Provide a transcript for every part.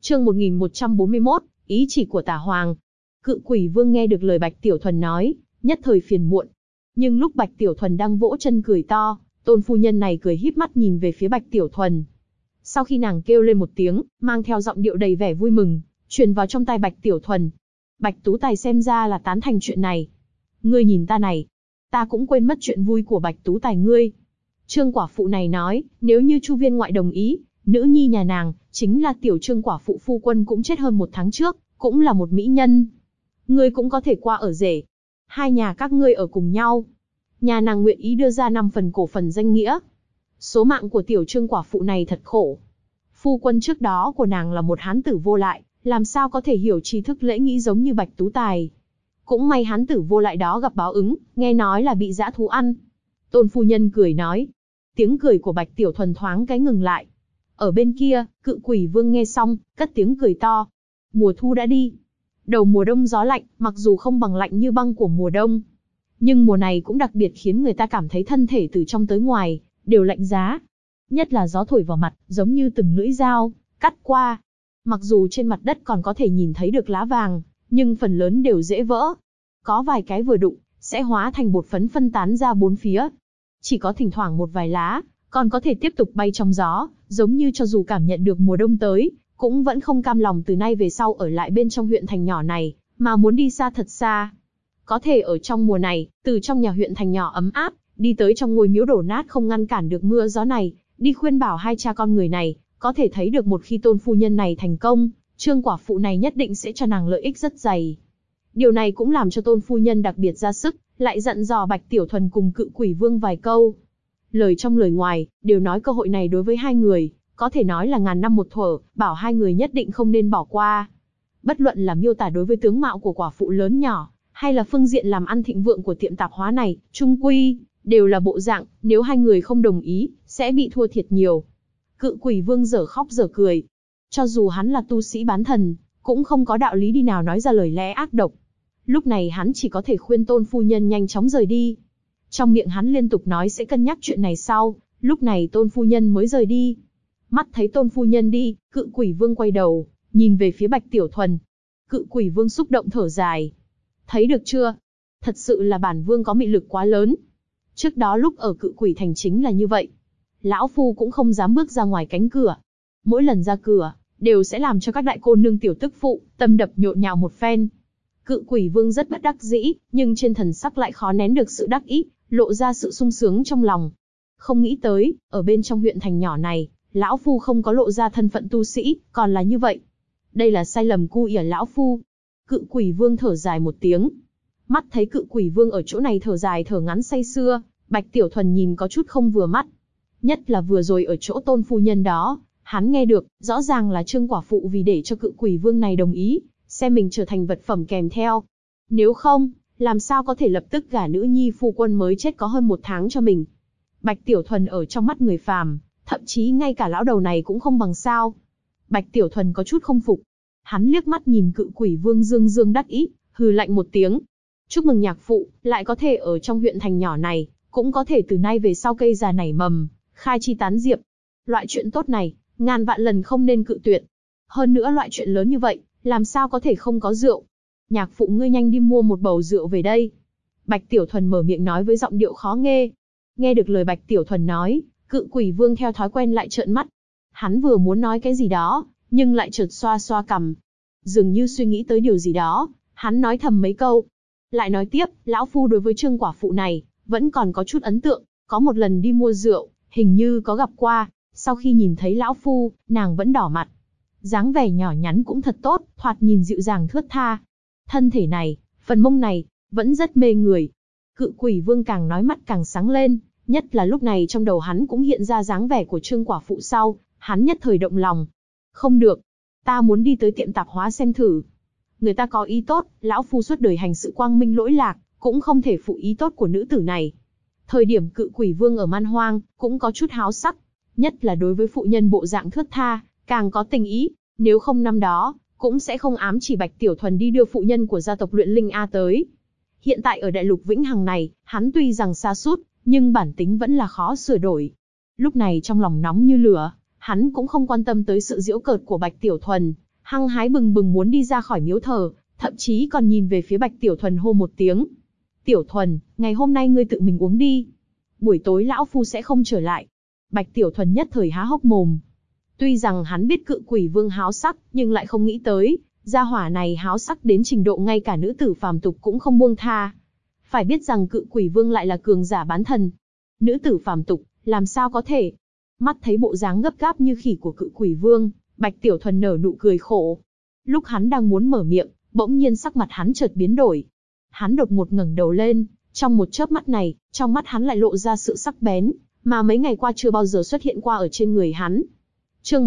Chương 1141, ý chỉ của Tả Hoàng. Cự Quỷ Vương nghe được lời Bạch Tiểu Thuần nói, nhất thời phiền muộn. Nhưng lúc Bạch Tiểu Thuần đang vỗ chân cười to, Tôn phu nhân này cười híp mắt nhìn về phía Bạch Tiểu Thuần. Sau khi nàng kêu lên một tiếng, mang theo giọng điệu đầy vẻ vui mừng, truyền vào trong tai Bạch Tiểu Thuần. Bạch Tú Tài xem ra là tán thành chuyện này. Ngươi nhìn ta này, ta cũng quên mất chuyện vui của Bạch Tú Tài ngươi. Trương quả phụ này nói, nếu như Chu viên ngoại đồng ý, nữ nhi nhà nàng, chính là tiểu Trương quả phụ phu quân cũng chết hơn 1 tháng trước, cũng là một mỹ nhân. Ngươi cũng có thể qua ở rể. Hai nhà các ngươi ở cùng nhau. Nhà nàng nguyện ý đưa ra 5 phần cổ phần danh nghĩa. Số mạng của tiểu Trương quả phụ này thật khổ. Phu quân trước đó của nàng là một hán tử vô lại, làm sao có thể hiểu tri thức lễ nghĩ giống như Bạch Tú Tài. Cũng may hán tử vô lại đó gặp báo ứng, nghe nói là bị dã thú ăn. Tôn phu nhân cười nói. Tiếng cười của Bạch Tiểu Thuần thoáng cái ngừng lại. Ở bên kia, Cự Quỷ Vương nghe xong, cất tiếng cười to. Mùa thu đã đi. Đầu mùa đông gió lạnh, mặc dù không bằng lạnh như băng của mùa đông, nhưng mùa này cũng đặc biệt khiến người ta cảm thấy thân thể từ trong tới ngoài đều lạnh giá. Nhất là gió thổi vào mặt, giống như từng lưỡi dao cắt qua. Mặc dù trên mặt đất còn có thể nhìn thấy được lá vàng, nhưng phần lớn đều dễ vỡ. Có vài cái vừa đụng, sẽ hóa thành bột phấn phân tán ra bốn phía. Chỉ có thỉnh thoảng một vài lá, còn có thể tiếp tục bay trong gió, giống như cho dù cảm nhận được mùa đông tới, cũng vẫn không cam lòng từ nay về sau ở lại bên trong huyện thành nhỏ này, mà muốn đi xa thật xa. Có thể ở trong mùa này, từ trong nhà huyện thành nhỏ ấm áp, đi tới trong ngôi miếu đổ nát không ngăn cản được mưa gió này, đi khuyên bảo hai cha con người này, có thể thấy được một khi Tôn phu nhân này thành công, Trương quả phụ này nhất định sẽ cho nàng lợi ích rất dày. Điều này cũng làm cho Tôn phu nhân đặc biệt ra sức, lại dặn dò Bạch Tiểu Thuần cùng Cự Quỷ Vương vài câu. Lời trong lời ngoài, đều nói cơ hội này đối với hai người, có thể nói là ngàn năm một thuở, bảo hai người nhất định không nên bỏ qua. Bất luận là miêu tả đối với tướng mạo của quả phụ lớn nhỏ, hay là phương diện làm ăn thịnh vượng của tiệm tạp hóa này, chung quy, đều là bộ dạng, nếu hai người không đồng ý, sẽ bị thua thiệt nhiều. Cự Quỷ Vương dở khóc dở cười. Cho dù hắn là tu sĩ bán thần, cũng không có đạo lý đi nào nói ra lời lẽ ác độc. Lúc này hắn chỉ có thể khuyên Tôn phu nhân nhanh chóng rời đi. Trong miệng hắn liên tục nói sẽ cân nhắc chuyện này sau, lúc này Tôn phu nhân mới rời đi. Mắt thấy Tôn phu nhân đi, Cự Quỷ Vương quay đầu, nhìn về phía Bạch Tiểu Thuần. Cự Quỷ Vương xúc động thở dài. Thấy được chưa? Thật sự là bản vương có mị lực quá lớn. Trước đó lúc ở Cự Quỷ Thành chính là như vậy. Lão phu cũng không dám bước ra ngoài cánh cửa. Mỗi lần ra cửa, đều sẽ làm cho các đại cô nương tiểu tức phụ, tâm đập nhộn nhạo một phen. Cự Quỷ Vương rất bất đắc dĩ, nhưng trên thần sắc lại khó nén được sự đắc ý, lộ ra sự sung sướng trong lòng. Không nghĩ tới, ở bên trong huyện thành nhỏ này, lão phu không có lộ ra thân phận tu sĩ, còn là như vậy. Đây là sai lầm cu ỉa lão phu. Cự Quỷ Vương thở dài một tiếng. Mắt thấy Cự Quỷ Vương ở chỗ này thở dài thở ngắn say sưa, Bạch Tiểu Thuần nhìn có chút không vừa mắt. Nhất là vừa rồi ở chỗ Tôn phu nhân đó, hắn nghe được, rõ ràng là Trương quả phụ vì để cho Cự Quỷ Vương này đồng ý, xem mình trở thành vật phẩm kèm theo. Nếu không, làm sao có thể lập tức gả nữ nhi phu quân mới chết có hơn 1 tháng cho mình. Bạch Tiểu Thuần ở trong mắt người phàm, thậm chí ngay cả lão đầu này cũng không bằng sao. Bạch Tiểu Thuần có chút không phục. Hắn liếc mắt nhìn Cự Quỷ Vương dương dương đắc ý, hừ lạnh một tiếng. Chúc mừng nhạc phụ, lại có thể ở trong huyện thành nhỏ này, cũng có thể từ nay về sau cây già nảy mầm, khai chi tán diệp. Loại chuyện tốt này, ngàn vạn lần không nên cự tuyệt. Hơn nữa loại chuyện lớn như vậy, làm sao có thể không có rượu. Nhạc phụ ngươi nhanh đi mua một bầu rượu về đây. Bạch Tiểu Thuần mở miệng nói với giọng điệu khó nghe. Nghe được lời Bạch Tiểu Thuần nói, Cự Quỷ Vương theo thói quen lại trợn mắt. Hắn vừa muốn nói cái gì đó, nhưng lại chợt xoa xoa cằm. Dường như suy nghĩ tới điều gì đó, hắn nói thầm mấy câu. Lại nói tiếp, lão phu đối với Trương quả phụ này, vẫn còn có chút ấn tượng. Có một lần đi mua rượu, hình như có gặp qua. Sau khi nhìn thấy lão phu, nàng vẫn đỏ mặt. Dáng vẻ nhỏ nhắn cũng thật tốt, thoạt nhìn dịu dàng thướt tha. Thân thể này, phần mông này, vẫn rất mê người. Cự Quỷ Vương càng nói mắt càng sáng lên, nhất là lúc này trong đầu hắn cũng hiện ra dáng vẻ của Trương quả phụ sau, hắn nhất thời động lòng. Không được, ta muốn đi tới tiệm tạp hóa xem thử. Người ta có ý tốt, lão phu suốt đời hành sự quang minh lỗi lạc, cũng không thể phụ ý tốt của nữ tử này. Thời điểm Cự Quỷ Vương ở Man Hoang, cũng có chút háo sắc, nhất là đối với phụ nhân bộ dạng thướt tha, càng có tình ý. Nếu không năm đó, cũng sẽ không ám chỉ Bạch Tiểu Thuần đi đưa phụ nhân của gia tộc Luyện Linh A tới. Hiện tại ở đại lục Vĩnh Hằng này, hắn tuy rằng sa sút, nhưng bản tính vẫn là khó sửa đổi. Lúc này trong lòng nóng như lửa, hắn cũng không quan tâm tới sự giễu cợt của Bạch Tiểu Thuần. hăng hái bừng bừng muốn đi ra khỏi miếu thờ, thậm chí còn nhìn về phía Bạch Tiểu Thuần hô một tiếng. Tiểu Thuần, ngày hôm nay ngươi tự mình uống đi. Buổi tối lão phu sẽ không trở lại. Bạch Tiểu Thuần nhất thời há hốc mồm. Tuy rằng hắn biết Cự Quỷ Vương háo sắc, nhưng lại không nghĩ tới, gia hỏa này háo sắc đến trình độ ngay cả nữ tử phàm tục cũng không buông tha. Phải biết rằng Cự Quỷ Vương lại là cường giả bán thần. Nữ tử phàm tục, làm sao có thể? Mắt thấy bộ dáng gấp gáp như khỉ của Cự Quỷ Vương, Bạch Tiểu Thuần nở nụ cười khổ. Lúc hắn đang muốn mở miệng, bỗng nhiên sắc mặt hắn chợt biến đổi. Hắn đột ngột ngẩng đầu lên, trong một chớp mắt này, trong mắt hắn lại lộ ra sự sắc bén, mà mấy ngày qua chưa bao giờ xuất hiện qua ở trên người hắn. Chương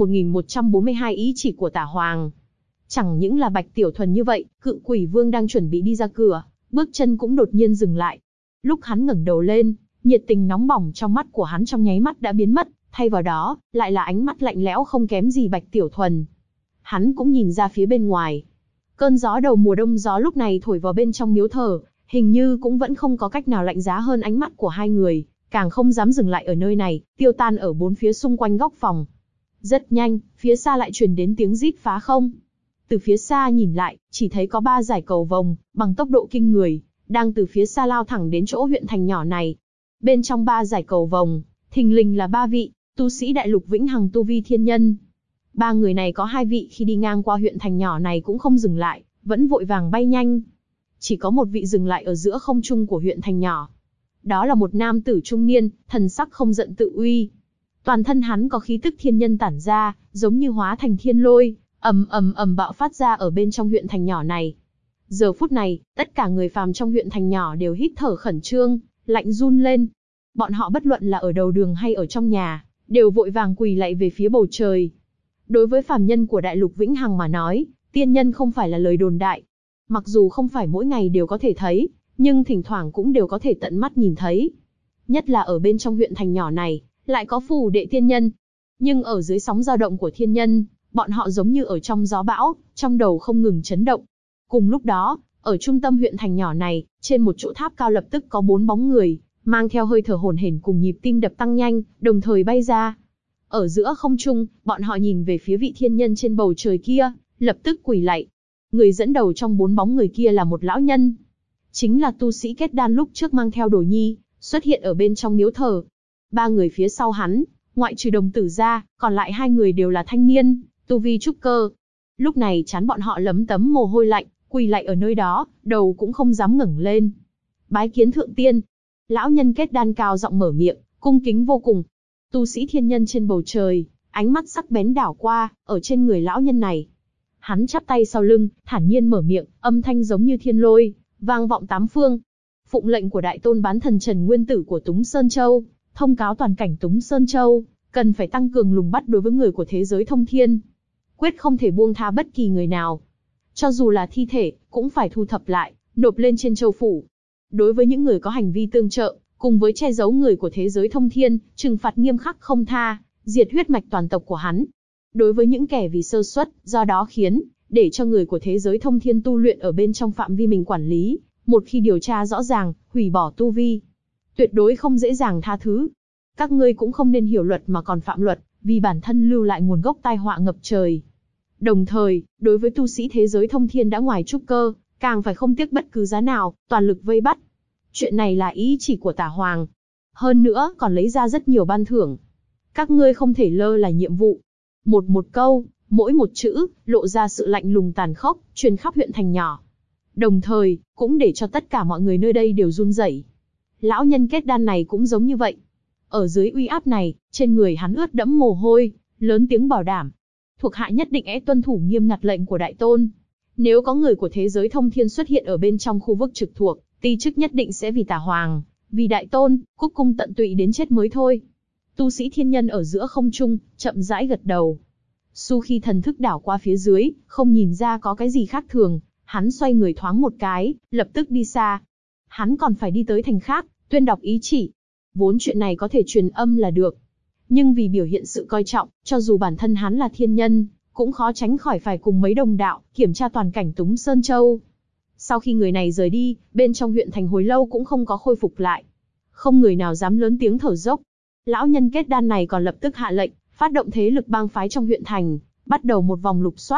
1142 ý chỉ của Tả Hoàng. Chẳng những là Bạch Tiểu Thuần như vậy, Cự Quỷ Vương đang chuẩn bị đi ra cửa, bước chân cũng đột nhiên dừng lại. Lúc hắn ngẩng đầu lên, nhiệt tình nóng bỏng trong mắt của hắn trong nháy mắt đã biến mất, thay vào đó, lại là ánh mắt lạnh lẽo không kém gì Bạch Tiểu Thuần. Hắn cũng nhìn ra phía bên ngoài. Cơn gió đầu mùa đông gió lúc này thổi vào bên trong miếu thờ, hình như cũng vẫn không có cách nào lạnh giá hơn ánh mắt của hai người, càng không dám dừng lại ở nơi này, tiêu tan ở bốn phía xung quanh góc phòng. Rất nhanh, phía xa lại truyền đến tiếng rít phá không. Từ phía xa nhìn lại, chỉ thấy có 3 dải cầu vồng, bằng tốc độ kinh người, đang từ phía xa lao thẳng đến chỗ huyện thành nhỏ này. Bên trong 3 dải cầu vồng, thình lình là 3 vị tu sĩ đại lục vĩnh hằng tu vi thiên nhân. 3 người này có 2 vị khi đi ngang qua huyện thành nhỏ này cũng không dừng lại, vẫn vội vàng bay nhanh. Chỉ có một vị dừng lại ở giữa không trung của huyện thành nhỏ. Đó là một nam tử trung niên, thần sắc không giận tự uy. Toàn thân hắn có khí tức thiên nhân tản ra, giống như hóa thành thiên lôi, ầm ầm ầm bạo phát ra ở bên trong huyện thành nhỏ này. Giờ phút này, tất cả người phàm trong huyện thành nhỏ đều hít thở khẩn trương, lạnh run lên. Bọn họ bất luận là ở đầu đường hay ở trong nhà, đều vội vàng quỳ lạy về phía bầu trời. Đối với phàm nhân của đại lục vĩnh hằng mà nói, tiên nhân không phải là lời đồn đại. Mặc dù không phải mỗi ngày đều có thể thấy, nhưng thỉnh thoảng cũng đều có thể tận mắt nhìn thấy. Nhất là ở bên trong huyện thành nhỏ này, lại có phù đệ tiên nhân. Nhưng ở dưới sóng dao động của thiên nhân, bọn họ giống như ở trong gió bão, trong đầu không ngừng chấn động. Cùng lúc đó, ở trung tâm huyện thành nhỏ này, trên một chỗ tháp cao lập tức có 4 bóng người, mang theo hơi thở hổn hển cùng nhịp tim đập tăng nhanh, đồng thời bay ra. Ở giữa không trung, bọn họ nhìn về phía vị thiên nhân trên bầu trời kia, lập tức quỳ lạy. Người dẫn đầu trong 4 bóng người kia là một lão nhân. Chính là tu sĩ kết đan lúc trước mang theo Đồ Nhi, xuất hiện ở bên trong miếu thờ. 3 người phía sau hắn, ngoại trừ đồng tử ra, còn lại 2 người đều là thanh niên, tu vi trúc cơ. Lúc này trán bọn họ lấm tấm mồ hôi lạnh, quỳ lạy ở nơi đó, đầu cũng không dám ngẩng lên. Bái kiến thượng tiên. Lão nhân kết đan cao giọng mở miệng, cung kính vô cùng. Tu sĩ thiên nhân trên bầu trời, ánh mắt sắc bén đảo qua, ở trên người lão nhân này. Hắn chắp tay sau lưng, thản nhiên mở miệng, âm thanh giống như thiên lôi, vang vọng 8 phương. Phụng lệnh của đại tôn bán thần Trần Nguyên Tử của Túng Sơn Châu, thông cáo toàn cảnh Túng Sơn Châu, cần phải tăng cường lùng bắt đối với người của thế giới thông thiên. Quyết không thể buông tha bất kỳ người nào. Cho dù là thi thể, cũng phải thu thập lại, nộp lên trên châu phủ. Đối với những người có hành vi tương trợ, cùng với che giấu người của thế giới thông thiên, trừng phạt nghiêm khắc không tha, diệt huyết mạch toàn tộc của hắn. Đối với những kẻ vì sơ suất, do đó khiến, để cho người của thế giới thông thiên tu luyện ở bên trong phạm vi mình quản lý, một khi điều tra rõ ràng, hủy bỏ tu vi. Tuyệt đối không dễ dàng tha thứ. Các ngươi cũng không nên hiểu luật mà còn phạm luật, vì bản thân lưu lại nguồn gốc tai họa ngập trời. Đồng thời, đối với tu sĩ thế giới thông thiên đã ngoài trúc cơ, càng phải không tiếc bất cứ giá nào, toàn lực vây bắt. Chuyện này là ý chỉ của Tả Hoàng. Hơn nữa, còn lấy ra rất nhiều ban thưởng. Các ngươi không thể lơ là nhiệm vụ. Một câu, mỗi một chữ, lộ ra sự lạnh lùng tàn khốc, truyền khắp huyện thành nhỏ. Đồng thời, cũng để cho tất cả mọi người nơi đây đều run rẩy. Lão nhân kết đan này cũng giống như vậy. Ở dưới uy áp này, trên người hắn ướt đẫm mồ hôi, lớn tiếng bảo đảm. Thuộc hạ nhất định tuân thủ nghiêm ngặt lệnh của đại tôn. Nếu có người của thế giới thông thiên xuất hiện ở bên trong khu vực trực thuộc, ti chức nhất định sẽ vì Tả Hoàng, vì đại tôn, cúc cung tận tụy đến chết mới thôi. Tu sĩ thiên nhân ở giữa không trung, chậm rãi gật đầu. Su khi thần thức đảo qua phía dưới, không nhìn ra có cái gì khác thường, hắn xoay người thoáng một cái, lập tức đi xa. Hắn còn phải đi tới thành khác, tuyên đọc ý chỉ. Vốn chuyện này có thể truyền âm là được. Nhưng vì biểu hiện sự coi trọng, cho dù bản thân hắn là thiên nhân, cũng khó tránh khỏi phải cùng mấy đồng đạo, kiểm tra toàn cảnh Túng Sơn Châu. Sau khi người này rời đi, bên trong huyện thành hồi lâu cũng không có khôi phục lại. Không người nào dám lớn tiếng thở dốc. Lão nhân kết đan này còn lập tức hạ lệnh, phát động thế lực bang phái trong huyện thành, bắt đầu một vòng lục soát.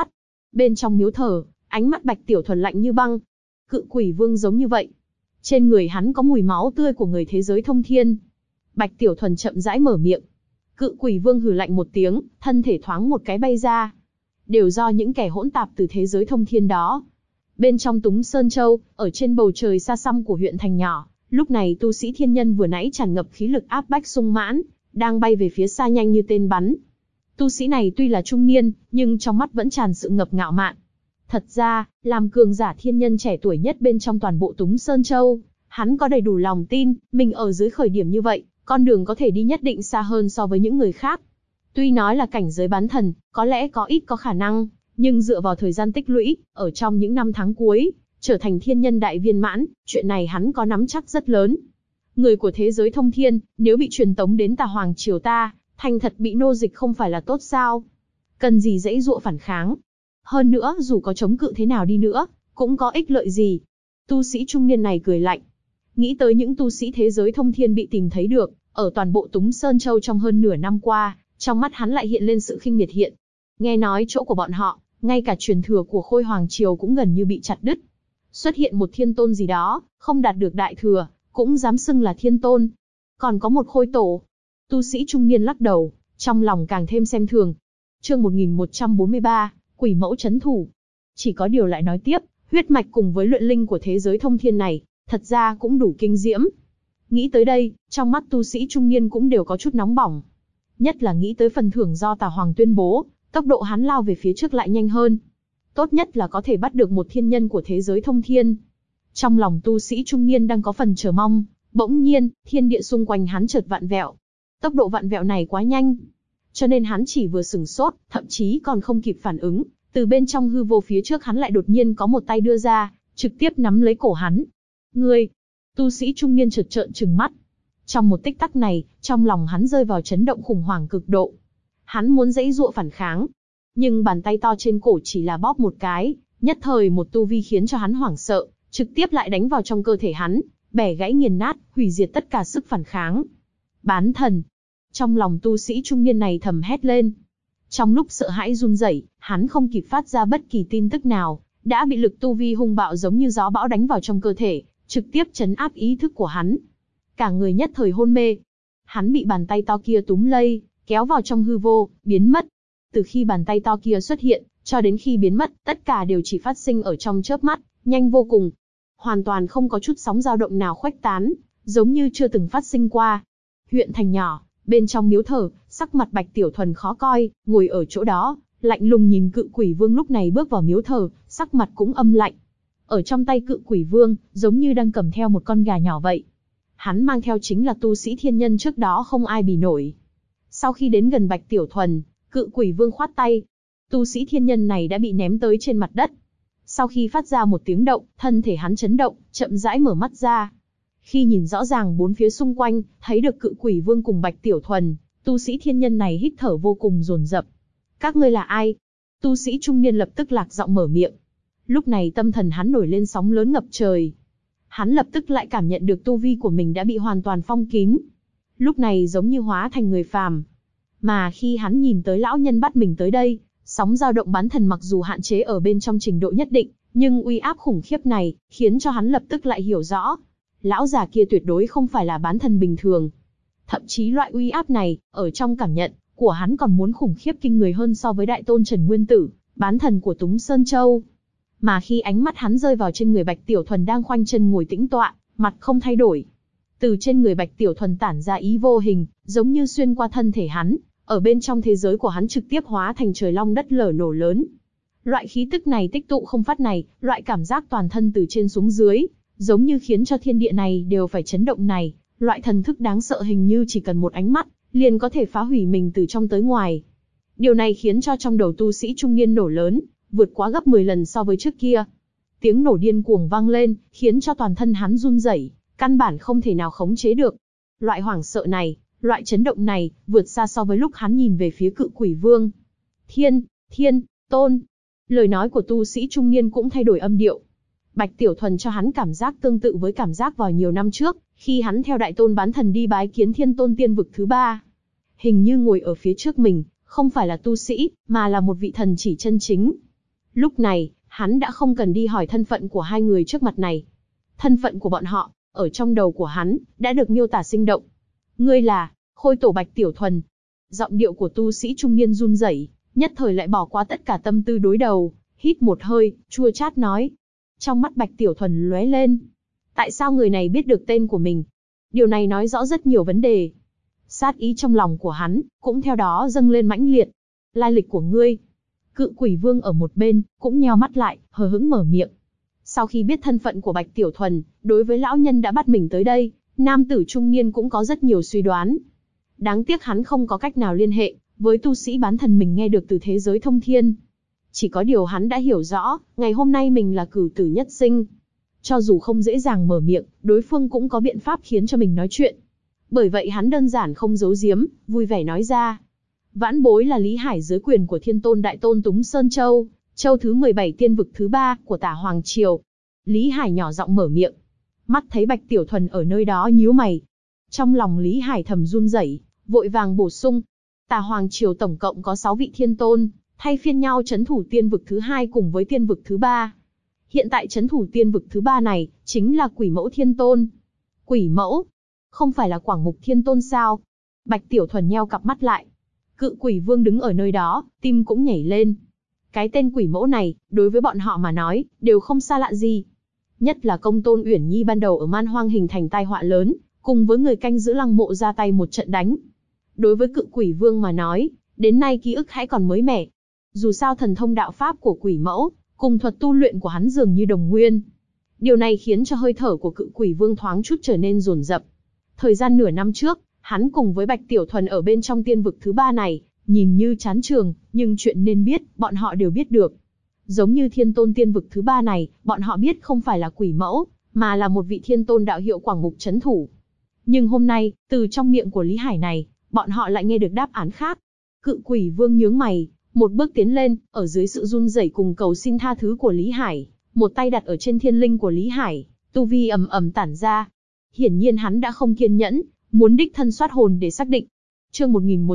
Bên trong miếu thờ, ánh mắt Bạch Tiểu Thuần lạnh như băng. Cự Quỷ Vương giống như vậy. Trên người hắn có mùi máu tươi của người thế giới thông thiên. Bạch Tiểu Thuần chậm rãi mở miệng. Cự Quỷ Vương hừ lạnh một tiếng, thân thể thoáng một cái bay ra. Đều do những kẻ hỗn tạp từ thế giới thông thiên đó. Bên trong Túng Sơn Châu, ở trên bầu trời xa xăm của huyện thành nhỏ, lúc này tu sĩ thiên nhân vừa nãy tràn ngập khí lực áp bách sung mãn, đang bay về phía xa nhanh như tên bắn. Tu sĩ này tuy là trung niên, nhưng trong mắt vẫn tràn sự ngập ngạo mạn. Thật ra, làm cường giả thiên nhân trẻ tuổi nhất bên trong toàn bộ Túng Sơn Châu, hắn có đầy đủ lòng tin, mình ở dưới khởi điểm như vậy, con đường có thể đi nhất định xa hơn so với những người khác. Tuy nói là cảnh giới bán thần, có lẽ có ít có khả năng, nhưng dựa vào thời gian tích lũy, ở trong những năm tháng cuối, trở thành thiên nhân đại viên mãn, chuyện này hắn có nắm chắc rất lớn. Người của thế giới thông thiên, nếu bị truyền tống đến Tà Hoàng triều ta, thành thật bị nô dịch không phải là tốt sao? Cần gì dãy dụa phản kháng? Hơn nữa, dù có chống cự thế nào đi nữa, cũng có ích lợi gì? Tu sĩ trung niên này cười lạnh. Nghĩ tới những tu sĩ thế giới thông thiên bị tìm thấy được, ở toàn bộ Túng Sơn Châu trong hơn nửa năm qua, trong mắt hắn lại hiện lên sự khinh miệt hiện. Nghe nói chỗ của bọn họ, ngay cả truyền thừa của Khôi Hoàng triều cũng gần như bị chặt đứt. Xuất hiện một thiên tôn gì đó, không đạt được đại thừa, cũng dám xưng là thiên tôn. Còn có một khôi tổ. Tu sĩ trung niên lắc đầu, trong lòng càng thêm xem thường. Chương 1143, Quỷ Mẫu trấn thủ. Chỉ có điều lại nói tiếp, huyết mạch cùng với luyện linh của thế giới thông thiên này, thật ra cũng đủ kinh diễm. Nghĩ tới đây, trong mắt tu sĩ trung niên cũng đều có chút nóng bỏng. Nhất là nghĩ tới phần thưởng do Tà Hoàng tuyên bố, tốc độ hắn lao về phía trước lại nhanh hơn. Tốt nhất là có thể bắt được một thiên nhân của thế giới thông thiên. Trong lòng tu sĩ trung niên đang có phần chờ mong, bỗng nhiên, thiên địa xung quanh hắn chợt vặn vẹo. Tốc độ vặn vẹo này quá nhanh, cho nên hắn chỉ vừa sửng sốt, thậm chí còn không kịp phản ứng, từ bên trong hư vô phía trước hắn lại đột nhiên có một tay đưa ra, trực tiếp nắm lấy cổ hắn. Ngươi! Tu sĩ trung niên chợt trợn trừng mắt. Trong một tích tắc này, trong lòng hắn rơi vào chấn động khủng hoảng cực độ. Hắn muốn giãy giụa phản kháng, nhưng bàn tay to trên cổ chỉ là bóp một cái, nhất thời một tu vi khiến cho hắn hoảng sợ, trực tiếp lại đánh vào trong cơ thể hắn, bẻ gãy nghiền nát, hủy diệt tất cả sức phản kháng. Bán thần! Trong lòng tu sĩ trung niên này thầm hét lên. Trong lúc sợ hãi run rẩy, hắn không kịp phát ra bất kỳ tin tức nào, đã bị lực tu vi hung bạo giống như gió bão đánh vào trong cơ thể, trực tiếp trấn áp ý thức của hắn. Cả người nhất thời hôn mê. Hắn bị bàn tay to kia túm lấy, kéo vào trong hư vô, biến mất. Từ khi bàn tay to kia xuất hiện, cho đến khi biến mất, tất cả đều chỉ phát sinh ở trong chớp mắt, nhanh vô cùng. Hoàn toàn không có chút sóng dao động nào khuếch tán, giống như chưa từng phát sinh qua. Huyện thành nhỏ, bên trong miếu thờ, sắc mặt Bạch Tiểu Thuần khó coi, ngồi ở chỗ đó, lạnh lùng nhìn Cự Quỷ Vương lúc này bước vào miếu thờ, sắc mặt cũng âm lạnh. Ở trong tay Cự Quỷ Vương, giống như đang cầm theo một con gà nhỏ vậy. Hắn mang theo chính là tu sĩ thiên nhân trước đó không ai bì nổi. Sau khi đến gần Bạch Tiểu Thuần, Cự Quỷ Vương khoát tay. Tu sĩ thiên nhân này đã bị ném tới trên mặt đất. Sau khi phát ra một tiếng động, thân thể hắn chấn động, chậm rãi mở mắt ra. Khi nhìn rõ ràng bốn phía xung quanh, thấy được Cự Quỷ Vương cùng Bạch Tiểu Thuần, tu sĩ thiên nhân này hít thở vô cùng dồn dập. Các ngươi là ai? Tu sĩ trung niên lập tức lạc giọng mở miệng. Lúc này tâm thần hắn nổi lên sóng lớn ngập trời. Hắn lập tức lại cảm nhận được tu vi của mình đã bị hoàn toàn phong kín. Lúc này giống như hóa thành người phàm. Mà khi hắn nhìn tới lão nhân bắt mình tới đây, sóng dao động bán thần mặc dù hạn chế ở bên trong trình độ nhất định, nhưng uy áp khủng khiếp này, khiến cho hắn lập tức lại hiểu rõ. Lão già kia tuyệt đối không phải là bán thần bình thường. Thậm chí loại uy áp này, ở trong cảm nhận của hắn còn muốn khủng khiếp kinh người hơn so với đại tôn Trần Nguyên Tử, bán thần của Túng Sơn Châu. Mà khi ánh mắt hắn rơi vào trên người Bạch Tiểu Thuần đang khoanh chân ngồi tĩnh tọa, mặt không thay đổi. Từ trên người Bạch Tiểu Thuần tản ra ý vô hình, giống như xuyên qua thân thể hắn, ở bên trong thế giới của hắn trực tiếp hóa thành trời long đất lở nổ lớn. Loại khí tức này tích tụ không phát này, loại cảm giác toàn thân từ trên xuống dưới, giống như khiến cho thiên địa này đều phải chấn động này, loại thần thức đáng sợ hình như chỉ cần một ánh mắt, liền có thể phá hủy mình từ trong tới ngoài. Điều này khiến cho trong đầu tu sĩ trung niên nổ lớn, vượt quá gấp 10 lần so với trước kia. Tiếng nổ điên cuồng vang lên, khiến cho toàn thân hắn run rẩy, căn bản không thể nào khống chế được. Loại hoảng sợ này, loại chấn động này, vượt xa so với lúc hắn nhìn về phía Cự Quỷ Vương. Thiên, tôn. Lời nói của tu sĩ trung niên cũng thay đổi âm điệu. Bạch Tiểu Thuần cho hắn cảm giác tương tự với cảm giác vào nhiều năm trước, khi hắn theo đại tôn bán thần đi bái kiến thiên tôn tiên vực thứ 3. Hình như ngồi ở phía trước mình, không phải là tu sĩ, mà là một vị thần chỉ chân chính. Lúc này, hắn đã không cần đi hỏi thân phận của hai người trước mặt này. Thân phận của bọn họ, ở trong đầu của hắn, đã được miêu tả sinh động. Ngươi là, Khôi Tổ Bạch Tiểu Thuần. Giọng điệu của tu sĩ trung niên run rẩy, nhất thời lại bỏ qua tất cả tâm tư đối đầu, hít một hơi, chua chát nói. Trong mắt Bạch Tiểu Thuần lóe lên. Tại sao người này biết được tên của mình? Điều này nói rõ rất nhiều vấn đề. Sát ý trong lòng của hắn, cũng theo đó dâng lên mãnh liệt. Lai lịch của ngươi. Cự Quỷ Vương ở một bên, cũng nheo mắt lại, hờ hững mở miệng. Sau khi biết thân phận của Bạch Tiểu Thuần, đối với lão nhân đã bắt mình tới đây, nam tử trung niên cũng có rất nhiều suy đoán. Đáng tiếc hắn không có cách nào liên hệ với tu sĩ bán thần mình nghe được từ thế giới thông thiên. Chỉ có điều hắn đã hiểu rõ, ngày hôm nay mình là cửu tử nhất sinh. Cho dù không dễ dàng mở miệng, đối phương cũng có biện pháp khiến cho mình nói chuyện. Bởi vậy hắn đơn giản không giấu giếm, vui vẻ nói ra. Vãn bối là Lý Hải dưới quyền của Thiên Tôn Đại Tôn Túng Sơn Châu, châu thứ 17 tiên vực thứ 3 của Tả Hoàng Triều. Lý Hải nhỏ giọng mở miệng. Mắt thấy Bạch Tiểu Thuần ở nơi đó nhíu mày. Trong lòng Lý Hải thầm run rẩy, vội vàng bổ sung. Tả Hoàng Triều tổng cộng có 6 vị thiên tôn, thay phiên nhau trấn thủ tiên vực thứ 2 cùng với tiên vực thứ 3. Hiện tại trấn thủ tiên vực thứ 3 này, chính là Quỷ Mẫu Thiên Tôn. Quỷ Mẫu? Không phải là Quảng Mục Thiên Tôn sao? Bạch Tiểu Thuần nheo cặp mắt lại. Cự Quỷ Vương đứng ở nơi đó, tim cũng nhảy lên. Cái tên Quỷ Mẫu này, đối với bọn họ mà nói, đều không xa lạ gì. Nhất là Công Tôn Uyển Nhi ban đầu ở Man Hoang hình thành tai họa lớn, cùng với người canh giữ lăng mộ ra tay một trận đánh. Đối với Cự Quỷ Vương mà nói, đến nay ký ức hãy còn mới mẻ. Dù sao thần thông đạo pháp của Quỷ Mẫu, cùng thuật tu luyện của hắn dường như đồng nguyên. Điều này khiến cho hơi thở của Cự Quỷ Vương thoáng chút trở nên dồn dập. Thời gian nửa năm trước, hắn cùng với Bạch Tiểu Thuần ở bên trong tiên vực thứ 3 này, nhìn như chán trường, nhưng chuyện nên biết, bọn họ đều biết được. Giống như Thiên Tôn tiên vực thứ 3 này, bọn họ biết không phải là Quỷ Mẫu, mà là một vị Thiên Tôn đạo hiệu Quảng Mục trấn thủ. Nhưng hôm nay, từ trong miệng của Lý Hải này, bọn họ lại nghe được đáp án khác. Cự Quỷ Vương nhướng mày, một bước tiến lên, ở dưới sự run rẩy cùng cầu xin tha thứ của Lý Hải, một tay đặt ở trên thiên linh của Lý Hải, tu vi ầm ầm tản ra. Hiển nhiên hắn đã không kiên nhẫn, muốn đích thân soát hồn để xác định. Chương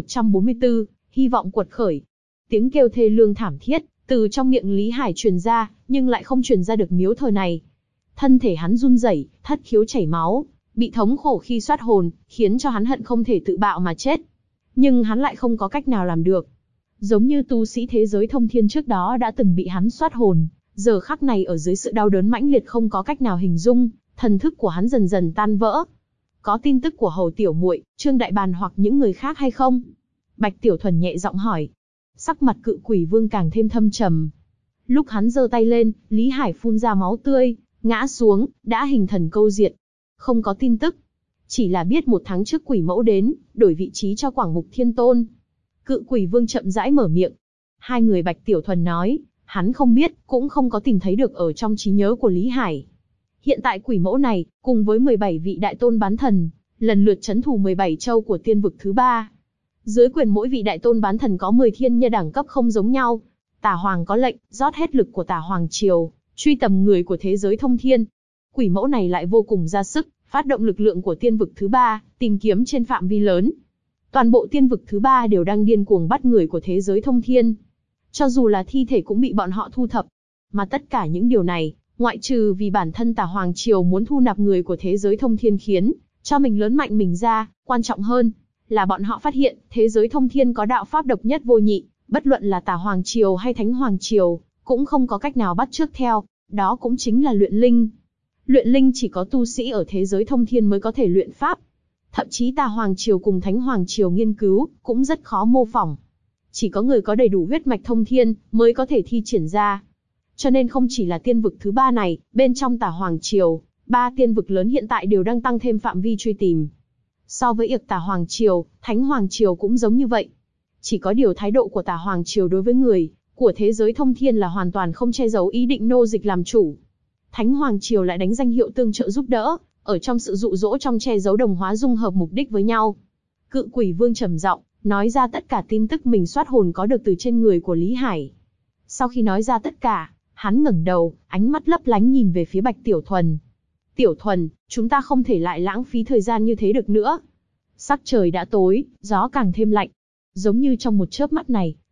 1144, hy vọng quật khởi. Tiếng kêu thê lương thảm thiết từ trong miệng Lý Hải truyền ra, nhưng lại không truyền ra được miếu thờ này. Thân thể hắn run rẩy, thất khiếu chảy máu, bị thống khổ khi soát hồn, khiến cho hắn hận không thể tự bạo mà chết. Nhưng hắn lại không có cách nào làm được. Giống như tu sĩ thế giới thông thiên trước đó đã từng bị hắn soát hồn, giờ khắc này ở dưới sự đau đớn mãnh liệt không có cách nào hình dung, thần thức của hắn dần dần tan vỡ. Có tin tức của Hầu tiểu muội, Trương Đại Bàn hoặc những người khác hay không? Bạch Tiểu Thuần nhẹ giọng hỏi. Sắc mặt Cự Quỷ Vương càng thêm thâm trầm. Lúc hắn giơ tay lên, Lý Hải phun ra máu tươi, ngã xuống, đã hình thần câu diệt. Không có tin tức. Chỉ là biết một tháng trước Quỷ Mẫu đến, đổi vị trí cho Quảng Mục Thiên Tôn. Cự Quỷ Vương chậm rãi mở miệng. Hai người Bạch Tiểu Thuần nói, hắn không biết, cũng không có tìm thấy được ở trong trí nhớ của Lý Hải. Hiện tại Quỷ Mẫu này, cùng với 17 vị đại tôn bán thần, lần lượt trấn thủ 17 châu của tiên vực thứ 3. Dưới quyền mỗi vị đại tôn bán thần có 10 thiên nhân đẳng cấp không giống nhau. Tả Hoàng có lệnh, rót hết lực của Tả Hoàng Triều, truy tầm người của thế giới thông thiên. Quỷ Mẫu này lại vô cùng ra sức, phát động lực lượng của tiên vực thứ 3, tìm kiếm trên phạm vi lớn. Toàn bộ tiên vực thứ 3 đều đang điên cuồng bắt người của thế giới thông thiên. Cho dù là thi thể cũng bị bọn họ thu thập. Mà tất cả những điều này, ngoại trừ vì bản thân Tả Hoàng Triều muốn thu nạp người của thế giới thông thiên khiến cho mình lớn mạnh mình ra, quan trọng hơn là bọn họ phát hiện thế giới thông thiên có đạo pháp độc nhất vô nhị, bất luận là Tả Hoàng Triều hay Thánh Hoàng Triều, cũng không có cách nào bắt chước theo, đó cũng chính là luyện linh. Luyện linh chỉ có tu sĩ ở thế giới thông thiên mới có thể luyện pháp. Thậm chí Tả Hoàng Triều cùng Thánh Hoàng Triều nghiên cứu, cũng rất khó mô phỏng. Chỉ có người có đầy đủ huyết mạch thông thiên, mới có thể thi triển ra. Cho nên không chỉ là tiên vực thứ 3 này, bên trong Tả Hoàng Triều, 3 tiên vực lớn hiện tại đều đang tăng thêm phạm vi truy tìm. So với việc Tả Hoàng Triều, Thánh Hoàng Triều cũng giống như vậy. Chỉ có điều thái độ của Tả Hoàng Triều đối với người của thế giới thông thiên là hoàn toàn không che giấu ý định nô dịch làm chủ. Thánh Hoàng Triều lại đánh danh hiệu tương trợ giúp đỡ, ở trong sự dụ dỗ trong che giấu đồng hóa dung hợp mục đích với nhau. Cự Quỷ Vương trầm giọng nói ra tất cả tin tức mình soát hồn có được từ trên người của Lý Hải. Sau khi nói ra tất cả, hắn ngẩng đầu, ánh mắt lấp lánh nhìn về phía Bạch Tiểu Thuần. Tiểu Thuần, chúng ta không thể lại lãng phí thời gian như thế được nữa. Sắc trời đã tối, gió càng thêm lạnh. Giống như trong một chớp mắt này,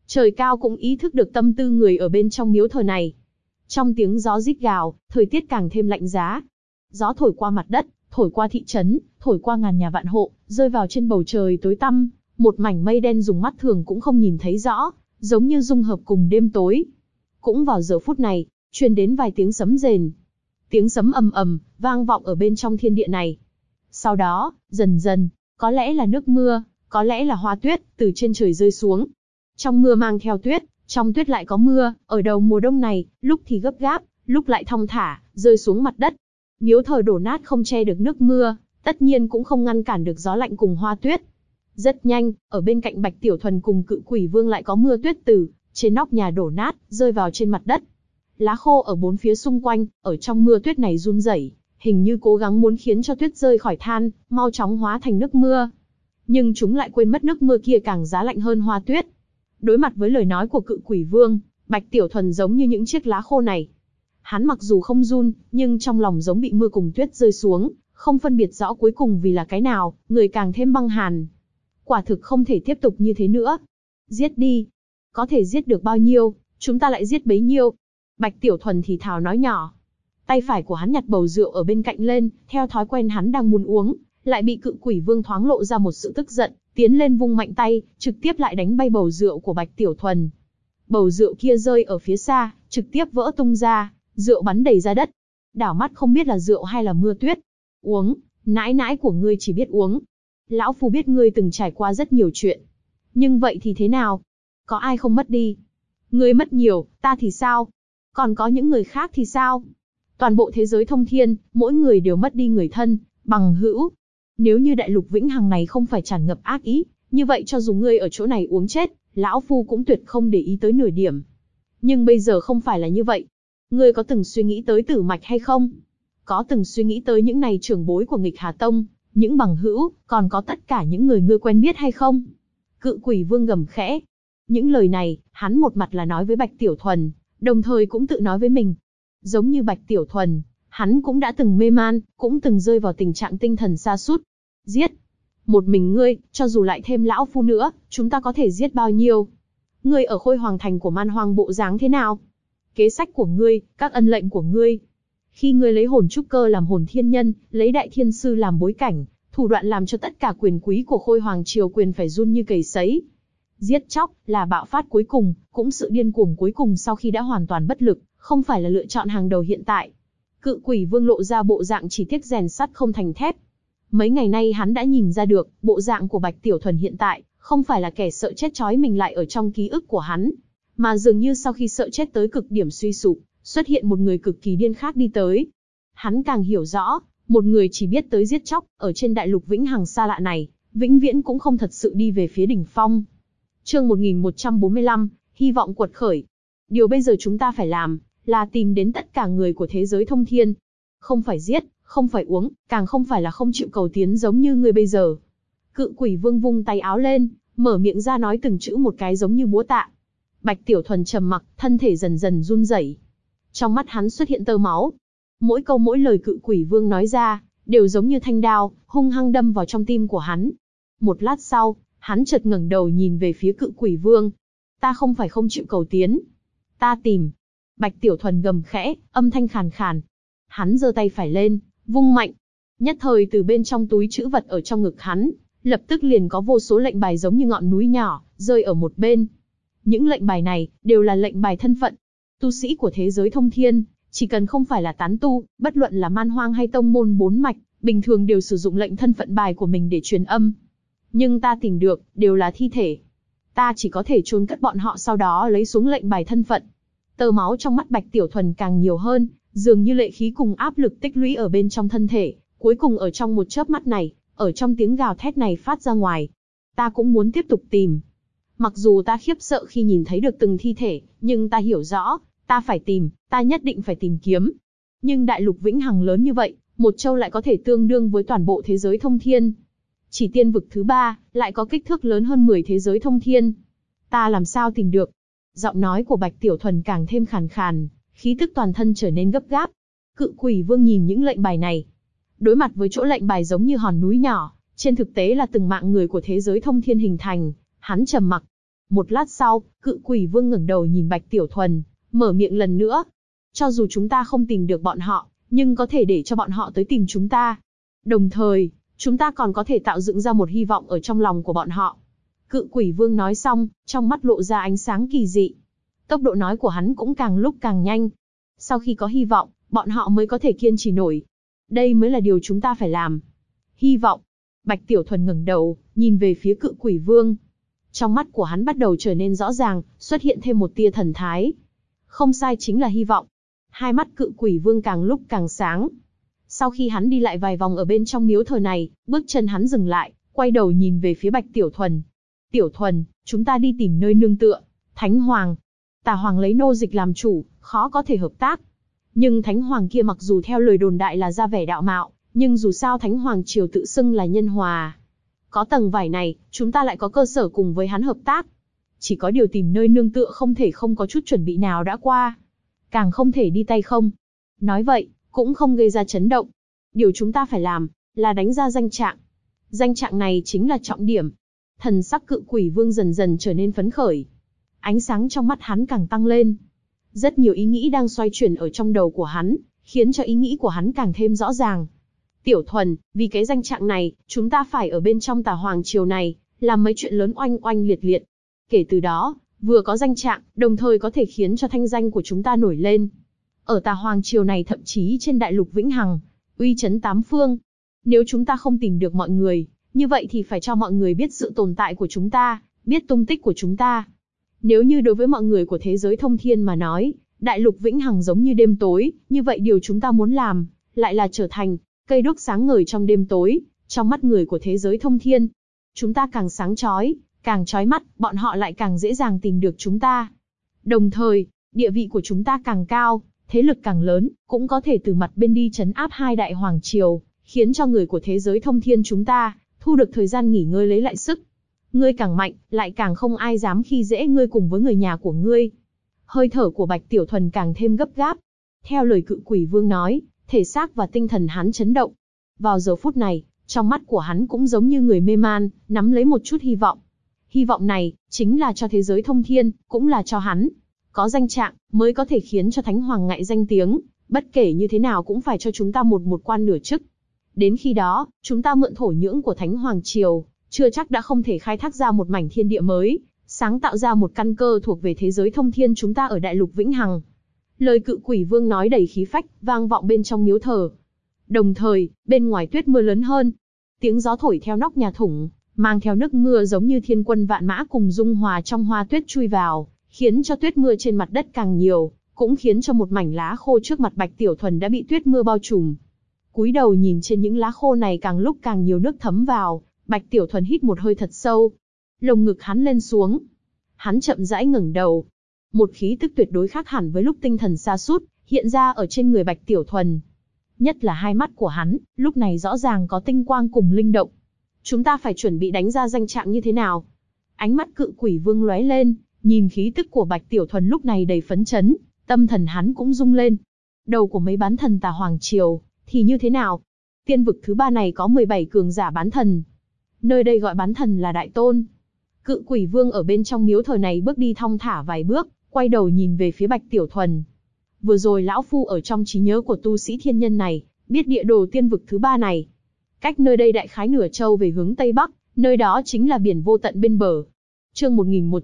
Trời cao cũng ý thức được tâm tư người ở bên trong miếu thờ này. Trong tiếng gió rít gào, thời tiết càng thêm lạnh giá. Gió thổi qua mặt đất, thổi qua thị trấn, thổi qua ngàn nhà vạn hộ, rơi vào trên bầu trời tối tăm, một mảnh mây đen dùng mắt thường cũng không nhìn thấy rõ, giống như dung hợp cùng đêm tối. Cũng vào giờ phút này, truyền đến vài tiếng sấm rền. Tiếng sấm ầm ầm, vang vọng ở bên trong thiên địa này. Sau đó, dần dần, có lẽ là nước mưa, có lẽ là hoa tuyết, từ trên trời rơi xuống. Trong mưa mang theo tuyết, trong tuyết lại có mưa, ở đầu mùa đông này, lúc thì gấp gáp, lúc lại thong thả, rơi xuống mặt đất. Miếu thờ đổ nát không che được nước mưa, tất nhiên cũng không ngăn cản được gió lạnh cùng hoa tuyết. Rất nhanh, ở bên cạnh Bạch Tiểu Thuần cùng Cự Quỷ Vương lại có mưa tuyết từ trên nóc nhà đổ nát, rơi vào trên mặt đất. Lá khô ở bốn phía xung quanh, ở trong mưa tuyết này run rẩy, hình như cố gắng muốn khiến cho tuyết rơi khỏi than, mau chóng hóa thành nước mưa. Nhưng chúng lại quên mất nước mưa kia càng giá lạnh hơn hoa tuyết. Đối mặt với lời nói của Cự Quỷ Vương, Bạch Tiểu Thuần giống như những chiếc lá khô này. Hắn mặc dù không run, nhưng trong lòng giống bị mưa cùng tuyết rơi xuống, không phân biệt rõ cuối cùng vì là cái nào, người càng thêm băng hàn. Quả thực không thể tiếp tục như thế nữa. Giết đi. Có thể giết được bao nhiêu, chúng ta lại giết bấy nhiêu. Bạch Tiểu Thuần thì thào nói nhỏ. Tay phải của hắn nhặt bầu rượu ở bên cạnh lên, theo thói quen hắn đang muốn uống, lại bị Cự Quỷ Vương thoáng lộ ra một sự tức giận, tiến lên vung mạnh tay, trực tiếp lại đánh bay bầu rượu của Bạch Tiểu Thuần. Bầu rượu kia rơi ở phía xa, trực tiếp vỡ tung ra, rượu bắn đầy ra đất. Đảo mắt không biết là rượu hay là mưa tuyết. Uống, nãi nãi của ngươi chỉ biết uống. Lão phu biết ngươi từng trải qua rất nhiều chuyện. Nhưng vậy thì thế nào? Có ai không mất đi? Ngươi mất nhiều, ta thì sao? Còn có những người khác thì sao? Toàn bộ thế giới thông thiên, mỗi người đều mất đi người thân, bằng hữu. Nếu như đại lục vĩnh hằng này không phải tràn ngập ác ý, như vậy cho dù ngươi ở chỗ này uống chết, lão phu cũng tuyệt không để ý tới nửa điểm. Nhưng bây giờ không phải là như vậy. Ngươi có từng suy nghĩ tới Tử Mạch hay không? Có từng suy nghĩ tới những này trưởng bối của Nghịch Hà Tông, những bằng hữu, còn có tất cả những người ngươi quen biết hay không? Cự Quỷ Vương gầm khẽ. Những lời này, hắn một mặt là nói với Bạch Tiểu Thuần, đồng thời cũng tự nói với mình. Giống như Bạch Tiểu Thuần, hắn cũng đã từng mê man, cũng từng rơi vào tình trạng tinh thần sa sút. Giết! Một mình ngươi, cho dù lại thêm lão phu nữa, chúng ta có thể giết bao nhiêu? Ngươi ở Khôi Hoàng Thành của Man Hoang bộ dáng thế nào? Kế sách của ngươi, các ân lệnh của ngươi. Khi ngươi lấy hồn trúc cơ làm hồn thiên nhân, lấy đại thiên sư làm bối cảnh, thủ đoạn làm cho tất cả quyền quý của Khôi Hoàng triều quyền phải run như cầy sấy. Giết chóc là bạo phát cuối cùng, cũng sự điên cuồng cuối cùng sau khi đã hoàn toàn bất lực, không phải là lựa chọn hàng đầu hiện tại. Cự Quỷ Vương lộ ra bộ dạng chỉ tiếc rèn sắt không thành thép. Mấy ngày nay hắn đã nhìn ra được, bộ dạng của Bạch Tiểu Thuần hiện tại, không phải là kẻ sợ chết trói mình lại ở trong ký ức của hắn, mà dường như sau khi sợ chết tới cực điểm suy sụp, xuất hiện một người cực kỳ điên khác đi tới. Hắn càng hiểu rõ, một người chỉ biết tới giết chóc, ở trên đại lục vĩnh hằng xa lạ này, vĩnh viễn cũng không thật sự đi về phía đỉnh phong. Chương 1145, hy vọng quật khởi. Điều bây giờ chúng ta phải làm, là tìm đến tất cả người của thế giới thông thiên. Không phải giết, không phải uống, càng không phải là không chịu cầu tiến giống như người bây giờ. Cự Quỷ Vương vung tay áo lên, mở miệng ra nói từng chữ một cái giống như búa tạ. Bạch Tiểu Thuần trầm mặc, thân thể dần dần run rẩy. Trong mắt hắn xuất hiện tơ máu. Mỗi câu mỗi lời Cự Quỷ Vương nói ra, đều giống như thanh đao, hung hăng đâm vào trong tim của hắn. Một lát sau, hắn chợt ngẩng đầu nhìn về phía Cự Quỷ Vương. Ta không phải không chịu cầu tiến. Ta tìm. Bạch Tiểu Thuần gầm khẽ, âm thanh khàn khàn. Hắn giơ tay phải lên, vung mạnh. Nhất thời từ bên trong túi trữ vật ở trong ngực hắn, lập tức liền có vô số lệnh bài giống như ngọn núi nhỏ, rơi ở một bên. Những lệnh bài này, đều là lệnh bài thân phận. Tu sĩ của thế giới thông thiên, chỉ cần không phải là tán tu, bất luận là man hoang hay tông môn bốn mạch, bình thường đều sử dụng lệnh thân phận bài của mình để truyền âm. Nhưng ta tìm được, đều là thi thể. Ta chỉ có thể chôn cất bọn họ sau đó lấy xuống lệnh bài thân phận. Tơ máu trong mắt Bạch Tiểu Thuần càng nhiều hơn, dường như lệ khí cùng áp lực tích lũy ở bên trong thân thể, cuối cùng ở trong một chớp mắt này, ở trong tiếng gào thét này phát ra ngoài. Ta cũng muốn tiếp tục tìm. Mặc dù ta khiếp sợ khi nhìn thấy được từng thi thể, nhưng ta hiểu rõ, ta phải tìm, ta nhất định phải tìm kiếm. Nhưng đại lục vĩnh hằng lớn như vậy, một châu lại có thể tương đương với toàn bộ thế giới thông thiên. Chỉ tiên vực thứ 3, lại có kích thước lớn hơn 10 thế giới thông thiên. Ta làm sao tìm được? Giọng nói của Bạch Tiểu Thuần càng thêm khàn khàn, khí tức toàn thân trở nên gấp gáp. Cự Quỷ Vương nhìn những lệnh bài này. Đối mặt với chỗ lệnh bài giống như hòn núi nhỏ, trên thực tế là từng mạng người của thế giới thông thiên hình thành, hắn trầm mặc. Một lát sau, Cự Quỷ Vương ngẩng đầu nhìn Bạch Tiểu Thuần, mở miệng lần nữa. Cho dù chúng ta không tìm được bọn họ, nhưng có thể để cho bọn họ tới tìm chúng ta. Đồng thời, chúng ta còn có thể tạo dựng ra một hy vọng ở trong lòng của bọn họ. Cự Quỷ Vương nói xong, trong mắt lộ ra ánh sáng kỳ dị. Tốc độ nói của hắn cũng càng lúc càng nhanh. Sau khi có hy vọng, bọn họ mới có thể kiên trì nổi. Đây mới là điều chúng ta phải làm. Hy vọng. Bạch Tiểu Thuần ngẩng đầu, nhìn về phía Cự Quỷ Vương. Trong mắt của hắn bắt đầu trở nên rõ ràng, xuất hiện thêm một tia thần thái. Không sai, chính là hy vọng. Hai mắt Cự Quỷ Vương càng lúc càng sáng. Sau khi hắn đi lại vài vòng ở bên trong miếu thờ này, bước chân hắn dừng lại, quay đầu nhìn về phía Bạch Tiểu Thuần. Tiểu Thuần, chúng ta đi tìm nơi nương tựa. Thánh Hoàng. Tà Hoàng lấy nô dịch làm chủ, khó có thể hợp tác. Nhưng Thánh Hoàng kia mặc dù theo lời đồn đại là ra vẻ đạo mạo, nhưng dù sao Thánh Hoàng triều tự xưng là nhân hòa. Có tầng vải này, chúng ta lại có cơ sở cùng với hắn hợp tác. Chỉ có điều tìm nơi nương tựa không thể không có chút chuẩn bị nào đã qua. Càng không thể đi tay không. Nói vậy, cũng không gây ra chấn động. Điều chúng ta phải làm, là đánh ra danh trạng. Danh trạng này chính là trọng điểm. Thần sắc Cự Quỷ Vương dần dần trở nên phấn khởi. Ánh sáng trong mắt hắn càng tăng lên. Rất nhiều ý nghĩ đang xoay chuyển ở trong đầu của hắn, khiến cho ý nghĩ của hắn càng thêm rõ ràng. Tiểu Thuần, vì cái danh trạng này, chúng ta phải ở bên trong Tà Hoàng triều này, làm mấy chuyện lớn oanh oanh liệt liệt. Kể từ đó, vừa có danh trạng, đồng thời có thể khiến cho thanh danh của chúng ta nổi lên. Ở Tà Hoàng triều này, thậm chí trên đại lục Vĩnh Hằng, uy chấn tám phương. Nếu chúng ta không tìm được mọi người, như vậy thì phải cho mọi người biết sự tồn tại của chúng ta, biết tung tích của chúng ta. Nếu như đối với mọi người của thế giới thông thiên mà nói, đại lục Vĩnh Hằng giống như đêm tối, như vậy điều chúng ta muốn làm, lại là trở thành cây đuốc sáng ngời trong đêm tối, trong mắt người của thế giới thông thiên. Chúng ta càng sáng chói, càng chói mắt, bọn họ lại càng dễ dàng tìm được chúng ta. Đồng thời, địa vị của chúng ta càng cao, thế lực càng lớn, cũng có thể từ mặt bên đi trấn áp hai đại hoàng triều, khiến cho người của thế giới thông thiên chúng ta thu được thời gian nghỉ ngơi lấy lại sức. Ngươi càng mạnh, lại càng không ai dám khi dễ ngươi cùng với người nhà của ngươi. Hơi thở của Bạch Tiểu Thuần càng thêm gấp gáp. Theo lời Cự Quỷ Vương nói, thể xác và tinh thần hắn chấn động. Vào giờ phút này, trong mắt của hắn cũng giống như người mê man, nắm lấy một chút hy vọng. Hy vọng này, chính là cho thế giới thông thiên, cũng là cho hắn. Có danh trạng, mới có thể khiến cho Thánh Hoàng ngại danh tiếng, bất kể như thế nào cũng phải cho chúng ta một quan nửa chức. Đến khi đó, chúng ta mượn thổ nhưỡng của Thánh Hoàng triều, chưa chắc đã không thể khai thác ra một mảnh thiên địa mới, sáng tạo ra một căn cơ thuộc về thế giới thông thiên chúng ta ở đại lục Vĩnh Hằng. Lời Cự Quỷ Vương nói đầy khí phách, vang vọng bên trong miếu thờ. Đồng thời, bên ngoài tuyết mưa lớn hơn. Tiếng gió thổi theo nóc nhà thủng, mang theo nước mưa giống như thiên quân vạn mã cùng dung hòa trong hoa tuyết chui vào, khiến cho tuyết mưa trên mặt đất càng nhiều, cũng khiến cho một mảnh lá khô trước mặt Bạch Tiểu Thuần đã bị tuyết mưa bao trùm. Cúi đầu nhìn trên những lá khô này càng lúc càng nhiều nước thấm vào, Bạch Tiểu Thuần hít một hơi thật sâu. Lồng ngực hắn lên xuống. Hắn chậm rãi ngẩng đầu. Một khí tức tuyệt đối khác hẳn với lúc tinh thần sa sút hiện ra ở trên người Bạch Tiểu Thuần. Nhất là hai mắt của hắn, lúc này rõ ràng có tinh quang cùng linh động. Chúng ta phải chuẩn bị đánh ra danh trạng như thế nào? Ánh mắt Cự Quỷ Vương lóe lên, nhìn khí tức của Bạch Tiểu Thuần lúc này đầy phấn chấn, tâm thần hắn cũng rung lên. Đầu của mấy bán thần Tà Hoàng triều thì như thế nào? Tiên vực thứ 3 này có 17 cường giả bán thần. Nơi đây gọi bán thần là Đại Tôn. Cự Quỷ Vương ở bên trong miếu thờ này bước đi thong thả vài bước, quay đầu nhìn về phía Bạch Tiểu Thuần. Vừa rồi lão phu ở trong trí nhớ của tu sĩ thiên nhân này, biết địa đồ tiên vực thứ 3 này. Cách nơi đây đại khái nửa châu về hướng Tây Bắc, nơi đó chính là biển vô tận bên bờ. Chương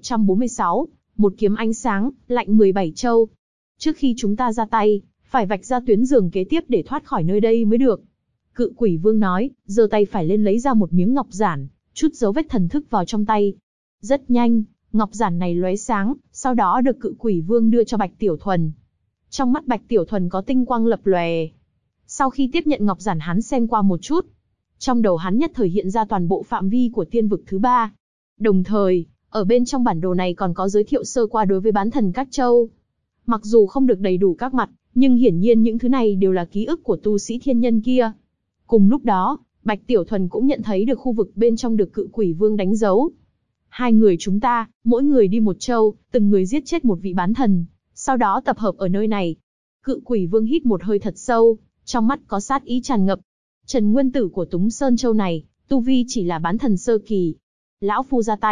1146, một kiếm ánh sáng, lạnh 17 châu. Trước khi chúng ta ra tay, phải vạch ra tuyến đường kế tiếp để thoát khỏi nơi đây mới được. Cự Quỷ Vương nói, giơ tay phải lên lấy ra một miếng ngọc giản, chút dấu vết thần thức vào trong tay. Rất nhanh, ngọc giản này lóe sáng, sau đó được Cự Quỷ Vương đưa cho Bạch Tiểu Thuần. Trong mắt Bạch Tiểu Thuần có tinh quang lập lòe. Sau khi tiếp nhận ngọc giản hắn xem qua một chút. Trong đầu hắn nhất thời hiện ra toàn bộ phạm vi của tiên vực thứ 3. Đồng thời, ở bên trong bản đồ này còn có giới thiệu sơ qua đối với bán thần các châu. Mặc dù không được đầy đủ các mặt, nhưng hiển nhiên những thứ này đều là ký ức của tu sĩ thiên nhân kia. Cùng lúc đó, Bạch Tiểu Thuần cũng nhận thấy được khu vực bên trong được Cự Quỷ Vương đánh dấu. Hai người chúng ta, mỗi người đi một châu, từng người giết chết một vị bán thần, sau đó tập hợp ở nơi này. Cự Quỷ Vương hít một hơi thật sâu, trong mắt có sát ý tràn ngập. Trần Nguyên Tử của Túng Sơn Châu này, tu vi chỉ là bán thần sơ kỳ. Lão phu ra tay,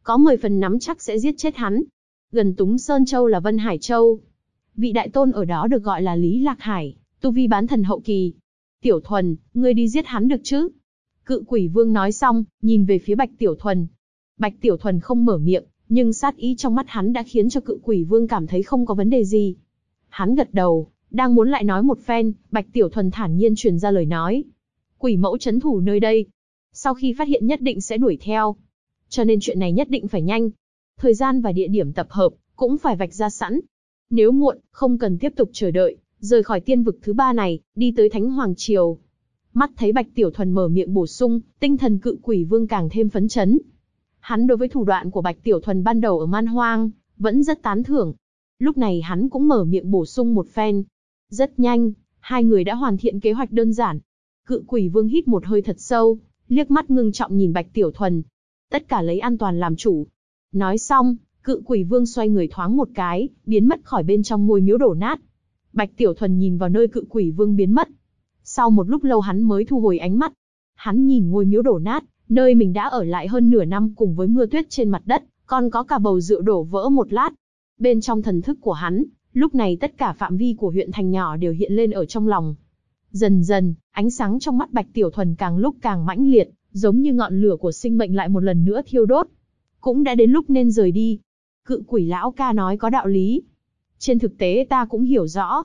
có 10 phần nắm chắc sẽ giết chết hắn. Gần Túng Sơn Châu là Vân Hải Châu. Vị đại tôn ở đó được gọi là Lý Lạc Hải, tu vi bán thần hậu kỳ. Tiểu Thuần, ngươi đi giết hắn được chứ? Cự Quỷ Vương nói xong, nhìn về phía Bạch Tiểu Thuần. Bạch Tiểu Thuần không mở miệng, nhưng sát ý trong mắt hắn đã khiến cho Cự Quỷ Vương cảm thấy không có vấn đề gì. Hắn gật đầu, đang muốn lại nói một phen, Bạch Tiểu Thuần thản nhiên truyền ra lời nói. Quỷ mẫu trấn thủ nơi đây. Sau khi phát hiện nhất định sẽ đuổi theo. Cho nên chuyện này nhất định phải nhanh. Thời gian và địa điểm tập hợp, cũng phải vạch ra sẵn. Nếu muộn, không cần tiếp tục chờ đợi, rời khỏi tiên vực thứ 3 này, đi tới Thánh Hoàng Triều. Mắt thấy Bạch Tiểu Thuần mở miệng bổ sung, tinh thần Cự Quỷ Vương càng thêm phấn chấn. Hắn đối với thủ đoạn của Bạch Tiểu Thuần ban đầu ở Man Hoang, vẫn rất tán thưởng. Lúc này hắn cũng mở miệng bổ sung một phen. Rất nhanh, hai người đã hoàn thiện kế hoạch đơn giản. Cự Quỷ Vương hít một hơi thật sâu, liếc mắt ngưng trọng nhìn Bạch Tiểu Thuần. Tất cả lấy an toàn làm chủ. Nói xong, Cự Quỷ Vương xoay người thoáng một cái, biến mất khỏi bên trong ngôi miếu đổ nát. Bạch Tiểu Thuần nhìn vào nơi Cự Quỷ Vương biến mất. Sau một lúc lâu hắn mới thu hồi ánh mắt. Hắn nhìn ngôi miếu đổ nát, nơi mình đã ở lại hơn nửa năm cùng với mưa tuyết trên mặt đất, còn có cả bầu rượu đổ vỡ một lát. Bên trong thần thức của hắn, lúc này tất cả phạm vi của huyện thành nhỏ đều hiện lên ở trong lòng. Dần dần, ánh sáng trong mắt Bạch Tiểu Thuần càng lúc càng mãnh liệt, giống như ngọn lửa của sinh mệnh lại một lần nữa thiêu đốt. Cũng đã đến lúc nên rời đi. Cự Quỷ lão ca nói có đạo lý. Trên thực tế ta cũng hiểu rõ,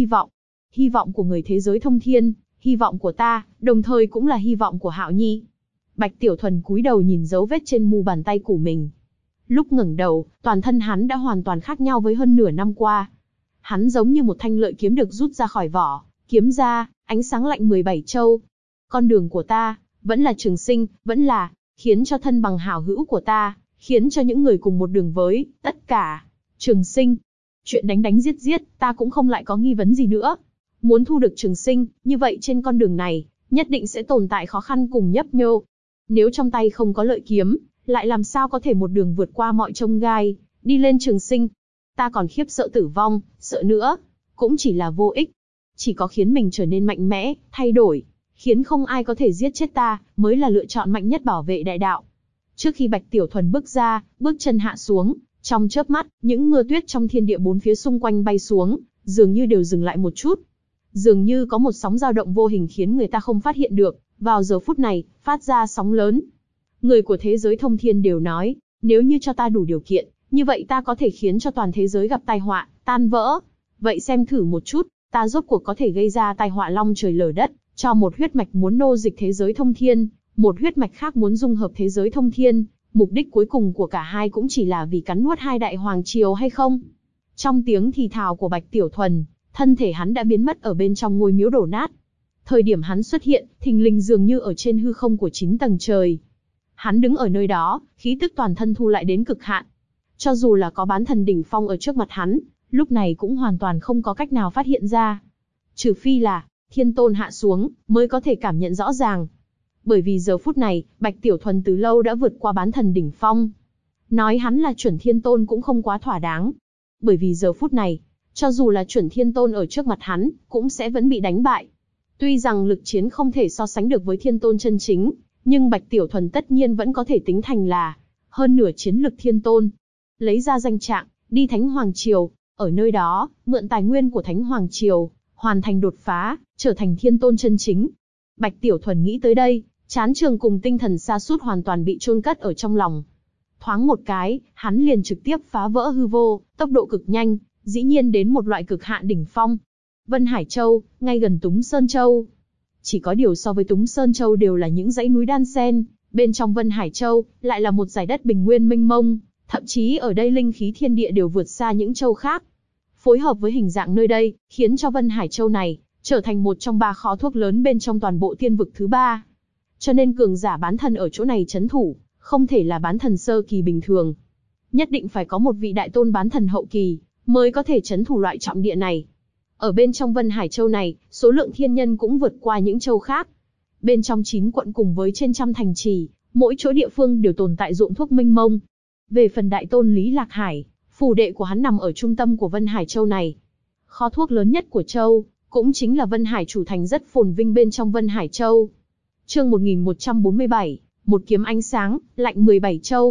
hy vọng của người thế giới thông thiên, hy vọng của ta, đồng thời cũng là hy vọng của Hạo Nhi. Bạch Tiểu Thuần cúi đầu nhìn dấu vết trên mu bàn tay của mình. Lúc ngẩng đầu, toàn thân hắn đã hoàn toàn khác nhau với hơn nửa năm qua. Hắn giống như một thanh lợi kiếm được rút ra khỏi vỏ, kiếm ra, ánh sáng lạnh 17 châu. Con đường của ta, vẫn là trường sinh, vẫn là, khiến cho thân bằng hảo hữu của ta, khiến cho những người cùng một đường với, tất cả, trường sinh. Chuyện đánh đánh giết giết, ta cũng không lại có nghi vấn gì nữa. Muốn thu được trường sinh, như vậy trên con đường này, nhất định sẽ tồn tại khó khăn cùng nhấp nhô. Nếu trong tay không có lợi kiếm, lại làm sao có thể một đường vượt qua mọi chông gai, đi lên trường sinh. Ta còn khiếp sợ tử vong, sợ nữa, cũng chỉ là vô ích. Chỉ có khiến mình trở nên mạnh mẽ, thay đổi, khiến không ai có thể giết chết ta, mới là lựa chọn mạnh nhất bảo vệ đại đạo. Trước khi Bạch Tiểu Thuần bước ra, bước chân hạ xuống, trong chớp mắt, những mưa tuyết trong thiên địa bốn phía xung quanh bay xuống, dường như đều dừng lại một chút. Dường như có một sóng dao động vô hình khiến người ta không phát hiện được, vào giờ phút này, phát ra sóng lớn. Người của thế giới thông thiên đều nói, nếu như cho ta đủ điều kiện, như vậy ta có thể khiến cho toàn thế giới gặp tai họa, tan vỡ. Vậy xem thử một chút, ta rốt cuộc có thể gây ra tai họa long trời lở đất, cho một huyết mạch muốn nô dịch thế giới thông thiên, một huyết mạch khác muốn dung hợp thế giới thông thiên, mục đích cuối cùng của cả hai cũng chỉ là vì cắn nuốt hai đại hoàng triều hay không? Trong tiếng thì thào của Bạch Tiểu Thuần, thân thể hắn đã biến mất ở bên trong ngôi miếu đổ nát. Thời điểm hắn xuất hiện, thình lình dường như ở trên hư không của 9 tầng trời. Hắn đứng ở nơi đó, khí tức toàn thân thu lại đến cực hạn. Cho dù là có bán thần đỉnh phong ở trước mặt hắn, lúc này cũng hoàn toàn không có cách nào phát hiện ra. Trừ phi là, thiên tôn hạ xuống, mới có thể cảm nhận rõ ràng. Bởi vì giờ phút này, Bạch Tiểu Thuần từ lâu đã vượt qua bán thần đỉnh phong. Nói hắn là chuẩn thiên tôn cũng không quá thỏa đáng. Bởi vì giờ phút này, cho dù là chuẩn thiên tôn ở trước mặt hắn, cũng sẽ vẫn bị đánh bại. Tuy rằng lực chiến không thể so sánh được với thiên tôn chân chính, nhưng Bạch Tiểu Thuần tất nhiên vẫn có thể tính thành là hơn nửa chiến lực thiên tôn. Lấy ra danh trạng, đi Thánh Hoàng Triều, ở nơi đó, mượn tài nguyên của Thánh Hoàng Triều, hoàn thành đột phá, trở thành thiên tôn chân chính. Bạch Tiểu Thuần nghĩ tới đây, chán trường cùng tinh thần sa sút hoàn toàn bị chôn cất ở trong lòng. Thoáng một cái, hắn liền trực tiếp phá vỡ hư vô, tốc độ cực nhanh, dĩ nhiên đến một loại cực hạn đỉnh phong. Vân Hải Châu, ngay gần Túng Sơn Châu. Chỉ có điều so với Túng Sơn Châu đều là những dãy núi đan xen, bên trong Vân Hải Châu, lại là một dải đất bình nguyên mênh mông, thậm chí ở đây linh khí thiên địa đều vượt xa những châu khác. Phối hợp với hình dạng nơi đây, khiến cho Vân Hải Châu này, trở thành một trong 3 kho thuốc lớn bên trong toàn bộ tiên vực thứ 3. Cho nên cường giả bán thần ở chỗ này trấn thủ, không thể là bán thần sơ kỳ bình thường. Nhất định phải có một vị đại tôn bán thần hậu kỳ, mới có thể trấn thủ loại trọng địa này. Ở bên trong Vân Hải Châu này, số lượng thiên nhân cũng vượt qua những châu khác. Bên trong 9 quận cùng với trên trăm thành trì, mỗi chỗ địa phương đều tồn tại ruộng thuốc mênh mông. Về phần đại tôn Lý Lạc Hải, phủ đệ của hắn nằm ở trung tâm của Vân Hải Châu này. Kho thuốc lớn nhất của châu, cũng chính là Vân Hải chủ thành rất phồn vinh bên trong Vân Hải Châu. Chương 1147, một kiếm ánh sáng, lạnh 17 châu.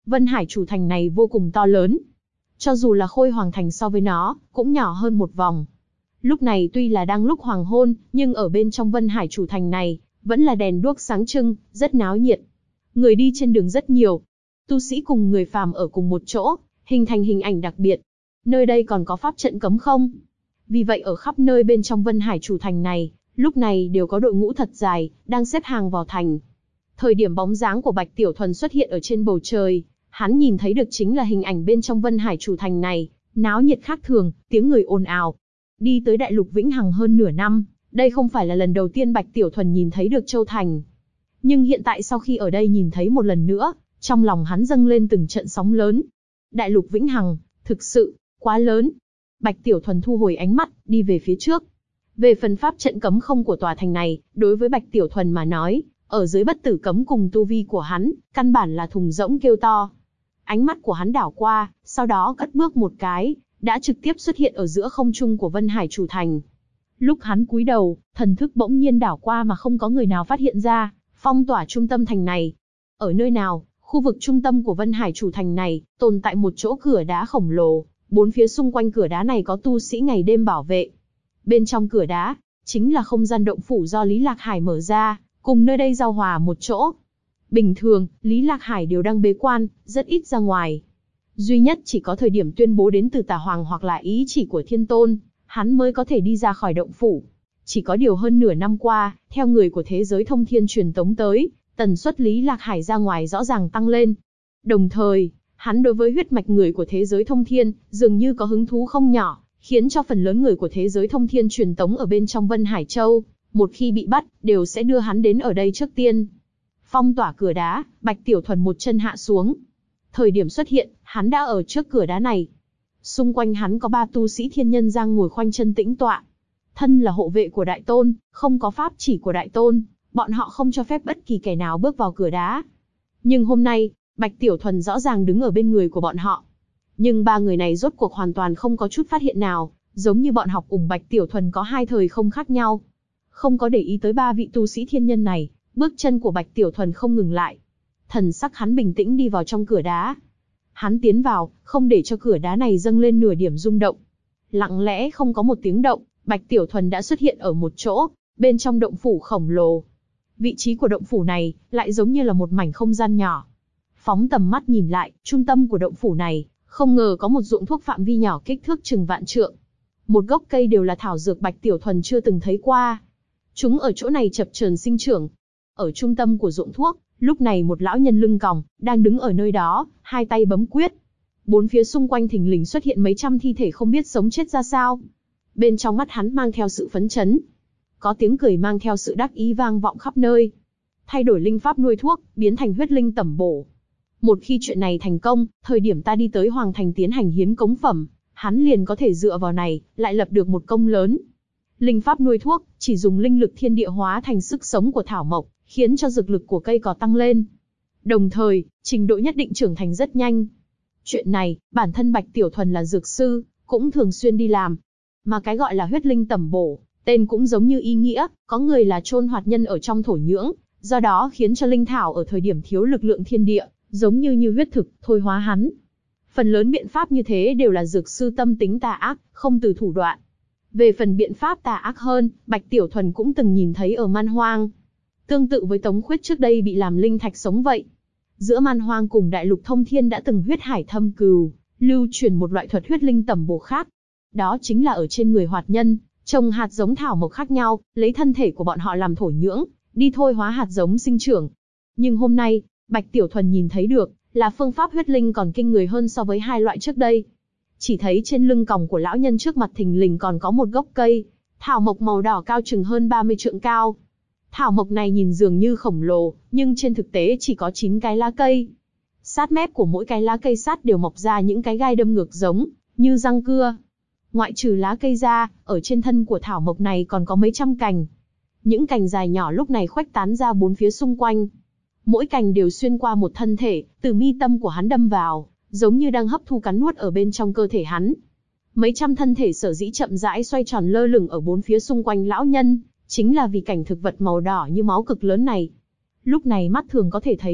Vân Hải chủ thành này vô cùng to lớn. Cho dù là Khôi Hoàng thành so với nó, cũng nhỏ hơn một vòng. Lúc này tuy là đang lúc hoàng hôn, nhưng ở bên trong Vân Hải chủ thành này, vẫn là đèn đuốc sáng trưng, rất náo nhiệt. Người đi trên đường rất nhiều. Tu sĩ cùng người phàm ở cùng một chỗ, hình thành hình ảnh đặc biệt. Nơi đây còn có pháp trận cấm không? Vì vậy ở khắp nơi bên trong Vân Hải chủ thành này, lúc này đều có đội ngũ thật dài, đang xếp hàng vào thành. Thời điểm bóng dáng của Bạch Tiểu Thuần xuất hiện ở trên bầu trời, hắn nhìn thấy được chính là hình ảnh bên trong Vân Hải chủ thành này, náo nhiệt khác thường, tiếng người ồn ào. Đi tới Đại Lục Vĩnh Hằng hơn nửa năm, đây không phải là lần đầu tiên Bạch Tiểu Thuần nhìn thấy được Châu Thành. Nhưng hiện tại sau khi ở đây nhìn thấy một lần nữa, trong lòng hắn dâng lên từng trận sóng lớn. Đại Lục Vĩnh Hằng, thực sự, quá lớn. Bạch Tiểu Thuần thu hồi ánh mắt, đi về phía trước. Về phần pháp trận cấm không của tòa thành này, đối với Bạch Tiểu Thuần mà nói, ở dưới bất tử cấm cùng tu vi của hắn, căn bản là thùng rỗng kêu to. Ánh mắt của hắn đảo qua, sau đó cất bước một cái, đã trực tiếp xuất hiện ở giữa không trung của Vân Hải chủ thành. Lúc hắn cúi đầu, thần thức bỗng nhiên đảo qua mà không có người nào phát hiện ra, phong tỏa trung tâm thành này. Ở nơi nào, khu vực trung tâm của Vân Hải chủ thành này, tồn tại một chỗ cửa đá khổng lồ, bốn phía xung quanh cửa đá này có tu sĩ ngày đêm bảo vệ. Bên trong cửa đá, chính là không gian động phủ do Lý Lạc Hải mở ra, cùng nơi đây giao hòa một chỗ. Bình thường, Lý Lạc Hải đều đang bế quan, rất ít ra ngoài. Duy nhất chỉ có thời điểm tuyên bố đến từ Tà Hoàng hoặc là ý chỉ của Thiên Tôn, hắn mới có thể đi ra khỏi động phủ. Chỉ có điều hơn nửa năm qua, theo người của thế giới thông thiên truyền tống tới, tần suất Lý Lạc Hải ra ngoài rõ ràng tăng lên. Đồng thời, hắn đối với huyết mạch người của thế giới thông thiên, dường như có hứng thú không nhỏ, khiến cho phần lớn người của thế giới thông thiên truyền tống ở bên trong Vân Hải Châu, một khi bị bắt, đều sẽ đưa hắn đến ở đây trước tiên. Phong tỏa cửa đá, Bạch Tiểu Thuần một chân hạ xuống. Thời điểm xuất hiện, hắn đã ở trước cửa đá này. Xung quanh hắn có 3 tu sĩ thiên nhân giang ngồi khoanh chân tĩnh tọa. Thân là hộ vệ của Đại Tôn, không có pháp chỉ của Đại Tôn, bọn họ không cho phép bất kỳ kẻ nào bước vào cửa đá. Nhưng hôm nay, Bạch Tiểu Thuần rõ ràng đứng ở bên người của bọn họ. Nhưng 3 người này rốt cuộc hoàn toàn không có chút phát hiện nào, giống như bọn học cùng Bạch Tiểu Thuần có 2 thời không khác nhau. Không có để ý tới 3 vị tu sĩ thiên nhân này, bước chân của Bạch Tiểu Thuần không ngừng lại. Thần sắc hắn bình tĩnh đi vào trong cửa đá. Hắn tiến vào, không để cho cửa đá này dâng lên nửa điểm rung động. Lặng lẽ không có một tiếng động, Bạch Tiểu Thuần đã xuất hiện ở một chỗ, bên trong động phủ khổng lồ. Vị trí của động phủ này, lại giống như là một mảnh không gian nhỏ. Phóng tầm mắt nhìn lại, trung tâm của động phủ này, không ngờ có một ruộng thuốc phạm vi nhỏ kích thước chừng vạn trượng. Một gốc cây đều là thảo dược Bạch Tiểu Thuần chưa từng thấy qua. Chúng ở chỗ này chập chờn sinh trưởng. Ở trung tâm của ruộng thuốc, lúc này một lão nhân lưng còng, đang đứng ở nơi đó, hai tay bấm quyết. Bốn phía xung quanh thình lình xuất hiện mấy trăm thi thể không biết sống chết ra sao. Bên trong mắt hắn mang theo sự phấn chấn. Có tiếng cười mang theo sự đắc ý vang vọng khắp nơi. Thay đổi linh pháp nuôi thuốc, biến thành huyết linh tẩm bổ. Một khi chuyện này thành công, thời điểm ta đi tới Hoàng Thành tiến hành hiến cống phẩm, hắn liền có thể dựa vào này, lại lập được một công lớn. Linh pháp nuôi thuốc, chỉ dùng linh lực thiên địa hóa thành sức sống của thảo mộc, khiến cho dược lực của cây cỏ tăng lên. Đồng thời, trình độ nhất định trưởng thành rất nhanh. Chuyện này, bản thân Bạch Tiểu Thuần là dược sư, cũng thường xuyên đi làm. Mà cái gọi là huyết linh tẩm bổ, tên cũng giống như ý nghĩa, có người là chôn hoạt nhân ở trong thổ nhưỡng, do đó khiến cho linh thảo ở thời điểm thiếu lực lượng thiên địa, giống như huyết thực, thôi hóa hắn. Phần lớn biện pháp như thế đều là dược sư tâm tính tà ác, không từ thủ đoạn. Về phần biện pháp tà ác hơn, Bạch Tiểu Thuần cũng từng nhìn thấy ở Man Hoang. Tương tự với Tống Khuyết trước đây bị làm linh thạch sống vậy. Giữa Man Hoang cùng Đại Lục Thông Thiên đã từng huyết hải thâm cừu, lưu truyền một loại thuật huyết linh tẩm bổ khác. Đó chính là ở trên người hoạt nhân, trồng hạt giống thảo mộc khác nhau, lấy thân thể của bọn họ làm thổ nhưỡng, đi thôi hóa hạt giống sinh trưởng. Nhưng hôm nay, Bạch Tiểu Thuần nhìn thấy được, là phương pháp huyết linh còn kinh người hơn so với hai loại trước đây. Chỉ thấy trên lưng còng của lão nhân trước mặt thình lình còn có một gốc cây, thảo mộc màu đỏ cao chừng hơn 30 trượng cao. Thảo mộc này nhìn dường như khổng lồ, nhưng trên thực tế chỉ có 9 cái lá cây. Sát mép của mỗi cái lá cây sát đều mọc ra những cái gai đâm ngược giống như răng cưa. Ngoại trừ lá cây ra, ở trên thân của thảo mộc này còn có mấy trăm cành. Những cành dài nhỏ lúc này khuếch tán ra bốn phía xung quanh. Mỗi cành đều xuyên qua một thân thể, từ mi tâm của hắn đâm vào, giống như đang hấp thu cắn nuốt ở bên trong cơ thể hắn. Mấy trăm thân thể sở dĩ chậm rãi xoay tròn lơ lửng ở bốn phía xung quanh lão nhân, chính là vì cảnh thực vật màu đỏ như máu cực lớn này. Lúc này mắt thường có thể thấy được,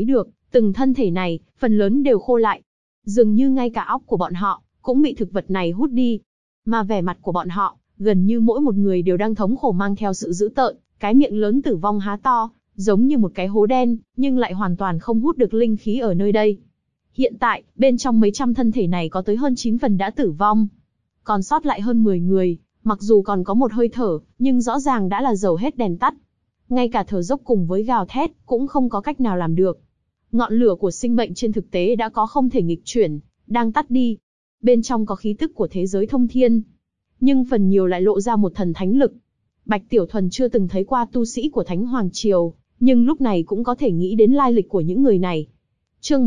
Từng thân thể này, phần lớn đều khô lại. Dường như ngay cả óc của bọn họ, cũng bị thực vật này hút đi. Mà vẻ mặt của bọn họ, gần như mỗi một người đều đang thống khổ mang theo sự dữ tợn, cái miệng lớn tử vong há to, giống như một cái hố đen, nhưng lại hoàn toàn không hút được linh khí ở nơi đây. Hiện tại, bên trong mấy trăm thân thể này có tới hơn 9 phần đã tử vong. Còn sót lại hơn 10 người, mặc dù còn có một hơi thở, nhưng rõ ràng đã là dầu hết đèn tắt. Ngay cả thở dốc cùng với gào thét, cũng không có cách nào làm được. Ngọn lửa của sinh mệnh trên thực tế đã có không thể nghịch chuyển, đang tắt đi. Bên trong có khí tức của thế giới thông thiên, nhưng phần nhiều lại lộ ra một thần thánh lực. Bạch Tiểu Thuần chưa từng thấy qua tu sĩ của Thánh Hoàng Triều, nhưng lúc này cũng có thể nghĩ đến lai lịch của những người này. Chương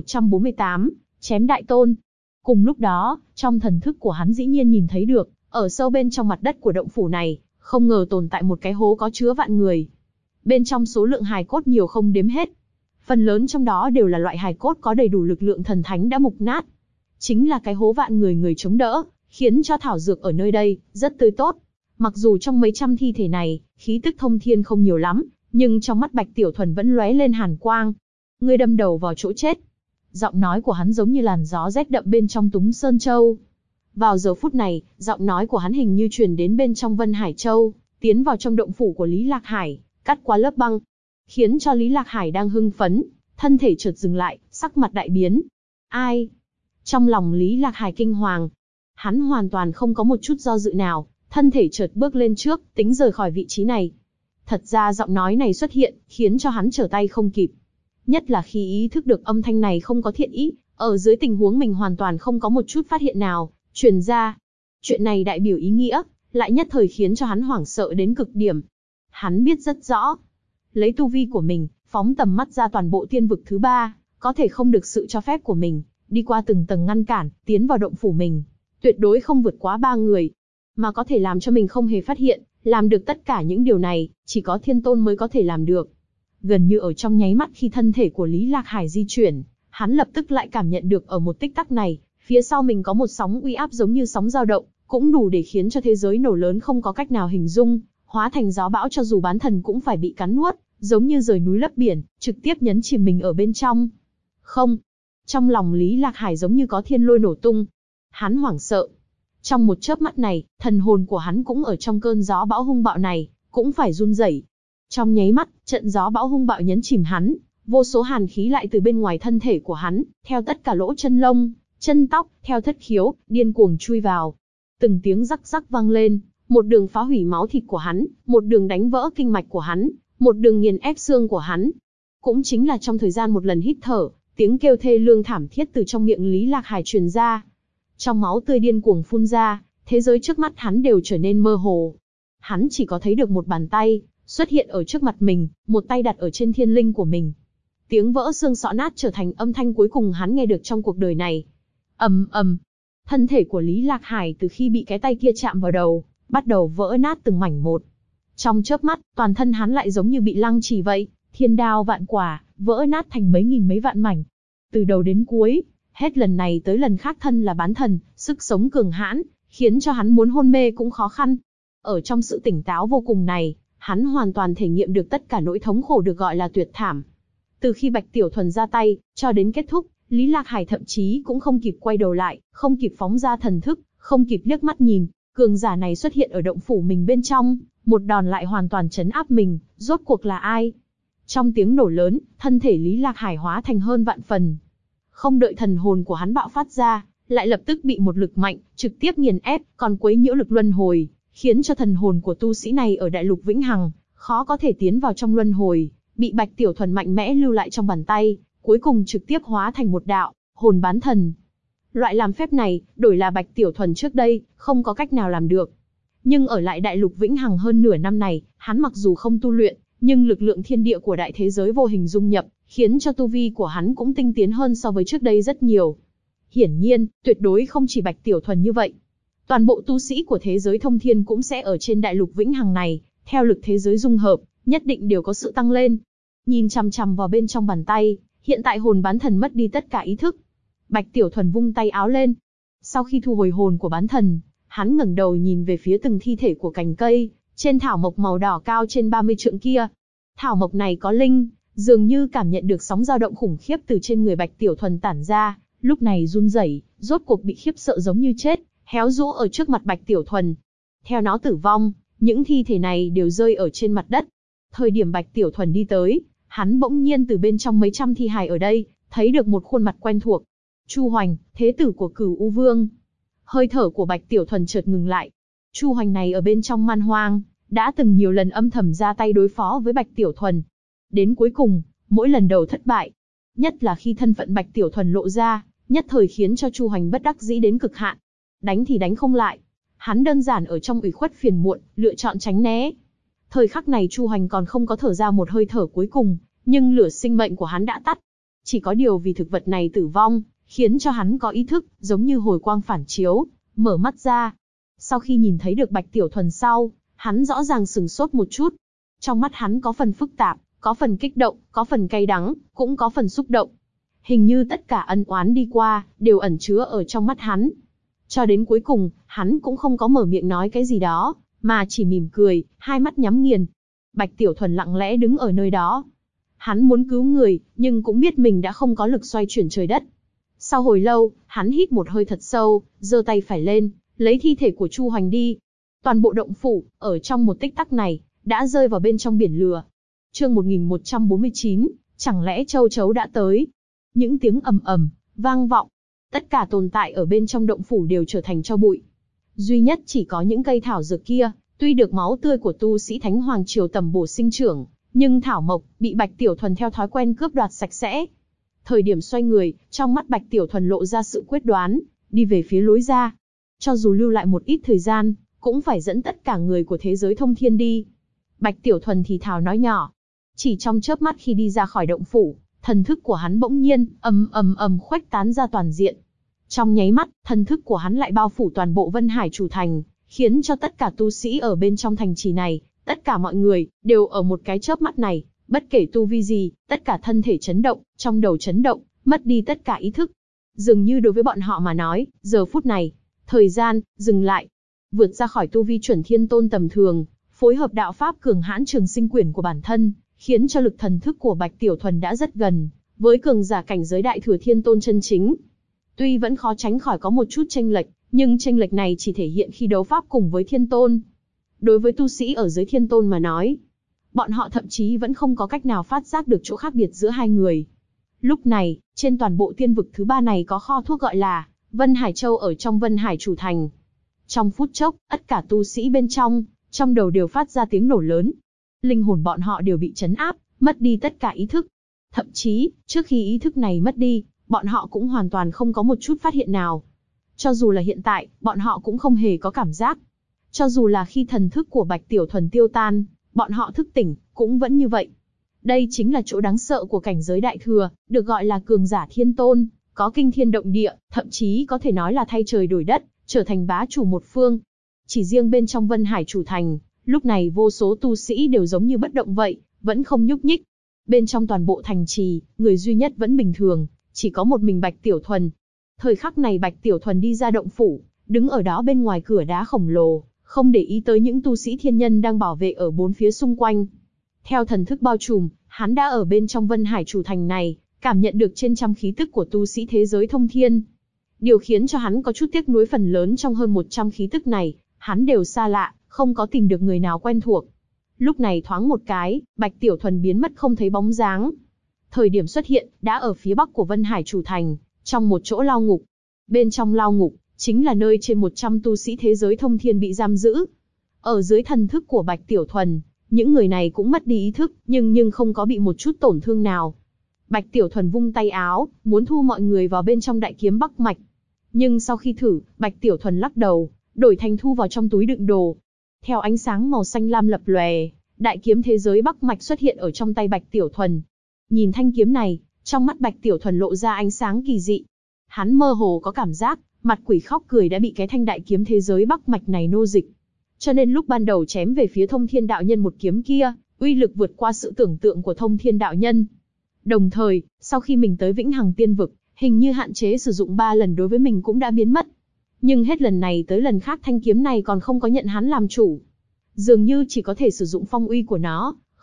1148, chém đại tôn. Cùng lúc đó, trong thần thức của hắn dĩ nhiên nhìn thấy được, ở sâu bên trong mặt đất của động phủ này, không ngờ tồn tại một cái hố có chứa vạn người. Bên trong số lượng hài cốt nhiều không đếm hết. Phần lớn trong đó đều là loại hài cốt có đầy đủ lực lượng thần thánh đã mục nát. Chính là cái hố vạn người người chống đỡ, khiến cho thảo dược ở nơi đây rất tươi tốt. Mặc dù trong mấy trăm thi thể này, khí tức thông thiên không nhiều lắm, nhưng trong mắt Bạch Tiểu Thuần vẫn lóe lên hàn quang. Ngươi đâm đầu vào chỗ chết. Giọng nói của hắn giống như làn gió rét đậm bên trong Túng Sơn Châu. Vào giờ phút này, giọng nói của hắn hình như truyền đến bên trong Vân Hải Châu, tiến vào trong động phủ của Lý Lạc Hải, cắt qua lớp băng, khiến cho Lý Lạc Hải đang hưng phấn, thân thể chợt dừng lại, sắc mặt đại biến. Ai? Trong lòng Lý Lạc Hải kinh hoàng, hắn hoàn toàn không có một chút do dự nào, thân thể chợt bước lên trước, tính rời khỏi vị trí này. Thật ra giọng nói này xuất hiện, khiến cho hắn trở tay không kịp. Nhất là khi ý thức được âm thanh này không có thiện ý, ở dưới tình huống mình hoàn toàn không có một chút phát hiện nào, truyền ra. Chuyện này đại biểu ý nghĩa, lại nhất thời khiến cho hắn hoảng sợ đến cực điểm. Hắn biết rất rõ, lấy tu vi của mình, phóng tầm mắt ra toàn bộ tiên vực thứ 3, có thể không được sự cho phép của mình, đi qua từng tầng ngăn cản, tiến vào động phủ mình, tuyệt đối không vượt quá 3 người. Mà có thể làm cho mình không hề phát hiện, làm được tất cả những điều này, chỉ có Thiên Tôn mới có thể làm được. Gần như ở trong nháy mắt khi thân thể của Lý Lạc Hải di chuyển, hắn lập tức lại cảm nhận được ở một tích tắc này, phía sau mình có một sóng uy áp giống như sóng dao động, cũng đủ để khiến cho thế giới nổ lớn không có cách nào hình dung, hóa thành gió bão cho dù bán thần cũng phải bị cắn nuốt, giống như rời núi lấp biển, trực tiếp nhấn chìm mình ở bên trong. Không, trong lòng Lý Lạc Hải giống như có thiên lôi nổ tung. Hắn hoảng sợ. Trong một chớp mắt này, thần hồn của hắn cũng ở trong cơn gió bão hung bạo này, cũng phải run rẩy. Trong nháy mắt, trận gió bão hung bạo nhấn chìm hắn, vô số hàn khí lại từ bên ngoài thân thể của hắn, theo tất cả lỗ chân lông, chân tóc, theo thất khiếu, điên cuồng chui vào. Từng tiếng rắc rắc vang lên, một đường phá hủy máu thịt của hắn, một đường đánh vỡ kinh mạch của hắn, một đường nghiền ép xương của hắn. Cũng chính là trong thời gian một lần hít thở, tiếng kêu thê lương thảm thiết từ trong miệng Lý Lạc Hải truyền ra. Trong máu tươi điên cuồng phun ra, thế giới trước mắt hắn đều trở nên mơ hồ. Hắn chỉ có thấy được một bàn tay xuất hiện ở trước mặt mình, một tay đặt ở trên thiên linh của mình. Tiếng vỡ xương xọ nát trở thành âm thanh cuối cùng hắn nghe được trong cuộc đời này. Ầm ầm, thân thể của Lý Lạc Hải từ khi bị cái tay kia chạm vào đầu, bắt đầu vỡ nát từng mảnh một. Trong chớp mắt, toàn thân hắn lại giống như bị lăng trì vậy, thiên đao vạn quả, vỡ nát thành mấy nghìn mấy vạn mảnh. Từ đầu đến cuối, hết lần này tới lần khác thân là bán thần, sức sống cường hãn, khiến cho hắn muốn hôn mê cũng khó khăn. Ở trong sự tỉnh táo vô cùng này, hắn hoàn toàn thể nghiệm được tất cả nỗi thống khổ được gọi là tuyệt thảm. Từ khi Bạch Tiểu Thuần ra tay, cho đến kết thúc, Lý Lạc Hải thậm chí cũng không kịp quay đầu lại, không kịp phóng ra thần thức, không kịp liếc mắt nhìn, cường giả này xuất hiện ở động phủ mình bên trong, một đòn lại hoàn toàn trấn áp mình, rốt cuộc là ai? Trong tiếng nổ lớn, thân thể Lý Lạc Hải hóa thành hơn vạn phần. Không đợi thần hồn của hắn bạo phát ra, lại lập tức bị một lực mạnh, trực tiếp nghiền ép, còn quấy nhiễu lực luân hồi, khiến cho thần hồn của tu sĩ này ở đại lục vĩnh hằng, khó có thể tiến vào trong luân hồi, bị Bạch Tiểu Thuần mạnh mẽ lưu lại trong bàn tay, cuối cùng trực tiếp hóa thành một đạo, hồn bán thần. Loại làm phép này, đổi là Bạch Tiểu Thuần trước đây, không có cách nào làm được. Nhưng ở lại đại lục vĩnh hằng hơn nửa năm này, hắn mặc dù không tu luyện, nhưng lực lượng thiên địa của đại thế giới vô hình dung nhập, khiến cho tu vi của hắn cũng tinh tiến hơn so với trước đây rất nhiều. Hiển nhiên, tuyệt đối không chỉ Bạch Tiểu Thuần như vậy. Toàn bộ tu sĩ của thế giới thông thiên cũng sẽ ở trên đại lục vĩnh hằng này, theo lực thế giới dung hợp, nhất định đều có sự tăng lên. Nhìn chằm chằm vào bên trong bàn tay, hiện tại hồn bán thần mất đi tất cả ý thức. Bạch Tiểu Thuần vung tay áo lên. Sau khi thu hồi hồn của bán thần, hắn ngẩng đầu nhìn về phía từng thi thể của cành cây, trên thảo mộc màu đỏ cao trên 30 trượng kia. Thảo mộc này có linh, dường như cảm nhận được sóng dao động khủng khiếp từ trên người Bạch Tiểu Thuần tản ra, lúc này run rẩy, rốt cuộc bị khiếp sợ giống như chết, héo rũ ở trước mặt Bạch Tiểu Thuần. Theo nó tử vong, những thi thể này đều rơi ở trên mặt đất. Thời điểm Bạch Tiểu Thuần đi tới, hắn bỗng nhiên từ bên trong mấy trăm thi hài ở đây, thấy được một khuôn mặt quen thuộc. Chu Hoành, thế tử của Cửu U Vương. Hơi thở của Bạch Tiểu Thuần chợt ngừng lại. Chu Hoành này ở bên trong Man Hoang, đã từng nhiều lần âm thầm ra tay đối phó với Bạch Tiểu Thuần. Đến cuối cùng, mỗi lần đầu thất bại. Nhất là khi thân phận Bạch Tiểu Thuần lộ ra, nhất thời khiến cho Chu Hoành bất đắc dĩ đến cực hạn. Đánh thì đánh không lại. Hắn đơn giản ở trong ủy khuất phiền muộn, lựa chọn tránh né. Thời khắc này Chu Hoành còn không có thở ra một hơi thở cuối cùng, nhưng lửa sinh mệnh của hắn đã tắt. Chỉ có điều vì thực vật này tử vong, khiến cho hắn có ý thức, giống như hồi quang phản chiếu, mở mắt ra. Sau khi nhìn thấy được Bạch Tiểu Thuần sau, hắn rõ ràng sửng sốt một chút. Trong mắt hắn có phần phức tạp, có phần kích động, có phần cay đắng, cũng có phần xúc động. Hình như tất cả ân oán đi qua, đều ẩn chứa ở trong mắt hắn. Cho đến cuối cùng, hắn cũng không có mở miệng nói cái gì đó, mà chỉ mỉm cười, hai mắt nhắm nghiền. Bạch Tiểu Thuần lặng lẽ đứng ở nơi đó. Hắn muốn cứu người, nhưng cũng biết mình đã không có lực xoay chuyển trời đất. Sau hồi lâu, hắn hít một hơi thật sâu, giơ tay phải lên, lấy thi thể của Chu Hoành đi. Toàn bộ động phủ, ở trong một tích tắc này, đã rơi vào bên trong biển lửa. Chương 1149, chẳng lẽ châu chấu đã tới? Những tiếng ầm ầm vang vọng, tất cả tồn tại ở bên trong động phủ đều trở thành tro bụi. Duy nhất chỉ có những cây thảo dược kia, tuy được máu tươi của tu sĩ Thánh Hoàng Triều tầm bổ sinh trưởng, nhưng thảo mộc bị Bạch Tiểu Thuần theo thói quen cướp đoạt sạch sẽ. Thời điểm xoay người, trong mắt Bạch Tiểu Thuần lộ ra sự quyết đoán, đi về phía lối ra. Cho dù lưu lại một ít thời gian, cũng phải dẫn tất cả người của thế giới thông thiên đi. Bạch Tiểu Thuần thì thào nói nhỏ. Chỉ trong chớp mắt khi đi ra khỏi động phủ, thần thức của hắn bỗng nhiên, khuếch tán ra toàn diện. Trong nháy mắt, thần thức của hắn lại bao phủ toàn bộ Vân Hải chủ thành, khiến cho tất cả tu sĩ ở bên trong thành trì này, tất cả mọi người, đều ở một cái chớp mắt này, bất kể tu vi gì, tất cả thân thể chấn động, trong đầu chấn động, mất đi tất cả ý thức. Dường như đối với bọn họ mà nói, giờ phút này, thời gian, dừng lại. Vượt ra khỏi tu vi chuẩn thiên tôn tầm thường, phối hợp đạo pháp cường hãn trường sinh quyển của bản thân, khiến cho lực thần thức của Bạch Tiểu Thuần đã rất gần, với cường giả cảnh giới đại thừa thiên tôn chân chính. Tuy vẫn khó tránh khỏi có một chút chênh lệch, nhưng chênh lệch này chỉ thể hiện khi đấu pháp cùng với thiên tôn. Đối với tu sĩ ở dưới thiên tôn mà nói, bọn họ thậm chí vẫn không có cách nào phát giác được chỗ khác biệt giữa hai người. Lúc này, trên toàn bộ tiên vực thứ ba này có kho thuốc gọi là Vân Hải Châu ở trong Vân Hải chủ thành. Trong phút chốc, tất cả tu sĩ bên trong đầu đều phát ra tiếng nổ lớn. Linh hồn bọn họ đều bị trấn áp, mất đi tất cả ý thức. Thậm chí, trước khi ý thức này mất đi, bọn họ cũng hoàn toàn không có một chút phát hiện nào. Cho dù là hiện tại, bọn họ cũng không hề có cảm giác. Cho dù là khi thần thức của Bạch Tiểu Thuần tiêu tan, bọn họ thức tỉnh, cũng vẫn như vậy. Đây chính là chỗ đáng sợ của cảnh giới đại thừa, được gọi là cường giả thiên tôn, có kinh thiên động địa, thậm chí có thể nói là thay trời đổi đất, trở thành bá chủ một phương. Chỉ riêng bên trong Vân Hải chủ thành, lúc này vô số tu sĩ đều giống như bất động vậy, vẫn không nhúc nhích. Bên trong toàn bộ thành trì, người duy nhất vẫn bình thường, chỉ có một mình Bạch Tiểu Thuần. Thời khắc này Bạch Tiểu Thuần đi ra động phủ, đứng ở đó bên ngoài cửa đá khổng lồ, không để ý tới những tu sĩ thiên nhân đang bảo vệ ở bốn phía xung quanh. Theo thần thức bao trùm, hắn đã ở bên trong Vân Hải chủ thành này, cảm nhận được trên trăm khí tức của tu sĩ thế giới thông thiên. Điều khiến cho hắn có chút tiếc nuối phần lớn trong hơn 100 khí tức này, hắn đều xa lạ, không có tìm được người nào quen thuộc. Lúc này thoáng một cái, Bạch Tiểu Thuần biến mất không thấy bóng dáng. Thời điểm xuất hiện, đã ở phía bắc của Vân Hải chủ thành, trong một chỗ lao ngục. Bên trong lao ngục, chính là nơi trên 100 tu sĩ thế giới thông thiên bị giam giữ. Ở dưới thần thức của Bạch Tiểu Thuần, những người này cũng mất đi ý thức, nhưng không có bị một chút tổn thương nào. Bạch Tiểu Thuần vung tay áo, muốn thu mọi người vào bên trong đại kiếm Bắc Mạch. Nhưng sau khi thử, Bạch Tiểu Thuần lắc đầu, đổi thành thu vào trong túi đựng đồ. Theo ánh sáng màu xanh lam lập lòe, đại kiếm thế giới Bắc Mạch xuất hiện ở trong tay Bạch Tiểu Thuần. Nhìn thanh kiếm này, trong mắt Bạch Tiểu Thuần lộ ra ánh sáng kỳ dị. Hắn mơ hồ có cảm giác, mặt quỷ khóc cười đã bị cái thanh đại kiếm thế giới Bắc Mạch này nô dịch. Cho nên lúc ban đầu chém về phía Thông Thiên đạo nhân một kiếm kia, uy lực vượt qua sự tưởng tượng của Thông Thiên đạo nhân. Đồng thời, sau khi mình tới Vĩnh Hằng Tiên Vực, hình như hạn chế sử dụng 3 lần đối với mình cũng đã biến mất. Nhưng hết lần này tới lần khác thanh kiếm này còn không có nhận hắn làm chủ. Dường như chỉ có thể sử dụng phong uy của nó,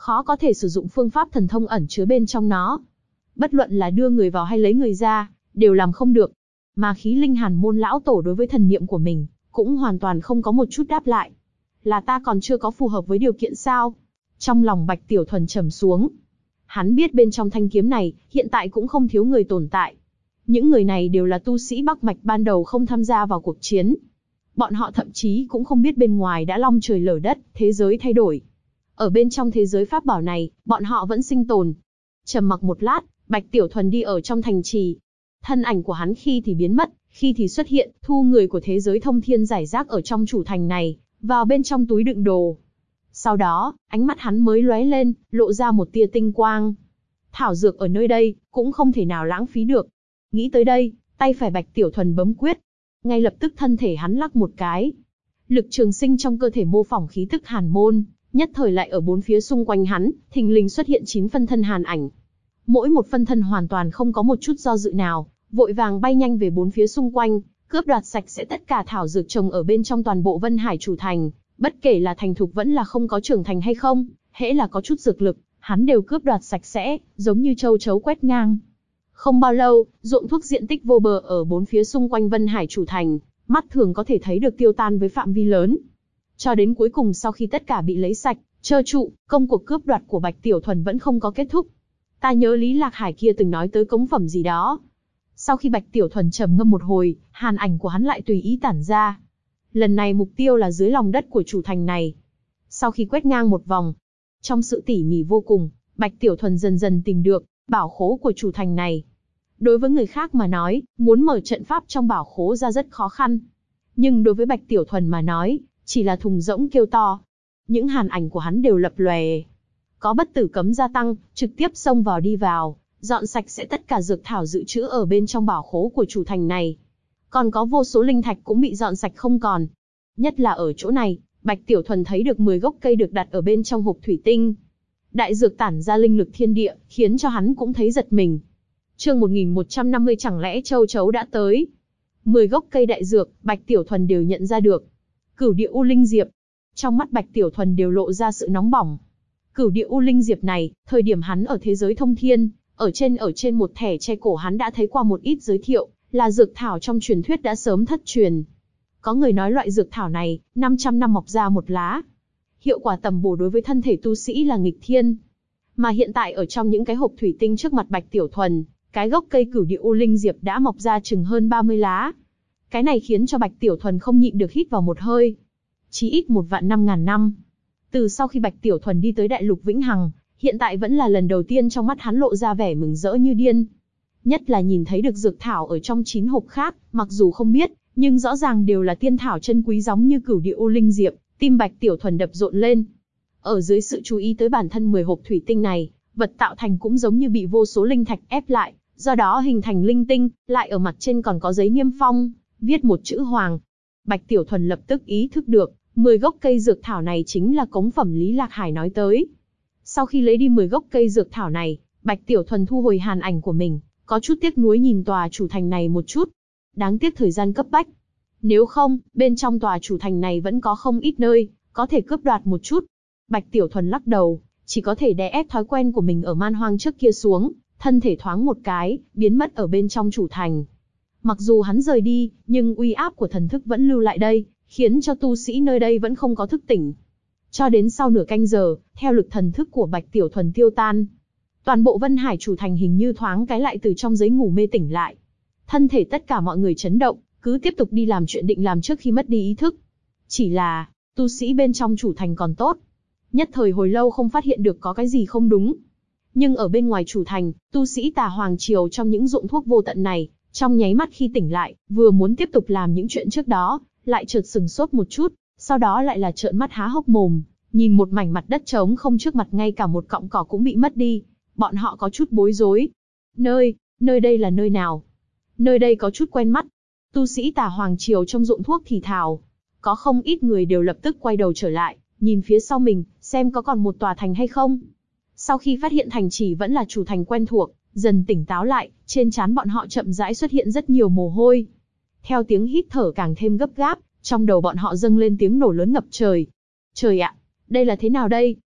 khó có thể sử dụng phương pháp thần thông ẩn chứa bên trong nó. Bất luận là đưa người vào hay lấy người ra, đều làm không được. Mà khí linh Hàn môn lão tổ đối với thần niệm của mình, cũng hoàn toàn không có một chút đáp lại. Là ta còn chưa có phù hợp với điều kiện sao? Trong lòng Bạch Tiểu Thuần trầm xuống. Hắn biết bên trong thanh kiếm này, hiện tại cũng không thiếu người tồn tại. Những người này đều là tu sĩ Bắc Mạch ban đầu không tham gia vào cuộc chiến. Bọn họ thậm chí cũng không biết bên ngoài đã long trời lở đất, thế giới thay đổi. Ở bên trong thế giới pháp bảo này, bọn họ vẫn sinh tồn. Trầm mặc một lát, Bạch Tiểu Thuần đi ở trong thành trì. Thân ảnh của hắn khi thì biến mất, khi thì xuất hiện, thu người của thế giới thông thiên giải rác ở trong chủ thành này, vào bên trong túi đựng đồ. Sau đó, ánh mắt hắn mới lóe lên, lộ ra một tia tinh quang. Thảo dược ở nơi đây, cũng không thể nào lãng phí được. Nghĩ tới đây, tay phải Bạch Tiểu Thuần bấm quyết. Ngay lập tức thân thể hắn lắc một cái. Lực trường sinh trong cơ thể mô phỏng khí tức Hàn môn, nhất thời lại ở bốn phía xung quanh hắn, thình lình xuất hiện 9 phân thân hàn ảnh. Mỗi một phân thân hoàn toàn không có một chút do dự nào, vội vàng bay nhanh về bốn phía xung quanh, cướp đoạt sạch sẽ tất cả thảo dược trồng ở bên trong toàn bộ Vân Hải chủ thành, bất kể là thành thục vẫn là không có trưởng thành hay không, hễ là có chút dược lực, hắn đều cướp đoạt sạch sẽ, giống như châu chấu quét ngang. Không bao lâu, ruộng thuốc diện tích vô bờ ở bốn phía xung quanh Vân Hải chủ thành, mắt thường có thể thấy được tiêu tan với phạm vi lớn. Cho đến cuối cùng sau khi tất cả bị lấy sạch, trơ trụ, công cuộc cướp đoạt của Bạch Tiểu Thuần vẫn không có kết thúc. Ta nhớ Lý Lạc Hải kia từng nói tới cống phẩm gì đó. Sau khi Bạch Tiểu Thuần trầm ngâm một hồi, hàn ảnh của hắn lại tùy ý tản ra. Lần này mục tiêu là dưới lòng đất của chủ thành này. Sau khi quét ngang một vòng, trong sự tỉ mỉ vô cùng, Bạch Tiểu Thuần dần dần tìm được bảo khố của chủ thành này. Đối với người khác mà nói, muốn mở trận pháp trong bảo khố ra rất khó khăn. Nhưng đối với Bạch Tiểu Thuần mà nói, chỉ là thùng rỗng kêu to. Những hàn ảnh của hắn đều lập lòe. Có bất tử cấm gia tăng, trực tiếp xông vào đi vào, dọn sạch sẽ tất cả dược thảo dự trữ ở bên trong bảo khố của chủ thành này. Còn có vô số linh thạch cũng bị dọn sạch không còn. Nhất là ở chỗ này, Bạch Tiểu Thuần thấy được 10 gốc cây được đặt ở bên trong hộp thủy tinh. Đại dược tản ra linh lực thiên địa, khiến cho hắn cũng thấy giật mình. Chương 1150 chẳng lẽ châu chấu đã tới. 10 gốc cây đại dược, Bạch Tiểu Thuần đều nhận ra được. Cửu địa u linh diệp. Trong mắt Bạch Tiểu Thuần đều lộ ra sự nóng bỏng. Cửu địa u linh diệp này, thời điểm hắn ở thế giới thông thiên, ở trên một thẻ che cổ hắn đã thấy qua một ít giới thiệu, là dược thảo trong truyền thuyết đã sớm thất truyền. Có người nói loại dược thảo này, 500 năm mọc ra một lá. Hiệu quả tầm bổ đối với thân thể tu sĩ là nghịch thiên. Mà hiện tại ở trong những cái hộp thủy tinh trước mặt Bạch Tiểu Thuần, cái gốc cây cửu địa u linh diệp đã mọc ra chừng hơn 30 lá. Cái này khiến cho Bạch Tiểu Thuần không nhịn được hít vào một hơi. Chí ít 1.500.000 năm. Từ sau khi Bạch Tiểu Thuần đi tới Đại Lục Vĩnh Hằng, hiện tại vẫn là lần đầu tiên trong mắt hắn lộ ra vẻ mừng rỡ như điên. Nhất là nhìn thấy được dược thảo ở trong 9 hộp khác, mặc dù không biết, nhưng rõ ràng đều là tiên thảo chân quý giống như cửu địa u linh diệp, tim Bạch Tiểu Thuần đập rộn lên. Ở dưới sự chú ý tới bản thân 10 hộp thủy tinh này, vật tạo thành cũng giống như bị vô số linh thạch ép lại, do đó hình thành linh tinh, lại ở mặt trên còn có giấy niêm phong, viết một chữ Hoàng. Bạch Tiểu Thuần lập tức ý thức được, 10 gốc cây dược thảo này chính là cống phẩm Lý Lạc Hải nói tới. Sau khi lấy đi 10 gốc cây dược thảo này, Bạch Tiểu Thuần thu hồi hàn ảnh của mình, có chút tiếc nuối nhìn tòa chủ thành này một chút. Đáng tiếc thời gian cấp bách. Nếu không, bên trong tòa chủ thành này vẫn có không ít nơi, có thể cướp đoạt một chút. Bạch Tiểu Thuần lắc đầu, chỉ có thể đè ép thói quen của mình ở man hoang trước kia xuống, thân thể thoáng một cái, biến mất ở bên trong chủ thành. Mặc dù hắn rời đi, nhưng uy áp của thần thức vẫn lưu lại đây, khiến cho tu sĩ nơi đây vẫn không có thức tỉnh. Cho đến sau nửa canh giờ, theo lực thần thức của Bạch Tiểu Thuần tiêu tan, toàn bộ Vân Hải chủ thành hình như thoáng cái lại từ trong giấc ngủ mê tỉnh lại. Thân thể tất cả mọi người chấn động, cứ tiếp tục đi làm chuyện định làm trước khi mất đi ý thức. Chỉ là, tu sĩ bên trong chủ thành còn tốt. Nhất thời hồi lâu không phát hiện được có cái gì không đúng. Nhưng ở bên ngoài chủ thành, tu sĩ Tà Hoàng Triều trong những ruộng thuốc vô tận này, trong nháy mắt khi tỉnh lại, vừa muốn tiếp tục làm những chuyện trước đó, lại chợt sừng sốt một chút, sau đó lại là trợn mắt há hốc mồm, nhìn một mảnh mặt đất trống không trước mặt, ngay cả một cọng cỏ cũng bị mất đi. Bọn họ có chút bối rối. Nơi đây là nơi nào? Nơi đây có chút quen mắt. Tu sĩ Tà Hoàng Triều trong ruộng thuốc thì thào. Có không ít người đều lập tức quay đầu trở lại, nhìn phía sau mình, xem có còn một tòa thành hay không. Sau khi phát hiện thành chỉ vẫn là chủ thành quen thuộc, dần tỉnh táo lại, trên trán bọn họ chậm rãi xuất hiện rất nhiều mồ hôi. Theo tiếng hít thở càng thêm gấp gáp, trong đầu bọn họ dâng lên tiếng nổ lớn ngập trời. Trời ạ, đây là thế nào đây?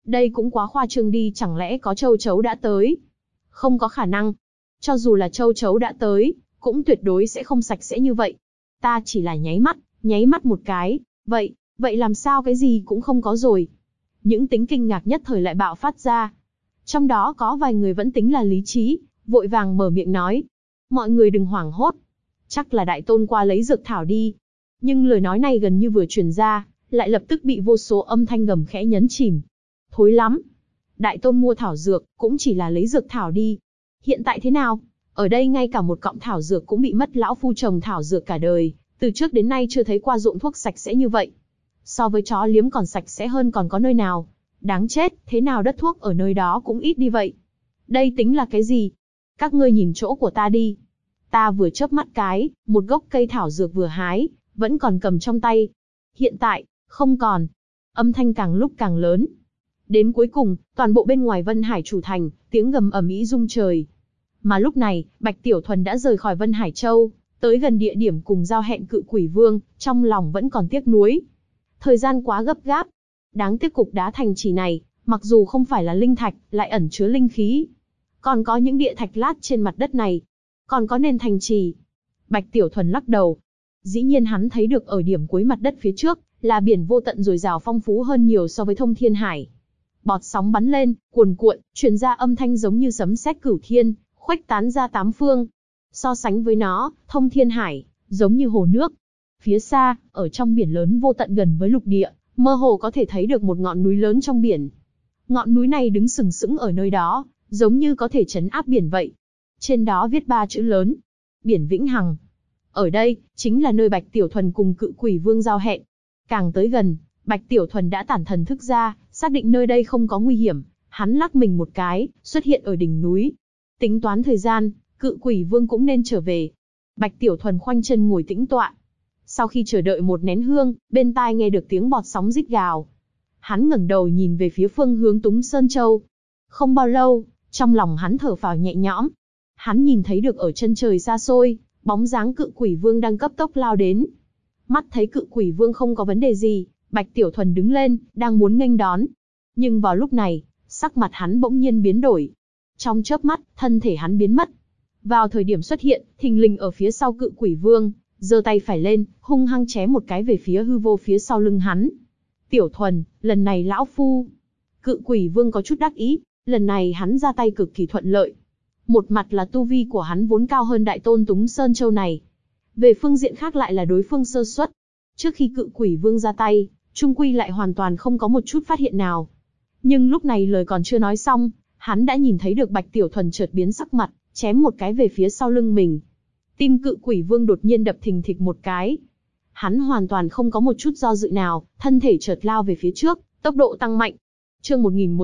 Đây cũng quá khoa trương đi, chẳng lẽ có châu chấu đã tới? Không có khả năng. Cho dù là châu chấu đã tới, cũng tuyệt đối sẽ không sạch sẽ như vậy. Ta chỉ là nháy mắt một cái, vậy làm sao cái gì cũng không có rồi? Những tính kinh ngạc nhất thời lại bạo phát ra. Trong đó có vài người vẫn tính là lý trí, vội vàng mở miệng nói. Mọi người đừng hoảng hốt. Chắc là đại tôn qua lấy dược thảo đi. Nhưng lời nói này gần như vừa truyền ra, lại lập tức bị vô số âm thanh gầm khẽ nhấn chìm. Thối lắm. Đại tôn mua thảo dược, cũng chỉ là lấy dược thảo đi. Hiện tại thế nào? Ở đây ngay cả một cọng thảo dược cũng bị mất, lão phu trồng thảo dược cả đời, từ trước đến nay chưa thấy qua ruộng thuốc sạch sẽ như vậy. So với chó liếm còn sạch sẽ hơn còn có nơi nào. Đáng chết, thế nào đất thuốc ở nơi đó cũng ít đi vậy. Đây tính là cái gì? Các ngươi nhìn chỗ của ta đi. Ta vừa chớp mắt cái, một gốc cây thảo dược vừa hái, vẫn còn cầm trong tay. Hiện tại, không còn. Âm thanh càng lúc càng lớn. Đến cuối cùng, toàn bộ bên ngoài Vân Hải chủ thành, tiếng gầm ầm ĩ rung trời. Mà lúc này, Bạch Tiểu Thuần đã rời khỏi Vân Hải Châu, tới gần địa điểm cùng giao hẹn Cự Quỷ Vương, trong lòng vẫn còn tiếc nuối. Thời gian quá gấp gáp. Đáng tiếc cục đá thành trì này, mặc dù không phải là linh thạch, lại ẩn chứa linh khí. Còn có những địa thạch lát trên mặt đất này. Còn có nền thành trì. Bạch Tiểu Thuần lắc đầu. Dĩ nhiên hắn thấy được ở điểm cuối mặt đất phía trước, là biển vô tận dồi dào phong phú hơn nhiều so với Thông Thiên Hải. Bọt sóng bắn lên, cuồn cuộn, truyền ra âm thanh giống như sấm sét cửu thiên, khuếch tán ra tám phương. So sánh với nó, Thông Thiên Hải, giống như hồ nước. Phía xa, ở trong biển lớn vô tận gần với lục địa, mơ hồ có thể thấy được một ngọn núi lớn trong biển. Ngọn núi này đứng sừng sững ở nơi đó, giống như có thể trấn áp biển vậy. Trên đó viết 3 chữ lớn. Biển Vĩnh Hằng. Ở đây, chính là nơi Bạch Tiểu Thuần cùng Cự Quỷ Vương giao hẹn. Càng tới gần, Bạch Tiểu Thuần đã tản thần thức ra, xác định nơi đây không có nguy hiểm. Hắn lắc mình một cái, xuất hiện ở đỉnh núi. Tính toán thời gian, Cự Quỷ Vương cũng nên trở về. Bạch Tiểu Thuần khoanh chân ngồi tĩnh tọa. Sau khi chờ đợi một nén hương, bên tai nghe được tiếng bọt sóng rít gào. Hắn ngẩng đầu nhìn về phía phương hướng Túng Sơn Châu. Không bao lâu, trong lòng hắn thở phào nhẹ nhõm. Hắn nhìn thấy được ở chân trời xa xôi, bóng dáng Cự Quỷ Vương đang cấp tốc lao đến. Mắt thấy Cự Quỷ Vương không có vấn đề gì, Bạch Tiểu Thuần đứng lên, đang muốn nghênh đón. Nhưng vào lúc này, sắc mặt hắn bỗng nhiên biến đổi. Trong chớp mắt, thân thể hắn biến mất. Vào thời điểm xuất hiện, thình lình ở phía sau Cự Quỷ Vương, giơ tay phải lên, hung hăng chém một cái về phía hư vô phía sau lưng hắn. Tiểu Thuần, lần này lão phu. Cự Quỷ Vương có chút đắc ý, lần này hắn ra tay cực kỳ thuận lợi. Một mặt là tu vi của hắn vốn cao hơn đại tôn Túng Sơn Châu này. Về phương diện khác lại là đối phương sơ suất. Trước khi Cự Quỷ Vương ra tay, trung quy lại hoàn toàn không có một chút phát hiện nào. Nhưng lúc này lời còn chưa nói xong, hắn đã nhìn thấy được Bạch Tiểu Thuần chợt biến sắc mặt, chém một cái về phía sau lưng mình. Tim Cự Quỷ Vương đột nhiên đập thình thịch một cái. Hắn hoàn toàn không có một chút do dự nào, thân thể chợt lao về phía trước, tốc độ tăng mạnh. Chương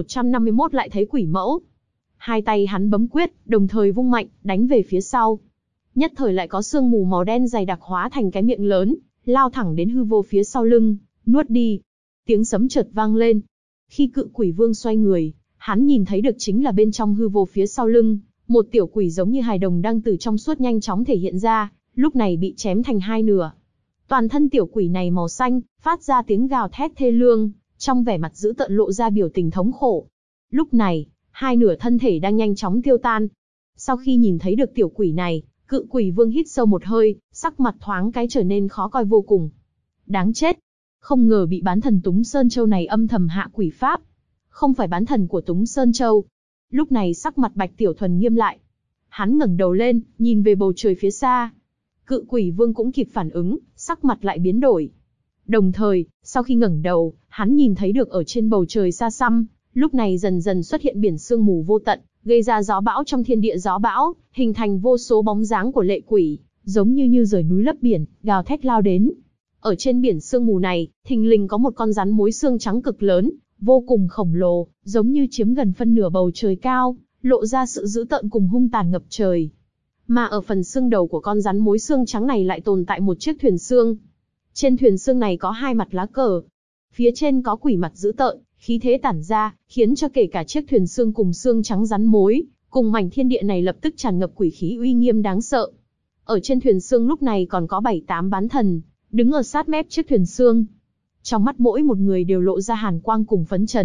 1151 lại thấy quỷ mẫu. Hai tay hắn bấm quyết, đồng thời vung mạnh, đánh về phía sau. Nhất thời lại có sương mù màu đen dày đặc hóa thành cái miệng lớn, lao thẳng đến hư vô phía sau lưng, nuốt đi. Tiếng sấm chợt vang lên. Khi Cự Quỷ Vương xoay người, hắn nhìn thấy được chính là bên trong hư vô phía sau lưng, một tiểu quỷ giống như hài đồng đang từ trong suốt nhanh chóng thể hiện ra, lúc này bị chém thành hai nửa. Toàn thân tiểu quỷ này màu xanh, phát ra tiếng gào thét thê lương, trong vẻ mặt dữ tợn lộ ra biểu tình thống khổ. Lúc này, hai nửa thân thể đang nhanh chóng tiêu tan. Sau khi nhìn thấy được tiểu quỷ này, Cự Quỷ Vương hít sâu một hơi, sắc mặt thoáng cái trở nên khó coi vô cùng. Đáng chết! Không ngờ bị bán thần Túng Sơn Châu này âm thầm hạ quỷ pháp. Không phải bán thần của Túng Sơn Châu. Lúc này sắc mặt Bạch Tiểu Thuần nghiêm lại. Hắn ngẩng đầu lên, nhìn về bầu trời phía xa. Cự Quỷ Vương cũng kịp phản ứng, sắc mặt lại biến đổi. Đồng thời, sau khi ngẩng đầu, hắn nhìn thấy được ở trên bầu trời xa xăm, lúc này dần dần xuất hiện biển sương mù vô tận, gây ra gió bão trong thiên địa gió bão, hình thành vô số bóng dáng của lệ quỷ, giống như rời núi lấp biển, gào thét lao đến. Ở trên biển sương mù này, thình lình có một con rắn mối xương trắng cực lớn, vô cùng khổng lồ, giống như chiếm gần phân nửa bầu trời cao, lộ ra sự dữ tợn cùng hung tàn ngập trời. Mà ở phần xương đầu của con rắn mối xương trắng này lại tồn tại một chiếc thuyền xương. Trên thuyền xương này có hai mặt lá cờ. Phía trên có quỷ mặt dữ tợn, khí thế tản ra, khiến cho kể cả chiếc thuyền xương cùng xương trắng rắn mối, cùng mảnh thiên địa này lập tức tràn ngập quỷ khí uy nghiêm đáng sợ. Ở trên thuyền xương lúc này còn có 7-8 bán thần, đứng ở sát mép chiếc thuyền xương. Trong mắt mỗi một người đều lộ ra hàn quang cùng phấn chấn,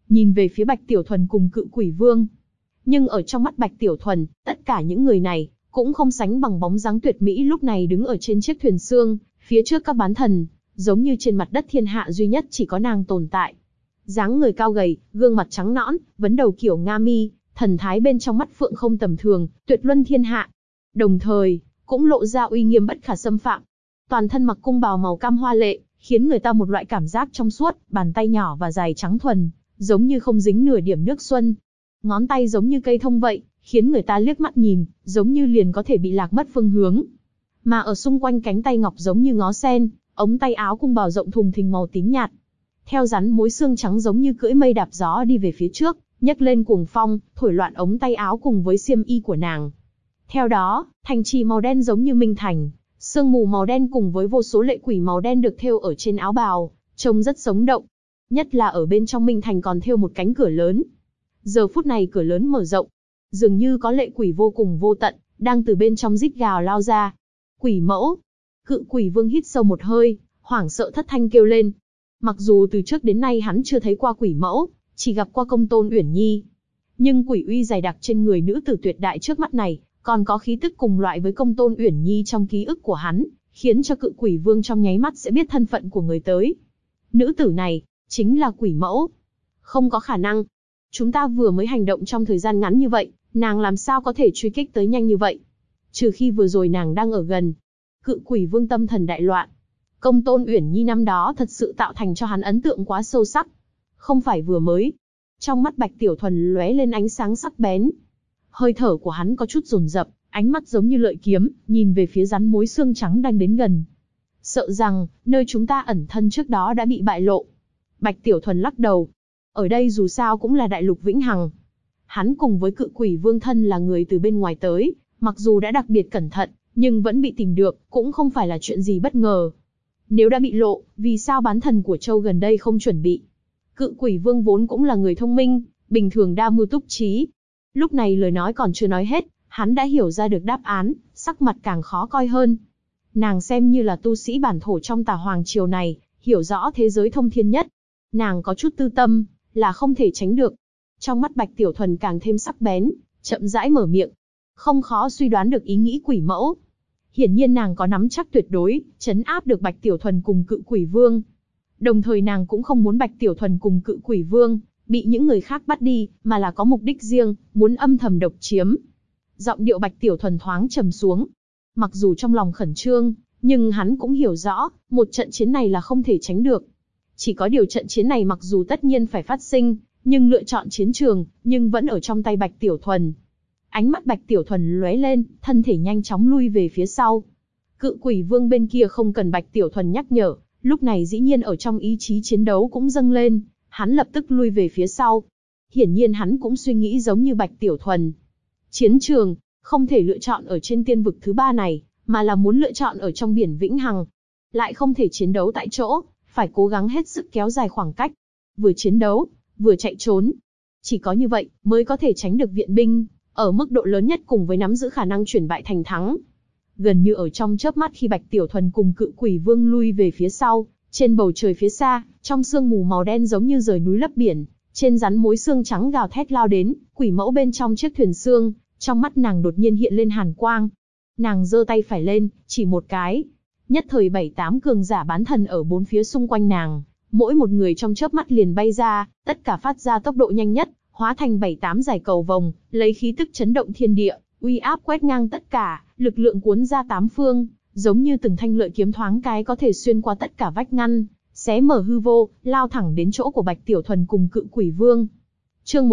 nhìn về phía Bạch Tiểu Thuần cùng Cự Quỷ Vương. Nhưng ở trong mắt Bạch Tiểu Thuần, tất cả những người này cũng không sánh bằng bóng dáng tuyệt mỹ lúc này đứng ở trên chiếc thuyền xương, phía trước các bán thần, giống như trên mặt đất thiên hạ duy nhất chỉ có nàng tồn tại. Dáng người cao gầy, gương mặt trắng nõn, vấn đầu kiểu Nga mi, thần thái bên trong mắt phượng không tầm thường, tuyệt luân thiên hạ. Đồng thời, cũng lộ ra uy nghiêm bất khả xâm phạm. Toàn thân mặc cung bào màu cam hoa lệ, khiến người ta một loại cảm giác trong suốt, bàn tay nhỏ và dài trắng thuần, giống như không dính nửa điểm nước xuân. Ngón tay giống như cây thông vậy, khiến người ta liếc mắt nhìn, giống như liền có thể bị lạc mất phương hướng. Mà ở xung quanh cánh tay ngọc giống như ngó sen, ống tay áo cung bào rộng thùng thình màu tím nhạt. Theo rắn mối xương trắng giống như cưỡi mây đạp gió đi về phía trước, nhấc lên cuồng phong, thổi loạn ống tay áo cùng với xiêm y của nàng. Theo đó, thành trì màu đen giống như minh thành, sương mù màu đen cùng với vô số lệ quỷ màu đen được thêu ở trên áo bào, trông rất sống động. Nhất là ở bên trong minh thành còn thêu một cánh cửa lớn. Giờ phút này cửa lớn mở rộng, dường như có lệ quỷ vô cùng vô tận, đang từ bên trong rít gào lao ra. Quỷ mẫu! Cự Quỷ Vương hít sâu một hơi, hoảng sợ thất thanh kêu lên. Mặc dù từ trước đến nay hắn chưa thấy qua quỷ mẫu, chỉ gặp qua Công Tôn Uyển Nhi. Nhưng quỷ uy dày đặc trên người nữ tử tuyệt đại trước mắt này, còn có khí tức cùng loại với Công Tôn Uyển Nhi trong ký ức của hắn, khiến cho Cự Quỷ Vương trong nháy mắt sẽ biết thân phận của người tới. Nữ tử này, chính là quỷ mẫu. Không có khả năng. Chúng ta vừa mới hành động trong thời gian ngắn như vậy, nàng làm sao có thể truy kích tới nhanh như vậy? Trừ khi vừa rồi nàng đang ở gần. Cự Quỷ Vương tâm thần đại loạn. Công Tôn Uyển Nhi năm đó thật sự tạo thành cho hắn ấn tượng quá sâu sắc. Không phải vừa mới. Trong mắt Bạch Tiểu Thuần lóe lên ánh sáng sắc bén. Hơi thở của hắn có chút dồn dập, ánh mắt giống như lợi kiếm, nhìn về phía rắn mối xương trắng đang đến gần. Sợ rằng, nơi chúng ta ẩn thân trước đó đã bị bại lộ. Bạch Tiểu Thuần lắc đầu. Ở đây dù sao cũng là đại lục vĩnh hằng. Hắn cùng với Cự Quỷ Vương thân là người từ bên ngoài tới, mặc dù đã đặc biệt cẩn thận, nhưng vẫn bị tìm được, cũng không phải là chuyện gì bất ngờ. Nếu đã bị lộ, vì sao bán thần của Châu gần đây không chuẩn bị? Cự Quỷ Vương vốn cũng là người thông minh, bình thường đa mưu túc trí. Lúc này lời nói còn chưa nói hết, hắn đã hiểu ra được đáp án, sắc mặt càng khó coi hơn. Nàng xem như là tu sĩ bản thổ trong Tà Hoàng triều này, hiểu rõ thế giới thông thiên nhất. Nàng có chút tư tâm, là không thể tránh được. Trong mắt Bạch Tiểu Thuần càng thêm sắc bén, chậm rãi mở miệng. Không khó suy đoán được ý nghĩ quỷ mẫu. Hiển nhiên nàng có nắm chắc tuyệt đối, trấn áp được Bạch Tiểu Thuần cùng Cự Quỷ Vương. Đồng thời nàng cũng không muốn Bạch Tiểu Thuần cùng Cự Quỷ Vương bị những người khác bắt đi, mà là có mục đích riêng, muốn âm thầm độc chiếm. Giọng điệu Bạch Tiểu Thuần thoáng trầm xuống. Mặc dù trong lòng khẩn trương, nhưng hắn cũng hiểu rõ, một trận chiến này là không thể tránh được. Chỉ có điều trận chiến này mặc dù tất nhiên phải phát sinh, nhưng lựa chọn chiến trường, nhưng vẫn ở trong tay Bạch Tiểu Thuần. Ánh mắt Bạch Tiểu Thuần lóe lên, thân thể nhanh chóng lui về phía sau. Cự Quỷ Vương bên kia không cần Bạch Tiểu Thuần nhắc nhở, lúc này dĩ nhiên ở trong ý chí chiến đấu cũng dâng lên, hắn lập tức lui về phía sau. Hiển nhiên hắn cũng suy nghĩ giống như Bạch Tiểu Thuần. Chiến trường, không thể lựa chọn ở trên tiên vực thứ 3 này, mà là muốn lựa chọn ở trong biển vĩnh hằng. Lại không thể chiến đấu tại chỗ, phải cố gắng hết sức kéo dài khoảng cách. Vừa chiến đấu, vừa chạy trốn. Chỉ có như vậy, mới có thể tránh được viện binh, ở mức độ lớn nhất cùng với nắm giữ khả năng chuyển bại thành thắng. Gần như ở trong chớp mắt khi Bạch Tiểu Thuần cùng Cự Quỷ Vương lui về phía sau, trên bầu trời phía xa, trong sương mù màu đen giống như rời núi lấp biển, trên rắn mối xương trắng gào thét lao đến, quỷ mẫu bên trong chiếc thuyền xương, trong mắt nàng đột nhiên hiện lên hàn quang. Nàng giơ tay phải lên, chỉ một cái. Nhất thời 7-8 cường giả bán thần ở bốn phía xung quanh nàng, mỗi một người trong chớp mắt liền bay ra, tất cả phát ra tốc độ nhanh nhất, hóa thành 7-8 giải cầu vồng, lấy khí tức chấn động thiên địa, uy áp quét ngang tất cả, lực lượng cuốn ra tám phương, giống như từng thanh lợi kiếm thoáng cái có thể xuyên qua tất cả vách ngăn, xé mở hư vô, lao thẳng đến chỗ của Bạch Tiểu Thuần cùng Cự Quỷ Vương. Chương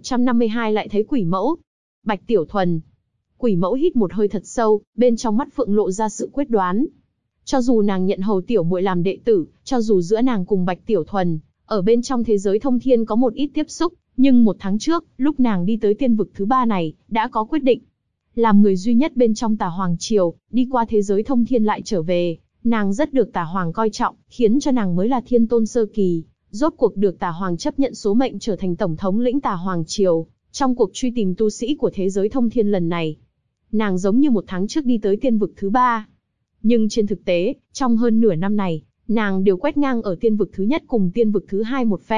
1152 lại thấy quỷ mẫu. Bạch Tiểu Thuần. Quỷ mẫu hít một hơi thật sâu, bên trong mắt phượng lộ ra sự quyết đoán. Cho dù nàng nhận hầu tiểu muội làm đệ tử, cho dù giữa nàng cùng Bạch Tiểu Thuần, ở bên trong thế giới thông thiên có một ít tiếp xúc, nhưng 1 tháng trước, lúc nàng đi tới tiên vực thứ 3 này, đã có quyết định. Làm người duy nhất bên trong Tà Hoàng triều, đi qua thế giới thông thiên lại trở về, nàng rất được Tà Hoàng coi trọng, khiến cho nàng mới là thiên tôn sơ kỳ, rốt cuộc được Tà Hoàng chấp nhận số mệnh trở thành tổng thống lĩnh Tà Hoàng triều, trong cuộc truy tìm tu sĩ của thế giới thông thiên lần này. Nàng giống như 1 tháng trước đi tới tiên vực thứ 3. Nhưng trên thực tế, trong hơn nửa năm này, nàng đều quét ngang ở tiên vực thứ nhất cùng tiên vực thứ 2 một phen,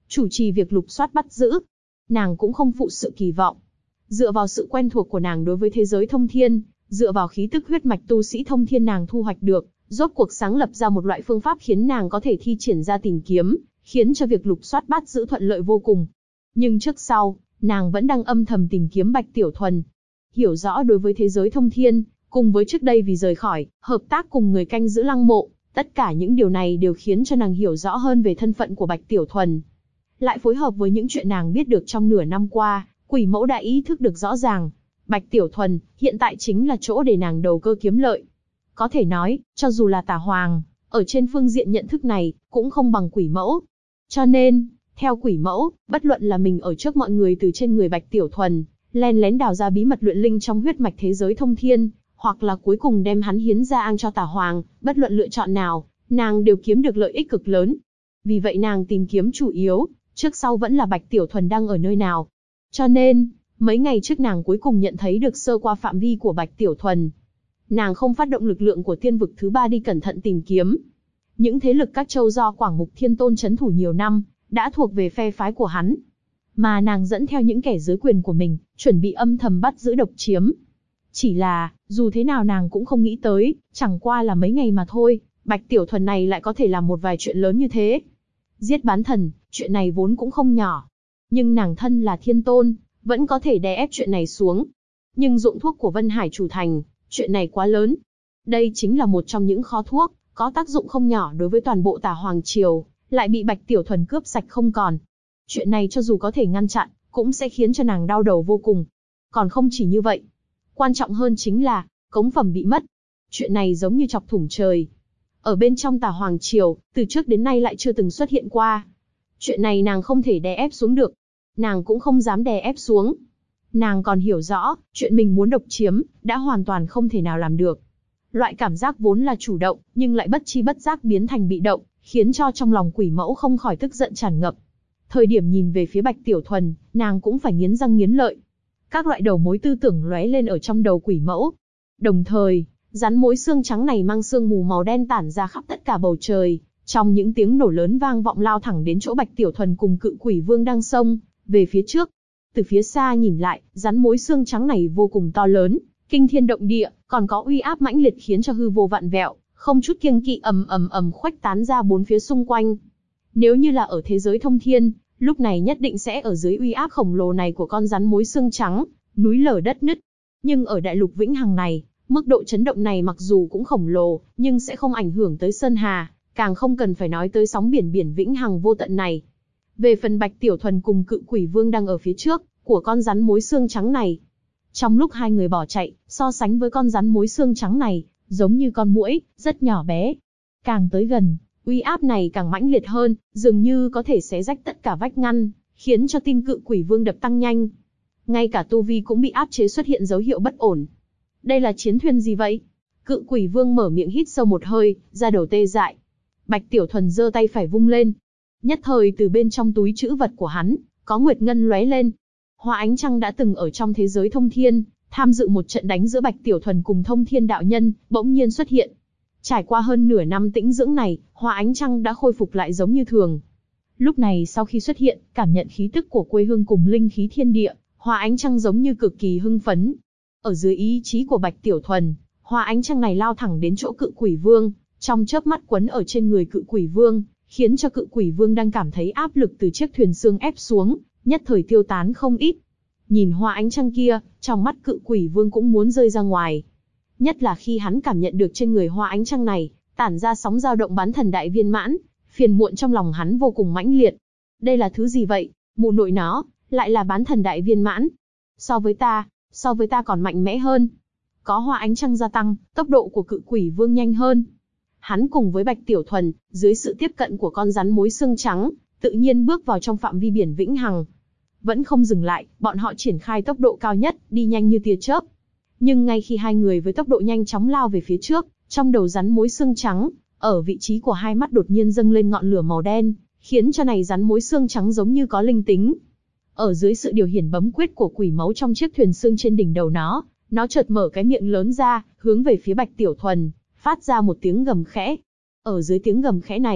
chủ trì việc lục soát bắt giữ. Nàng cũng không phụ sự kỳ vọng. Dựa vào sự quen thuộc của nàng đối với thế giới thông thiên, dựa vào khí tức huyết mạch tu sĩ thông thiên nàng thu hoạch được, rốt cuộc sáng lập ra một loại phương pháp khiến nàng có thể thi triển ra tìm kiếm, khiến cho việc lục soát bắt giữ thuận lợi vô cùng. Nhưng trước sau, nàng vẫn đang âm thầm tìm kiếm Bạch Tiểu Thuần. Hiểu rõ đối với thế giới thông thiên, cùng với trước đây vì rời khỏi, hợp tác cùng người canh giữ lăng mộ, tất cả những điều này đều khiến cho nàng hiểu rõ hơn về thân phận của Bạch Tiểu Thuần. Lại phối hợp với những chuyện nàng biết được trong nửa năm qua, Quỷ Mẫu đã ý thức được rõ ràng. Bạch Tiểu Thuần, hiện tại chính là chỗ để nàng đầu cơ kiếm lợi. Có thể nói, cho dù là Tà Hoàng, ở trên phương diện nhận thức này, cũng không bằng Quỷ Mẫu. Cho nên, theo Quỷ Mẫu, bất luận là mình ở trước mọi người từ trên người Bạch Tiểu Thuần, len lén đào ra bí mật luyện linh trong huyết mạch thế giới thông thiên, hoặc là cuối cùng đem hắn hiến ra ang cho Tà Hoàng, bất luận lựa chọn nào, nàng đều kiếm được lợi ích cực lớn. Vì vậy nàng tìm kiếm chủ yếu, trước sau vẫn là Bạch Tiểu Thuần đang ở nơi nào. Cho nên, mấy ngày trước nàng cuối cùng nhận thấy được sơ qua phạm vi của Bạch Tiểu Thuần. Nàng không phát động lực lượng của tiên vực thứ 3 đi cẩn thận tìm kiếm. Những thế lực các châu do Quảng Mục Thiên Tôn trấn thủ nhiều năm, đã thuộc về phe phái của hắn. Mà nàng dẫn theo những kẻ dưới quyền của mình, chuẩn bị âm thầm bắt giữ độc chiếm. Chỉ là, dù thế nào nàng cũng không nghĩ tới, chẳng qua là mấy ngày mà thôi, Bạch Tiểu Thuần này lại có thể làm một vài chuyện lớn như thế. Giết bán thần, chuyện này vốn cũng không nhỏ. Nhưng nàng thân là thiên tôn, vẫn có thể đè ép chuyện này xuống. Nhưng dụng thuốc của Vân Hải chủ thành, chuyện này quá lớn. Đây chính là một trong những kho thuốc, có tác dụng không nhỏ đối với toàn bộ Tà Hoàng Triều, lại bị Bạch Tiểu Thuần cướp sạch không còn. Chuyện này cho dù có thể ngăn chặn, cũng sẽ khiến cho nàng đau đầu vô cùng. Còn không chỉ như vậy. Quan trọng hơn chính là, cống phẩm bị mất. Chuyện này giống như chọc thủng trời. Ở bên trong Tà Hoàng Triều, từ trước đến nay lại chưa từng xuất hiện qua. Chuyện này nàng không thể đè ép xuống được. Nàng cũng không dám đè ép xuống. Nàng còn hiểu rõ, chuyện mình muốn độc chiếm, đã hoàn toàn không thể nào làm được. Loại cảm giác vốn là chủ động, nhưng lại bất chi bất giác biến thành bị động, khiến cho trong lòng Quỷ Mẫu không khỏi tức giận tràn ngập. Thời điểm nhìn về phía Bạch Tiểu Thuần, nàng cũng phải nghiến răng nghiến lợi. Các loại đầu mối tư tưởng lóe lên ở trong đầu Quỷ Mẫu. Đồng thời, rắn mối xương trắng này mang sương mù màu đen tản ra khắp tất cả bầu trời, trong những tiếng nổ lớn vang vọng lao thẳng đến chỗ Bạch Tiểu Thuần cùng Cự Quỷ Vương đang xông về phía trước. Từ phía xa nhìn lại, rắn mối xương trắng này vô cùng to lớn, kinh thiên động địa, còn có uy áp mãnh liệt khiến cho hư vô vạn vẹo, không chút kiêng kỵ ầm khuếch tán ra bốn phía xung quanh. Nếu như là ở thế giới thông thiên, lúc này nhất định sẽ ở dưới uy áp khổng lồ này của con rắn mối xương trắng, núi lở đất nứt. Nhưng ở đại lục vĩnh hằng này, mức độ chấn động này mặc dù cũng khổng lồ, nhưng sẽ không ảnh hưởng tới sơn hà, càng không cần phải nói tới sóng biển vĩnh hằng vô tận này. Về phần Bạch Tiểu Thuần cùng Cự Quỷ Vương đang ở phía trước của con rắn mối xương trắng này. Trong lúc hai người bỏ chạy, so sánh với con rắn mối xương trắng này, giống như con muỗi, rất nhỏ bé. Càng tới gần, uy áp này càng mãnh liệt hơn, dường như có thể xé rách tất cả vách ngăn, khiến cho tim Cự Quỷ Vương đập tăng nhanh. Ngay cả tu vi cũng bị áp chế xuất hiện dấu hiệu bất ổn. Đây là chiến thuyền gì vậy? Cự Quỷ Vương mở miệng hít sâu một hơi, da đầu tê dại. Bạch Tiểu Thuần giơ tay phải vung lên. Nhất thời từ bên trong túi trữ vật của hắn, có nguyệt ngân lóe lên. Hoa Ánh Trăng đã từng ở trong thế giới thông thiên, tham dự một trận đánh giữa Bạch Tiểu Thuần cùng Thông Thiên đạo nhân, bỗng nhiên xuất hiện. Trải qua hơn nửa năm tĩnh dưỡng này, Hoa Ánh Trăng đã khôi phục lại giống như thường. Lúc này sau khi xuất hiện, cảm nhận khí tức của quê hương cùng linh khí thiên địa, Hoa Ánh Trăng giống như cực kỳ hưng phấn. Ở dưới ý chí của Bạch Tiểu Thuần, Hoa Ánh Trăng này lao thẳng đến chỗ Cự Quỷ Vương, trong chớp mắt quấn ở trên người Cự Quỷ Vương, khiến cho Cự Quỷ Vương đang cảm thấy áp lực từ chiếc thuyền xương ép xuống, nhất thời tiêu tán không ít. Nhìn Hoa Ánh Trăng kia, trong mắt Cự Quỷ Vương cũng muốn rơi ra ngoài. Nhất là khi hắn cảm nhận được trên người Hoa Ánh Trăng này, tản ra sóng dao động bán thần đại viên mãn, phiền muộn trong lòng hắn vô cùng mãnh liệt. Đây là thứ gì vậy? Mụ nội nó, lại là bán thần đại viên mãn. So với ta còn mạnh mẽ hơn. Có Hoa Ánh Trăng gia tăng, tốc độ của Cự Quỷ Vương nhanh hơn. Hắn cùng với Bạch Tiểu Thuần, dưới sự tiếp cận của con rắn mối xương trắng, tự nhiên bước vào trong phạm vi biển vĩnh hằng. Vẫn không dừng lại, bọn họ triển khai tốc độ cao nhất, đi nhanh như tia chớp. Nhưng ngay khi hai người với tốc độ nhanh chóng lao về phía trước, trong đầu rắn mối xương trắng, ở vị trí của hai mắt đột nhiên dâng lên ngọn lửa màu đen, khiến cho này rắn mối xương trắng giống như có linh tính. Ở dưới sự điều khiển bấm quyết của Quỷ Mẫu trong chiếc thuyền xương trên đỉnh đầu nó chợt mở cái miệng lớn ra, hướng về phía Bạch Tiểu Thuần, phát ra một tiếng gầm khẽ. Ở dưới tiếng gầm khẽ này,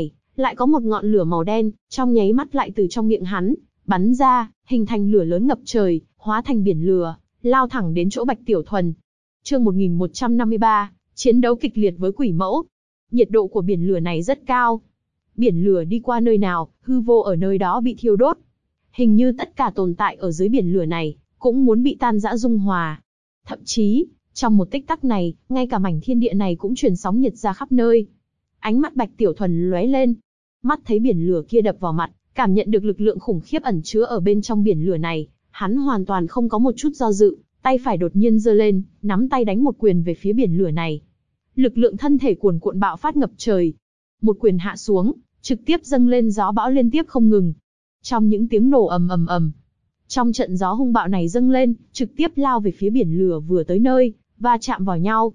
lại có một ngọn lửa màu đen, trong nháy mắt lại từ trong miệng hắn bắn ra, hình thành lửa lớn ngập trời, hóa thành biển lửa, lao thẳng đến chỗ Bạch Tiểu Thuần. Chương 1153, chiến đấu kịch liệt với quỷ mẫu. Nhiệt độ của biển lửa này rất cao. Biển lửa đi qua nơi nào, hư vô ở nơi đó bị thiêu đốt. Hình như tất cả tồn tại ở dưới biển lửa này cũng muốn bị tan rã dung hòa. Thậm chí, trong một tích tắc này, ngay cả mảnh thiên địa này cũng truyền sóng nhiệt ra khắp nơi. Ánh mắt Bạch Tiểu Thuần lóe lên, mắt thấy biển lửa kia đập vào mặt, cảm nhận được lực lượng khủng khiếp ẩn chứa ở bên trong biển lửa này, hắn hoàn toàn không có một chút do dự, tay phải đột nhiên giơ lên, nắm tay đánh một quyền về phía biển lửa này. Lực lượng thân thể cuồn cuộn bạo phát ngập trời. Một quyền hạ xuống, trực tiếp dâng lên gió bão liên tiếp không ngừng. Trong những tiếng nổ ầm ầm ầm, trong trận gió hung bạo này dâng lên, trực tiếp lao về phía biển lửa vừa tới nơi, va chạm vào nhau.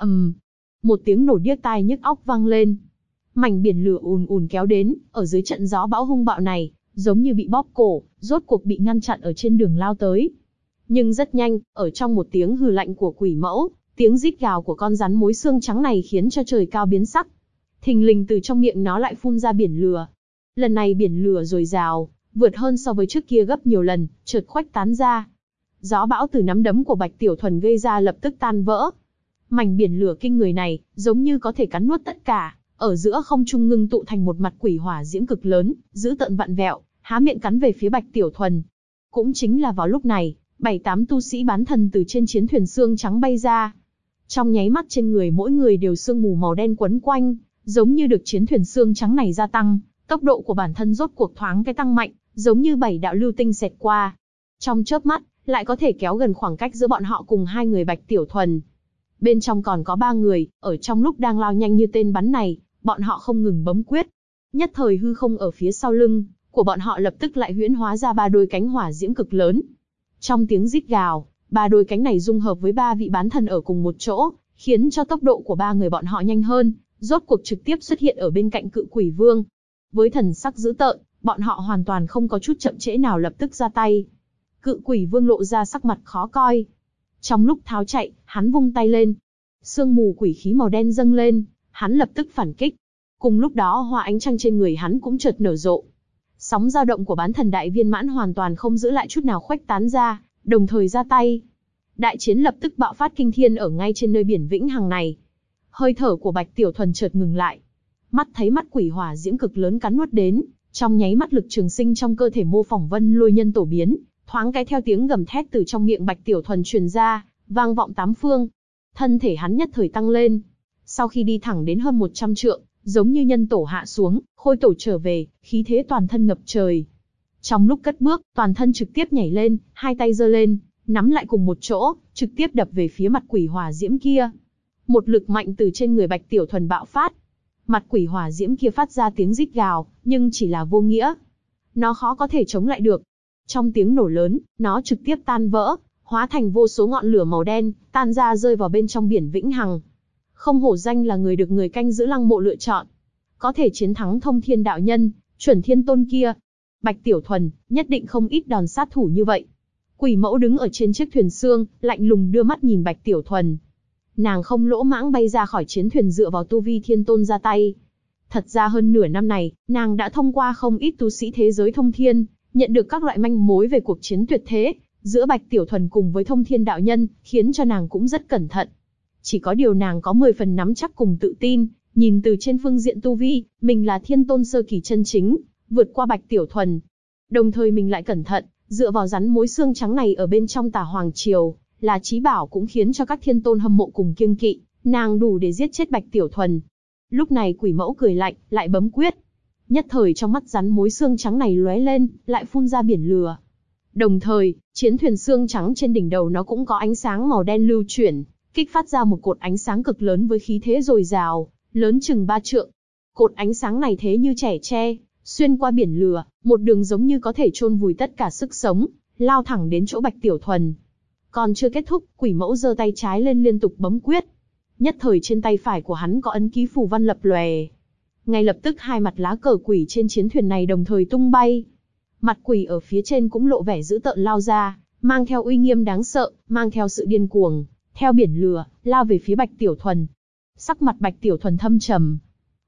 Một tiếng nổ điếc tai nhức óc vang lên. Mảnh biển lửa ùn ùn kéo đến, ở dưới trận gió bão hung bạo này, giống như bị bóp cổ, rốt cuộc bị ngăn chặn ở trên đường lao tới. Nhưng rất nhanh, ở trong một tiếng hừ lạnh của quỷ mẫu, tiếng rít gào của con rắn mối xương trắng này khiến cho trời cao biến sắc. Thình lình từ trong miệng nó lại phun ra biển lửa. Lần này biển lửa dồi dào, vượt hơn so với trước kia gấp nhiều lần, chợt khuếch tán ra. Gió bão từ nắm đấm của Bạch Tiểu Thuần gây ra lập tức tan vỡ. Mảnh biển lửa kinh người này, giống như có thể cắn nuốt tất cả, ở giữa không trung ngưng tụ thành một mặt quỷ hỏa diễm cực lớn, dữ tợn vặn vẹo, há miệng cắn về phía Bạch Tiểu Thuần. Cũng chính là vào lúc này, 7-8 tu sĩ bán thần từ trên chiến thuyền xương trắng bay ra. Trong nháy mắt trên người mỗi người đều sương mù màu đen quấn quanh, giống như được chiến thuyền xương trắng này gia tăng, tốc độ của bản thân rốt cuộc thoáng cái tăng mạnh, giống như 7 đạo lưu tinh xẹt qua. Trong chớp mắt, lại có thể kéo gần khoảng cách giữa bọn họ cùng hai người Bạch Tiểu Thuần. Bên trong còn có 3 người, ở trong lúc đang lao nhanh như tên bắn này, bọn họ không ngừng bấm quyết. Nhất thời hư không ở phía sau lưng của bọn họ lập tức lại huyễn hóa ra 3 đôi cánh hỏa diễm cực lớn. Trong tiếng rít gào, 3 đôi cánh này dung hợp với 3 vị bán thần ở cùng một chỗ, khiến cho tốc độ của 3 người bọn họ nhanh hơn, rốt cuộc trực tiếp xuất hiện ở bên cạnh Cự Quỷ Vương. Với thần sắc dữ tợn, bọn họ hoàn toàn không có chút chậm trễ nào lập tức ra tay. Cự Quỷ Vương lộ ra sắc mặt khó coi. Trong lúc tháo chạy, hắn vung tay lên. Sương mù quỷ khí màu đen dâng lên, hắn lập tức phản kích. Cùng lúc đó hoa ánh trăng trên người hắn cũng chợt nở rộ. Sóng dao động của bán thần đại viên mãn hoàn toàn không giữ lại chút nào khuếch tán ra, đồng thời ra tay. Đại chiến lập tức bạo phát kinh thiên ở ngay trên nơi biển vĩnh hằng này. Hơi thở của Bạch Tiểu Thuần chợt ngừng lại. Mắt thấy mắt quỷ hỏa diễm cực lớn cắn nuốt đến, trong nháy mắt lực trường sinh trong cơ thể mô phỏng vân lôi nhân tổ biến, thoáng cái theo tiếng gầm thét từ trong miệng Bạch Tiểu Thuần truyền ra, vang vọng tám phương. Thân thể hắn nhất thời tăng lên. Sau khi đi thẳng đến hơn 100 trượng, giống như nhân tổ hạ xuống, khôi tổ trở về, khí thế toàn thân ngập trời. Trong lúc cất bước, toàn thân trực tiếp nhảy lên, hai tay giơ lên, nắm lại cùng một chỗ, trực tiếp đập về phía mặt quỷ hỏa diễm kia. Một lực mạnh từ trên người Bạch Tiểu Thuần bạo phát. Mặt quỷ hỏa diễm kia phát ra tiếng rít gào, nhưng chỉ là vô nghĩa. Nó khó có thể chống lại được. Trong tiếng nổ lớn, nó trực tiếp tan vỡ, hóa thành vô số ngọn lửa màu đen, tan ra rơi vào bên trong biển vĩnh hằng. Không hổ danh là người được người canh giữ lăng mộ lựa chọn. Có thể chiến thắng Thông Thiên đạo nhân, Chuẩn Thiên Tôn kia. Bạch Tiểu Thuần, nhất định không ít đòn sát thủ như vậy. Quỷ mẫu đứng ở trên chiếc thuyền xương, lạnh lùng đưa mắt nhìn Bạch Tiểu Thuần. Nàng không lỗ mãng bay ra khỏi chiến thuyền dựa vào tu vi Thiên Tôn ra tay. Thật ra hơn nửa năm này, nàng đã thông qua không ít tu sĩ thế giới thông thiên, nhận được các loại manh mối về cuộc chiến tuyệt thế giữa Bạch Tiểu Thuần cùng với Thông Thiên đạo nhân, khiến cho nàng cũng rất cẩn thận. Chỉ có điều nàng có 10 phần nắm chắc cùng tự tin, nhìn từ trên phương diện tu vi, mình là Thiên Tôn sơ kỳ chân chính, vượt qua Bạch Tiểu Thuần. Đồng thời mình lại cẩn thận, dựa vào rắn mối xương trắng này ở bên trong Tà Hoàng Triều, là chí bảo cũng khiến cho các Thiên Tôn hâm mộ cùng kiêng kỵ, nàng đủ để giết chết Bạch Tiểu Thuần. Lúc này quỷ mẫu cười lạnh, lại bấm quyết. Nhất thời trong mắt rắn mối xương trắng này lóe lên, lại phun ra biển lửa. Đồng thời, chiến thuyền xương trắng trên đỉnh đầu nó cũng có ánh sáng màu đen lưu chuyển, kích phát ra một cột ánh sáng cực lớn với khí thế dồi dào, lớn chừng 3 trượng. Cột ánh sáng này thế như chẻ tre, xuyên qua biển lửa, một đường giống như có thể chôn vùi tất cả sức sống, lao thẳng đến chỗ Bạch Tiểu Thuần. Còn chưa kết thúc, quỷ mẫu giơ tay trái lên liên tục bấm quyết. Nhất thời trên tay phải của hắn có ấn ký phù văn lập lòe. Ngay lập tức hai mặt lá cờ quỷ trên chiến thuyền này đồng thời tung bay. Mặt quỷ ở phía trên cũng lộ vẻ dữ tợn lao ra, mang theo uy nghiêm đáng sợ, mang theo sự điên cuồng, theo biển lửa, lao về phía Bạch Tiểu Thuần. Sắc mặt Bạch Tiểu Thuần thâm trầm.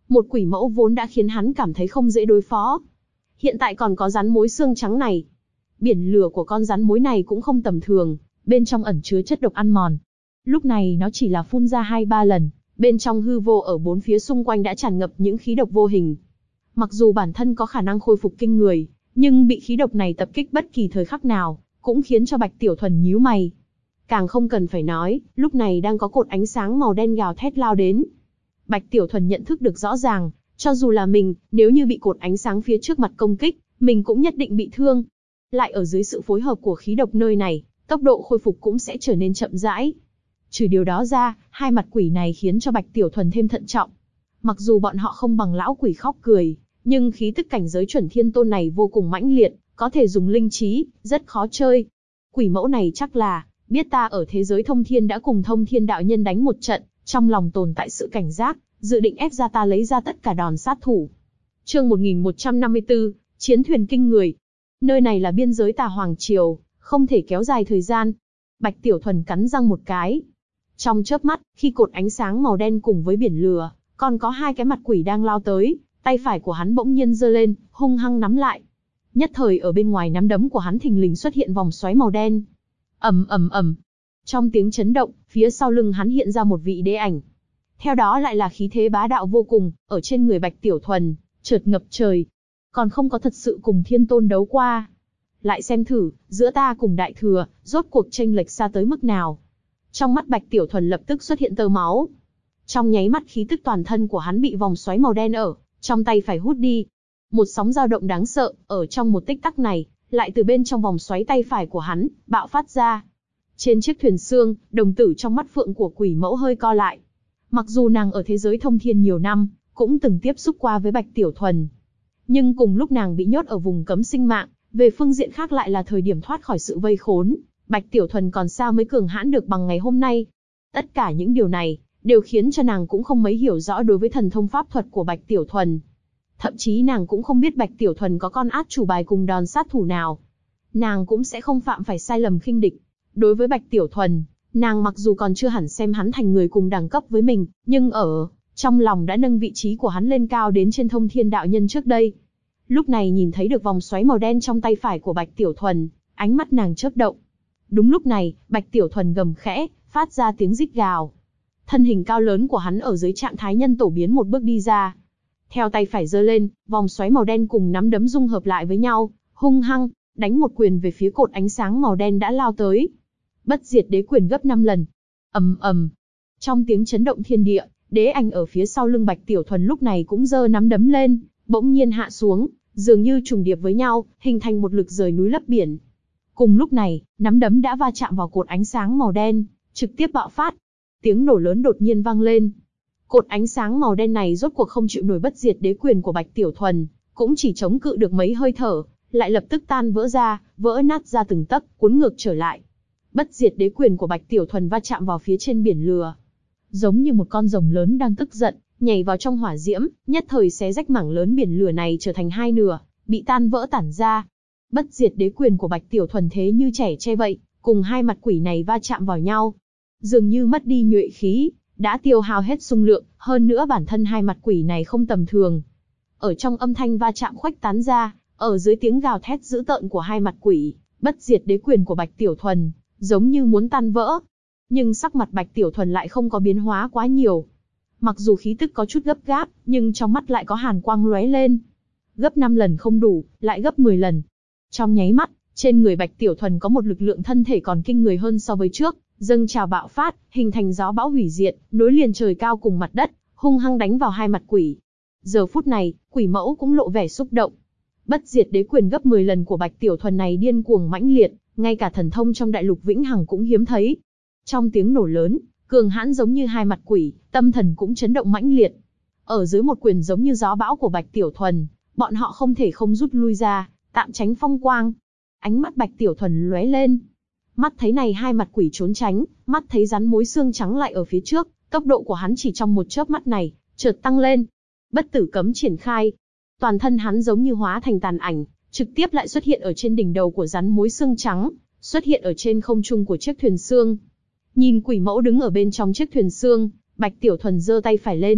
Một quỷ mẫu vốn đã khiến hắn cảm thấy không dễ đối phó. Hiện tại còn có rắn mối xương trắng này. Biển lửa của con rắn mối này cũng không tầm thường, bên trong ẩn chứa chất độc ăn mòn. Lúc này nó chỉ là phun ra 2-3 lần, bên trong hư vô ở bốn phía xung quanh đã tràn ngập những khí độc vô hình. Mặc dù bản thân có khả năng khôi phục kinh người, nhưng bị khí độc này tập kích bất kỳ thời khắc nào, cũng khiến cho Bạch Tiểu Thuần nhíu mày. Càng không cần phải nói, lúc này đang có cột ánh sáng màu đen gào thét lao đến. Bạch Tiểu Thuần nhận thức được rõ ràng, cho dù là mình, nếu như bị cột ánh sáng phía trước mặt công kích, mình cũng nhất định bị thương. Lại ở dưới sự phối hợp của khí độc nơi này, tốc độ khôi phục cũng sẽ trở nên chậm rãi. Trừ điều đó ra, hai mặt quỷ này khiến cho Bạch Tiểu Thuần thêm thận trọng. Mặc dù bọn họ không bằng lão quỷ khóc cười, nhưng khí tức cảnh giới chuẩn thiên tôn này vô cùng mãnh liệt, có thể dùng linh trí, rất khó chơi. Quỷ mẫu này chắc là biết ta ở thế giới thông thiên đã cùng thông thiên đạo nhân đánh một trận, trong lòng tồn tại sự cảnh giác, dự định ép ra ta lấy ra tất cả đòn sát thủ. Chương 1154, Chiến thuyền kinh người. Nơi này là biên giới Tà Hoàng Triều, không thể kéo dài thời gian. Bạch Tiểu Thuần cắn răng một cái. Trong chớp mắt, khi cột ánh sáng màu đen cùng với biển lửa, còn có hai cái mặt quỷ đang lao tới, tay phải của hắn bỗng nhiên giơ lên, hung hăng nắm lại. Nhất thời ở bên ngoài nắm đấm của hắn thình lình xuất hiện vòng xoáy màu đen. Ầm ầm ầm. Trong tiếng chấn động, phía sau lưng hắn hiện ra một vị đế ảnh. Theo đó lại là khí thế bá đạo vô cùng, ở trên người Bạch Tiểu Thuần, chợt ngập trời. Còn không có thật sự cùng thiên tôn đấu qua. Lại xem thử, giữa ta cùng đại thừa, rốt cuộc chênh lệch xa tới mức nào. Trong mắt Bạch Tiểu Thuần lập tức xuất hiện tơ máu. Trong nháy mắt khí tức toàn thân của hắn bị vòng xoáy màu đen ở trong tay phải hút đi. Một sóng dao động đáng sợ, ở trong một tích tắc này, lại từ bên trong vòng xoáy tay phải của hắn, bạo phát ra. Trên chiếc thuyền xương, đồng tử trong mắt phượng của quỷ mẫu hơi co lại. Mặc dù nàng ở thế giới thông thiên nhiều năm, cũng từng tiếp xúc qua với Bạch Tiểu Thuần. Nhưng cùng lúc nàng bị nhốt ở vùng cấm sinh mạng, về phương diện khác lại là thời điểm thoát khỏi sự vây khốn. Bạch Tiểu Thuần còn sao mới cường hãn được bằng ngày hôm nay. Tất cả những điều này, đều khiến cho nàng cũng không mấy hiểu rõ đối với thần thông pháp thuật của Bạch Tiểu Thuần. Thậm chí nàng cũng không biết Bạch Tiểu Thuần có con át chủ bài cùng đòn sát thủ nào. Nàng cũng sẽ không phạm phải sai lầm khinh địch. Đối với Bạch Tiểu Thuần, nàng mặc dù còn chưa hẳn xem hắn thành người cùng đẳng cấp với mình, nhưng ở trong lòng đã nâng vị trí của hắn lên cao đến trên thông thiên đạo nhân trước đây. Lúc này nhìn thấy được vòng xoáy màu đen trong tay phải của Bạch Tiểu Thuần, ánh mắt nàng chớp động. Đúng lúc này, Bạch Tiểu Thuần gầm khẽ, phát ra tiếng rít gào. Thân hình cao lớn của hắn ở dưới trạng thái nhân tổ biến một bước đi ra. Theo tay phải giơ lên, vòng xoáy màu đen cùng nắm đấm dung hợp lại với nhau, hung hăng đánh một quyền về phía cột ánh sáng màu đen đã lao tới. Bất diệt đế quyền gấp 5 lần. Ầm ầm. Trong tiếng chấn động thiên địa, đế ảnh ở phía sau lưng Bạch Tiểu Thuần lúc này cũng giơ nắm đấm lên, bỗng nhiên hạ xuống, dường như trùng điệp với nhau, hình thành một lực rời núi lấp biển. Cùng lúc này, nắm đấm đã va chạm vào cột ánh sáng màu đen, trực tiếp bạo phát. Tiếng nổ lớn đột nhiên vang lên. Cột ánh sáng màu đen này rốt cuộc không chịu nổi bất diệt đế quyền của Bạch Tiểu Thuần, cũng chỉ chống cự được mấy hơi thở, lại lập tức tan vỡ ra, vỡ nát ra từng tấc, cuốn ngược trở lại. Bất diệt đế quyền của Bạch Tiểu Thuần va chạm vào phía trên biển lửa, giống như một con rồng lớn đang tức giận, nhảy vào trong hỏa diễm, nhất thời xé rách mảng lớn biển lửa này trở thành hai nửa, bị tan vỡ tản ra. Bất diệt đế quyền của Bạch Tiểu Thuần thế như trẻ tre vậy, cùng hai mặt quỷ này va chạm vào nhau, dường như mất đi nhuệ khí, đã tiêu hao hết xung lượng, hơn nữa bản thân hai mặt quỷ này không tầm thường. Ở trong âm thanh va chạm khuếch tán ra, ở dưới tiếng gào thét dữ tợn của hai mặt quỷ, bất diệt đế quyền của Bạch Tiểu Thuần giống như muốn tan vỡ. Nhưng sắc mặt Bạch Tiểu Thuần lại không có biến hóa quá nhiều. Mặc dù khí tức có chút gấp gáp, nhưng trong mắt lại có hàn quang lóe lên. Gấp 5 lần không đủ, lại gấp 10 lần. Trong nháy mắt, trên người Bạch Tiểu Thuần có một lực lượng thân thể còn kinh người hơn so với trước, dâng trào bạo phát, hình thành gió bão hủy diệt, nối liền trời cao cùng mặt đất, hung hăng đánh vào hai mặt quỷ. Giờ phút này, quỷ mẫu cũng lộ vẻ xúc động. Bất diệt đế quyền gấp 10 lần của Bạch Tiểu Thuần này điên cuồng mãnh liệt, ngay cả thần thông trong đại lục vĩnh hằng cũng hiếm thấy. Trong tiếng nổ lớn, cường hãn giống như hai mặt quỷ, tâm thần cũng chấn động mãnh liệt. Ở dưới một quyền giống như gió bão của Bạch Tiểu Thuần, bọn họ không thể không rút lui ra, tạm tránh phong quang. Ánh mắt Bạch Tiểu Thuần lóe lên. Mắt thấy này hai mặt quỷ trốn tránh, mắt thấy rắn mối xương trắng lại ở phía trước, tốc độ của hắn chỉ trong một chớp mắt này, chợt tăng lên. Bất tử cấm triển khai. Toàn thân hắn giống như hóa thành tàn ảnh, trực tiếp lại xuất hiện ở trên đỉnh đầu của rắn mối xương trắng, xuất hiện ở trên không trung của chiếc thuyền xương. Nhìn quỷ mẫu đứng ở bên trong chiếc thuyền xương, Bạch Tiểu Thuần giơ tay phải lên.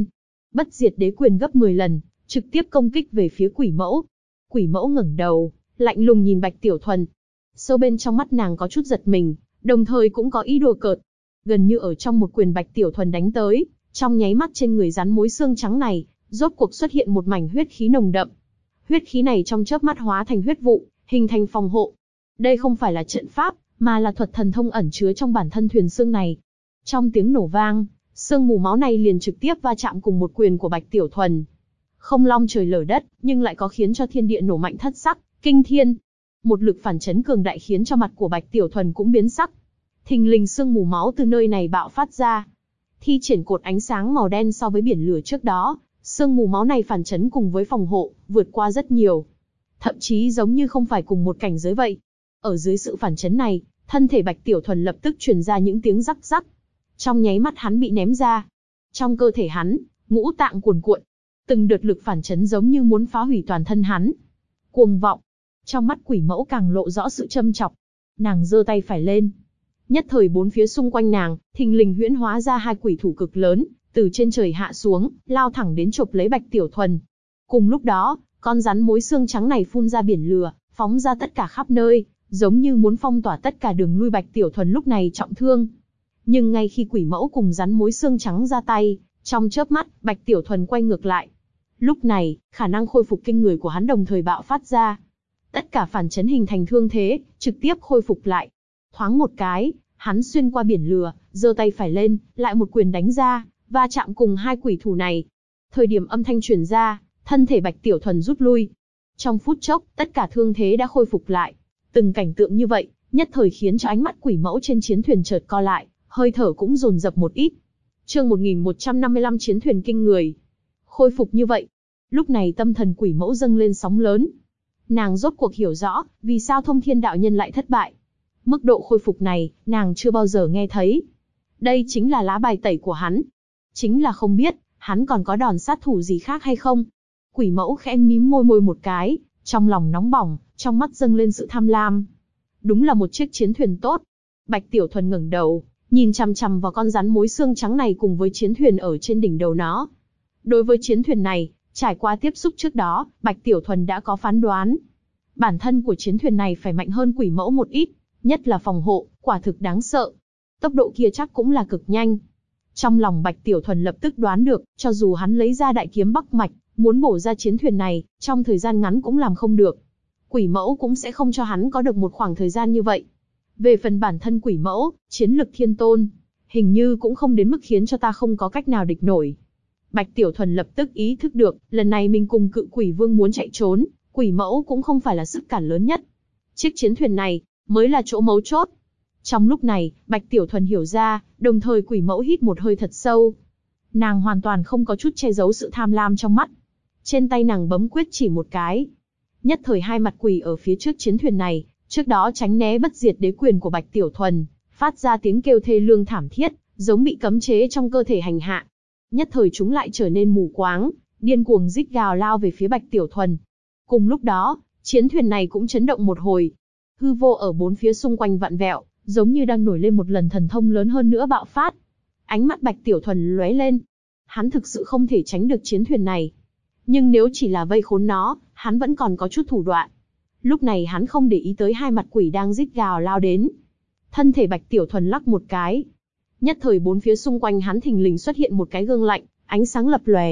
Bất diệt đế quyền gấp 10 lần, trực tiếp công kích về phía quỷ mẫu. Quỷ mẫu ngẩng đầu, lạnh lùng nhìn Bạch Tiểu Thuần. Sâu bên trong mắt nàng có chút giật mình, đồng thời cũng có ý đùa cợt. Gần như ở trong một quyền Bạch Tiểu Thuần đánh tới, trong nháy mắt trên người rắn mối xương trắng này, rốt cuộc xuất hiện một mảnh huyết khí nồng đậm. Huyết khí này trong chớp mắt hóa thành huyết vụ, hình thành phòng hộ. Đây không phải là trận pháp, mà là thuật thần thông ẩn chứa trong bản thân thuyền xương này. Trong tiếng nổ vang, sương mù máu này liền trực tiếp va chạm cùng một quyền của Bạch Tiểu Thuần. Không long trời lở đất, nhưng lại có khiến cho thiên địa nổ mạnh thất sắc, kinh thiên. Một lực phản chấn cường đại khiến cho mặt của Bạch Tiểu Thuần cũng biến sắc. Thình lình sương mù máu từ nơi này bạo phát ra. Thi triển cột ánh sáng màu đen so với biển lửa trước đó, sương mù máu này phản chấn cùng với phòng hộ, vượt qua rất nhiều. Thậm chí giống như không phải cùng một cảnh giới vậy. Ở dưới sự phản chấn này, thân thể Bạch Tiểu Thuần lập tức truyền ra những tiếng rắc rắc. Trong nháy mắt hắn bị ném ra. Trong cơ thể hắn, ngũ tạng cuồn cuộn. Từng đợt lực phản chấn giống như muốn phá hủy toàn thân hắn. Cuồng vọng. Trong mắt quỷ mẫu càng lộ rõ sự châm chọc. Nàng giơ tay phải lên. Nhất thời bốn phía xung quanh nàng, thình lình huyễn hóa ra hai quỷ thủ cực lớn, từ trên trời hạ xuống, lao thẳng đến chộp lấy Bạch Tiểu Thuần. Cùng lúc đó, con rắn mối xương trắng này phun ra biển lửa, phóng ra tất cả khắp nơi, giống như muốn phong tỏa tất cả đường lui. Bạch Tiểu Thuần lúc này trọng thương. Nhưng ngay khi quỷ mẫu cùng rắn mối xương trắng ra tay, trong chớp mắt, Bạch Tiểu Thuần quay ngược lại. Lúc này, khả năng khôi phục kinh người của hắn đồng thời bạo phát ra. Tất cả phản chấn hình thành thương thế, trực tiếp khôi phục lại. Thoáng một cái, hắn xuyên qua biển lửa, giơ tay phải lên, lại một quyền đánh ra, va chạm cùng hai quỷ thủ này. Thời điểm âm thanh truyền ra, thân thể Bạch Tiểu Thuần rút lui. Trong phút chốc, tất cả thương thế đã khôi phục lại. Từng cảnh tượng như vậy, nhất thời khiến cho ánh mắt quỷ mẫu trên chiến thuyền chợt co lại, hơi thở cũng dồn dập một ít. Chương 1155 chiến thuyền kinh người. Khôi phục như vậy. Lúc này tâm thần quỷ mẫu dâng lên sóng lớn. Nàng rốt cuộc hiểu rõ, vì sao Thông Thiên đạo nhân lại thất bại. Mức độ khôi phục này, nàng chưa bao giờ nghe thấy. Đây chính là lá bài tẩy của hắn. Chính là không biết, hắn còn có đòn sát thủ gì khác hay không. Quỷ mẫu khẽ mím môi một cái, trong lòng nóng bỏng, trong mắt dâng lên sự tham lam. Đúng là một chiếc chiến thuyền tốt. Bạch Tiểu Thuần ngẩng đầu, nhìn chằm chằm vào con rắn mối xương trắng này cùng với chiến thuyền ở trên đỉnh đầu nó. Đối với chiến thuyền này, trải qua tiếp xúc trước đó, Bạch Tiểu Thuần đã có phán đoán. Bản thân của chiến thuyền này phải mạnh hơn quỷ mẫu một ít, nhất là phòng hộ, quả thực đáng sợ. Tốc độ kia chắc cũng là cực nhanh. Trong lòng Bạch Tiểu Thuần lập tức đoán được, cho dù hắn lấy ra đại kiếm Bắc Mạch, muốn bổ ra chiến thuyền này, trong thời gian ngắn cũng làm không được. Quỷ mẫu cũng sẽ không cho hắn có được một khoảng thời gian như vậy. Về phần bản thân quỷ mẫu, chiến lực thiên tôn, hình như cũng không đến mức khiến cho ta không có cách nào địch nổi. Bạch Tiểu Thuần lập tức ý thức được, lần này mình cùng cự quỷ vương muốn chạy trốn, quỷ mẫu cũng không phải là sức cản lớn nhất. Chiếc chiến thuyền này, mới là chỗ mấu chốt. Trong lúc này, Bạch Tiểu Thuần hiểu ra, đồng thời quỷ mẫu hít một hơi thật sâu. Nàng hoàn toàn không có chút che giấu sự tham lam trong mắt. Trên tay nàng bấm quyết chỉ một cái. Nhất thời hai mặt quỷ ở phía trước chiến thuyền này, trước đó tránh né bất diệt đế quyền của Bạch Tiểu Thuần, phát ra tiếng kêu thê lương thảm thiết, giống bị cấm chế trong cơ thể hành hạ. Nhất thời chúng lại trở nên mù quáng, điên cuồng rít gào lao về phía Bạch Tiểu Thuần. Cùng lúc đó, chiến thuyền này cũng chấn động một hồi. Hư vô ở bốn phía xung quanh vặn vẹo, giống như đang nổi lên một lần thần thông lớn hơn nữa bạo phát. Ánh mắt Bạch Tiểu Thuần lóe lên. Hắn thực sự không thể tránh được chiến thuyền này. Nhưng nếu chỉ là vây khốn nó, hắn vẫn còn có chút thủ đoạn. Lúc này hắn không để ý tới hai mặt quỷ đang rít gào lao đến. Thân thể Bạch Tiểu Thuần lắc một cái. Nhất thời bốn phía xung quanh hắn thình lình xuất hiện một cái gương lạnh, ánh sáng lập lòe.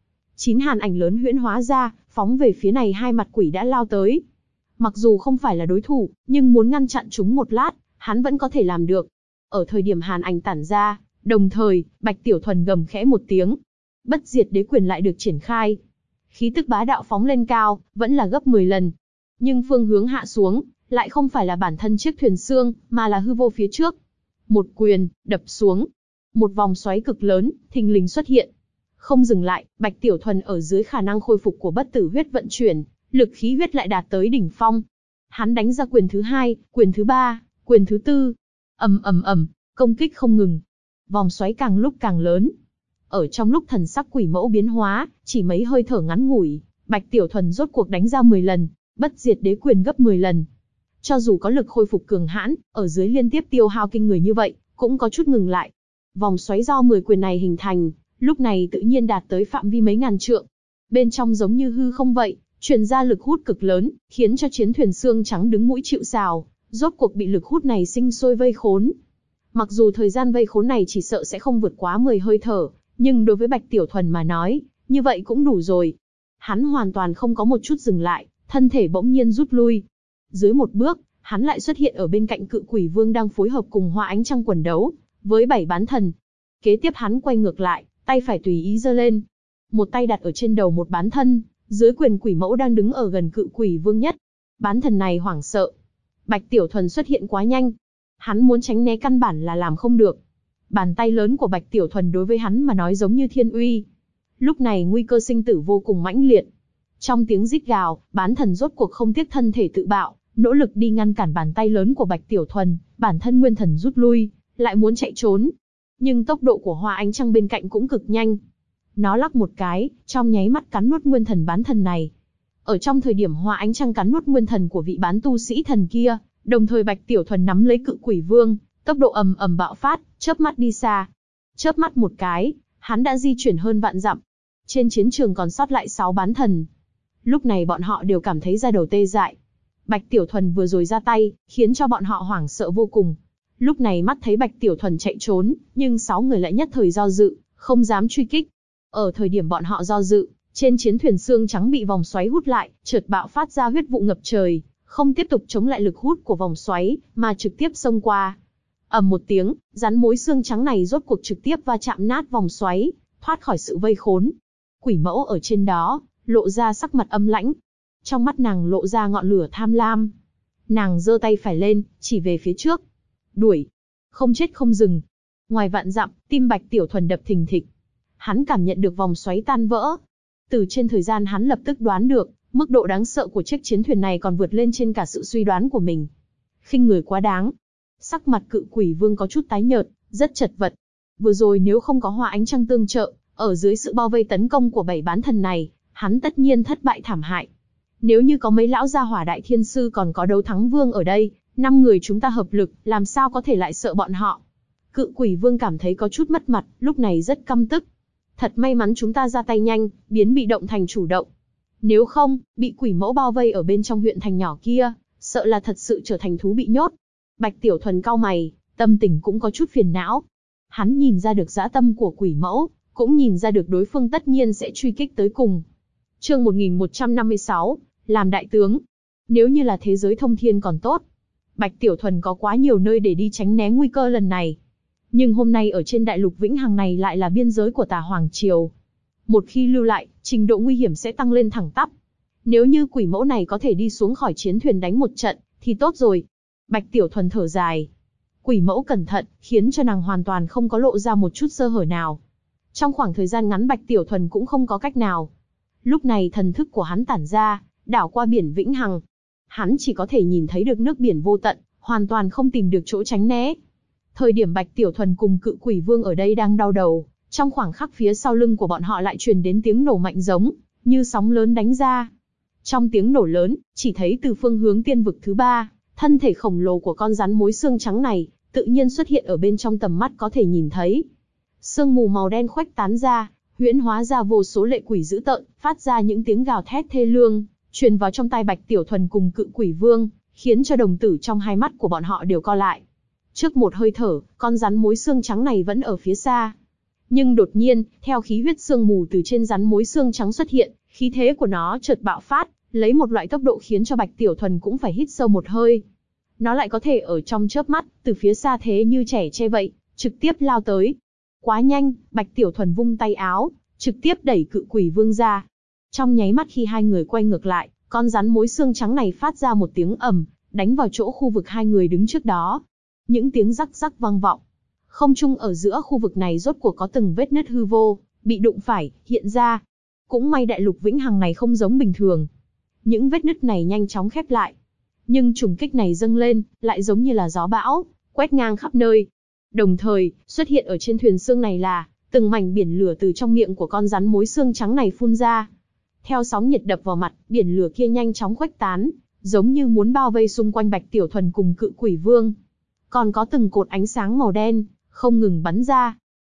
9 hàn ảnh lớn huyễn hóa ra, phóng về phía này hai mặt quỷ đã lao tới. Mặc dù không phải là đối thủ, nhưng muốn ngăn chặn chúng một lát, hắn vẫn có thể làm được. Ở thời điểm hàn ảnh tản ra, đồng thời, Bạch Tiểu Thuần gầm khẽ một tiếng. Bất diệt đế quyền lại được triển khai. Khí tức bá đạo phóng lên cao, vẫn là gấp 10 lần. Nhưng phương hướng hạ xuống, lại không phải là bản thân chiếc thuyền xương, mà là hư vô phía trước. Một quyền, đập xuống. Một vòng xoáy cực lớn, thình lình xuất hiện. Không dừng lại, Bạch Tiểu Thuần ở dưới khả năng khôi phục của bất tử huyết vận chuyển, lực khí huyết lại đạt tới đỉnh phong. Hắn đánh ra quyền thứ 2, quyền thứ 3, quyền thứ 4. Ầm ầm ầm, công kích không ngừng. Vòng xoáy càng lúc càng lớn. Ở trong lúc thần sắc quỷ mẫu biến hóa, chỉ mấy hơi thở ngắn ngủi, Bạch Tiểu Thuần rốt cuộc đánh ra 10 lần, bất diệt đế quyền gấp 10 lần. Cho dù có lực khôi phục cường hãn, ở dưới liên tiếp tiêu hao kinh người như vậy, cũng có chút ngừng lại. Vòng xoáy do 10 quyền này hình thành, lúc này tự nhiên đạt tới phạm vi mấy ngàn trượng. Bên trong giống như hư không vậy, truyền ra lực hút cực lớn, khiến cho chiến thuyền xương trắng đứng mũi chịu sào, rốt cuộc bị lực hút này sinh sôi vây khốn. Mặc dù thời gian vây khốn này chỉ sợ sẽ không vượt quá 10 hơi thở, nhưng đối với Bạch Tiểu Thuần mà nói, như vậy cũng đủ rồi. Hắn hoàn toàn không có một chút dừng lại, thân thể bỗng nhiên rút lui. Dưới một bước, hắn lại xuất hiện ở bên cạnh Cự Quỷ Vương đang phối hợp cùng Hoa Ánh Trăng quần đấu với 7 bán thần. Kế tiếp hắn quay ngược lại, tay phải tùy ý giơ lên. Một tay đặt ở trên đầu một bán thân, dưới quyền quỷ mẫu đang đứng ở gần Cự Quỷ Vương nhất. Bán thần này hoảng sợ. Bạch Tiểu Thuần xuất hiện quá nhanh. Hắn muốn tránh né căn bản là làm không được. Bàn tay lớn của Bạch Tiểu Thuần đối với hắn mà nói giống như thiên uy. Lúc này nguy cơ sinh tử vô cùng mãnh liệt. Trong tiếng rít gào, bán thần rốt cuộc không tiếc thân thể tự bạo, nỗ lực đi ngăn cản bàn tay lớn của Bạch Tiểu Thuần, bản thân nguyên thần rút lui, lại muốn chạy trốn. Nhưng tốc độ của Hoa Ánh Trăng bên cạnh cũng cực nhanh. Nó lắc một cái, trong nháy mắt cắn nuốt nguyên thần bán thần này. Ở trong thời điểm Hoa Ánh Trăng cắn nuốt nguyên thần của vị bán tu sĩ thần kia, đồng thời Bạch Tiểu Thuần nắm lấy Cự Quỷ Vương, tốc độ ầm ầm bạo phát, chớp mắt đi xa. Chớp mắt một cái, hắn đã di chuyển hơn vạn dặm. Trên chiến trường còn sót lại 6 bán thần. Lúc này bọn họ đều cảm thấy da đầu tê dại. Bạch Tiểu Thuần vừa rồi ra tay, khiến cho bọn họ hoảng sợ vô cùng. Lúc này mắt thấy Bạch Tiểu Thuần chạy trốn, nhưng 6 người lại nhất thời do dự, không dám truy kích. Ở thời điểm bọn họ do dự, trên chiến thuyền xương trắng bị vòng xoáy hút lại, chợt bạo phát ra huyết vụ ngập trời, không tiếp tục chống lại lực hút của vòng xoáy, mà trực tiếp xông qua. Ầm một tiếng, rắn mối xương trắng này rốt cuộc trực tiếp va chạm nát vòng xoáy, thoát khỏi sự vây khốn. Quỷ mẫu ở trên đó, lộ ra sắc mặt âm lãnh. Trong mắt nàng lộ ra ngọn lửa tham lam. Nàng giơ tay phải lên, chỉ về phía trước. Đuổi. Không chết không dừng. Ngoài vạn dặm, tim Bạch Tiểu Thuần đập thình thịch. Hắn cảm nhận được vòng xoáy tan vỡ. Từ trên thời gian hắn lập tức đoán được, mức độ đáng sợ của chiếc chiến thuyền này còn vượt lên trên cả sự suy đoán của mình. Khinh người quá đáng. Sắc mặt Cự Quỷ Vương có chút tái nhợt, rất chật vật. Vừa rồi nếu không có Hoa Ánh Trăng tương trợ, ở dưới sự bao vây tấn công của 7 bán thần này, hắn tất nhiên thất bại thảm hại. Nếu như có mấy lão gia hỏa đại thiên sư còn có đấu thắng vương ở đây, 5 người chúng ta hợp lực, làm sao có thể lại sợ bọn họ. Cự Quỷ Vương cảm thấy có chút mất mặt, lúc này rất căm tức. Thật may mắn chúng ta ra tay nhanh, biến bị động thành chủ động. Nếu không, bị quỷ mẫu bao vây ở bên trong huyện thành nhỏ kia, sợ là thật sự trở thành thú bị nhốt. Bạch Tiểu Thuần cau mày, tâm tình cũng có chút phiền não. Hắn nhìn ra được dã tâm của quỷ mẫu, cũng nhìn ra được đối phương tất nhiên sẽ truy kích tới cùng. Chương 1156, làm đại tướng. Nếu như là thế giới thông thiên còn tốt. Bạch Tiểu Thuần có quá nhiều nơi để đi tránh né nguy cơ lần này. Nhưng hôm nay ở trên đại lục Vĩnh Hằng này lại là biên giới của Tà Hoàng Triều. Một khi lưu lại, trình độ nguy hiểm sẽ tăng lên thẳng tắp. Nếu như quỷ mẫu này có thể đi xuống khỏi chiến thuyền đánh một trận, thì tốt rồi. Bạch Tiểu Thuần thở dài. Quỷ mẫu cẩn thận, khiến cho nàng hoàn toàn không có lộ ra một chút sơ hở nào. Trong khoảng thời gian ngắn Bạch Tiểu Thuần cũng không có cách nào. Lúc này thần thức của hắn tản ra, đảo qua biển Vĩnh Hằng. Hắn chỉ có thể nhìn thấy được nước biển vô tận, hoàn toàn không tìm được chỗ tránh né. Thời điểm Bạch Tiểu Thuần cùng Cự Quỷ Vương ở đây đang đau đầu, trong khoảng khắc phía sau lưng của bọn họ lại truyền đến tiếng nổ mạnh giống như sóng lớn đánh ra. Trong tiếng nổ lớn, chỉ thấy từ phương hướng tiên vực thứ 3, thân thể khổng lồ của con rắn mối xương trắng này tự nhiên xuất hiện ở bên trong tầm mắt có thể nhìn thấy. Sương mù màu đen khuếch tán ra, huyễn hóa ra vô số lệ quỷ dữ tợn, phát ra những tiếng gào thét thê lương, truyền vào trong tai Bạch Tiểu Thuần cùng Cự Quỷ Vương, khiến cho đồng tử trong hai mắt của bọn họ đều co lại. Trước một hơi thở, con rắn mối xương trắng này vẫn ở phía xa. Nhưng đột nhiên, theo khí huyết sương mù từ trên rắn mối xương trắng xuất hiện, khí thế của nó chợt bạo phát, lấy một loại tốc độ khiến cho Bạch Tiểu Thuần cũng phải hít sâu một hơi. Nó lại có thể ở trong chớp mắt, từ phía xa thế như trẻ tre vậy, trực tiếp lao tới. Quá nhanh, Bạch Tiểu Thuần vung tay áo, trực tiếp đẩy Cự Quỷ Vương ra. Trong nháy mắt khi hai người quay ngược lại, con rắn mối xương trắng này phát ra một tiếng ầm, đánh vào chỗ khu vực hai người đứng trước đó. Những tiếng rắc rắc vang vọng. Không trung ở giữa khu vực này rốt cuộc có từng vết nứt hư vô, bị đụng phải, hiện ra. Cũng may đại lục Vĩnh Hằng này không giống bình thường. Những vết nứt này nhanh chóng khép lại. Nhưng trùng kích này dâng lên, lại giống như là gió bão, quét ngang khắp nơi. Đồng thời, xuất hiện ở trên thuyền xương này là từng mảnh biển lửa từ trong miệng của con rắn mối xương trắng này phun ra. Theo sóng nhiệt đập vào mặt, biển lửa kia nhanh chóng khuếch tán, giống như muốn bao vây xung quanh Bạch Tiểu Thuần cùng Cự Quỷ Vương. Còn có từng cột ánh sáng màu đen, không ngừng bắn ra.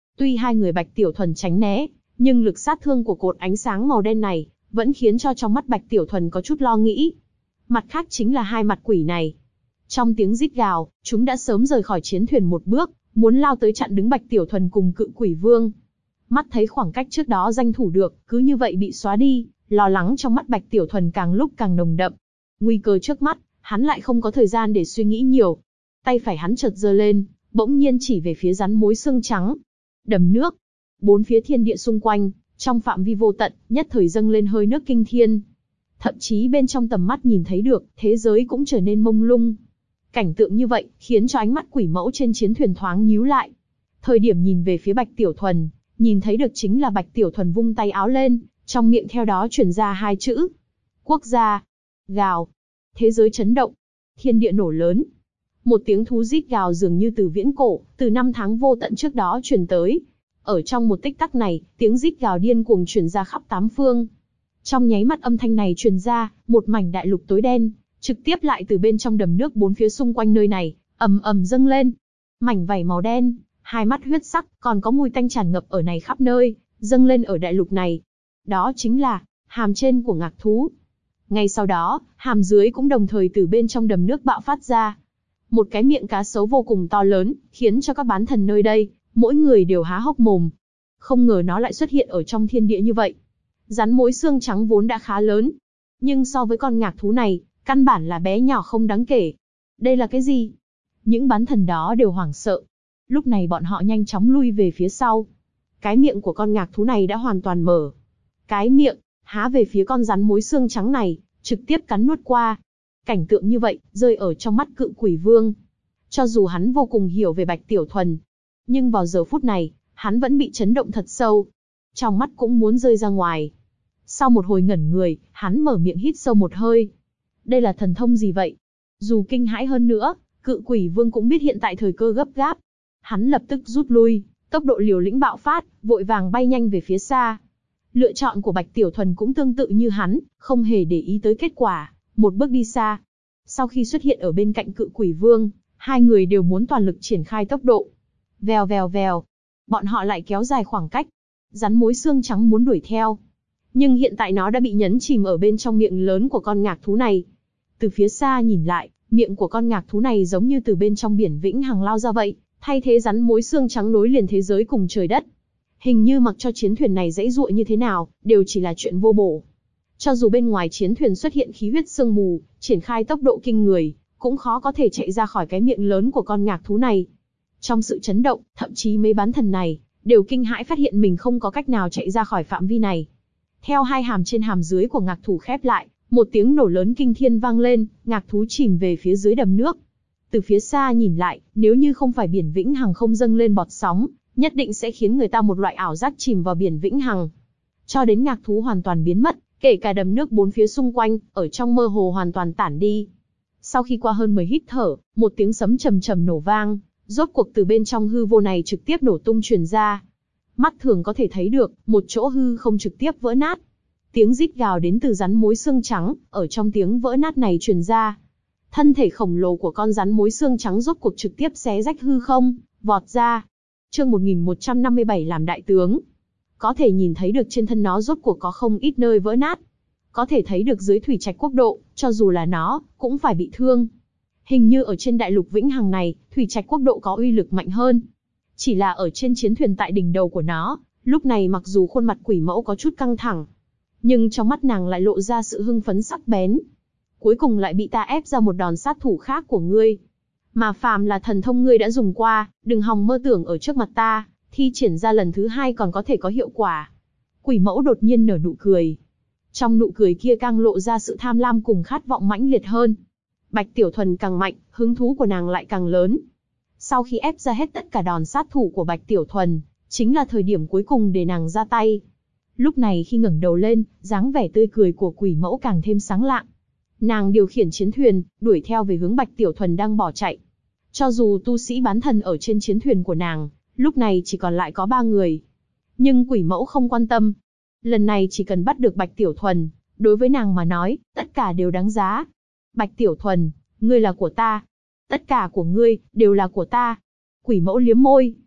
Tuy hai người Bạch Tiểu Thuần tránh né, nhưng lực sát thương của cột ánh sáng màu đen này vẫn khiến cho trong mắt Bạch Tiểu Thuần có chút lo nghĩ. Mặt khác chính là hai mặt quỷ này. Trong tiếng rít gào, chúng đã sớm rời khỏi chiến thuyền một bước, muốn lao tới chặn đứng Bạch Tiểu Thuần cùng Cự Quỷ Vương. Mắt thấy khoảng cách trước đó danh thủ được, cứ như vậy bị xóa đi, lo lắng trong mắt Bạch Tiểu Thuần càng lúc càng nồng đậm. Nguy cơ trước mắt, hắn lại không có thời gian để suy nghĩ nhiều. Tay phải hắn chợt giơ lên, bỗng nhiên chỉ về phía rắn mối xương trắng. Đầm nước. Bốn phía thiên địa xung quanh, trong phạm vi vô tận, nhất thời dâng lên hơi nước kinh thiên. Thậm chí bên trong tầm mắt nhìn thấy được, thế giới cũng trở nên mông lung. Cảnh tượng như vậy, khiến cho ánh mắt quỷ mẫu trên chiến thuyền thoáng nhíu lại. Thời điểm nhìn về phía Bạch Tiểu Thuần, nhìn thấy được chính là Bạch Tiểu Thuần vung tay áo lên, trong miệng theo đó truyền ra hai chữ. Quốc gia. Gào. Thế giới chấn động. Thiên địa nổ lớn. Một tiếng thú rít gào dường như từ viễn cổ, từ năm tháng vô tận trước đó truyền tới. Ở trong một tích tắc này, tiếng rít gào điên cuồng truyền ra khắp tám phương. Trong nháy mắt âm thanh này truyền ra, một mảnh đại lục tối đen, trực tiếp lại từ bên trong đầm nước bốn phía xung quanh nơi này, ầm ầm dâng lên. Mảnh vảy màu đen, hai mắt huyết sắc, còn có mùi tanh tràn ngập ở này khắp nơi, dâng lên ở đại lục này. Đó chính là hàm trên của ngạc thú. Ngay sau đó, hàm dưới cũng đồng thời từ bên trong đầm nước bạo phát ra. Một cái miệng cá sấu vô cùng to lớn, khiến cho các bán thần nơi đây, mỗi người đều há hốc mồm. Không ngờ nó lại xuất hiện ở trong thiên địa như vậy. Rắn mối xương trắng vốn đã khá lớn, nhưng so với con ngạc thú này, căn bản là bé nhỏ không đáng kể. Đây là cái gì? Những bán thần đó đều hoảng sợ. Lúc này bọn họ nhanh chóng lui về phía sau. Cái miệng của con ngạc thú này đã hoàn toàn mở. Cái miệng, há về phía con rắn mối xương trắng này, trực tiếp cắn nuốt qua. Cảnh tượng như vậy, rơi ở trong mắt Cự Quỷ Vương. Cho dù hắn vô cùng hiểu về Bạch Tiểu Thuần, nhưng vào giờ phút này, hắn vẫn bị chấn động thật sâu. Trong mắt cũng muốn rơi ra ngoài. Sau một hồi ngẩn người, hắn mở miệng hít sâu một hơi. Đây là thần thông gì vậy? Dù kinh hãi hơn nữa, Cự Quỷ Vương cũng biết hiện tại thời cơ gấp gáp. Hắn lập tức rút lui, tốc độ liều lĩnh bạo phát, vội vàng bay nhanh về phía xa. Lựa chọn của Bạch Tiểu Thuần cũng tương tự như hắn, không hề để ý tới kết quả, một bước đi xa. Sau khi xuất hiện ở bên cạnh Cự Quỷ Vương, hai người đều muốn toàn lực triển khai tốc độ. Vèo vèo vèo, bọn họ lại kéo dài khoảng cách. Rắn mối xương trắng muốn đuổi theo, nhưng hiện tại nó đã bị nhấn chìm ở bên trong miệng lớn của con ngạc thú này. Từ phía xa nhìn lại, miệng của con ngạc thú này giống như từ bên trong biển vĩnh hằng lao ra vậy, thay thế rắn mối xương trắng nối liền thế giới cùng trời đất. Hình như mặc cho chiến thuyền này dãy dụa như thế nào, đều chỉ là chuyện vô bổ. Cho dù bên ngoài chiến thuyền xuất hiện khí huyết sương mù, triển khai tốc độ kinh người, cũng khó có thể chạy ra khỏi cái miệng lớn của con ngạc thú này. Trong sự chấn động, thậm chí mấy bán thần này đều kinh hãi phát hiện mình không có cách nào chạy ra khỏi phạm vi này. Theo hai hàm trên hàm dưới của ngạc thú khép lại, một tiếng nổ lớn kinh thiên vang lên, ngạc thú chìm về phía dưới đầm nước. Từ phía xa nhìn lại, nếu như không phải biển vĩnh hằng không dâng lên bọt sóng, nhất định sẽ khiến người ta một loại ảo giác chìm vào biển vĩnh hằng. Cho đến ngạc thú hoàn toàn biến mất, kể cả đầm nước bốn phía xung quanh, ở trong mơ hồ hoàn toàn tản đi. Sau khi qua hơn 10 hít thở, một tiếng sấm trầm trầm nổ vang, rốt cuộc từ bên trong hư vô này trực tiếp nổ tung truyền ra. Mắt thường có thể thấy được, một chỗ hư không trực tiếp vỡ nát. Tiếng rít gào đến từ rắn mối xương trắng, ở trong tiếng vỡ nát này truyền ra. Thân thể khổng lồ của con rắn mối xương trắng rốt cuộc trực tiếp xé rách hư không, vọt ra. Chương 1157 làm đại tướng. Có thể nhìn thấy được trên thân nó rốt cuộc có không ít nơi vỡ nát. Có thể thấy được dưới thủy trạch quốc độ, cho dù là nó, cũng phải bị thương. Hình như ở trên đại lục vĩnh hằng này, thủy trạch quốc độ có uy lực mạnh hơn. Chỉ là ở trên chiến thuyền tại đỉnh đầu của nó, lúc này mặc dù khuôn mặt quỷ mẫu có chút căng thẳng, nhưng trong mắt nàng lại lộ ra sự hưng phấn sắc bén. Cuối cùng lại bị ta ép ra một đòn sát thủ khác của ngươi. Mà phàm là thần thông ngươi đã dùng qua, đừng hòng mơ tưởng ở trước mặt ta, thi triển ra lần thứ hai còn có thể có hiệu quả. Quỷ mẫu đột nhiên nở nụ cười. Trong nụ cười kia càng lộ ra sự tham lam cùng khát vọng mãnh liệt hơn. Bạch Tiểu Thuần càng mạnh, hứng thú của nàng lại càng lớn. Sau khi ép ra hết tất cả đòn sát thủ của Bạch Tiểu Thuần, chính là thời điểm cuối cùng để nàng ra tay. Lúc này khi ngẩng đầu lên, dáng vẻ tươi cười của quỷ mẫu càng thêm sáng lạng. Nàng điều khiển chiến thuyền, đuổi theo về hướng Bạch Tiểu Thuần đang bỏ chạy. Cho dù tu sĩ bán thần ở trên chiến thuyền của nàng, lúc này chỉ còn lại có 3 người. Nhưng quỷ mẫu không quan tâm. Lần này chỉ cần bắt được Bạch Tiểu Thuần, đối với nàng mà nói, tất cả đều đáng giá. Bạch Tiểu Thuần, ngươi là của ta. Tất cả của ngươi, đều là của ta. Quỷ mẫu liếm môi.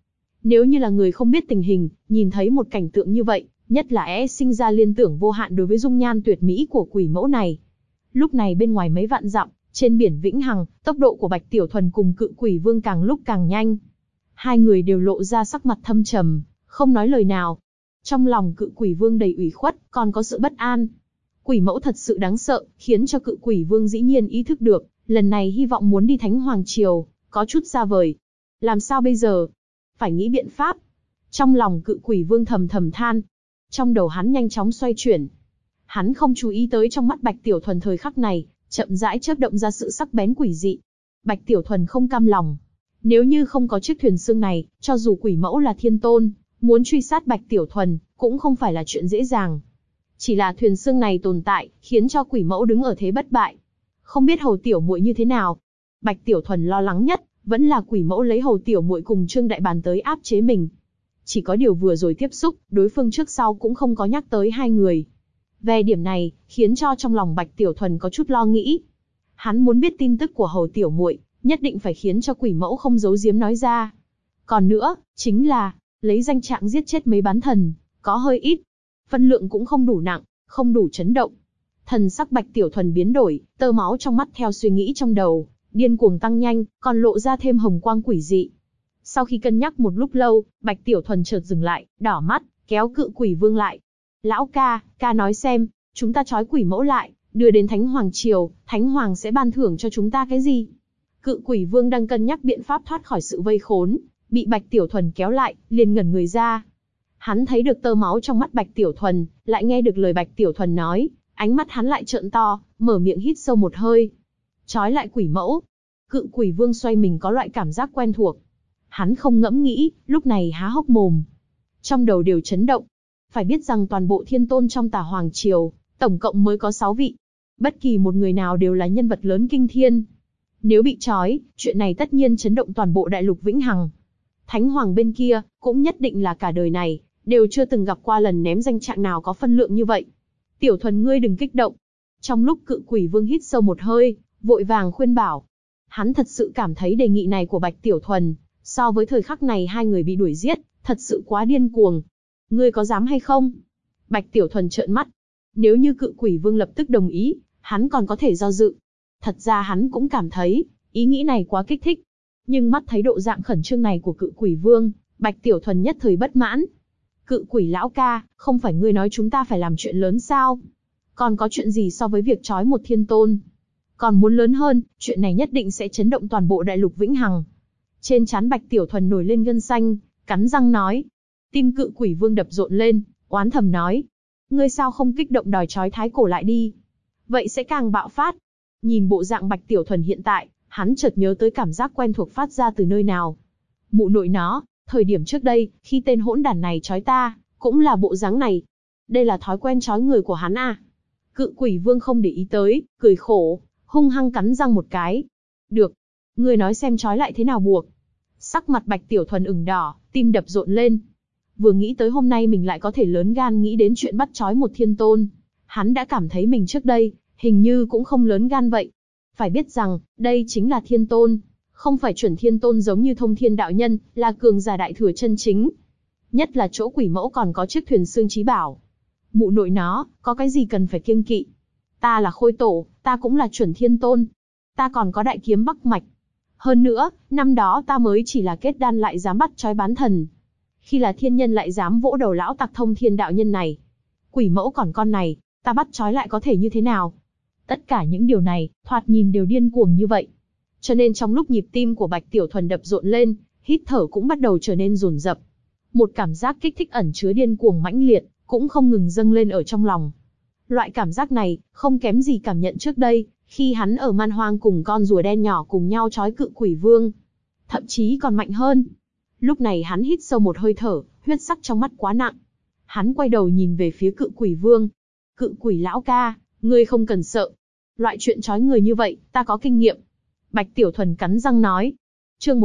Nếu như là người không biết tình hình, nhìn thấy một cảnh tượng như vậy, nhất là sinh ra liên tưởng vô hạn đối với dung nhan tuyệt mỹ của quỷ mẫu này. Lúc này bên ngoài mấy vạn dặm, trên biển Vĩnh Hằng, tốc độ của Bạch Tiểu Thuần cùng Cự Quỷ Vương càng lúc càng nhanh. Hai người đều lộ ra sắc mặt thâm trầm, không nói lời nào. Trong lòng Cự Quỷ Vương đầy ủy khuất, còn có sự bất an. Quỷ mẫu thật sự đáng sợ, khiến cho Cự Quỷ Vương dĩ nhiên ý thức được, lần này hy vọng muốn đi Thánh Hoàng Triều, có chút xa vời. Làm sao bây giờ? Phải nghĩ biện pháp. Trong lòng Cự Quỷ Vương thầm thầm than. Trong đầu hắn nhanh chóng xoay chuyển. Hắn không chú ý tới trong mắt Bạch Tiểu Thuần thời khắc này, chậm rãi chớp động ra sự sắc bén quỷ dị. Bạch Tiểu Thuần không cam lòng. Nếu như không có chiếc thuyền xương này, cho dù quỷ mẫu là thiên tôn, muốn truy sát Bạch Tiểu Thuần, cũng không phải là chuyện dễ dàng. Chỉ là thuyền xương này tồn tại, khiến cho quỷ mẫu đứng ở thế bất bại. Không biết Hầu Tiểu Muội như thế nào. Bạch Tiểu Thuần lo lắng nhất, vẫn là quỷ mẫu lấy Hầu Tiểu Muội cùng Trương Đại Bàn tới áp chế mình. Chỉ có điều vừa rồi tiếp xúc, đối phương trước sau cũng không có nhắc tới hai người. Về điểm này, khiến cho trong lòng Bạch Tiểu Thuần có chút lo nghĩ. Hắn muốn biết tin tức của Hầu Tiểu Muội, nhất định phải khiến cho quỷ mẫu không giấu giếm nói ra. Còn nữa, chính là, lấy danh trạng giết chết mấy bán thần, có hơi ít. Phân lượng cũng không đủ nặng, không đủ chấn động. Thần sắc Bạch Tiểu Thuần biến đổi, tơ máu trong mắt theo suy nghĩ trong đầu, điên cuồng tăng nhanh, còn lộ ra thêm hồng quang quỷ dị. Sau khi cân nhắc một lúc lâu, Bạch Tiểu Thuần chợt dừng lại, đỏ mắt, kéo Cự Quỷ Vương lại. Lão ca nói xem, chúng ta trói quỷ mẫu lại, đưa đến Thánh Hoàng Triều, Thánh Hoàng sẽ ban thưởng cho chúng ta cái gì? Cự Quỷ Vương đang cân nhắc biện pháp thoát khỏi sự vây khốn, bị Bạch Tiểu Thuần kéo lại, liền ngẩn người ra. Hắn thấy được tơ máu trong mắt Bạch Tiểu Thuần, lại nghe được lời Bạch Tiểu Thuần nói, ánh mắt hắn lại trợn to, mở miệng hít sâu một hơi. Trói lại quỷ mẫu. Cự Quỷ Vương xoay mình có loại cảm giác quen thuộc. Hắn không ngẫm nghĩ, lúc này há hốc mồm. Trong đầu đều chấn động. Phải biết rằng toàn bộ thiên tôn trong Tà Hoàng Triều, tổng cộng mới có 6 vị. Bất kỳ một người nào đều là nhân vật lớn kinh thiên. Nếu bị trói, chuyện này tất nhiên chấn động toàn bộ đại lục Vĩnh Hằng. Thánh Hoàng bên kia, cũng nhất định là cả đời này, đều chưa từng gặp qua lần ném danh trạng nào có phân lượng như vậy. Tiểu Thuần ngươi đừng kích động. Trong lúc Cự Quỷ Vương hít sâu một hơi, vội vàng khuyên bảo. Hắn thật sự cảm thấy đề nghị này của Bạch Tiểu Thuần, so với thời khắc này hai người bị đuổi giết, thật sự quá điên cuồng. Ngươi có dám hay không? Bạch Tiểu Thuần trợn mắt. Nếu như Cự Quỷ Vương lập tức đồng ý, hắn còn có thể do dự. Thật ra hắn cũng cảm thấy, ý nghĩ này quá kích thích. Nhưng mắt thấy độ dạng khẩn trương này của Cự Quỷ Vương, Bạch Tiểu Thuần nhất thời bất mãn. Cự Quỷ lão ca, không phải ngươi nói chúng ta phải làm chuyện lớn sao? Còn có chuyện gì so với việc trói một thiên tôn? Còn muốn lớn hơn, chuyện này nhất định sẽ chấn động toàn bộ đại lục Vĩnh Hằng. Trên trán Bạch Tiểu Thuần nổi lên gân xanh, cắn răng nói. Tim Cự Quỷ Vương đập rộn lên, oán thầm nói. Ngươi sao không kích động đòi trói Thái Cổ lại đi? Vậy sẽ càng bạo phát. Nhìn bộ dạng Bạch Tiểu Thuần hiện tại, hắn chợt nhớ tới cảm giác quen thuộc phát ra từ nơi nào. Mụ nội nó, thời điểm trước đây, khi tên hỗn đản này trói ta, cũng là bộ dáng này. Đây là thói quen trói người của hắn à? Cự Quỷ Vương không để ý tới, cười khổ, hung hăng cắn răng một cái. Được, ngươi nói xem trói lại thế nào buộc. Sắc mặt Bạch Tiểu Thuần ửng đỏ, tim đập rộn lên. Vừa nghĩ tới hôm nay mình lại có thể lớn gan nghĩ đến chuyện bắt trói một thiên tôn, hắn đã cảm thấy mình trước đây, hình như cũng không lớn gan vậy. Phải biết rằng, đây chính là thiên tôn, không phải chuẩn thiên tôn giống như Thông Thiên đạo nhân, là cường giả đại thừa chân chính. Nhất là chỗ quỷ mẫu còn có chiếc thuyền xương chí bảo. Mụ nội nó, có cái gì cần phải kiêng kỵ? Ta là Khôi Tổ, ta cũng là chuẩn thiên tôn. Ta còn có đại kiếm Bắc Mạch. Hơn nữa, năm đó ta mới chỉ là kết đan lại dám bắt trói bán thần. Khi là thiên nhân lại dám vỗ đầu lão tặc Thông Thiên đạo nhân này. Quỷ mẫu còn con này, ta bắt trói lại có thể như thế nào? Tất cả những điều này, thoạt nhìn đều điên cuồng như vậy. Cho nên trong lúc nhịp tim của Bạch Tiểu Thuần đập rộn lên, hít thở cũng bắt đầu trở nên dồn dập. Một cảm giác kích thích ẩn chứa điên cuồng mãnh liệt, cũng không ngừng dâng lên ở trong lòng. Loại cảm giác này, không kém gì cảm nhận trước đây, khi hắn ở Man Hoang cùng con rùa đen nhỏ cùng nhau trói Cự Quỷ Vương. Thậm chí còn mạnh hơn. Lúc này hắn hít sâu một hơi thở, huyết sắc trong mắt quá nặng. Hắn quay đầu nhìn về phía Cự Quỷ Vương. Cự Quỷ lão ca, ngươi không cần sợ. Loại chuyện trói người như vậy, ta có kinh nghiệm. Bạch Tiểu Thuần cắn răng nói. Chương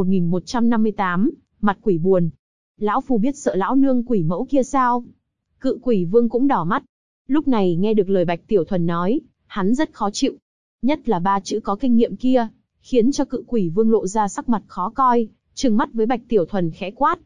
1158, mặt quỷ buồn. Lão phu biết sợ lão nương quỷ mẫu kia sao? Cự Quỷ Vương cũng đỏ mắt. Lúc này nghe được lời Bạch Tiểu Thuần nói, hắn rất khó chịu. Nhất là 3 chữ có kinh nghiệm kia, khiến cho Cự Quỷ Vương lộ ra sắc mặt khó coi, trừng mắt với Bạch Tiểu Thuần khẽ quát.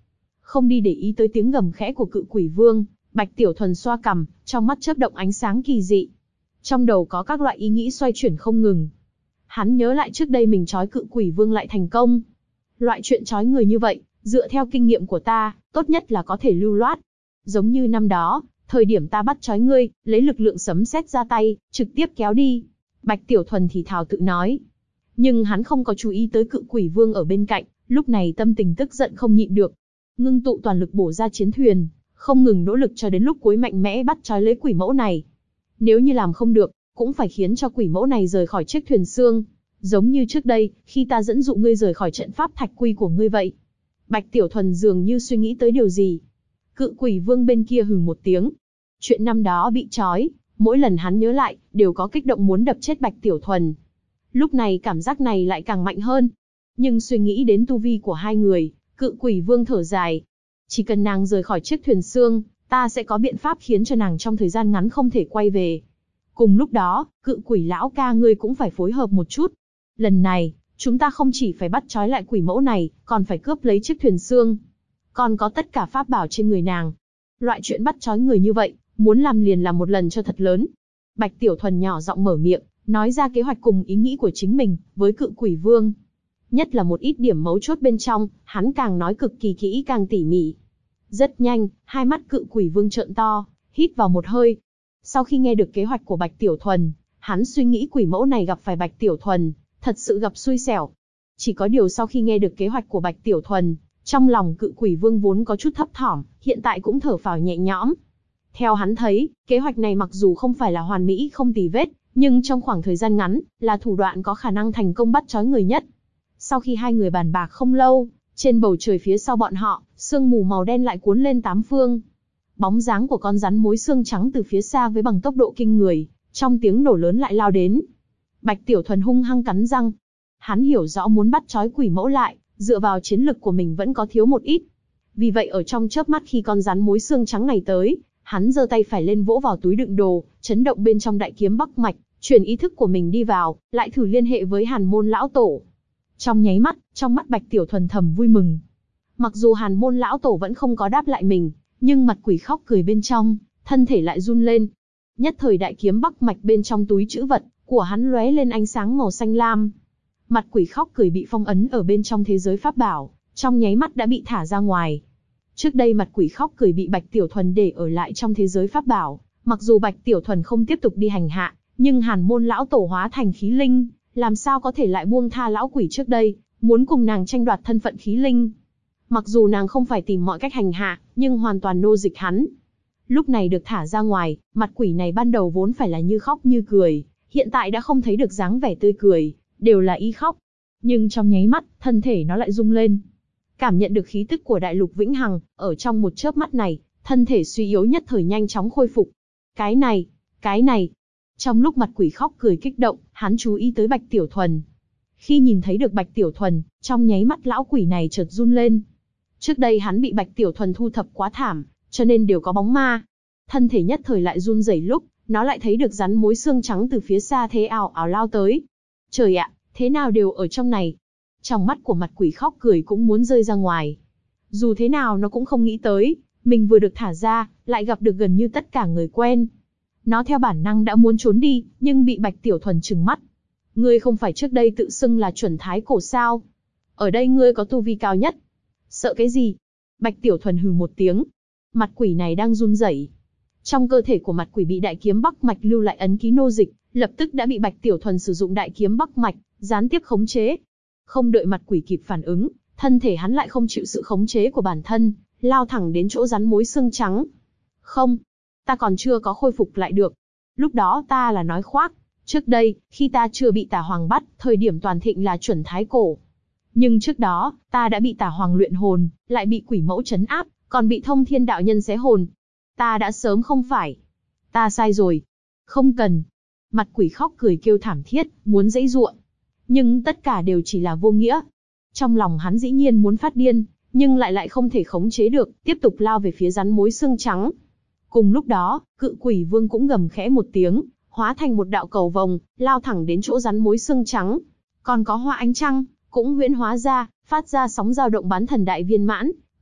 Không đi để ý tới tiếng gầm khẽ của cự quỷ vương, Bạch Tiểu Thuần xoa cằm, trong mắt chớp động ánh sáng kỳ dị. Trong đầu có các loại ý nghĩ xoay chuyển không ngừng. Hắn nhớ lại trước đây mình trói cự quỷ vương lại thành công. Loại chuyện trói người như vậy, dựa theo kinh nghiệm của ta, tốt nhất là có thể lưu loát. Giống như năm đó, thời điểm ta bắt trói ngươi, lấy lực lượng sấm sét ra tay, trực tiếp kéo đi. Bạch Tiểu Thuần thì thào tự nói. Nhưng hắn không có chú ý tới cự quỷ vương ở bên cạnh, lúc này tâm tình tức giận không nhịn được. Ngưng tụ toàn lực bổ ra chiến thuyền, không ngừng nỗ lực cho đến lúc cuối mạnh mẽ bắt trói lấy quỷ mẫu này. Nếu như làm không được, cũng phải khiến cho quỷ mẫu này rời khỏi chiếc thuyền xương. Giống như trước đây, khi ta dẫn dụ ngươi rời khỏi trận pháp thạch quy của ngươi vậy. Bạch Tiểu Thuần dường như suy nghĩ tới điều gì. Cự quỷ vương bên kia hừ một tiếng. Chuyện năm đó bị trói, mỗi lần hắn nhớ lại, đều có kích động muốn đập chết Bạch Tiểu Thuần. Lúc này cảm giác này lại càng mạnh hơn. Nhưng suy nghĩ đến tu vi của hai người, cự quỷ vương thở dài. Chỉ cần nàng rời khỏi chiếc thuyền xương, ta sẽ có biện pháp khiến cho nàng trong thời gian ngắn không thể quay về. Cùng lúc đó, cự quỷ lão ca ngươi cũng phải phối hợp một chút. Lần này, chúng ta không chỉ phải bắt trói lại quỷ mẫu này, còn phải cướp lấy chiếc thuyền xương. Còn có tất cả pháp bảo trên người nàng. Loại chuyện bắt trói người như vậy, muốn làm liền làm một lần cho thật lớn. Bạch Tiểu Thuần nhỏ giọng mở miệng, nói ra kế hoạch cùng ý nghĩ của chính mình, với cự quỷ vương. Nhất là một ít điểm mấu chốt bên trong, hắn càng nói cực kỳ kỹ càng tỉ mỉ. Rất nhanh, hai mắt cự quỷ vương trợn to, hít vào một hơi. Sau khi nghe được kế hoạch của Bạch Tiểu Thuần, hắn suy nghĩ quỷ mẫu này gặp phải Bạch Tiểu Thuần, thật sự gặp xui xẻo. Chỉ có điều sau khi nghe được kế hoạch của Bạch Tiểu Thuần, trong lòng cự quỷ vương vốn có chút thấp thỏm, hiện tại cũng thở phào nhẹ nhõm. Theo hắn thấy, kế hoạch này mặc dù không phải là hoàn mỹ không tì vết, nhưng trong khoảng thời gian ngắn, là thủ đoạn có khả năng thành công bắt trói người nhất. Sau khi hai người bàn bạc không lâu, trên bầu trời phía sau bọn họ, sương mù màu đen lại cuốn lên tám phương. Bóng dáng của con rắn mối xương trắng từ phía xa với bằng tốc độ kinh người, trong tiếng nổ lớn lại lao đến. Bạch Tiểu Thuần hung hăng cắn răng. Hắn hiểu rõ muốn bắt trói quỷ mẫu lại, dựa vào chiến lực của mình vẫn có thiếu một ít. Vì vậy ở trong chớp mắt khi con rắn mối xương trắng này tới, hắn giơ tay phải lên vỗ vào túi đựng đồ, chấn động bên trong đại kiếm Bắc Mạch, chuyển ý thức của mình đi vào, lại thử liên hệ với Hàn Môn lão tổ. Trong nháy mắt, trong mắt Bạch Tiểu Thuần thầm vui mừng. Mặc dù Hàn Môn lão tổ vẫn không có đáp lại mình, nhưng mặt quỷ khóc cười bên trong, thân thể lại run lên. Nhất thời đại kiếm Bắc Mạch bên trong túi trữ vật của hắn lóe lên ánh sáng màu xanh lam. Mặt quỷ khóc cười bị phong ấn ở bên trong thế giới pháp bảo, trong nháy mắt đã bị thả ra ngoài. Trước đây mặt quỷ khóc cười bị Bạch Tiểu Thuần để ở lại trong thế giới pháp bảo, mặc dù Bạch Tiểu Thuần không tiếp tục đi hành hạ, nhưng Hàn Môn lão tổ hóa thành khí linh, làm sao có thể lại buông tha lão quỷ trước đây, muốn cùng nàng tranh đoạt thân phận khí linh. Mặc dù nàng không phải tìm mọi cách hành hạ, nhưng hoàn toàn nô dịch hắn. Lúc này được thả ra ngoài, mặt quỷ này ban đầu vốn phải là như khóc như cười, hiện tại đã không thấy được dáng vẻ tươi cười, đều là ý khóc. Nhưng trong nháy mắt, thân thể nó lại rung lên. Cảm nhận được khí tức của đại lục vĩnh hằng, ở trong một chớp mắt này, thân thể suy yếu nhất thời nhanh chóng khôi phục. Cái này. Trong lúc mặt quỷ khóc cười kích động, hắn chú ý tới Bạch Tiểu Thuần. Khi nhìn thấy được Bạch Tiểu Thuần, trong nháy mắt lão quỷ này chợt run lên. Trước đây hắn bị Bạch Tiểu Thuần thu thập quá thảm, cho nên đều có bóng ma. Thân thể nhất thời lại run rẩy lúc, nó lại thấy được rắn mối xương trắng từ phía xa thế ảo ảo lao tới. Trời ạ, thế nào đều ở trong này. Trong mắt của mặt quỷ khóc cười cũng muốn rơi ra ngoài. Dù thế nào nó cũng không nghĩ tới, mình vừa được thả ra, lại gặp được gần như tất cả người quen. Nó theo bản năng đã muốn trốn đi, nhưng bị Bạch Tiểu Thuần trừng mắt. Ngươi không phải trước đây tự xưng là chuẩn thái cổ sao? Ở đây ngươi có tu vi cao nhất. Sợ cái gì? Bạch Tiểu Thuần hừ một tiếng. Mặt quỷ này đang run rẩy. Trong cơ thể của mặt quỷ bị đại kiếm Bắc Mạch lưu lại ấn ký nô dịch, lập tức đã bị Bạch Tiểu Thuần sử dụng đại kiếm Bắc Mạch, gián tiếp khống chế. Không đợi mặt quỷ kịp phản ứng, thân thể hắn lại không chịu sự khống chế của bản thân, lao thẳng đến chỗ rắn mối xương trắng. Không, ta còn chưa có khôi phục lại được. Lúc đó ta là nói khoác. Trước đây, khi ta chưa bị Tà Hoàng bắt, thời điểm toàn thịnh là chuẩn thái cổ. Nhưng trước đó, ta đã bị Tà Hoàng luyện hồn, lại bị quỷ mẫu trấn áp, còn bị Thông Thiên đạo nhân xé hồn. Ta đã sớm không phải. Ta sai rồi. Không cần. Mặt quỷ khóc cười kêu thảm thiết, muốn giãy giụa. Nhưng tất cả đều chỉ là vô nghĩa. Trong lòng hắn dĩ nhiên muốn phát điên, nhưng lại không thể khống chế được, tiếp tục lao về phía rắn mối xương trắng. Cùng lúc đó, cự quỷ vương cũng gầm khẽ một tiếng, hóa thành một đạo cầu vồng, lao thẳng đến chỗ rắn mối xương trắng. Còn có hoa ánh trăng, cũng huyễn hóa ra, phát ra sóng dao động bán thần đại viên mãn,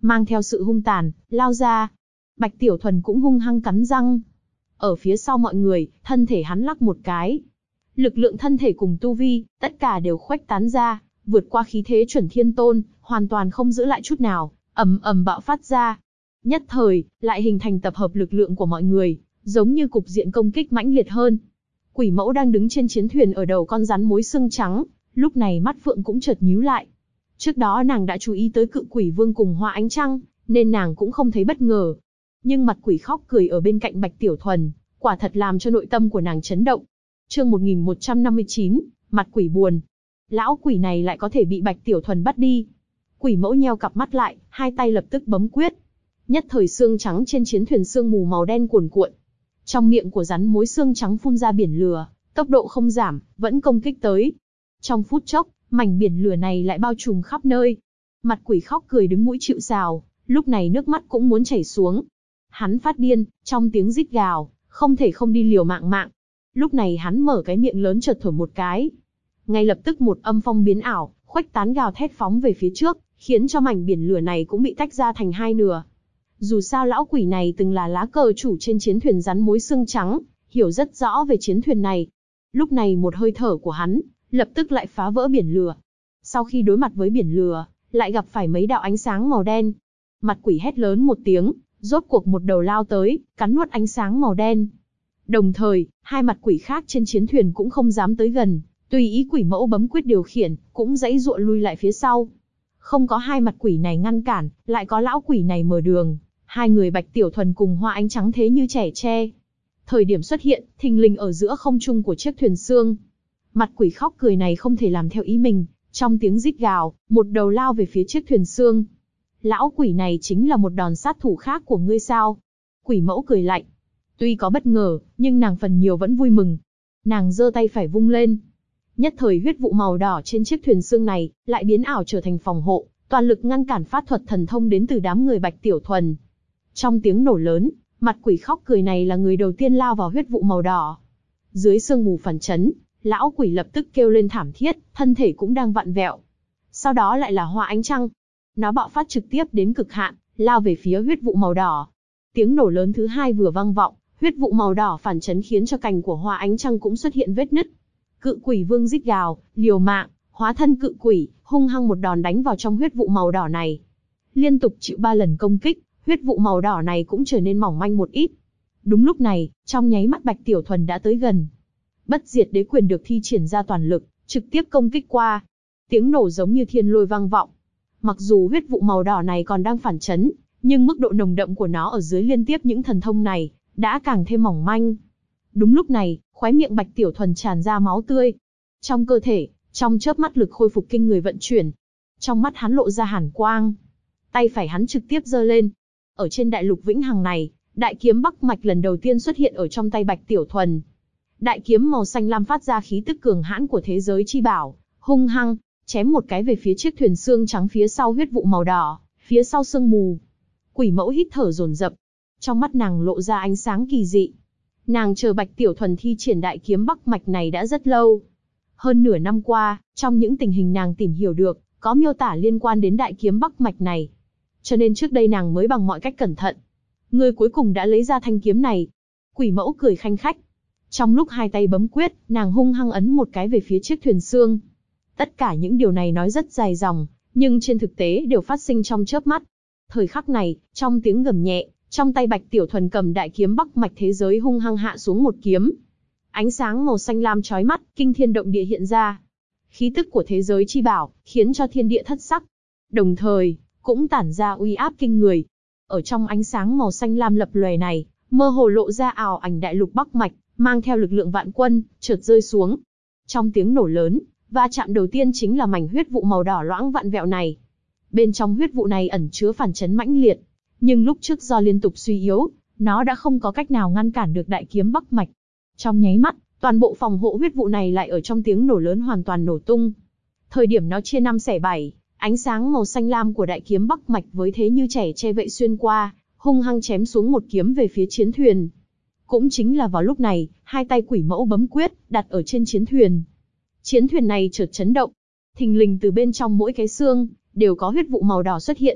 mang theo sự hung tàn, lao ra. Bạch Tiểu Thuần cũng hung hăng cắn răng. Ở phía sau mọi người, thân thể hắn lắc một cái. Lực lượng thân thể cùng tu vi, tất cả đều khuếch tán ra, vượt qua khí thế chuẩn thiên tôn, hoàn toàn không giữ lại chút nào, ầm ầm bạo phát ra. Nhất thời, lại hình thành tập hợp lực lượng của mọi người, giống như cục diện công kích mãnh liệt hơn. Quỷ mẫu đang đứng trên chiến thuyền ở đầu con rắn mối xương trắng, lúc này mắt phượng cũng chợt nhíu lại. Trước đó nàng đã chú ý tới Cự Quỷ Vương cùng Hoa Ánh Trăng, nên nàng cũng không thấy bất ngờ. Nhưng mặt quỷ khóc cười ở bên cạnh Bạch Tiểu Thuần, quả thật làm cho nội tâm của nàng chấn động. Chương 1159, mặt quỷ buồn. Lão quỷ này lại có thể bị Bạch Tiểu Thuần bắt đi. Quỷ mẫu nheo cặp mắt lại, hai tay lập tức bấm quyết. Nhất thời xương trắng trên chiến thuyền sương mù màu đen cuồn cuộn. Trong miệng của rắn mối xương trắng phun ra biển lửa, tốc độ không giảm, vẫn công kích tới. Trong phút chốc, mảnh biển lửa này lại bao trùm khắp nơi. Mặt quỷ khóc cười đứng mũi chịu sào, lúc này nước mắt cũng muốn chảy xuống. Hắn phát điên, trong tiếng rít gào, không thể không đi liều mạng. Lúc này hắn mở cái miệng lớn chợt thổi một cái. Ngay lập tức một âm phong biến ảo, khuếch tán gào thét phóng về phía trước, khiến cho mảnh biển lửa này cũng bị tách ra thành hai nửa. Dù sao lão quỷ này từng là lá cờ chủ trên chiến thuyền rắn mối xương trắng, hiểu rất rõ về chiến thuyền này. Lúc này một hơi thở của hắn, lập tức lại phá vỡ biển lửa. Sau khi đối mặt với biển lửa, lại gặp phải mấy đạo ánh sáng màu đen. Mặt quỷ hét lớn một tiếng, rốt cuộc một đầu lao tới, cắn nuốt ánh sáng màu đen. Đồng thời, hai mặt quỷ khác trên chiến thuyền cũng không dám tới gần, tùy ý quỷ mẫu bấm quyết điều khiển, cũng giãy giụa lui lại phía sau. Không có hai mặt quỷ này ngăn cản, lại có lão quỷ này mở đường. Hai người Bạch Tiểu Thuần cùng Hoa Ánh Trắng thế như trẻ tre. Thời điểm xuất hiện, thình lình ở giữa không trung của chiếc thuyền xương. Mặt quỷ khóc cười này không thể làm theo ý mình, trong tiếng rít gào, một đầu lao về phía chiếc thuyền xương. Lão quỷ này chính là một đòn sát thủ khác của ngươi sao? Quỷ mẫu cười lạnh. Tuy có bất ngờ, nhưng nàng phần nhiều vẫn vui mừng. Nàng giơ tay phải vung lên. Nhất thời huyết vụ màu đỏ trên chiếc thuyền xương này, lại biến ảo trở thành phòng hộ, toàn lực ngăn cản pháp thuật thần thông đến từ đám người Bạch Tiểu Thuần. Trong tiếng nổ lớn, mặt quỷ khóc cười này là người đầu tiên lao vào huyết vụ màu đỏ. Dưới sương mù phản chấn, lão quỷ lập tức kêu lên thảm thiết, thân thể cũng đang vặn vẹo. Sau đó lại là Hoa Ánh Trăng. Nó bạo phát trực tiếp đến cực hạn, lao về phía huyết vụ màu đỏ. Tiếng nổ lớn thứ hai vừa vang vọng, huyết vụ màu đỏ phản chấn khiến cho cành của Hoa Ánh Trăng cũng xuất hiện vết nứt. Cự Quỷ Vương rít gào, liều mạng, hóa thân cự quỷ, hung hăng một đòn đánh vào trong huyết vụ màu đỏ này. Liên tục chịu 3 lần công kích, huyết vụ màu đỏ này cũng trở nên mỏng manh một ít. Đúng lúc này, trong nháy mắt Bạch Tiểu Thuần đã tới gần. Bất diệt đế quyền được thi triển ra toàn lực, trực tiếp công kích qua. Tiếng nổ giống như thiên lôi vang vọng. Mặc dù huyết vụ màu đỏ này còn đang phản chấn, nhưng mức độ nồng đậm của nó ở dưới liên tiếp những thần thông này, đã càng thêm mỏng manh. Đúng lúc này, khóe miệng Bạch Tiểu Thuần tràn ra máu tươi. Trong cơ thể, trong chớp mắt lực khôi phục kinh người vận chuyển. Trong mắt hắn lộ ra hàn quang. Tay phải hắn trực tiếp giơ lên. Ở trên đại lục vĩnh hằng này, đại kiếm Bắc Mạch lần đầu tiên xuất hiện ở trong tay Bạch Tiểu Thuần. Đại kiếm màu xanh lam phát ra khí tức cường hãn của thế giới chi bảo, hung hăng, chém một cái về phía chiếc thuyền xương trắng phía sau huyết vụ màu đỏ, phía sau sương mù. Quỷ mẫu hít thở dồn dập, trong mắt nàng lộ ra ánh sáng kỳ dị. Nàng chờ Bạch Tiểu Thuần thi triển đại kiếm Bắc Mạch này đã rất lâu. Hơn nửa năm qua, trong những tình hình nàng tìm hiểu được, có miêu tả liên quan đến đại kiếm Bắc Mạch này. Cho nên trước đây nàng mới bằng mọi cách cẩn thận. Người cuối cùng đã lấy ra thanh kiếm này. Quỷ mẫu cười khanh khách. Trong lúc hai tay bấm quyết, nàng hung hăng ấn một cái về phía chiếc thuyền xương. Tất cả những điều này nói rất dài dòng, nhưng trên thực tế đều phát sinh trong chớp mắt. Thời khắc này, trong tiếng gầm nhẹ, trong tay Bạch Tiểu Thuần cầm đại kiếm Bắc Mạch thế giới hung hăng hạ xuống một kiếm. Ánh sáng màu xanh lam chói mắt, kinh thiên động địa hiện ra. Khí tức của thế giới chi bảo, khiến cho thiên địa thất sắc. Đồng thời, cũng tản ra uy áp kinh người. Ở trong ánh sáng màu xanh lam lập lòe này, mơ hồ lộ ra ảo ảnh đại lục Bắc Mạch, mang theo lực lượng vạn quân, chợt rơi xuống. Trong tiếng nổ lớn, va chạm đầu tiên chính là mảnh huyết vụ màu đỏ loãng vặn vẹo này. Bên trong huyết vụ này ẩn chứa phản chấn mãnh liệt, nhưng lúc trước do liên tục suy yếu, nó đã không có cách nào ngăn cản được đại kiếm Bắc Mạch. Trong nháy mắt, toàn bộ phòng hộ huyết vụ này lại ở trong tiếng nổ lớn hoàn toàn nổ tung. Thời điểm nó chia 5 xẻ 7, ánh sáng màu xanh lam của đại kiếm Bắc Mạch với thế như trẻ che vậy xuyên qua, hung hăng chém xuống một kiếm về phía chiến thuyền. Cũng chính là vào lúc này, hai tay quỷ mẫu bấm quyết, đặt ở trên chiến thuyền. Chiến thuyền này chợt chấn động. Thình lình từ bên trong mỗi cái xương, đều có huyết vụ màu đỏ xuất hiện.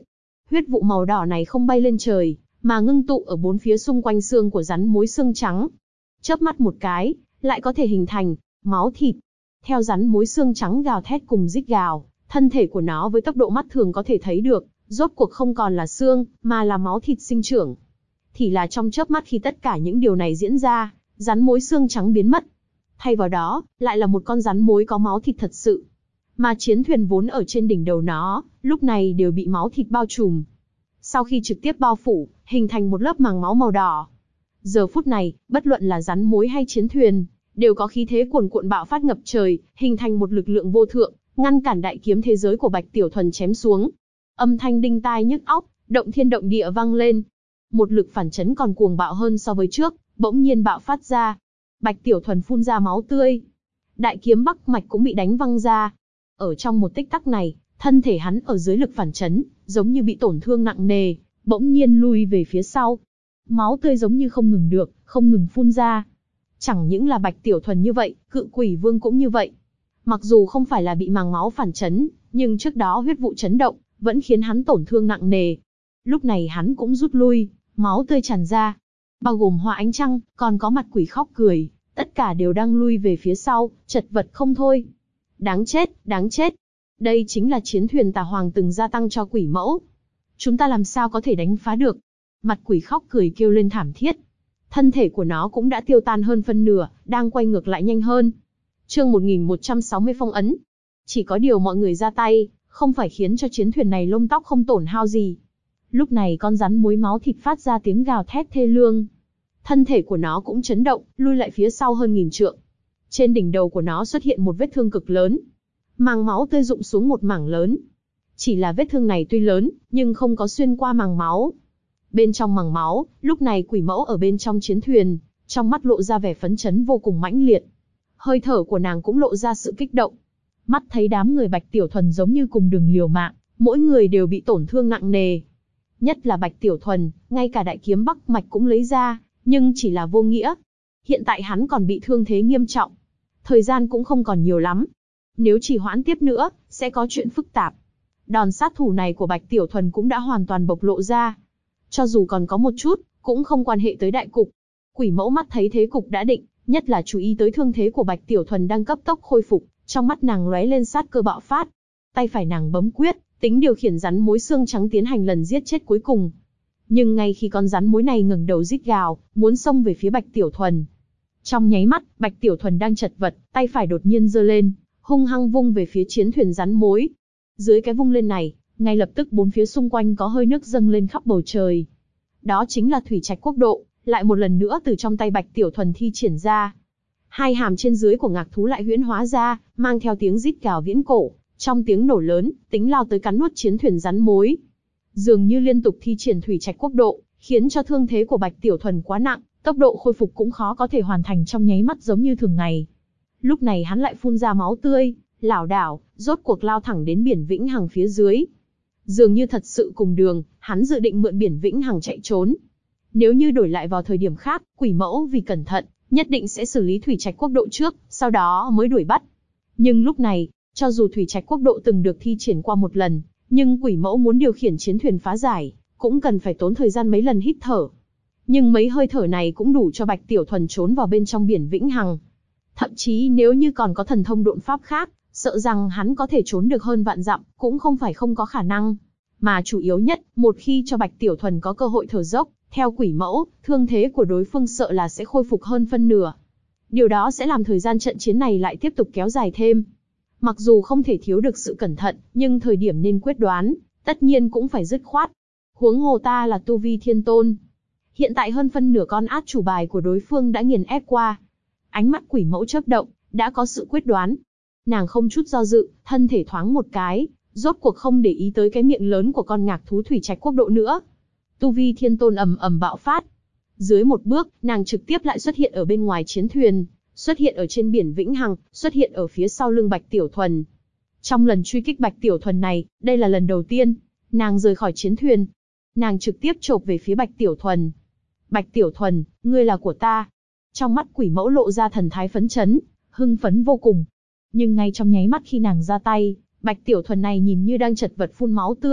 Huyết vụ màu đỏ này không bay lên trời, mà ngưng tụ ở bốn phía xung quanh xương của rắn mối xương trắng. Chớp mắt một cái, lại có thể hình thành máu thịt. Theo rắn mối xương trắng gào thét cùng rít gào, thân thể của nó với tốc độ mắt thường có thể thấy được, rốt cuộc không còn là xương, mà là máu thịt sinh trưởng. Thì là trong chớp mắt khi tất cả những điều này diễn ra, rắn mối xương trắng biến mất. Thay vào đó, lại là một con rắn mối có máu thịt thật sự. Mà chiến thuyền vốn ở trên đỉnh đầu nó, lúc này đều bị máu thịt bao trùm. Sau khi trực tiếp bao phủ, hình thành một lớp màng máu màu đỏ. Giờ phút này, bất luận là rắn mối hay chiến thuyền, đều có khí thế cuồn cuộn bạo phát ngập trời, hình thành một lực lượng vô thượng, ngăn cản đại kiếm thế giới của Bạch Tiểu Thuần chém xuống. Âm thanh đinh tai nhức óc, động thiên động địa vang lên. Một lực phản chấn còn cuồng bạo hơn so với trước, bỗng nhiên bạo phát ra. Bạch Tiểu Thuần phun ra máu tươi. Đại kiếm Bắc Mạch cũng bị đánh văng ra. Ở trong một tích tắc này, thân thể hắn ở dưới lực phản chấn, giống như bị tổn thương nặng nề, bỗng nhiên lui về phía sau. Máu tươi giống như không ngừng được, không ngừng phun ra. Chẳng những là Bạch Tiểu Thuần như vậy, Cự Quỷ Vương cũng như vậy. Mặc dù không phải là bị màng máu phản chấn, nhưng trước đó huyết vụ chấn động, vẫn khiến hắn tổn thương nặng nề. Lúc này hắn cũng rút lui, máu tươi tràn ra. Bao gồm Hoa Ánh Trăng, còn có Mặt Quỷ khóc cười, tất cả đều đang lui về phía sau, chật vật không thôi. Đáng chết, đáng chết. Đây chính là chiến thuyền Tà Hoàng từng gia tăng cho quỷ mẫu. Chúng ta làm sao có thể đánh phá được? Mặt Quỷ khóc cười kêu lên thảm thiết. Thân thể của nó cũng đã tiêu tan hơn phân nửa, đang quay ngược lại nhanh hơn. Chương 1160 phong ấn. Chỉ có điều mọi người ra tay, không phải khiến cho chiến thuyền này lông tóc không tổn hao gì. Lúc này con rắn mối máu thịt phát ra tiếng gào thét thê lương. Thân thể của nó cũng chấn động, lui lại phía sau hơn 1000 trượng. Trên đỉnh đầu của nó xuất hiện một vết thương cực lớn. Màng máu tươi rụng xuống một mảng lớn. Chỉ là vết thương này tuy lớn, nhưng không có xuyên qua màng máu. Bên trong màng máu, lúc này quỷ mẫu ở bên trong chiến thuyền, trong mắt lộ ra vẻ phấn chấn vô cùng mãnh liệt. Hơi thở của nàng cũng lộ ra sự kích động. Mắt thấy đám người Bạch Tiểu Thuần giống như cùng đường liều mạng, mỗi người đều bị tổn thương nặng nề. Nhất là Bạch Tiểu Thuần, ngay cả đại kiếm Bắc Mạch cũng lấy ra, nhưng chỉ là vô nghĩa. Hiện tại hắn còn bị thương thế nghiêm trọng. Thời gian cũng không còn nhiều lắm. Nếu trì hoãn tiếp nữa, sẽ có chuyện phức tạp. Đòn sát thủ này của Bạch Tiểu Thuần cũng đã hoàn toàn bộc lộ ra. Cho dù còn có một chút, cũng không quan hệ tới đại cục. Quỷ mẫu mắt thấy thế cục đã định, nhất là chú ý tới thương thế của Bạch Tiểu Thuần đang cấp tốc khôi phục, trong mắt nàng lóe lên sát cơ bạo phát. Tay phải nàng bấm quyết, tính điều khiển rắn mối xương trắng tiến hành lần giết chết cuối cùng. Nhưng ngay khi con rắn mối này ngẩng đầu rít gào, muốn xông về phía Bạch Tiểu Thuần. Trong nháy mắt, Bạch Tiểu Thuần đang chật vật, tay phải đột nhiên giơ lên, hung hăng vung về phía chiến thuyền rắn mối. Dưới cái vung lên này, ngay lập tức bốn phía xung quanh có hơi nước dâng lên khắp bầu trời. Đó chính là Thủy Trạch Quốc độ, lại một lần nữa từ trong tay Bạch Tiểu Thuần thi triển ra. Hai hàm trên dưới của ngạc thú lại huyễn hóa ra, mang theo tiếng rít gào viễn cổ, trong tiếng nổ lớn, tính lao tới cắn nuốt chiến thuyền rắn mối. Dường như liên tục thi triển Thủy Trạch Quốc độ, khiến cho thương thế của Bạch Tiểu Thuần quá nặng, tốc độ khôi phục cũng khó có thể hoàn thành trong nháy mắt giống như thường ngày. Lúc này hắn lại phun ra máu tươi, lảo đảo, rốt cuộc lao thẳng đến biển Vĩnh Hằng phía dưới. Dường như thật sự cùng đường, hắn dự định mượn biển Vĩnh Hằng chạy trốn. Nếu như đổi lại vào thời điểm khác, quỷ mẫu vì cẩn thận, nhất định sẽ xử lý Thủy Trạch Quốc độ trước, sau đó mới đuổi bắt. Nhưng lúc này, cho dù Thủy Trạch Quốc độ từng được thi triển qua một lần, nhưng quỷ mẫu muốn điều khiển chiến thuyền phá giải, cũng cần phải tốn thời gian mấy lần hít thở. Nhưng mấy hơi thở này cũng đủ cho Bạch Tiểu Thuần trốn vào bên trong biển Vĩnh Hằng. Thậm chí nếu như còn có thần thông độn pháp khác, sợ rằng hắn có thể trốn được hơn vạn dặm, cũng không phải không có khả năng. Mà chủ yếu nhất, một khi cho Bạch Tiểu Thuần có cơ hội thở dốc, theo quỷ mẫu, thương thế của đối phương sợ là sẽ khôi phục hơn phân nửa. Điều đó sẽ làm thời gian trận chiến này lại tiếp tục kéo dài thêm. Mặc dù không thể thiếu được sự cẩn thận, nhưng thời điểm nên quyết đoán, tất nhiên cũng phải dứt khoát. Huống hồ ta là tu vi thiên tôn. Hiện tại hơn phân nửa con át chủ bài của đối phương đã nghiền ép qua. Ánh mắt quỷ mẫu chớp động, đã có sự quyết đoán. Nàng không chút do dự, thân thể thoáng một cái, rốt cuộc không để ý tới cái miệng lớn của con ngạc thú Thủy Trạch Quốc độ nữa. Tu vi thiên tôn ầm ầm bạo phát. Dưới một bước, nàng trực tiếp lại xuất hiện ở bên ngoài chiến thuyền, xuất hiện ở trên biển Vĩnh Hằng, xuất hiện ở phía sau lưng Bạch Tiểu Thuần. Trong lần truy kích Bạch Tiểu Thuần này, đây là lần đầu tiên, nàng rời khỏi chiến thuyền. Nàng trực tiếp chộp về phía Bạch Tiểu Thuần. Bạch Tiểu Thuần, ngươi là của ta. Trong mắt quỷ mẫu lộ ra thần thái phấn chấn, hưng phấn vô cùng. Nhưng ngay trong nháy mắt khi nàng ra tay, Bạch Tiểu Thuần này nhìn như đang chật vật phun máu tươi,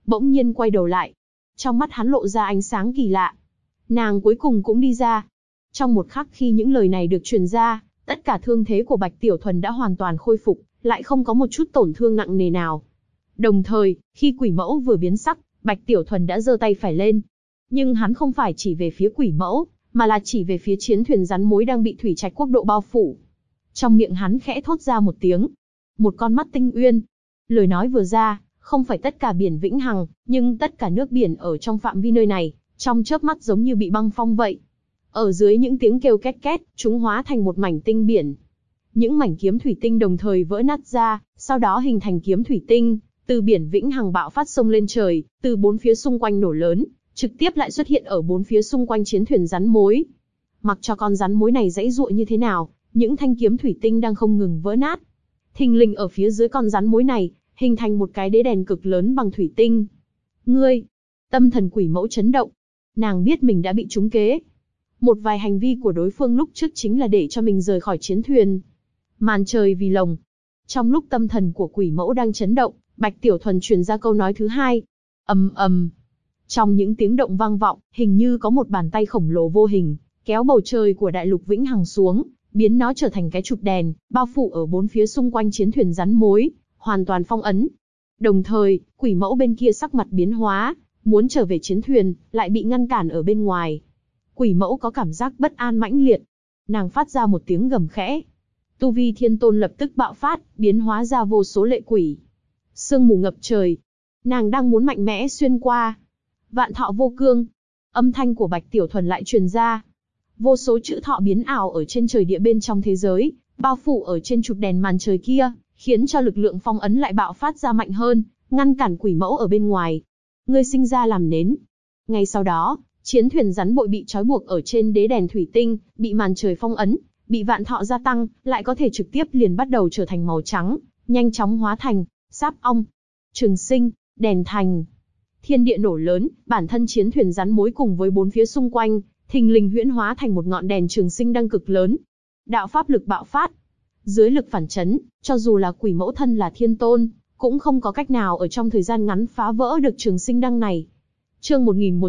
bỗng nhiên quay đầu lại. Trong mắt hắn lộ ra ánh sáng kỳ lạ. Nàng cuối cùng cũng đi ra. Trong một khắc khi những lời này được truyền ra, tất cả thương thế của Bạch Tiểu Thuần đã hoàn toàn khôi phục, lại không có một chút tổn thương nặng nề nào. Đồng thời, khi quỷ mẫu vừa biến sắc, Bạch Tiểu Thuần đã giơ tay phải lên. Nhưng hắn không phải chỉ về phía quỷ mẫu, mà là chỉ về phía chiến thuyền rắn mối đang bị thủy trạch quốc độ bao phủ. Trong miệng hắn khẽ thốt ra một tiếng. Một con mắt tinh uyên. Lời nói vừa ra, không phải tất cả biển vĩnh hằng, nhưng tất cả nước biển ở trong phạm vi nơi này, trong chớp mắt giống như bị băng phong vậy. Ở dưới những tiếng kêu két két, chúng hóa thành một mảnh tinh biển. Những mảnh kiếm thủy tinh đồng thời vỡ nát ra, sau đó hình thành kiếm thủy tinh, từ biển vĩnh hằng bạo phát xông lên trời, từ bốn phía xung quanh nổ lớn, trực tiếp lại xuất hiện ở bốn phía xung quanh chiến thuyền rắn mối. Mặc cho con rắn mối này giãy giụa như thế nào, những thanh kiếm thủy tinh đang không ngừng vỡ nát. Thình lình ở phía dưới con rắn mối này, hình thành một cái đế đèn cực lớn bằng thủy tinh. Ngươi! Tâm thần quỷ mẫu chấn động. Nàng biết mình đã bị trúng kế. Một vài hành vi của đối phương lúc trước chính là để cho mình rời khỏi chiến thuyền. Màn trời vì lồng. Trong lúc tâm thần của quỷ mẫu đang chấn động, Bạch Tiểu Thuần truyền ra câu nói thứ hai. Ầm ầm. Trong những tiếng động vang vọng, hình như có một bàn tay khổng lồ vô hình, kéo bầu trời của đại lục vĩnh hằng xuống, biến nó trở thành cái chụp đèn, bao phủ ở bốn phía xung quanh chiến thuyền rắn mối, hoàn toàn phong ấn. Đồng thời, quỷ mẫu bên kia sắc mặt biến hóa, muốn trở về chiến thuyền, lại bị ngăn cản ở bên ngoài. Quỷ mẫu có cảm giác bất an mãnh liệt. Nàng phát ra một tiếng gầm khẽ. Tu vi thiên tôn lập tức bạo phát, biến hóa ra vô số lệ quỷ. Sương mù ngập trời. Nàng đang muốn mạnh mẽ xuyên qua. Vạn thọ vô cương. Âm thanh của Bạch Tiểu Thuần lại truyền ra. Vô số chữ thọ biến ảo ở trên trời địa bên trong thế giới, bao phủ ở trên chụp đèn màn trời kia, khiến cho lực lượng phong ấn lại bạo phát ra mạnh hơn, ngăn cản quỷ mẫu ở bên ngoài. Ngươi sinh ra làm nến. Ngay sau đó, chiến thuyền rắn bội bị trói buộc ở trên đế đèn thủy tinh, bị màn trời phong ấn, bị vạn thọ gia tăng, lại có thể trực tiếp liền bắt đầu trở thành màu trắng, nhanh chóng hóa thành sáp ong, trường sinh, đèn thành. Thiên địa nổ lớn, bản thân chiến thuyền rắn mối cùng với bốn phía xung quanh, thình lình huyễn hóa thành một ngọn đèn trường sinh đăng cực lớn. Đạo pháp lực bạo phát. Dưới lực phản chấn, cho dù là quỷ mẫu thân là thiên tôn, cũng không có cách nào ở trong thời gian ngắn phá vỡ được trường sinh đăng này. Chương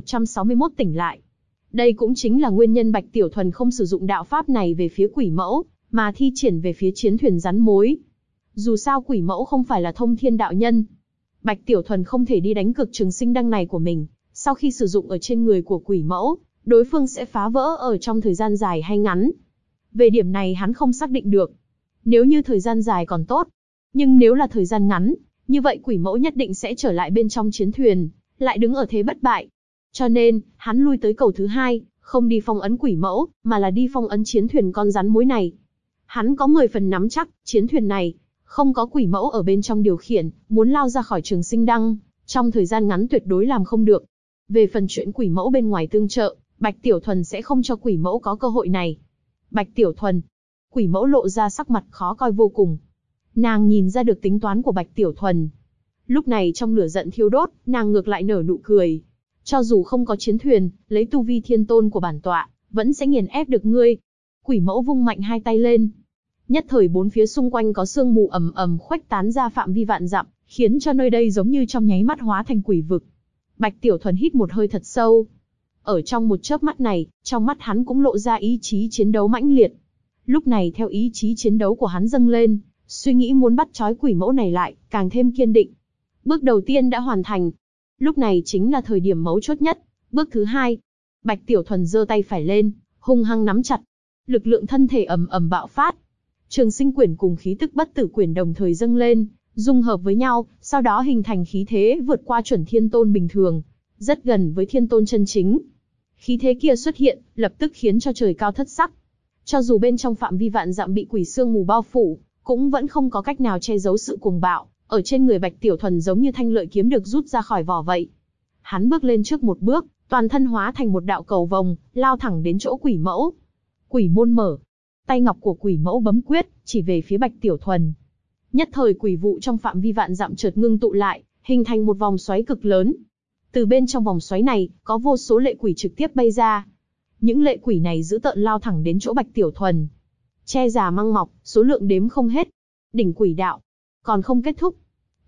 1161 tỉnh lại. Đây cũng chính là nguyên nhân Bạch Tiểu Thuần không sử dụng đạo pháp này về phía quỷ mẫu, mà thi triển về phía chiến thuyền rắn mối. Dù sao quỷ mẫu không phải là thông thiên đạo nhân. Bạch Tiểu Thuần không thể đi đánh cực trường sinh đăng này của mình, sau khi sử dụng ở trên người của quỷ mẫu, đối phương sẽ phá vỡ ở trong thời gian dài hay ngắn. Về điểm này hắn không xác định được. Nếu như thời gian dài còn tốt, nhưng nếu là thời gian ngắn, như vậy quỷ mẫu nhất định sẽ trở lại bên trong chiến thuyền, lại đứng ở thế bất bại. Cho nên, hắn lui tới cầu thứ hai, không đi phong ấn quỷ mẫu, mà là đi phong ấn chiến thuyền con rắn mối này. Hắn có 10 phần nắm chắc, chiến thuyền này, không có quỷ mẫu ở bên trong điều khiển, muốn lao ra khỏi trường sinh đăng, trong thời gian ngắn tuyệt đối làm không được. Về phần chuyện quỷ mẫu bên ngoài tương trợ, Bạch Tiểu Thuần sẽ không cho quỷ mẫu có cơ hội này. Bạch Tiểu Thuần. Quỷ mẫu lộ ra sắc mặt khó coi vô cùng. Nàng nhìn ra được tính toán của Bạch Tiểu Thuần. Lúc này trong lửa giận thiêu đốt, nàng ngược lại nở nụ cười. Cho dù không có chiến thuyền, lấy tu vi thiên tôn của bản tọa, vẫn sẽ nghiền ép được ngươi. Quỷ mẫu vung mạnh hai tay lên. Nhất thời bốn phía xung quanh có sương mù ầm ầm khuếch tán ra phạm vi vạn dặm, khiến cho nơi đây giống như trong nháy mắt hóa thành quỷ vực. Bạch Tiểu Thuần hít một hơi thật sâu. Ở trong một chớp mắt này, trong mắt hắn cũng lộ ra ý chí chiến đấu mãnh liệt. Lúc này theo ý chí chiến đấu của hắn dâng lên, suy nghĩ muốn bắt trói quỷ mẫu này lại, càng thêm kiên định. Bước đầu tiên đã hoàn thành. Lúc này chính là thời điểm mấu chốt nhất. Bước thứ hai. Bạch Tiểu Thuần giơ tay phải lên, hung hăng nắm chặt. Lực lượng thân thể ầm ầm bạo phát. Trường sinh quyển cùng khí tức bất tử quyển đồng thời dâng lên, dung hợp với nhau, sau đó hình thành khí thế vượt qua chuẩn thiên tôn bình thường, rất gần với thiên tôn chân chính. Khí thế kia xuất hiện, lập tức khiến cho trời cao thất sắc. Cho dù bên trong phạm vi vạn dặm bị quỷ sương mù bao phủ, cũng vẫn không có cách nào che giấu sự cuồng bạo, ở trên người Bạch Tiểu Thuần giống như thanh lợi kiếm được rút ra khỏi vỏ vậy. Hắn bước lên trước một bước, toàn thân hóa thành một đạo cầu vồng, lao thẳng đến chỗ quỷ mẫu. Quỷ môn mở. Tay ngọc của quỷ mẫu bấm quyết, chỉ về phía Bạch Tiểu Thuần. Nhất thời quỷ vụ trong phạm vi vạn dặm chợt ngưng tụ lại, hình thành một vòng xoáy cực lớn. Từ bên trong vòng xoáy này, có vô số lệ quỷ trực tiếp bay ra. Những lệ quỷ này dữ tợn lao thẳng đến chỗ Bạch Tiểu Thuần. Che già măng mọc, số lượng đếm không hết. Đỉnh quỷ đạo. Còn không kết thúc.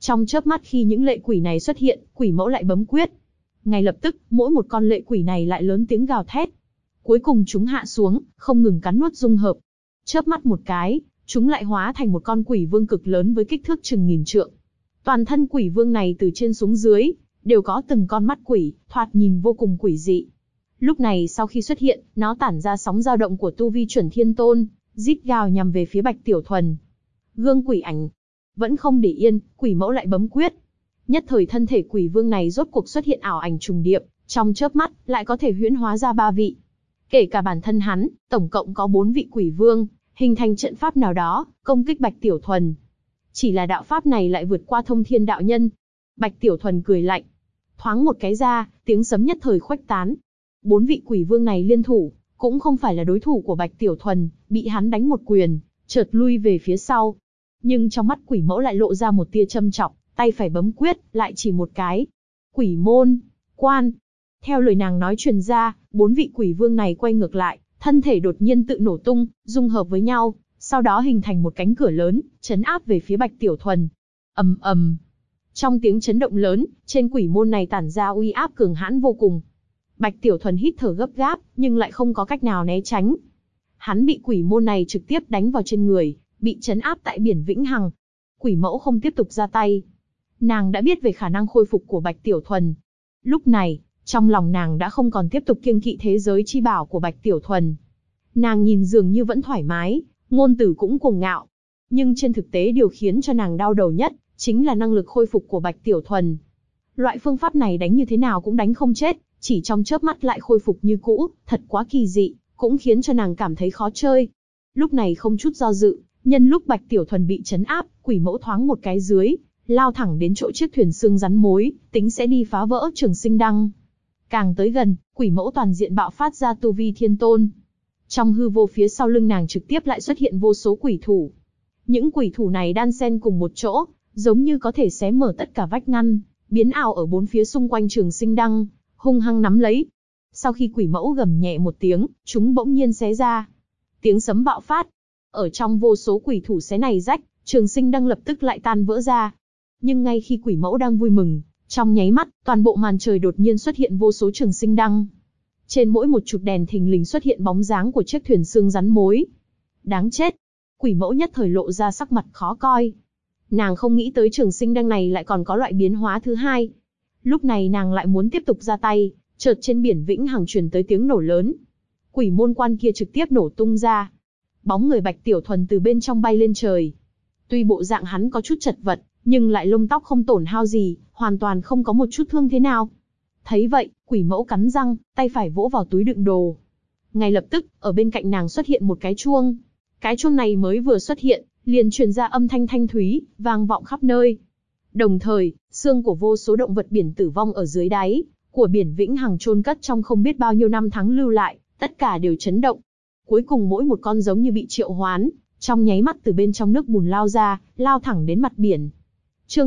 Trong chớp mắt khi những lệ quỷ này xuất hiện, quỷ mẫu lại bấm quyết. Ngay lập tức, mỗi một con lệ quỷ này lại lớn tiếng gào thét. Cuối cùng chúng hạ xuống, không ngừng cắn nuốt dung hợp. Chớp mắt một cái, chúng lại hóa thành một con quỷ vương cực lớn với kích thước chừng 1000 trượng. Toàn thân quỷ vương này từ trên xuống dưới, đều có từng con mắt quỷ, thoạt nhìn vô cùng quỷ dị. Lúc này sau khi xuất hiện, nó tản ra sóng dao động của tu vi chuẩn thiên tôn, rít gào nhằm về phía Bạch Tiểu Thuần. Gương quỷ ảnh. Vẫn không để yên, quỷ mẫu lại bấm quyết. Nhất thời thân thể quỷ vương này rốt cuộc xuất hiện ảo ảnh trùng điệp, trong chớp mắt, lại có thể huyễn hóa ra 3 vị. Kể cả bản thân hắn, tổng cộng có 4 vị quỷ vương, hình thành trận pháp nào đó, công kích Bạch Tiểu Thuần. Chỉ là đạo pháp này lại vượt qua thông thiên đạo nhân. Bạch Tiểu Thuần cười lạnh. Thoáng một cái ra, tiếng sấm nhất thời khuếch tán. 4 vị quỷ vương này liên thủ, cũng không phải là đối thủ của Bạch Tiểu Thuần, bị hắn đánh một quyền, chợt lui về phía sau. Nhưng trong mắt quỷ mẫu lại lộ ra một tia châm chọc, tay phải bấm quyết, lại chỉ một cái. Quỷ môn, quan. Theo lời nàng nói truyền ra, 4 vị quỷ vương này quay ngược lại, thân thể đột nhiên tự nổ tung, dung hợp với nhau, sau đó hình thành một cánh cửa lớn, chấn áp về phía Bạch Tiểu Thuần. Ầm ầm. Trong tiếng chấn động lớn, trên quỷ môn này tản ra uy áp cường hãn vô cùng. Bạch Tiểu Thuần hít thở gấp gáp, nhưng lại không có cách nào né tránh. Hắn bị quỷ môn này trực tiếp đánh vào trên người, bị chấn áp tại biển vĩnh hằng. Quỷ mẫu không tiếp tục ra tay. Nàng đã biết về khả năng khôi phục của Bạch Tiểu Thuần. Lúc này, trong lòng nàng đã không còn tiếp tục kiêng kỵ thế giới chi bảo của Bạch Tiểu Thuần. Nàng nhìn dường như vẫn thoải mái, ngôn từ cũng cuồng ngạo. Nhưng trên thực tế điều khiến cho nàng đau đầu nhất, chính là năng lực khôi phục của Bạch Tiểu Thuần. Loại phương pháp này đánh như thế nào cũng đánh không chết, chỉ trong chớp mắt lại khôi phục như cũ, thật quá kỳ dị, cũng khiến cho nàng cảm thấy khó chơi. Lúc này không chút do dự, nhân lúc Bạch Tiểu Thuần bị chấn áp, quỷ mẫu thoáng một cái dưới, lao thẳng đến chỗ chiếc thuyền xương rắn mối, tính sẽ đi phá vỡ Trường Sinh Đăng. Càng tới gần, quỷ mẫu toàn diện bạo phát ra tu vi thiên tôn. Trong hư vô phía sau lưng nàng trực tiếp lại xuất hiện vô số quỷ thủ. Những quỷ thủ này đan xen cùng một chỗ, giống như có thể xé mở tất cả vách ngăn, biến ảo ở bốn phía xung quanh Trường Sinh Đăng, hung hăng nắm lấy. Sau khi quỷ mẫu gầm nhẹ một tiếng, chúng bỗng nhiên xé ra. Tiếng sấm bạo phát. Ở trong vô số quỷ thủ xé này rách, Trường Sinh Đăng lập tức lại tan vỡ ra. Nhưng ngay khi quỷ mẫu đang vui mừng, trong nháy mắt, toàn bộ màn trời đột nhiên xuất hiện vô số Trường Sinh Đăng. Trên mỗi một chục đèn thình lình xuất hiện bóng dáng của chiếc thuyền xương rắn mối. Đáng chết! Quỷ mẫu nhất thời lộ ra sắc mặt khó coi. Nàng không nghĩ tới Trường Sinh Đăng này lại còn có loại biến hóa thứ hai. Lúc này nàng lại muốn tiếp tục ra tay, chợt trên biển vĩnh hằng truyền tới tiếng nổ lớn. Quỷ môn quan kia trực tiếp nổ tung ra. Bóng người Bạch Tiểu Thuần từ bên trong bay lên trời. Tuy bộ dạng hắn có chút chật vật, nhưng lại lông tóc không tổn hao gì, hoàn toàn không có một chút thương thế nào. Thấy vậy, quỷ mẫu cắn răng, tay phải vỗ vào túi đựng đồ. Ngay lập tức, ở bên cạnh nàng xuất hiện một cái chuông. Cái chuông này mới vừa xuất hiện, liền truyền ra âm thanh thanh thúy, vang vọng khắp nơi. Đồng thời, xương của vô số động vật biển tử vong ở dưới đáy của biển vĩnh hằng chôn cất trong không biết bao nhiêu năm tháng lưu lại, tất cả đều chấn động. Cuối cùng mỗi một con giống như bị triệu hoán, trong nháy mắt từ bên trong nước bùn lao ra, lao thẳng đến mặt biển. Chương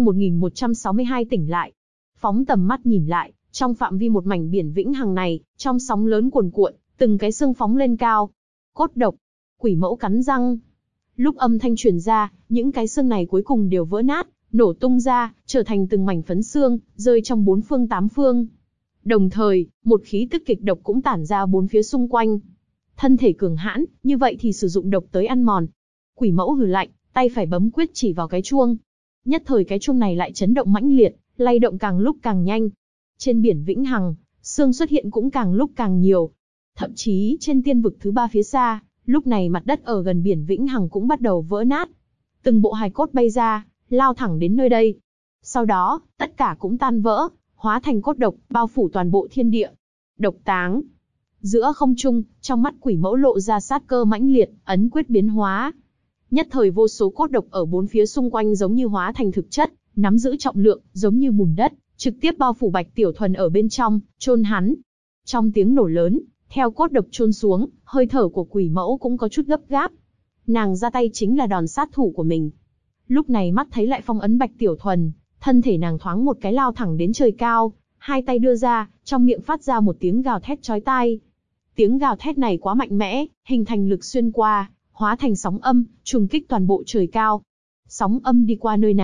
1162 tỉnh lại. Phóng tầm mắt nhìn lại, trong phạm vi một mảnh biển vĩnh hằng này, trong sóng lớn cuồn cuộn, từng cái xương phóng lên cao. Cốt độc. Quỷ mẫu cắn răng. Lúc âm thanh truyền ra, những cái xương này cuối cùng đều vỡ nát, nổ tung ra, trở thành từng mảnh phấn xương, rơi trong bốn phương tám phương. Đồng thời, một khí tức kịch độc cũng tản ra bốn phía xung quanh. Thân thể cường hãn, như vậy thì sử dụng độc tới ăn mòn. Quỷ mẫu hừ lạnh, tay phải bấm quyết chỉ vào cái chuông. Nhất thời cái chuông này lại chấn động mãnh liệt, lay động càng lúc càng nhanh. Trên biển vĩnh hằng, xương xuất hiện cũng càng lúc càng nhiều. Thậm chí trên tiên vực thứ 3 phía xa, lúc này mặt đất ở gần biển vĩnh hằng cũng bắt đầu vỡ nát. Từng bộ hài cốt bay ra, lao thẳng đến nơi đây. Sau đó, tất cả cũng tan vỡ, hóa thành cốt độc, bao phủ toàn bộ thiên địa. Độc táng. Giữa không trung, trong mắt quỷ mẫu lộ ra sát cơ mãnh liệt, ấn quyết biến hóa. Nhất thời vô số cốt độc ở bốn phía xung quanh giống như hóa thành thực chất, nắm giữ trọng lượng, giống như bùn đất, trực tiếp bao phủ Bạch Tiểu Thuần ở bên trong, chôn hắn. Trong tiếng nổ lớn, theo cốt độc chôn xuống, hơi thở của quỷ mẫu cũng có chút gấp gáp. Nàng ra tay chính là đòn sát thủ của mình. Lúc này mắt thấy lại phong ấn Bạch Tiểu Thuần, thân thể nàng thoáng một cái lao thẳng đến trời cao, hai tay đưa ra, trong miệng phát ra một tiếng gào thét chói tai. Tiếng gào thét này quá mạnh mẽ, hình thành lực xuyên qua, hóa thành sóng âm, trùng kích toàn bộ trời cao. Sóng âm đi qua nơi nào,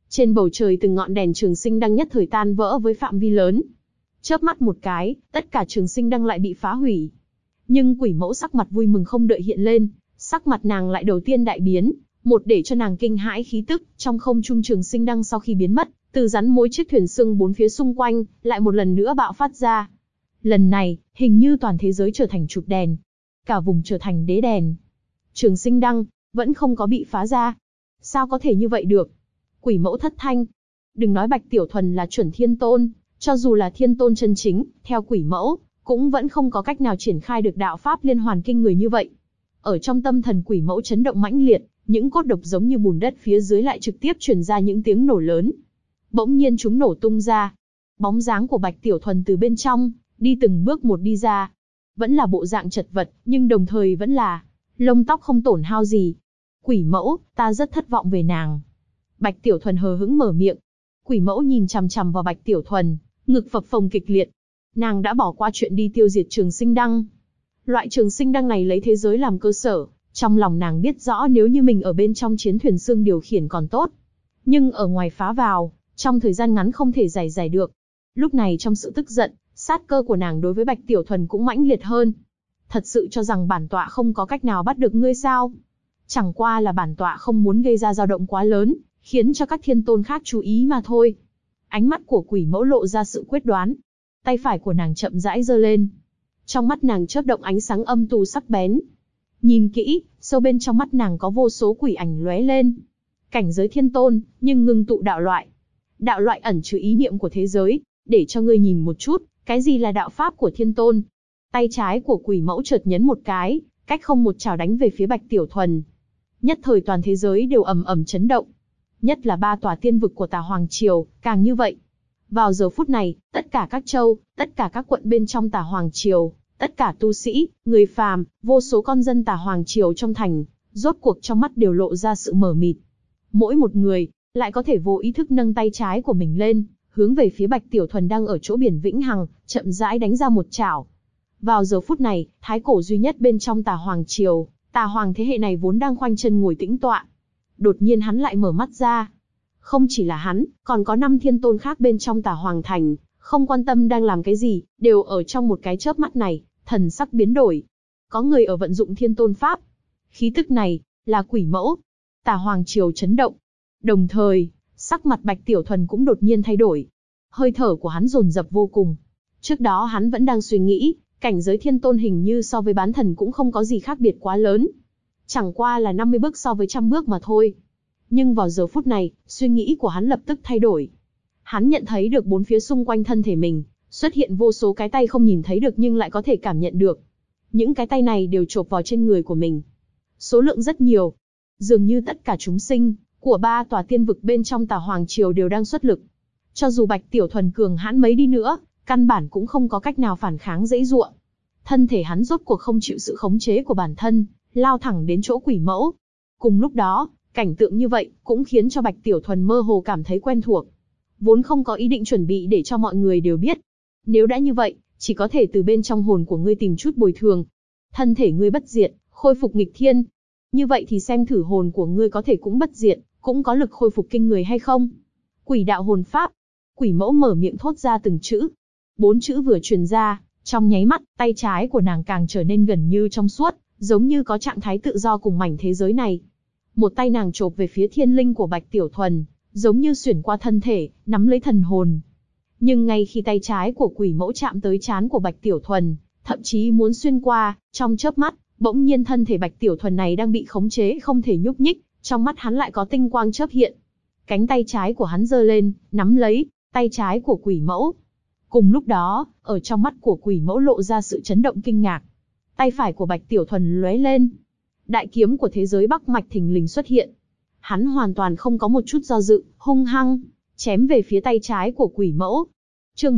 Trên bầu trời từng ngọn đèn trường sinh đăng nhất thời tan vỡ với phạm vi lớn. Chớp mắt một cái, tất cả trường sinh đăng lại bị phá hủy. Nhưng quỷ mẫu sắc mặt vui mừng không đợi hiện lên, sắc mặt nàng lại đầu tiên đại biến, một để cho nàng kinh hãi khí tức, trong không trung trường sinh đăng sau khi biến mất, từ rắn mối chiếc thuyền sưng bốn phía xung quanh, lại một lần nữa bạo phát ra. Lần này, hình như toàn thế giới trở thành chụp đèn, cả vùng trở thành đế đèn. Trường sinh đăng vẫn không có bị phá ra. Sao có thể như vậy được? Quỷ mẫu thất thanh. Đừng nói Bạch Tiểu Thuần là chuẩn thiên tôn, cho dù là thiên tôn chân chính, theo quỷ mẫu, cũng vẫn không có cách nào triển khai được đạo pháp liên hoàn kinh người như vậy. Ở trong tâm thần quỷ mẫu chấn động mãnh liệt, những cốt độc giống như bùn đất phía dưới lại trực tiếp truyền ra những tiếng nổ lớn. Bỗng nhiên chúng nổ tung ra. Bóng dáng của Bạch Tiểu Thuần từ bên trong, đi từng bước một đi ra. Vẫn là bộ dạng chật vật, nhưng đồng thời vẫn là lông tóc không tổn hao gì. Quỷ mẫu, ta rất thất vọng về nàng. Bạch Tiểu Thuần hờ hững mở miệng. Quỷ mẫu nhìn chằm chằm vào Bạch Tiểu Thuần, ngực phập phồng kịch liệt. Nàng đã bỏ qua chuyện đi tiêu diệt trường sinh đăng. Loại trường sinh đăng này lấy thế giới làm cơ sở, trong lòng nàng biết rõ nếu như mình ở bên trong chiến thuyền xương điều khiển còn tốt. Nhưng ở ngoài phá vào, trong thời gian ngắn không thể giải được. Lúc này trong sự tức giận, sát cơ của nàng đối với Bạch Tiểu Thuần cũng mãnh liệt hơn. Thật sự cho rằng bản tọa không có cách nào bắt được ngươi sao? Chẳng qua là bản tọa không muốn gây ra dao động quá lớn, khiến cho các thiên tôn khác chú ý mà thôi. Ánh mắt của quỷ mẫu lộ ra sự quyết đoán. Tay phải của nàng chậm rãi giơ lên. Trong mắt nàng chớp động ánh sáng âm tu sắc bén. Nhìn kỹ, sâu bên trong mắt nàng có vô số quỷ ảnh lóe lên. Cảnh giới thiên tôn, nhưng ngưng tụ đạo loại. Đạo loại ẩn chứa ý niệm của thế giới, để cho ngươi nhìn một chút, cái gì là đạo pháp của thiên tôn. Tay trái của quỷ mẫu chợt nhấn một cái, cách không một chảo đánh về phía Bạch Tiểu Thuần. Nhất thời toàn thế giới đều ầm ầm chấn động. Nhất là 3 tòa tiên vực của Tà Hoàng Triều, càng như vậy. Vào giờ phút này, tất cả các châu, tất cả các quận bên trong Tà Hoàng Triều, tất cả tu sĩ, người phàm, vô số con dân Tà Hoàng Triều trong thành, rốt cuộc trong mắt đều lộ ra sự mờ mịt. Mỗi một người, lại có thể vô ý thức nâng tay trái của mình lên, hướng về phía Bạch Tiểu Thuần đang ở chỗ biển Vĩnh Hằng, chậm rãi đánh ra một chảo. Vào giờ phút này, thái cổ duy nhất bên trong Tà Hoàng Triều, Tà Hoàng thế hệ này vốn đang khoanh chân ngồi tĩnh tọa. Đột nhiên hắn lại mở mắt ra. Không chỉ là hắn, còn có 5 thiên tôn khác bên trong Tà Hoàng Thành, không quan tâm đang làm cái gì, đều ở trong một cái chớp mắt này, thần sắc biến đổi. Có người ở vận dụng thiên tôn pháp. Khí tức này, là quỷ mẫu. Tà Hoàng Triều chấn động. Đồng thời, sắc mặt Bạch Tiểu Thuần cũng đột nhiên thay đổi. Hơi thở của hắn dồn dập vô cùng. Trước đó hắn vẫn đang suy nghĩ, cảnh giới thiên tôn hình như so với bán thần cũng không có gì khác biệt quá lớn. Chẳng qua là 50 bước so với 100 bước mà thôi. Nhưng vào giờ phút này, suy nghĩ của hắn lập tức thay đổi. Hắn nhận thấy được bốn phía xung quanh thân thể mình, xuất hiện vô số cái tay không nhìn thấy được nhưng lại có thể cảm nhận được. Những cái tay này đều chộp vào trên người của mình. Số lượng rất nhiều. Dường như tất cả chúng sinh, của 3 tòa tiên vực bên trong Tà Hoàng Triều đều đang xuất lực. Cho dù Bạch Tiểu Thuần cường hãn mấy đi nữa, căn bản cũng không có cách nào phản kháng dễ dụa. Thân thể hắn rốt cuộc không chịu sự khống chế của bản thân, lao thẳng đến chỗ quỷ mẫu. Cùng lúc đó, cảnh tượng như vậy cũng khiến cho Bạch Tiểu Thuần mơ hồ cảm thấy quen thuộc. Vốn không có ý định chuẩn bị để cho mọi người đều biết. Nếu đã như vậy, chỉ có thể từ bên trong hồn của ngươi tìm chút bồi thường. Thân thể ngươi bất diệt, khôi phục nghịch thiên. Như vậy thì xem thử hồn của ngươi có thể cũng bất diệt, cũng có lực khôi phục kinh người hay không. Quỷ đạo hồn pháp. Quỷ mẫu mở miệng thốt ra từng chữ. 4 chữ vừa truyền ra, trong nháy mắt, tay trái của nàng càng trở nên gần như trong suốt, giống như có trạng thái tự do cùng mảnh thế giới này. Một tay nàng chộp về phía thiên linh của Bạch Tiểu Thuần, giống như xuyển qua thân thể, nắm lấy thần hồn. Nhưng ngay khi tay trái của quỷ mẫu chạm tới trán của Bạch Tiểu Thuần, thậm chí muốn xuyên qua, trong chớp mắt, bỗng nhiên thân thể Bạch Tiểu Thuần này đang bị khống chế không thể nhúc nhích, trong mắt hắn lại có tinh quang chớp hiện. Cánh tay trái của hắn giơ lên, nắm lấy tay trái của quỷ mẫu. Cùng lúc đó, ở trong mắt của quỷ mẫu lộ ra sự chấn động kinh ngạc. Tay phải của Bạch Tiểu Thuần lóe lên. Đại kiếm của thế giới Bắc Mạch thình lình xuất hiện. Hắn hoàn toàn không có một chút do dự, hung hăng chém về phía tay trái của quỷ mẫu. Chương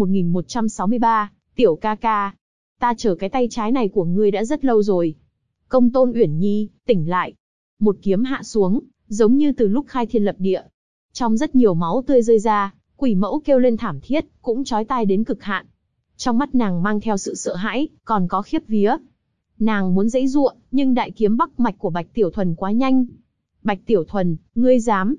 1163, Tiểu ca ca, ta chờ cái tay trái này của ngươi đã rất lâu rồi. Công tôn Uyển Nhi, tỉnh lại. Một kiếm hạ xuống, giống như từ lúc khai thiên lập địa. Trong rất nhiều máu tươi rơi ra, quỷ mẫu kêu lên thảm thiết, cũng chói tai đến cực hạn. Trong mắt nàng mang theo sự sợ hãi, còn có khiếp vía. Nàng muốn giãy giụa, nhưng đại kiếm Bắc Mạch của Bạch Tiểu Thuần quá nhanh. Bạch Tiểu Thuần, ngươi dám?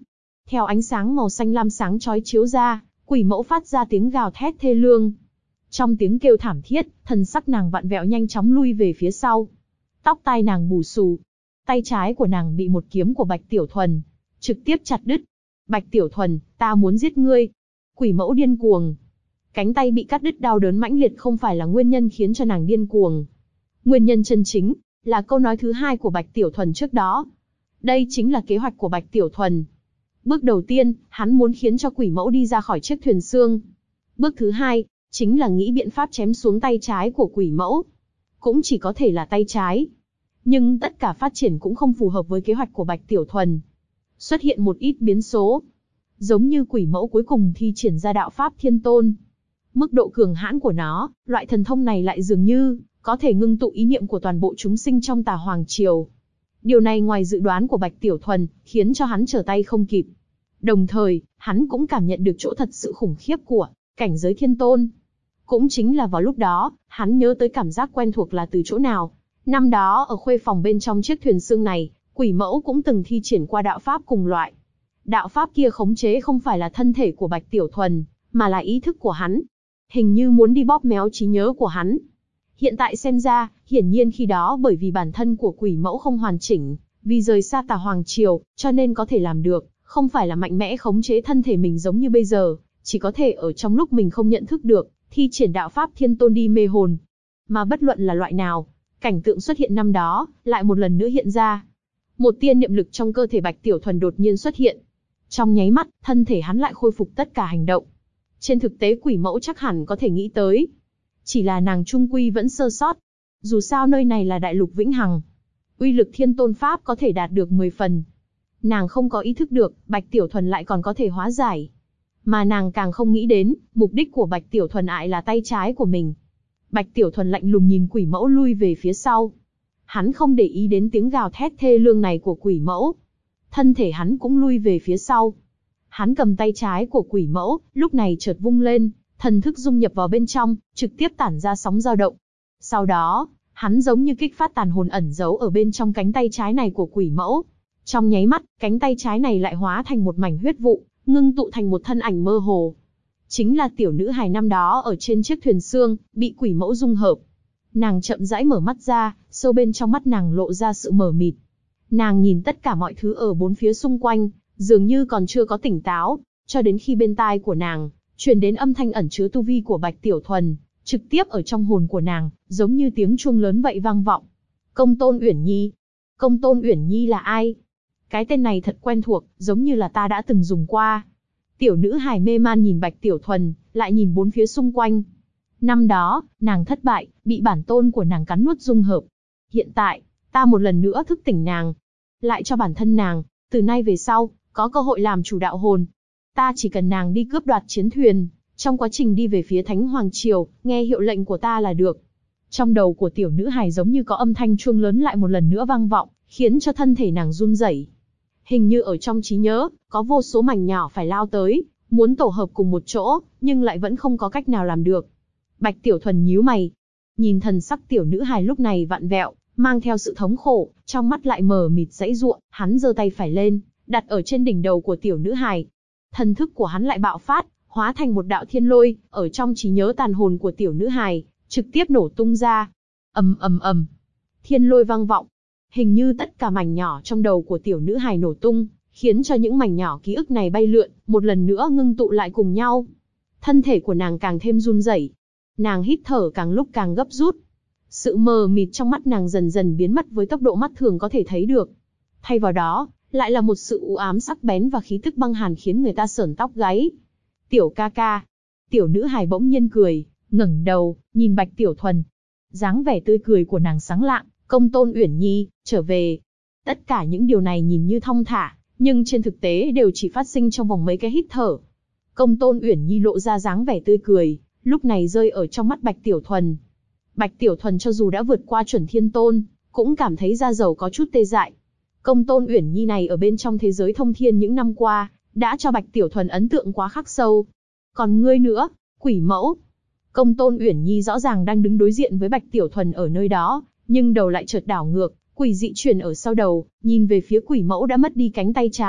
Theo ánh sáng màu xanh lam sáng chói chiếu ra, quỷ mẫu phát ra tiếng gào thét thê lương. Trong tiếng kêu thảm thiết, thần sắc nàng vặn vẹo nhanh chóng lui về phía sau. Tóc tai nàng bù xù. Tay trái của nàng bị một kiếm của Bạch Tiểu Thuần trực tiếp chặt đứt. Bạch Tiểu Thuần, ta muốn giết ngươi. Quỷ mẫu điên cuồng. Cánh tay bị cắt đứt đau đớn mãnh liệt không phải là nguyên nhân khiến cho nàng điên cuồng. Nguyên nhân chân chính là câu nói thứ hai của Bạch Tiểu Thuần trước đó. Đây chính là kế hoạch của Bạch Tiểu Thuần. Bước đầu tiên, hắn muốn khiến cho quỷ mẫu đi ra khỏi chiếc thuyền xương. Bước thứ hai, chính là nghĩ biện pháp chém xuống tay trái của quỷ mẫu. Cũng chỉ có thể là tay trái. Nhưng tất cả phát triển cũng không phù hợp với kế hoạch của Bạch Tiểu Thuần. Xuất hiện một ít biến số. Giống như quỷ mẫu cuối cùng thi triển ra đạo pháp thiên tôn. Mức độ cường hãn của nó, loại thần thông này lại dường như có thể ngưng tụ ý niệm của toàn bộ chúng sinh trong Tà Hoàng Triều. Điều này ngoài dự đoán của Bạch Tiểu Thuần, khiến cho hắn trở tay không kịp. Đồng thời, hắn cũng cảm nhận được chỗ thật sự khủng khiếp của cảnh giới thiên tôn. Cũng chính là vào lúc đó, hắn nhớ tới cảm giác quen thuộc là từ chỗ nào. Năm đó ở khuê phòng bên trong chiếc thuyền xương này, quỷ mẫu cũng từng thi triển qua đạo pháp cùng loại. Đạo pháp kia khống chế không phải là thân thể của Bạch Tiểu Thuần, mà là ý thức của hắn. Hình như muốn đi bóp méo trí nhớ của hắn. Hiện tại xem ra, hiển nhiên khi đó bởi vì bản thân của quỷ mẫu không hoàn chỉnh, vì rời xa Tà Hoàng Triều, cho nên có thể làm được, không phải là mạnh mẽ khống chế thân thể mình giống như bây giờ, chỉ có thể ở trong lúc mình không nhận thức được, thi triển đạo pháp thiên tôn đi mê hồn. Mà bất luận là loại nào, cảnh tượng xuất hiện năm đó, lại một lần nữa hiện ra. Một tia niệm lực trong cơ thể Bạch Tiểu Thuần đột nhiên xuất hiện. Trong nháy mắt, thân thể hắn lại khôi phục tất cả hành động. Trên thực tế quỷ mẫu chắc hẳn có thể nghĩ tới. Chỉ là nàng trung quy vẫn sơ sót. Dù sao nơi này là đại lục vĩnh hằng. Uy lực thiên tôn pháp có thể đạt được 10 phần. Nàng không có ý thức được, Bạch Tiểu Thuần lại còn có thể hóa giải. Mà nàng càng không nghĩ đến, mục đích của Bạch Tiểu Thuần lại là tay trái của mình. Bạch Tiểu Thuần lạnh lùng nhìn quỷ mẫu lui về phía sau. Hắn không để ý đến tiếng gào thét thê lương này của quỷ mẫu. Thân thể hắn cũng lui về phía sau. Hắn cầm tay trái của quỷ mẫu, lúc này chợt vung lên, thần thức dung nhập vào bên trong, trực tiếp tản ra sóng dao động. Sau đó, hắn giống như kích phát tàn hồn ẩn giấu ở bên trong cánh tay trái này của quỷ mẫu. Trong nháy mắt, cánh tay trái này lại hóa thành một mảnh huyết vụ, ngưng tụ thành một thân ảnh mơ hồ. Chính là tiểu nữ hài năm đó ở trên chiếc thuyền xương, bị quỷ mẫu dung hợp. Nàng chậm rãi mở mắt ra, sâu bên trong mắt nàng lộ ra sự mờ mịt. Nàng nhìn tất cả mọi thứ ở bốn phía xung quanh, dường như còn chưa có tỉnh táo, cho đến khi bên tai của nàng truyền đến âm thanh ẩn chứa tu vi của Bạch Tiểu Thuần, trực tiếp ở trong hồn của nàng, giống như tiếng chuông lớn vậy vang vọng. Công Tôn Uyển Nhi. Công Tôn Uyển Nhi là ai? Cái tên này thật quen thuộc, giống như là ta đã từng dùng qua. Tiểu nữ hài mê man nhìn Bạch Tiểu Thuần, lại nhìn bốn phía xung quanh. Năm đó, nàng thất bại, bị bản tôn của nàng cắn nuốt dung hợp. Hiện tại, ta một lần nữa thức tỉnh nàng, lại cho bản thân nàng, từ nay về sau, có cơ hội làm chủ đạo hồn. Ta chỉ cần nàng đi cướp đoạt chiến thuyền, trong quá trình đi về phía Thánh Hoàng Triều, nghe hiệu lệnh của ta là được. Trong đầu của tiểu nữ hài giống như có âm thanh chuông lớn lại một lần nữa vang vọng, khiến cho thân thể nàng run rẩy. Hình như ở trong trí nhớ, có vô số mảnh nhỏ phải lao tới, muốn tổ hợp cùng một chỗ, nhưng lại vẫn không có cách nào làm được. Bạch Tiểu Thuần nhíu mày, nhìn thần sắc tiểu nữ hài lúc này vặn vẹo, mang theo sự thống khổ, trong mắt lại mờ mịt giãy giụa, hắn giơ tay phải lên, đặt ở trên đỉnh đầu của tiểu nữ hài. Thần thức của hắn lại bạo phát, hóa thành một đạo thiên lôi, ở trong trí nhớ tàn hồn của tiểu nữ hài, trực tiếp nổ tung ra. Ầm ầm ầm, thiên lôi vang vọng, hình như tất cả mảnh nhỏ trong đầu của tiểu nữ hài nổ tung, khiến cho những mảnh nhỏ ký ức này bay lượn, một lần nữa ngưng tụ lại cùng nhau. Thân thể của nàng càng thêm run rẩy, nàng hít thở càng lúc càng gấp rút. Sự mờ mịt trong mắt nàng dần dần biến mất với tốc độ mắt thường có thể thấy được. Thay vào đó, lại là một sự u ám sắc bén và khí tức băng hàn khiến người ta sởn tóc gáy. Tiểu ca ca. Tiểu nữ hài bỗng nhiên cười, ngẩng đầu, nhìn Bạch Tiểu Thuần. Dáng vẻ tươi cười của nàng sáng lạng, Công Tôn Uyển Nhi, trở về. Tất cả những điều này nhìn như thong thả, nhưng trên thực tế đều chỉ phát sinh trong vòng mấy cái hít thở. Công Tôn Uyển Nhi lộ ra dáng vẻ tươi cười, lúc này rơi ở trong mắt Bạch Tiểu Thuần. Bạch Tiểu Thuần cho dù đã vượt qua chuẩn thiên tôn, cũng cảm thấy da dầu có chút tê dại. Công Tôn Uyển Nhi này ở bên trong thế giới thông thiên những năm qua, đã cho Bạch Tiểu Thuần ấn tượng quá khắc sâu. Còn ngươi nữa, quỷ mẫu. Công Tôn Uyển Nhi rõ ràng đang đứng đối diện với Bạch Tiểu Thuần ở nơi đó, nhưng đầu lại chợt đảo ngược, quỷ dị chuyển ở sau đầu, nhìn về phía quỷ mẫu đã mất đi cánh tay trái,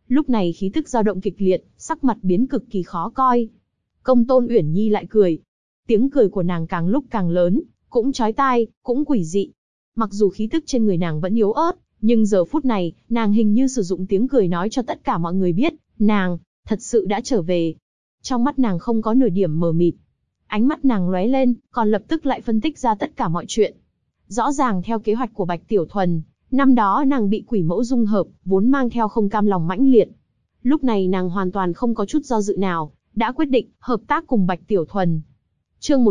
Lúc này khí tức dao động kịch liệt, sắc mặt biến cực kỳ khó coi. Công Tôn Uyển Nhi lại cười. Tiếng cười của nàng càng lúc càng lớn, cũng chói tai, cũng quỷ dị. Mặc dù khí tức trên người nàng vẫn yếu ớt, nhưng giờ phút này, nàng hình như sử dụng tiếng cười nói cho tất cả mọi người biết, nàng, thật sự đã trở về. Trong mắt nàng không có nửa điểm mờ mịt. Ánh mắt nàng lóe lên, còn lập tức lại phân tích ra tất cả mọi chuyện. Rõ ràng theo kế hoạch của Bạch Tiểu Thuần, năm đó nàng bị quỷ mẫu dung hợp, vốn mang theo không cam lòng mãnh liệt. Lúc này nàng hoàn toàn không có chút do dự nào, đã quyết định hợp tác cùng Bạch Tiểu Thuần. Chương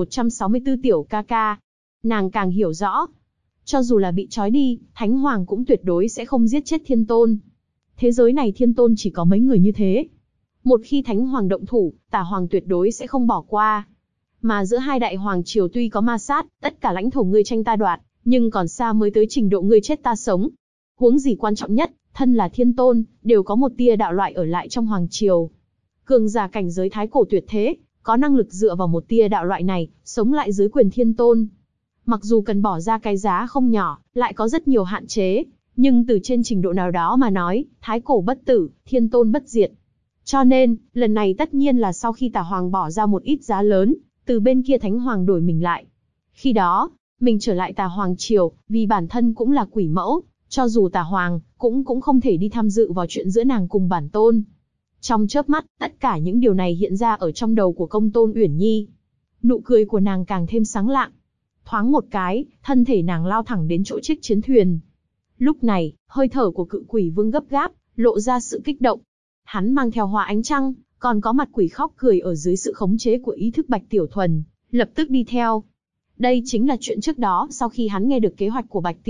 1164 Tiểu ca ca. Nàng càng hiểu rõ, cho dù là bị trói đi, Thánh Hoàng cũng tuyệt đối sẽ không giết chết Thiên Tôn. Thế giới này Thiên Tôn chỉ có mấy người như thế. Một khi Thánh Hoàng động thủ, Tà Hoàng tuyệt đối sẽ không bỏ qua. Mà giữa hai đại hoàng triều tuy có ma sát, tất cả lãnh thổ ngươi tranh ta đoạt, nhưng còn xa mới tới trình độ ngươi chết ta sống. Huống gì quan trọng nhất, thân là Thiên Tôn, đều có một tia đạo loại ở lại trong hoàng triều. Cường giả cảnh giới thái cổ tuyệt thế, có năng lực dựa vào một tia đạo loại này, sống lại dưới quyền Thiên Tôn. Mặc dù cần bỏ ra cái giá không nhỏ, lại có rất nhiều hạn chế, nhưng từ trên trình độ nào đó mà nói, thái cổ bất tử, Thiên Tôn bất diệt. Cho nên, lần này tất nhiên là sau khi Tà Hoàng bỏ ra một ít giá lớn, từ bên kia Thánh Hoàng đổi mình lại. Khi đó, mình trở lại Tà Hoàng triều, vì bản thân cũng là quỷ mẫu, cho dù Tà Hoàng, cũng không thể đi tham dự vào chuyện giữa nàng cùng bản tôn. Trong chớp mắt, tất cả những điều này hiện ra ở trong đầu của Công Tôn Uyển Nhi. Nụ cười của nàng càng thêm sáng lạng. Thoáng một cái, thân thể nàng lao thẳng đến chỗ chiếc chiến thuyền. Lúc này, hơi thở của Cự Quỷ Vương gấp gáp, lộ ra sự kích động. Hắn mang theo hoa ánh trăng, còn có mặt quỷ khóc cười ở dưới sự khống chế của ý thức Bạch Tiểu Thuần, lập tức đi theo. Đây chính là chuyện trước đó sau khi hắn nghe được kế hoạch của Bạch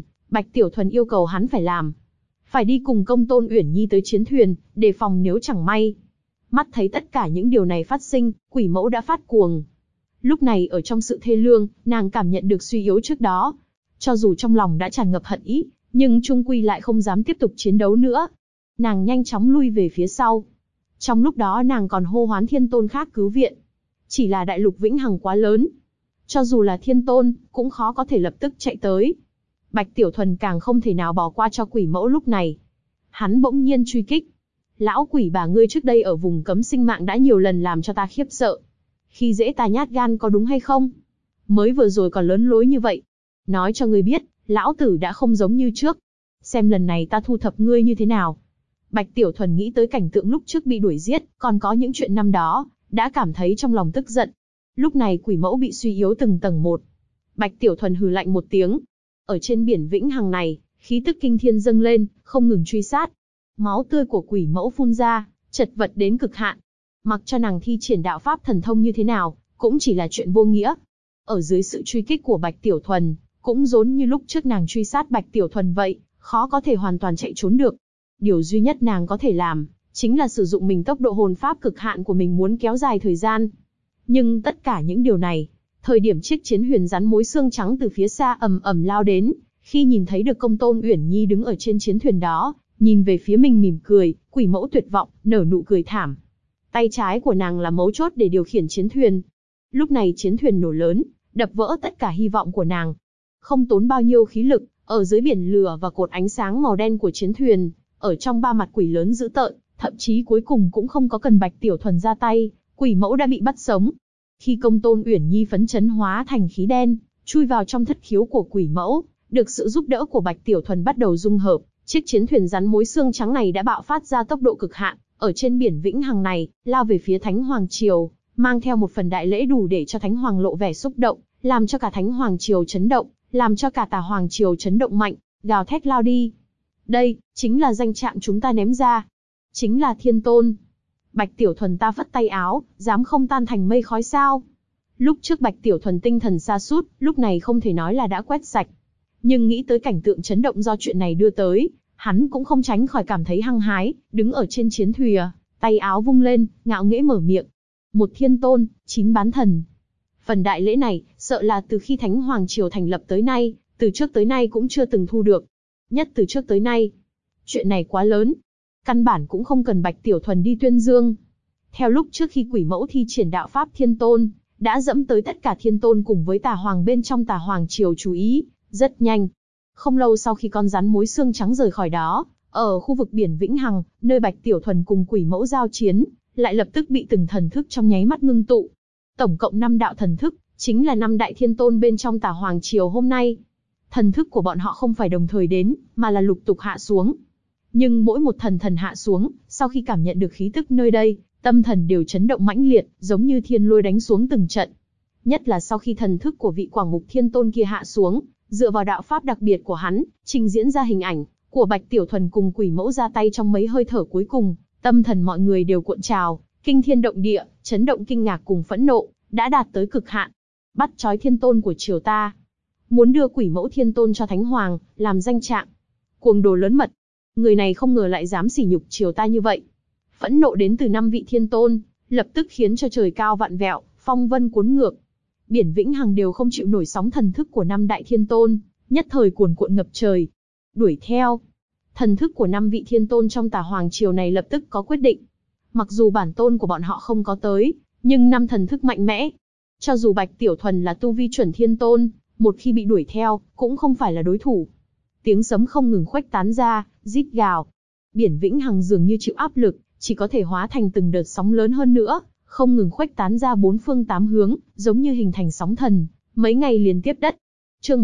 Tiểu Thuần yêu cầu hắn phải làm. Phải đi cùng Công Tôn Uyển Nhi tới chiến thuyền, đề phòng nếu chẳng may. Mắt thấy tất cả những điều này phát sinh, quỷ mẫu đã phát cuồng. Lúc này ở trong sự thê lương, nàng cảm nhận được suy yếu trước đó. Cho dù trong lòng đã tràn ngập hận ý, nhưng chung quy lại không dám tiếp tục chiến đấu nữa. Nàng nhanh chóng lui về phía sau. Trong lúc đó nàng còn hô hoán Thiên Tôn khác cứu viện. Chỉ là đại lục vĩnh hằng quá lớn. Cho dù là Thiên Tôn, cũng khó có thể lập tức chạy tới. Bạch Tiểu Thuần càng không thể nào bỏ qua cho quỷ mẫu lúc này. Hắn bỗng nhiên truy kích. Lão quỷ bà ngươi trước đây ở vùng cấm sinh mạng đã nhiều lần làm cho ta khiếp sợ. Khi dễ ta nhát gan có đúng hay không? Mới vừa rồi còn lớn lối như vậy. Nói cho ngươi biết, lão tử đã không giống như trước. Xem lần này ta thu thập ngươi như thế nào. Bạch Tiểu Thuần nghĩ tới cảnh tượng lúc trước bị đuổi giết, còn có những chuyện năm đó, đã cảm thấy trong lòng tức giận. Lúc này quỷ mẫu bị suy yếu từng tầng một. Bạch Tiểu Thuần hừ lạnh một tiếng. Ở trên biển vĩnh hằng này, khí tức kinh thiên dâng lên, không ngừng truy sát. Máu tươi của quỷ mẫu phun ra, chật vật đến cực hạn. Mặc cho nàng thi triển đạo pháp thần thông như thế nào, cũng chỉ là chuyện vô nghĩa. Ở dưới sự truy kích của Bạch Tiểu Thuần, cũng giống như lúc trước nàng truy sát Bạch Tiểu Thuần vậy, khó có thể hoàn toàn chạy trốn được. Điều duy nhất nàng có thể làm, chính là sử dụng mình tốc độ hồn pháp cực hạn của mình muốn kéo dài thời gian. Nhưng tất cả những điều này, thời điểm chiếc chiến huyền rắn mối xương trắng từ phía xa ầm ầm lao đến, khi nhìn thấy được Công Tôn Uyển Nhi đứng ở trên chiến thuyền đó, nhìn về phía mình mỉm cười, quỷ mẫu tuyệt vọng, nở nụ cười thảm. Tay trái của nàng là mấu chốt để điều khiển chiến thuyền. Lúc này chiến thuyền nổ lớn, đập vỡ tất cả hy vọng của nàng. Không tốn bao nhiêu khí lực, ở dưới biển lửa và cột ánh sáng màu đen của chiến thuyền, ở trong ba mặt quỷ lớn dữ tợn, thậm chí cuối cùng cũng không có cần Bạch Tiểu Thuần ra tay, quỷ mẫu đã bị bắt sống. Khi Công Tôn Uyển Nhi phấn chấn hóa thành khí đen, chui vào trong thất khiếu của quỷ mẫu, được sự giúp đỡ của Bạch Tiểu Thuần bắt đầu dung hợp, chiếc chiến thuyền rắn mối xương trắng này đã bạo phát ra tốc độ cực hạn, ở trên biển vĩnh hằng này, lao về phía Thánh Hoàng triều, mang theo một phần đại lễ đủ để cho Thánh Hoàng lộ vẻ xúc động, làm cho cả Thánh Hoàng triều chấn động, làm cho cả Tà Hoàng triều chấn động mạnh, gào thét lao đi. Đây, chính là danh trạng chúng ta ném ra. Chính là Thiên Tôn. Bạch Tiểu Thuần ta phất tay áo, dám không tan thành mây khói sao? Lúc trước Bạch Tiểu Thuần tinh thần sa sút, lúc này không thể nói là đã quét sạch. Nhưng nghĩ tới cảnh tượng chấn động do chuyện này đưa tới, hắn cũng không tránh khỏi cảm thấy hăng hái, đứng ở trên chiến thuyền, tay áo vung lên, ngạo nghễ mở miệng. Một Thiên Tôn, 9 bán thần. Phần đại lễ này, sợ là từ khi Thánh Hoàng triều thành lập tới nay, từ trước tới nay cũng chưa từng thu được. Nhất từ trước tới nay. Chuyện này quá lớn. Căn bản cũng không cần Bạch Tiểu Thuần đi tuyên dương. Theo lúc trước khi quỷ mẫu thi triển đạo pháp Thiên Tôn, đã dẫm tới tất cả Thiên Tôn cùng với Tà Hoàng bên trong Tà Hoàng triều chú ý, rất nhanh. Không lâu sau khi con rắn mối xương trắng rời khỏi đó, Ở khu vực biển Vĩnh Hằng, nơi Bạch Tiểu Thuần cùng quỷ mẫu giao chiến, lại lập tức bị từng thần thức trong nháy mắt ngưng tụ. Tổng cộng 5 đạo thần thức, chính là 5 đại thiên tôn bên trong Tà Hoàng Triều hôm nay. Thần thức của bọn họ không phải đồng thời đến, mà là lục tục hạ xuống. Nhưng mỗi một thần hạ xuống, sau khi cảm nhận được khí tức nơi đây, tâm thần đều chấn động mãnh liệt, giống như thiên lôi đánh xuống từng trận. Nhất là sau khi thần thức của vị Quảng Mục Thiên Tôn kia hạ xuống, dựa vào đạo pháp đặc biệt của hắn, trình diễn ra hình ảnh của Bạch Tiểu Thuần cùng quỷ mẫu ra tay trong mấy hơi thở cuối cùng, tâm thần mọi người đều cuộn trào, kinh thiên động địa, chấn động kinh ngạc cùng phẫn nộ, đã đạt tới cực hạn. Bắt trói thiên tôn của triều ta, muốn đưa quỷ mẫu thiên tôn cho Thánh Hoàng, làm danh trạng. Cuồng đồ lớn mật, người này không ngờ lại dám sỉ nhục triều ta như vậy. Phẫn nộ đến từ 5 vị thiên tôn, lập tức khiến cho trời cao vạn vẹo, phong vân cuốn ngược. Biển Vĩnh Hằng đều không chịu nổi sóng thần thức của 5 đại thiên tôn, nhất thời cuồn cuộn ngập trời. Đuổi theo. Thần thức của 5 vị thiên tôn trong Tà Hoàng Triều này lập tức có quyết định. Mặc dù bản tôn của bọn họ không có tới, nhưng 5 thần thức mạnh mẽ. Cho dù Bạch Tiểu Thuần là tu vi chuẩn thiên tôn, một khi bị đuổi theo, cũng không phải là đối thủ. Tiếng sấm không ngừng khuếch tán ra, rít gào. Biển Vĩnh Hằng dường như chịu áp lực, chỉ có thể hóa thành từng đợt sóng lớn hơn nữa, không ngừng khuếch tán ra 4 phương 8 hướng, giống như hình thành sóng thần, mấy ngày liên tiếp đất. Chương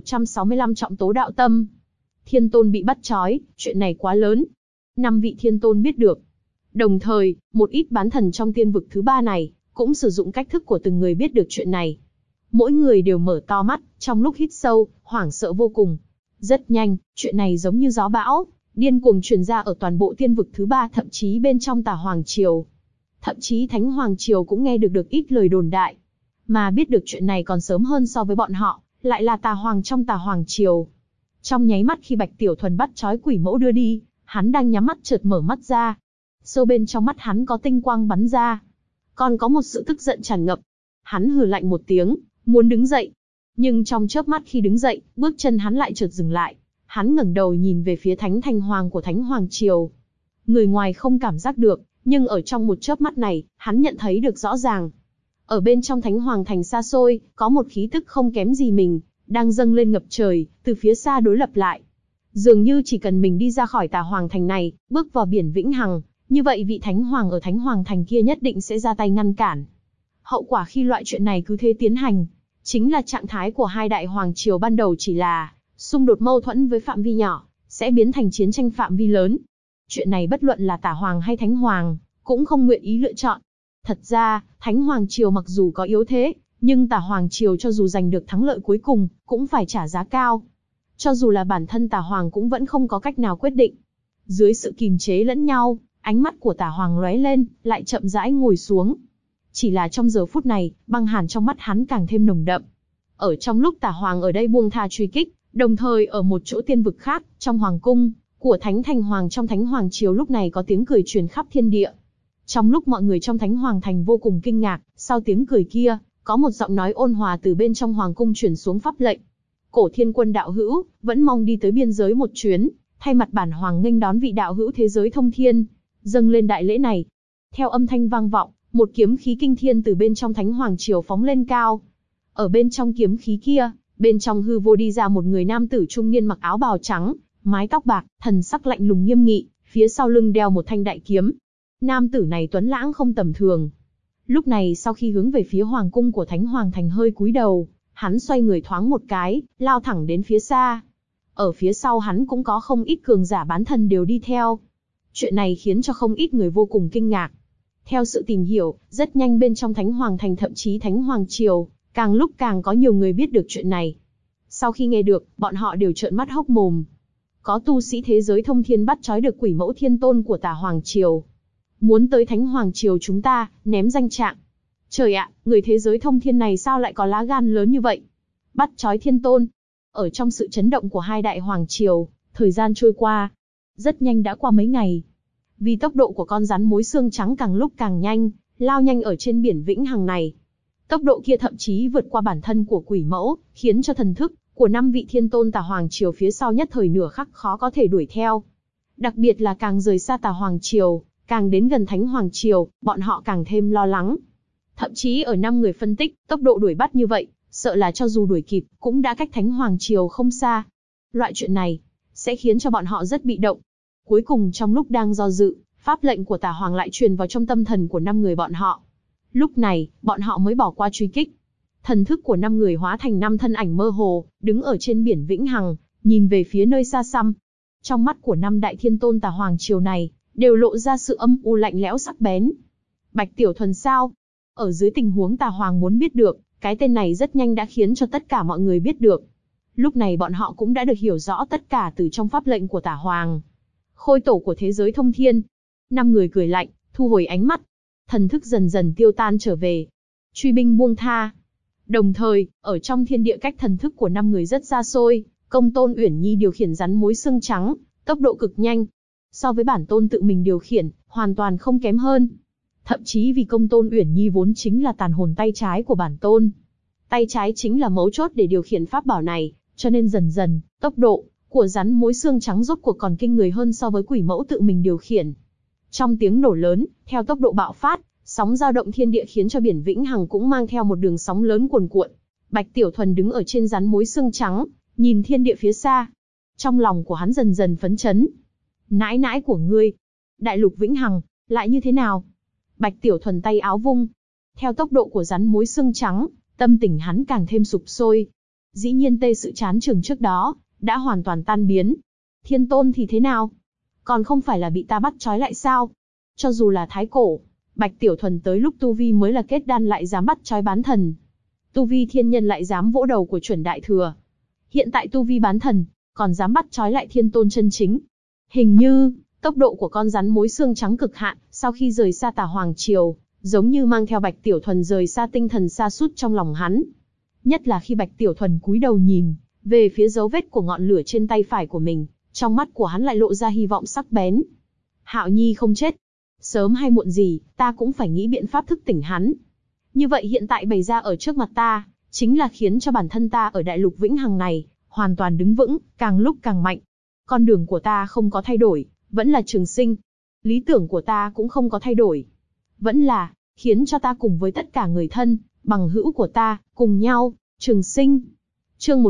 1165 Trọng tố đạo tâm. Thiên tôn bị bắt trói, chuyện này quá lớn. 5 vị thiên tôn biết được. Đồng thời, một ít bán thần trong tiên vực thứ 3 này, cũng sử dụng cách thức của từng người biết được chuyện này. Mỗi người đều mở to mắt, trong lúc hít sâu, hoảng sợ vô cùng. Rất nhanh, chuyện này giống như gió bão, điên cuồng truyền ra ở toàn bộ tiên vực thứ 3, thậm chí bên trong Tà Hoàng Triều. Thậm chí Thánh Hoàng Triều cũng nghe được ít lời đồn đại. Mà biết được chuyện này còn sớm hơn so với bọn họ, lại là Tà Hoàng trong Tà Hoàng Triều. Trong nháy mắt khi Bạch Tiểu Thuần bắt trói quỷ mẫu đưa đi, hắn đang nhắm mắt chợt mở mắt ra. Sâu bên trong mắt hắn có tinh quang bắn ra. Còn có một sự tức giận tràn ngập. Hắn hừ lạnh một tiếng, muốn đứng dậy. Nhưng trong chớp mắt khi đứng dậy, bước chân hắn lại chợt dừng lại. Hắn ngẩng đầu nhìn về phía Thánh Thành Hoàng của Thánh Hoàng Triều. Người ngoài không cảm giác được, nhưng ở trong một chớp mắt này, hắn nhận thấy được rõ ràng. Ở bên trong Thánh Hoàng Thành xa xôi, có một khí tức không kém gì mình, đang dâng lên ngập trời, từ phía xa đối lập lại. Dường như chỉ cần mình đi ra khỏi Tà Hoàng Thành này, bước vào biển Vĩnh Hằng, như vậy vị Thánh Hoàng ở Thánh Hoàng Thành kia nhất định sẽ ra tay ngăn cản. Hậu quả khi loại chuyện này cứ thế tiến hành, chính là trạng thái của hai đại hoàng triều ban đầu chỉ là xung đột mâu thuẫn với phạm vi nhỏ, sẽ biến thành chiến tranh phạm vi lớn. Chuyện này bất luận là Tà Hoàng hay Thánh Hoàng, cũng không nguyện ý lựa chọn. Thật ra, Thánh Hoàng Triều mặc dù có yếu thế, nhưng Tà Hoàng Triều cho dù giành được thắng lợi cuối cùng, cũng phải trả giá cao. Cho dù là bản thân Tà Hoàng cũng vẫn không có cách nào quyết định. Dưới sự kìm chế lẫn nhau, ánh mắt của Tà Hoàng lóe lên, lại chậm rãi ngồi xuống. Chỉ là trong giờ phút này, băng hàn trong mắt hắn càng thêm nồng đậm. Ở trong lúc Tà Hoàng ở đây buông tha truy kích, đồng thời ở một chỗ tiên vực khác, trong hoàng cung của Thánh Thành Hoàng trong Thánh Hoàng Triều lúc này có tiếng cười truyền khắp thiên địa. Trong lúc mọi người trong Thánh Hoàng Thành vô cùng kinh ngạc, sau tiếng cười kia, có một giọng nói ôn hòa từ bên trong hoàng cung truyền xuống pháp lệnh. Cổ Thiên Quân đạo hữu, vẫn mong đi tới biên giới một chuyến, thay mặt bản hoàng nghênh đón vị đạo hữu thế giới thông thiên, dâng lên đại lễ này. Theo âm thanh vang vọng, một kiếm khí kinh thiên từ bên trong Thánh Hoàng Triều phóng lên cao. Ở bên trong kiếm khí kia, bên trong hư vô đi ra một người nam tử trung niên mặc áo bào trắng, mái tóc bạc, thần sắc lạnh lùng nghiêm nghị, phía sau lưng đeo một thanh đại kiếm. Nam tử này tuấn lãng không tầm thường. Lúc này sau khi hướng về phía hoàng cung của Thánh Hoàng Thành hơi cúi đầu, hắn xoay người thoáng một cái, lao thẳng đến phía xa. Ở phía sau hắn cũng có không ít cường giả bán thần đều đi theo. Chuyện này khiến cho không ít người vô cùng kinh ngạc. Theo sự tìm hiểu, rất nhanh bên trong Thánh Hoàng Thành thậm chí Thánh Hoàng Triều, càng lúc càng có nhiều người biết được chuyện này. Sau khi nghe được, bọn họ đều trợn mắt hốc mồm. Có tu sĩ thế giới thông thiên bắt trói được quỷ mẫu thiên tôn của Tà Hoàng Triều. Muốn tới Thánh Hoàng Triều chúng ta, ném danh trạng. Trời ạ, người thế giới thông thiên này sao lại có lá gan lớn như vậy? Bắt trói thiên tôn. Ở trong sự chấn động của hai đại hoàng triều, thời gian trôi qua. Rất nhanh đã qua mấy ngày. Vì tốc độ của con rắn mối xương trắng càng lúc càng nhanh, lao nhanh ở trên biển Vĩnh Hằng này. Tốc độ kia thậm chí vượt qua bản thân của quỷ mẫu, khiến cho thần thức của 5 vị thiên tôn Tà Hoàng Triều phía sau nhất thời nửa khắc khó có thể đuổi theo. Đặc biệt là càng rời xa Tà Hoàng Triều, càng đến gần Thánh Hoàng Triều, bọn họ càng thêm lo lắng. Thậm chí ở 5 người phân tích, tốc độ đuổi bắt như vậy, sợ là cho dù đuổi kịp, cũng đã cách Thánh Hoàng Triều không xa. Loại chuyện này, sẽ khiến cho bọn họ rất bị động. Cuối cùng trong lúc đang do dự, pháp lệnh của Tà Hoàng lại truyền vào trong tâm thần của 5 người bọn họ. Lúc này, bọn họ mới bỏ qua truy kích. Thần thức của 5 người hóa thành 5 thân ảnh mơ hồ, đứng ở trên biển Vĩnh Hằng, nhìn về phía nơi xa xăm. Trong mắt của 5 đại thiên tôn Tà Hoàng triều này, đều lộ ra sự âm u lạnh lẽo sắc bén. Bạch Tiểu Thuần sao? Ở dưới tình huống Tà Hoàng muốn biết được, cái tên này rất nhanh đã khiến cho tất cả mọi người biết được. Lúc này bọn họ cũng đã được hiểu rõ tất cả từ trong pháp lệnh của Tà Hoàng. Khôi tổ của thế giới thông thiên. 5 người cười lạnh, thu hồi ánh mắt. Thần thức dần dần tiêu tan trở về. Truy binh buông tha. Đồng thời, ở trong thiên địa cách thần thức của 5 người rất xa xôi, Công Tôn Uyển Nhi điều khiển rắn mối xương trắng, tốc độ cực nhanh. So với bản tôn tự mình điều khiển, hoàn toàn không kém hơn. Thậm chí vì Công Tôn Uyển Nhi vốn chính là tàn hồn tay trái của bản tôn. Tay trái chính là mấu chốt để điều khiển pháp bảo này, cho nên dần dần, tốc độ của rắn mối xương trắng rốt cuộc còn kinh người hơn so với quỷ mẫu tự mình điều khiển. Trong tiếng nổ lớn, theo tốc độ bạo phát, sóng dao động thiên địa khiến cho biển Vĩnh Hằng cũng mang theo một đường sóng lớn cuồn cuộn. Bạch Tiểu Thuần đứng ở trên rắn mối xương trắng, nhìn thiên địa phía xa. Trong lòng của hắn dần dần phấn chấn. Nãi nãi của ngươi, đại lục Vĩnh Hằng, lại như thế nào? Bạch Tiểu Thuần tay áo vung. Theo tốc độ của rắn mối xương trắng, tâm tình hắn càng thêm sục sôi. Dĩ nhiên tê sự chán chường trước đó, đã hoàn toàn tan biến. Thiên tôn thì thế nào? Còn không phải là bị ta bắt trói lại sao? Cho dù là thái cổ, Bạch Tiểu Thuần tới lúc tu vi mới là kết đan lại dám bắt trói bán thần. Tu vi thiên nhân lại dám vỗ đầu của chuẩn đại thừa. Hiện tại tu vi bán thần, còn dám bắt trói lại thiên tôn chân chính. Hình như, tốc độ của con rắn mối xương trắng cực hạn, sau khi rời xa Tà Hoàng triều, giống như mang theo Bạch Tiểu Thuần rời xa tinh thần sa sút trong lòng hắn. Nhất là khi Bạch Tiểu Thuần cúi đầu nhìn về phía dấu vết của ngọn lửa trên tay phải của mình, trong mắt của hắn lại lộ ra hy vọng sắc bén. Hạo Nhi không chết, sớm hay muộn gì, ta cũng phải nghĩ biện pháp thức tỉnh hắn. Như vậy hiện tại bày ra ở trước mặt ta, chính là khiến cho bản thân ta ở đại lục Vĩnh Hằng này hoàn toàn đứng vững, càng lúc càng mạnh. Con đường của ta không có thay đổi, vẫn là trường sinh. Lý tưởng của ta cũng không có thay đổi, vẫn là khiến cho ta cùng với tất cả người thân, bằng hữu của ta, cùng nhau trường sinh. Chương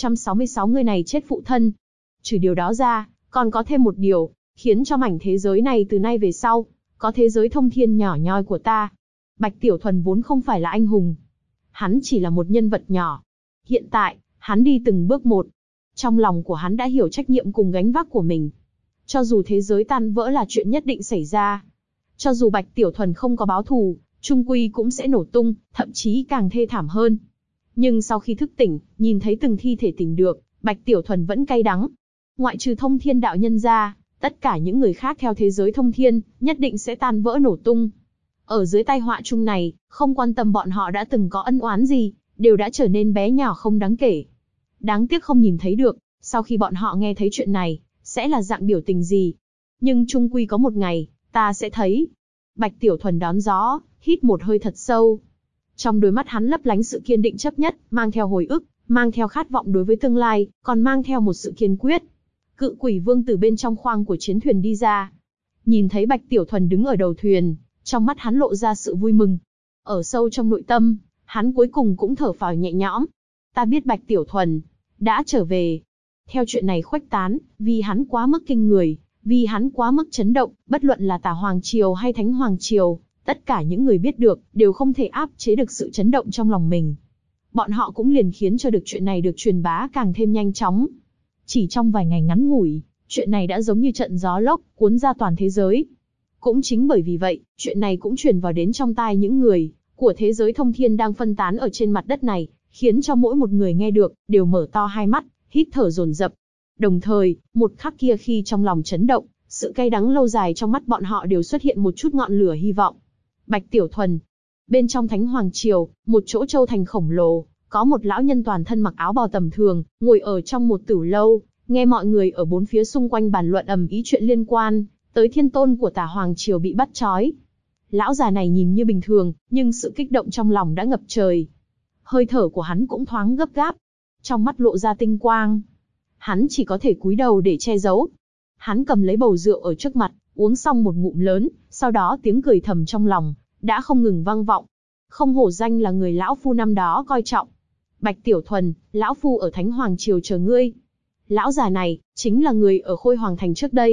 1166 người này chết phụ thân. Trừ điều đó ra, còn có thêm một điều, khiến cho mảnh thế giới này từ nay về sau, có thế giới thông thiên nhỏ nhoi của ta. Bạch Tiểu Thuần vốn không phải là anh hùng. Hắn chỉ là một nhân vật nhỏ. Hiện tại, hắn đi từng bước một. Trong lòng của hắn đã hiểu trách nhiệm cùng gánh vác của mình. Cho dù thế giới tan vỡ là chuyện nhất định xảy ra. Cho dù Bạch Tiểu Thuần không có báo thù, chung quy cũng sẽ nổ tung, thậm chí càng thê thảm hơn. Nhưng sau khi thức tỉnh, nhìn thấy từng thi thể tỉnh được, Bạch Tiểu Thuần vẫn cay đắng. Ngoại trừ Thông Thiên đạo nhân ra, tất cả những người khác theo thế giới thông thiên, nhất định sẽ tan vỡ nổ tung. Ở dưới tai họa chung này, không quan tâm bọn họ đã từng có ân oán gì, đều đã trở nên bé nhỏ không đáng kể. Đáng tiếc không nhìn thấy được, sau khi bọn họ nghe thấy chuyện này, sẽ là dạng biểu tình gì. Nhưng chung quy có một ngày, ta sẽ thấy. Bạch Tiểu Thuần đón gió, hít một hơi thật sâu. Trong đôi mắt hắn lấp lánh sự kiên định chấp nhất, mang theo hồi ức, mang theo khát vọng đối với tương lai, còn mang theo một sự kiên quyết. Cự Quỷ Vương từ bên trong khoang của chiến thuyền đi ra. Nhìn thấy Bạch Tiểu Thuần đứng ở đầu thuyền, trong mắt hắn lộ ra sự vui mừng. Ở sâu trong nội tâm, hắn cuối cùng cũng thở phào nhẹ nhõm. Ta biết Bạch Tiểu Thuần đã trở về. Theo chuyện này khuếch tán, vì hắn quá mức kinh người, vì hắn quá mức chấn động, bất luận là Tà Hoàng triều hay Thánh Hoàng triều, tất cả những người biết được, đều không thể áp chế được sự chấn động trong lòng mình. Bọn họ cũng liền khiến cho được chuyện này được truyền bá càng thêm nhanh chóng. Chỉ trong vài ngày ngắn ngủi, chuyện này đã giống như trận gió lốc, cuốn ra toàn thế giới. Cũng chính bởi vì vậy, chuyện này cũng truyền vào đến trong tai những người của thế giới thông thiên đang phân tán ở trên mặt đất này, khiến cho mỗi một người nghe được, đều mở to hai mắt, hít thở dồn dập. Đồng thời, một khắc kia khi trong lòng chấn động, sự cay đắng lâu dài trong mắt bọn họ đều xuất hiện một chút ngọn lửa hy vọng. Bạch Tiểu Thuần. Bên trong Thánh Hoàng triều, một chỗ châu thành khổng lồ, có một lão nhân toàn thân mặc áo bào tầm thường, ngồi ở trong một tửu lâu, nghe mọi người ở bốn phía xung quanh bàn luận ầm ĩ chuyện liên quan tới thiên tôn của Tà Hoàng triều bị bắt trói. Lão già này nhìn như bình thường, nhưng sự kích động trong lòng đã ngập trời. Hơi thở của hắn cũng thoáng gấp gáp, trong mắt lộ ra tinh quang. Hắn chỉ có thể cúi đầu để che giấu. Hắn cầm lấy bầu rượu ở trước mặt, uống xong một ngụm lớn, sau đó tiếng cười thầm trong lòng đã không ngừng vang vọng. Không hổ danh là người lão phu năm đó coi trọng. Bạch Tiểu Thuần, lão phu ở Thánh Hoàng triều chờ ngươi. Lão già này chính là người ở Khôi Hoàng thành trước đây,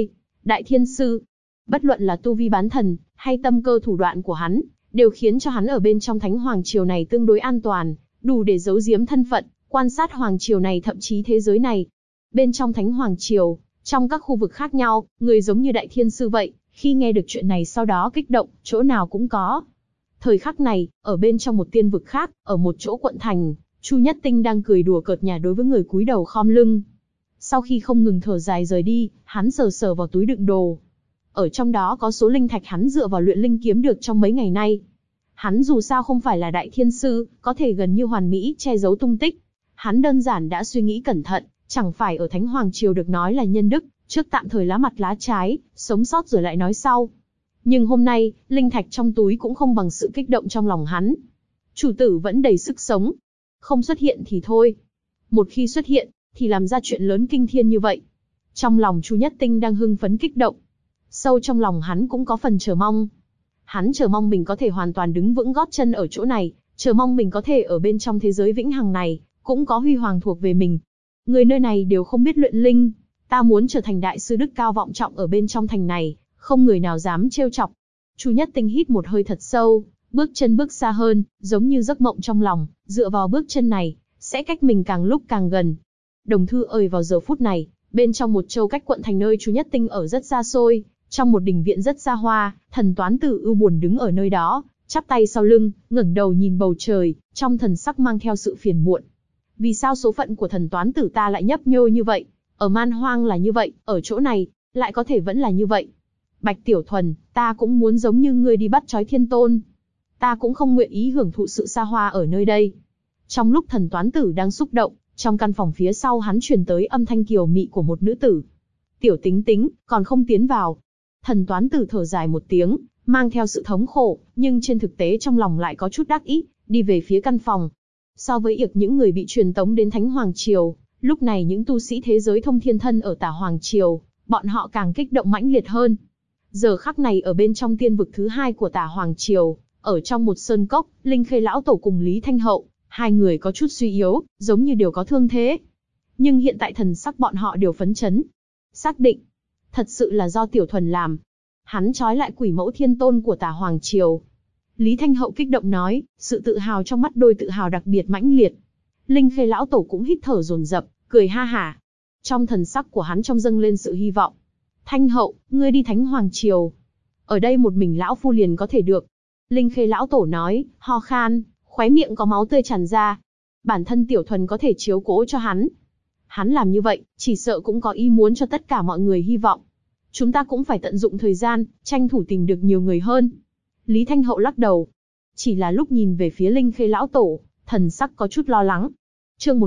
Đại thiên sư. Bất luận là tu vi bán thần, hay tâm cơ thủ đoạn của hắn, đều khiến cho hắn ở bên trong Thánh Hoàng Triều này tương đối an toàn, đủ để giấu giếm thân phận, quan sát Hoàng Triều này thậm chí thế giới này. Bên trong Thánh Hoàng Triều, trong các khu vực khác nhau, người giống như Đại Thiên Sư vậy, khi nghe được chuyện này sau đó kích động, chỗ nào cũng có. Thời khắc này, ở bên trong một tiên vực khác, ở một chỗ quận thành, Chu Nhất Tinh đang cười đùa cợt nhả đối với người cúi đầu khom lưng. Sau khi không ngừng thở dài rời đi, hắn sờ sờ vào túi đựng đồ. Ở trong đó có số linh thạch hắn dựa vào luyện linh kiếm được trong mấy ngày nay. Hắn dù sao không phải là Đại Thiên Sư, có thể gần như hoàn mỹ che giấu tung tích. Hắn đơn giản đã suy nghĩ cẩn thận, chẳng phải ở Thánh Hoàng Triều được nói là nhân đức, trước tạm thời lá mặt lá trái, sống sót rồi lại nói sau. Nhưng hôm nay, linh thạch trong túi cũng không bằng sự kích động trong lòng hắn. Chủ tử vẫn đầy sức sống. Không xuất hiện thì thôi. Một khi xuất hiện, thì làm ra chuyện lớn kinh thiên như vậy. Trong lòng Chu Nhất Tinh đang hưng phấn kích động. Sâu trong lòng hắn cũng có phần chờ mong. Hắn chờ mong mình có thể hoàn toàn đứng vững gót chân ở chỗ này, chờ mong mình có thể ở bên trong thế giới vĩnh hằng này, cũng có huy hoàng thuộc về mình. Người nơi này đều không biết luyện linh, ta muốn trở thành đại sư đức cao vọng trọng ở bên trong thành này, không người nào dám trêu chọc. Chu Nhất Tinh hít một hơi thật sâu, bước chân bước xa hơn, giống như giấc mộng trong lòng, dựa vào bước chân này, sẽ cách mình càng lúc càng gần. Đồng Thư ơi, vào giờ phút này, bên trong một châu cách quận thành nơi Chu Nhất Tinh ở rất xa xôi, trong một đình viện rất xa hoa, Thần Toán Tử ưu buồn đứng ở nơi đó, chắp tay sau lưng, ngẩng đầu nhìn bầu trời, trong thần sắc mang theo sự phiền muộn. Vì sao số phận của Thần Toán Tử ta lại nhấp nhô như vậy? Ở Man Hoang là như vậy, ở chỗ này, lại có thể vẫn là như vậy. Bạch Tiểu Thuần, ta cũng muốn giống như ngươi đi bắt chói Thiên Tôn. Ta cũng không nguyện ý hưởng thụ sự xa hoa ở nơi đây. Trong lúc Thần Toán Tử đang xúc động, trong căn phòng phía sau hắn truyền tới âm thanh kiều mị của một nữ tử. Tiểu Tính Tính, còn không tiến vào. Thần Toán Tử thở dài một tiếng, mang theo sự thống khổ, nhưng trên thực tế trong lòng lại có chút đắc ý, đi về phía căn phòng. So với việc những người bị truyền tống đến Thánh Hoàng Triều, lúc này những tu sĩ thế giới thông thiên thân ở Tả Hoàng Triều, bọn họ càng kích động mãnh liệt hơn. Giờ khắc này ở bên trong tiên vực thứ hai của Tả Hoàng Triều, ở trong một sơn cốc, Linh Khê lão tổ cùng Lý Thanh Hậu, hai người có chút suy yếu, giống như đều có thương thế. Nhưng hiện tại thần sắc bọn họ đều phấn chấn. Xác định, thật sự là do Tiểu Thuần làm. Hắn trói lại Quỷ Mẫu Thiên Tôn của Tả Hoàng Triều. Lý Thanh Hậu kích động nói, sự tự hào trong mắt đôi tự hào đặc biệt mãnh liệt. Linh Khê lão tổ cũng hít thở dồn dập, cười ha hả. Trong thần sắc của hắn trong dâng lên sự hy vọng. Thanh Hậu, ngươi đi Thánh Hoàng Triều. Ở đây một mình lão phu liền có thể được. Linh Khê lão tổ nói, ho khan, khóe miệng có máu tươi tràn ra. Bản thân Tiểu Thuần có thể chiếu cố cho hắn. Hắn làm như vậy, chỉ sợ cũng có ý muốn cho tất cả mọi người hy vọng. Chúng ta cũng phải tận dụng thời gian, tranh thủ tìm được nhiều người hơn. Lý Thanh Hậu lắc đầu. Chỉ là lúc nhìn về phía Linh Khê lão tổ, thần sắc có chút lo lắng. Chương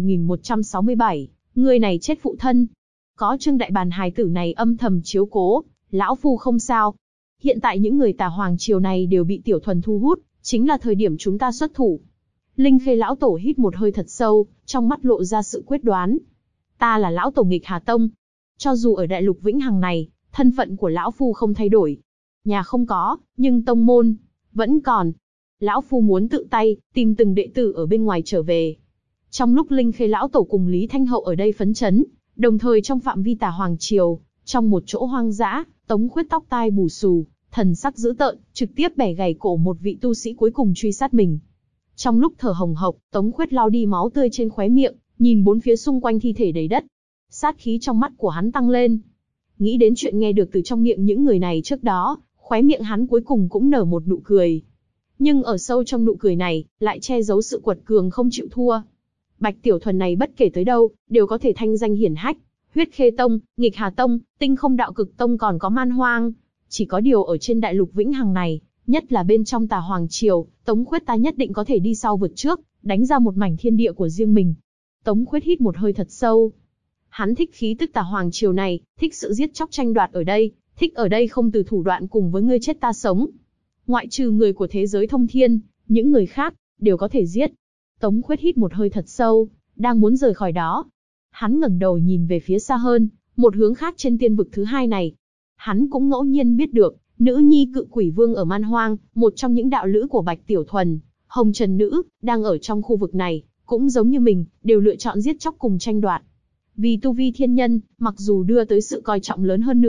1167, người này chết phụ thân. Có Trương Đại Bàn hài tử này âm thầm chiếu cố, lão phu không sao. Hiện tại những người Tả Hoàng Triều này đều bị Tiểu Thuần thu hút, chính là thời điểm chúng ta xuất thủ. Linh Khê lão tổ hít một hơi thật sâu, trong mắt lộ ra sự quyết đoán. Ta là lão tổ nghịch Hà Tông. Cho dù ở đại lục vĩnh hằng này, thân phận của lão phu không thay đổi. Nhà không có, nhưng tông môn vẫn còn. Lão phu muốn tự tay tìm từng đệ tử ở bên ngoài trở về. Trong lúc Linh Khê lão tổ cùng Lý Thanh Hậu ở đây phấn chấn, đồng thời trong phạm vi Tả Hoàng Triều, trong một chỗ hoang dã, Tống Khuyết tóc tai bù xù, thần sắc dữ tợn, trực tiếp bẻ gãy cổ một vị tu sĩ cuối cùng truy sát mình. Trong lúc thở hồng hộc, Tống Khuyết lau đi máu tươi trên khóe miệng, nhìn bốn phía xung quanh thi thể đầy đất. Sát khí trong mắt của hắn tăng lên. Nghĩ đến chuyện nghe được từ trong miệng những người này trước đó, khóe miệng hắn cuối cùng cũng nở một nụ cười. Nhưng ở sâu trong nụ cười này, lại che giấu sự quật cường không chịu thua. Bạch Tiểu Thuần này bất kể tới đâu, đều có thể thanh danh hiển hách. Huyết Khê Tông, Nghịch Hà Tông, Tinh Không Đạo Cực Tông còn có Man Hoang. Chỉ có điều ở trên đại lục vĩnh hằng này, nhất là bên trong Tả Hoàng Triều, Tống Khuyết ta nhất định có thể đi sau vượt trước, đánh ra một mảnh thiên địa của riêng mình. Tống Khuyết hít một hơi thật sâu. Hắn thích khí tức Tả Hoàng Triều này, thích sự giết chóc tranh đoạt ở đây, thích ở đây không từ thủ đoạn cùng với ngươi chết ta sống. Ngoại trừ người của thế giới thông thiên, những người khác, đều có thể giết. Tống Khuyết hít một hơi thật sâu, đang muốn rời khỏi đó. Hắn ngẩng đầu nhìn về phía xa hơn, một hướng khác trên tiên vực thứ hai này. Hắn cũng ngẫu nhiên biết được, nữ nhi Cự Quỷ Vương ở Man Hoang, một trong những đạo lữ của Bạch Tiểu Thuần, Hồng Trần Nữ, đang ở trong khu vực này, cũng giống như mình, đều lựa chọn giết chóc cùng tranh đoạt. Vì tu vi thiên nhân, mặc dù đưa tới sự coi trọng lớn hơn nữa,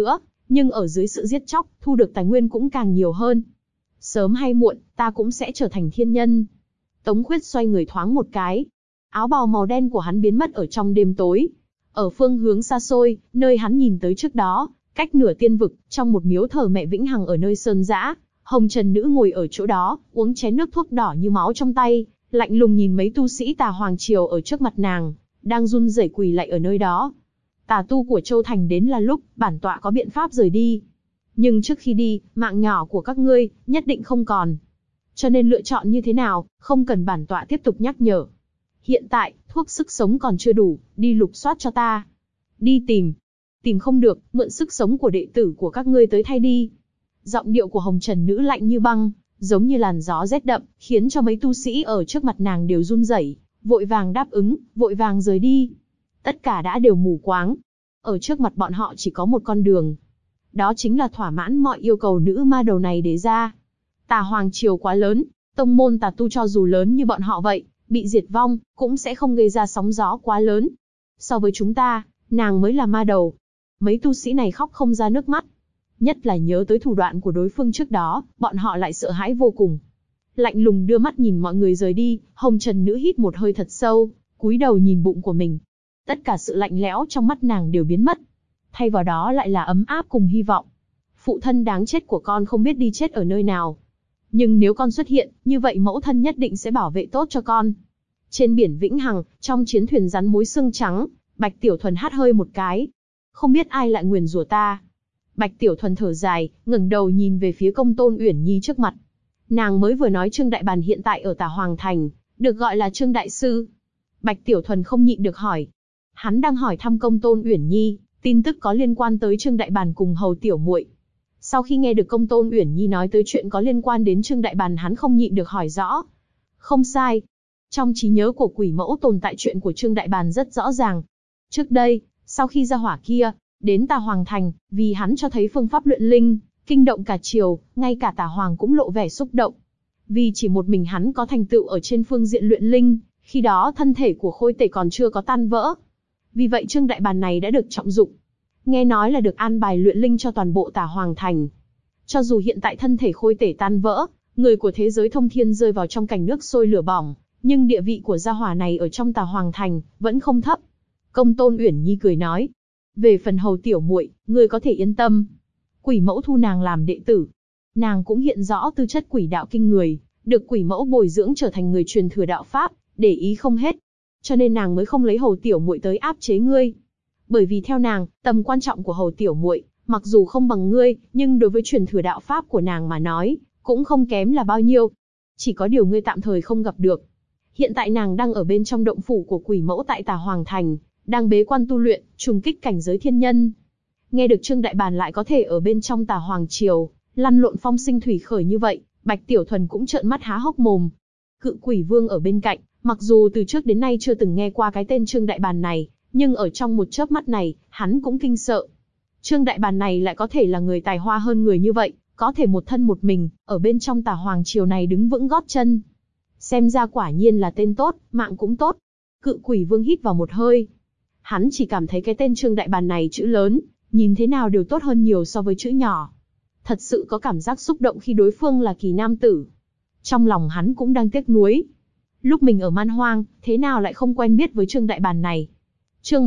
nhưng ở dưới sự giết chóc, thu được tài nguyên cũng càng nhiều hơn. Sớm hay muộn, ta cũng sẽ trở thành thiên nhân. Tống Khuyết xoay người thoáng một cái. Áo bào màu đen của hắn biến mất ở trong đêm tối. Ở phương hướng xa xôi, nơi hắn nhìn tới trước đó, cách nửa tiên vực, trong một miếu thờ mẹ vĩnh hằng ở nơi sơn dã, Hồng Trần Nữ ngồi ở chỗ đó, uống chén nước thuốc đỏ như máu trong tay, lạnh lùng nhìn mấy tu sĩ Tà Hoàng Triều ở trước mặt nàng, đang run rẩy quỳ lạy ở nơi đó. Tà tu của Châu Thành đến là lúc, bản tọa có biện pháp rời đi. Nhưng trước khi đi, mạng nhỏ của các ngươi, nhất định không còn. Cho nên lựa chọn như thế nào, không cần bản tọa tiếp tục nhắc nhở. Hiện tại, thuốc sức sống còn chưa đủ, đi lục soát cho ta. Đi tìm. Tìm không được, mượn sức sống của đệ tử của các ngươi tới thay đi. Giọng điệu của Hồng Trần Nữ lạnh như băng, giống như làn gió rét đậm, khiến cho mấy tu sĩ ở trước mặt nàng đều run rẩy, vội vàng đáp ứng, vội vàng rời đi. Tất cả đã đều mù quáng. Ở trước mặt bọn họ chỉ có một con đường. Đó chính là thỏa mãn mọi yêu cầu nữ ma đầu này đề ra. Tà Hoàng Triều quá lớn, tông môn tà tu cho dù lớn như bọn họ vậy, bị diệt vong, cũng sẽ không gây ra sóng gió quá lớn. So với chúng ta, nàng mới là ma đầu. Mấy tu sĩ này khóc không ra nước mắt. Nhất là nhớ tới thủ đoạn của đối phương trước đó, bọn họ lại sợ hãi vô cùng. Lạnh lùng đưa mắt nhìn mọi người rời đi, Hồng Trần Nữ hít một hơi thật sâu, cúi đầu nhìn bụng của mình. Tất cả sự lạnh lẽo trong mắt nàng đều biến mất. Thay vào đó lại là ấm áp cùng hy vọng. Phụ thân đáng chết của con không biết đi chết ở nơi nào. Nhưng nếu con xuất hiện, như vậy mẫu thân nhất định sẽ bảo vệ tốt cho con. Trên biển Vĩnh Hằng, trong chiến thuyền rắn mối xương trắng, Bạch Tiểu Thuần hắt hơi một cái. Không biết ai lại nguyền rủa ta. Bạch Tiểu Thuần thở dài, ngẩng đầu nhìn về phía Công Tôn Uyển Nhi trước mặt. Nàng mới vừa nói Trương Đại Bàn hiện tại ở Tà Hoàng Thành, được gọi là Trương Đại Sư. Bạch Tiểu Thuần không nhịn được hỏi. Hắn đang hỏi thăm Công Tôn Uyển Nhi, tin tức có liên quan tới Trương Đại Bàn cùng Hầu Tiểu Muội. Sau khi nghe được Công Tôn Uyển Nhi nói tới chuyện có liên quan đến Trương Đại Bàn, hắn không nhịn được hỏi rõ. Không sai. Trong trí nhớ của quỷ mẫu tồn tại chuyện của Trương Đại Bàn rất rõ ràng. Trước đây, sau khi ra hỏa kia, đến Tà Hoàng Thành, vì hắn cho thấy phương pháp luyện linh, kinh động cả triều, ngay cả Tà Hoàng cũng lộ vẻ xúc động. Vì chỉ một mình hắn có thành tựu ở trên phương diện luyện linh, khi đó thân thể của Khôi Tể còn chưa có tan vỡ. Vì vậy Trương Đại Bàn này đã được trọng dụng. Nghe nói là được an bài luyện linh cho toàn bộ Tà Hoàng Thành. Cho dù hiện tại thân thể Khôi Tể tan vỡ, người của thế giới thông thiên rơi vào trong cảnh nước sôi lửa bỏng, nhưng địa vị của gia hỏa này ở trong Tà Hoàng Thành vẫn không thấp. Công Tôn Uyển Nhi cười nói, về phần Hầu Tiểu Muội, ngươi có thể yên tâm. Quỷ mẫu thu nàng làm đệ tử. Nàng cũng hiện rõ tư chất quỷ đạo kinh người, được quỷ mẫu bồi dưỡng trở thành người truyền thừa đạo pháp, để ý không hết. Cho nên nàng mới không lấy Hầu Tiểu Muội tới áp chế ngươi. Bởi vì theo nàng, tầm quan trọng của Hầu Tiểu Muội, mặc dù không bằng ngươi, nhưng đối với truyền thừa đạo pháp của nàng mà nói, cũng không kém là bao nhiêu. Chỉ có điều ngươi tạm thời không gặp được. Hiện tại nàng đang ở bên trong động phủ của quỷ mẫu tại Tà Hoàng Thành, đang bế quan tu luyện, trùng kích cảnh giới thiên nhân. Nghe được Trương Đại Bàn lại có thể ở bên trong Tà Hoàng Triều, lăn lộn phong sinh thủy khởi như vậy, Bạch Tiểu Thuần cũng trợn mắt há hốc mồm. Cự Quỷ Vương ở bên cạnh, mặc dù từ trước đến nay chưa từng nghe qua cái tên Trương Đại Bàn này, nhưng ở trong một chớp mắt này, hắn cũng kinh sợ. Trương Đại Bàn này lại có thể là người tài hoa hơn người như vậy, có thể một thân một mình, ở bên trong Tà Hoàng Triều này đứng vững gót chân. Xem ra quả nhiên là tên tốt, mạng cũng tốt. Cự Quỷ Vương hít vào một hơi. Hắn chỉ cảm thấy cái tên Trương Đại Bàn này chữ lớn, nhìn thế nào đều tốt hơn nhiều so với chữ nhỏ. Thật sự có cảm giác xúc động khi đối phương là kỳ nam tử. Trong lòng hắn cũng đang tiếc nuối. Lúc mình ở Man Hoang, thế nào lại không quen biết với Trương Đại Bàn này. Chương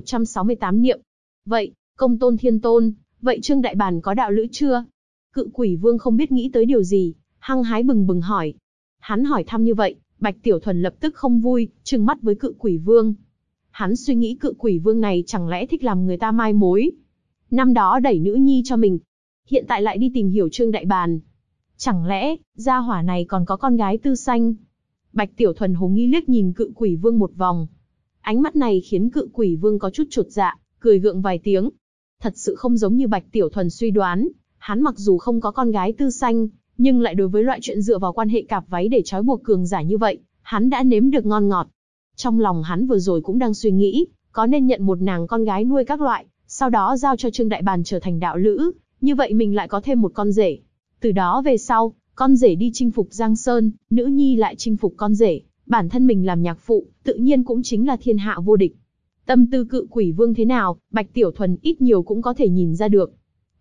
1168 niệm. Vậy, Công Tôn Thiên Tôn, vậy Trương Đại Bàn có đạo lữ chưa? Cự Quỷ Vương không biết nghĩ tới điều gì, hăng hái bừng bừng hỏi. Hắn hỏi thăm như vậy, Bạch Tiểu Thuần lập tức không vui, trừng mắt với Cự Quỷ Vương. Hắn suy nghĩ Cự Quỷ Vương này chẳng lẽ thích làm người ta mai mối. Năm đó đẩy nữ nhi cho mình, hiện tại lại đi tìm hiểu Trương Đại Bàn. Chẳng lẽ, gia hỏa này còn có con gái tư sanh? Bạch Tiểu Thuần hồ nghi liếc nhìn Cự Quỷ Vương một vòng. Ánh mắt này khiến Cự Quỷ Vương có chút chột dạ, cười gượng vài tiếng. Thật sự không giống như Bạch Tiểu Thuần suy đoán, hắn mặc dù không có con gái tư sanh, nhưng lại đối với loại chuyện dựa vào quan hệ cạp váy để trói buộc cường giả như vậy, hắn đã nếm được ngon ngọt. Trong lòng hắn vừa rồi cũng đang suy nghĩ, có nên nhận một nàng con gái nuôi các loại, sau đó giao cho Trương Đại Bàn trở thành đạo lữ, như vậy mình lại có thêm một con rể. Từ đó về sau, con rể đi chinh phục Giang Sơn, nữ nhi lại chinh phục con rể, bản thân mình làm nhạc phụ, tự nhiên cũng chính là thiên hạ vô địch. Tâm tư Cự Quỷ Vương thế nào, Bạch Tiểu Thuần ít nhiều cũng có thể nhìn ra được.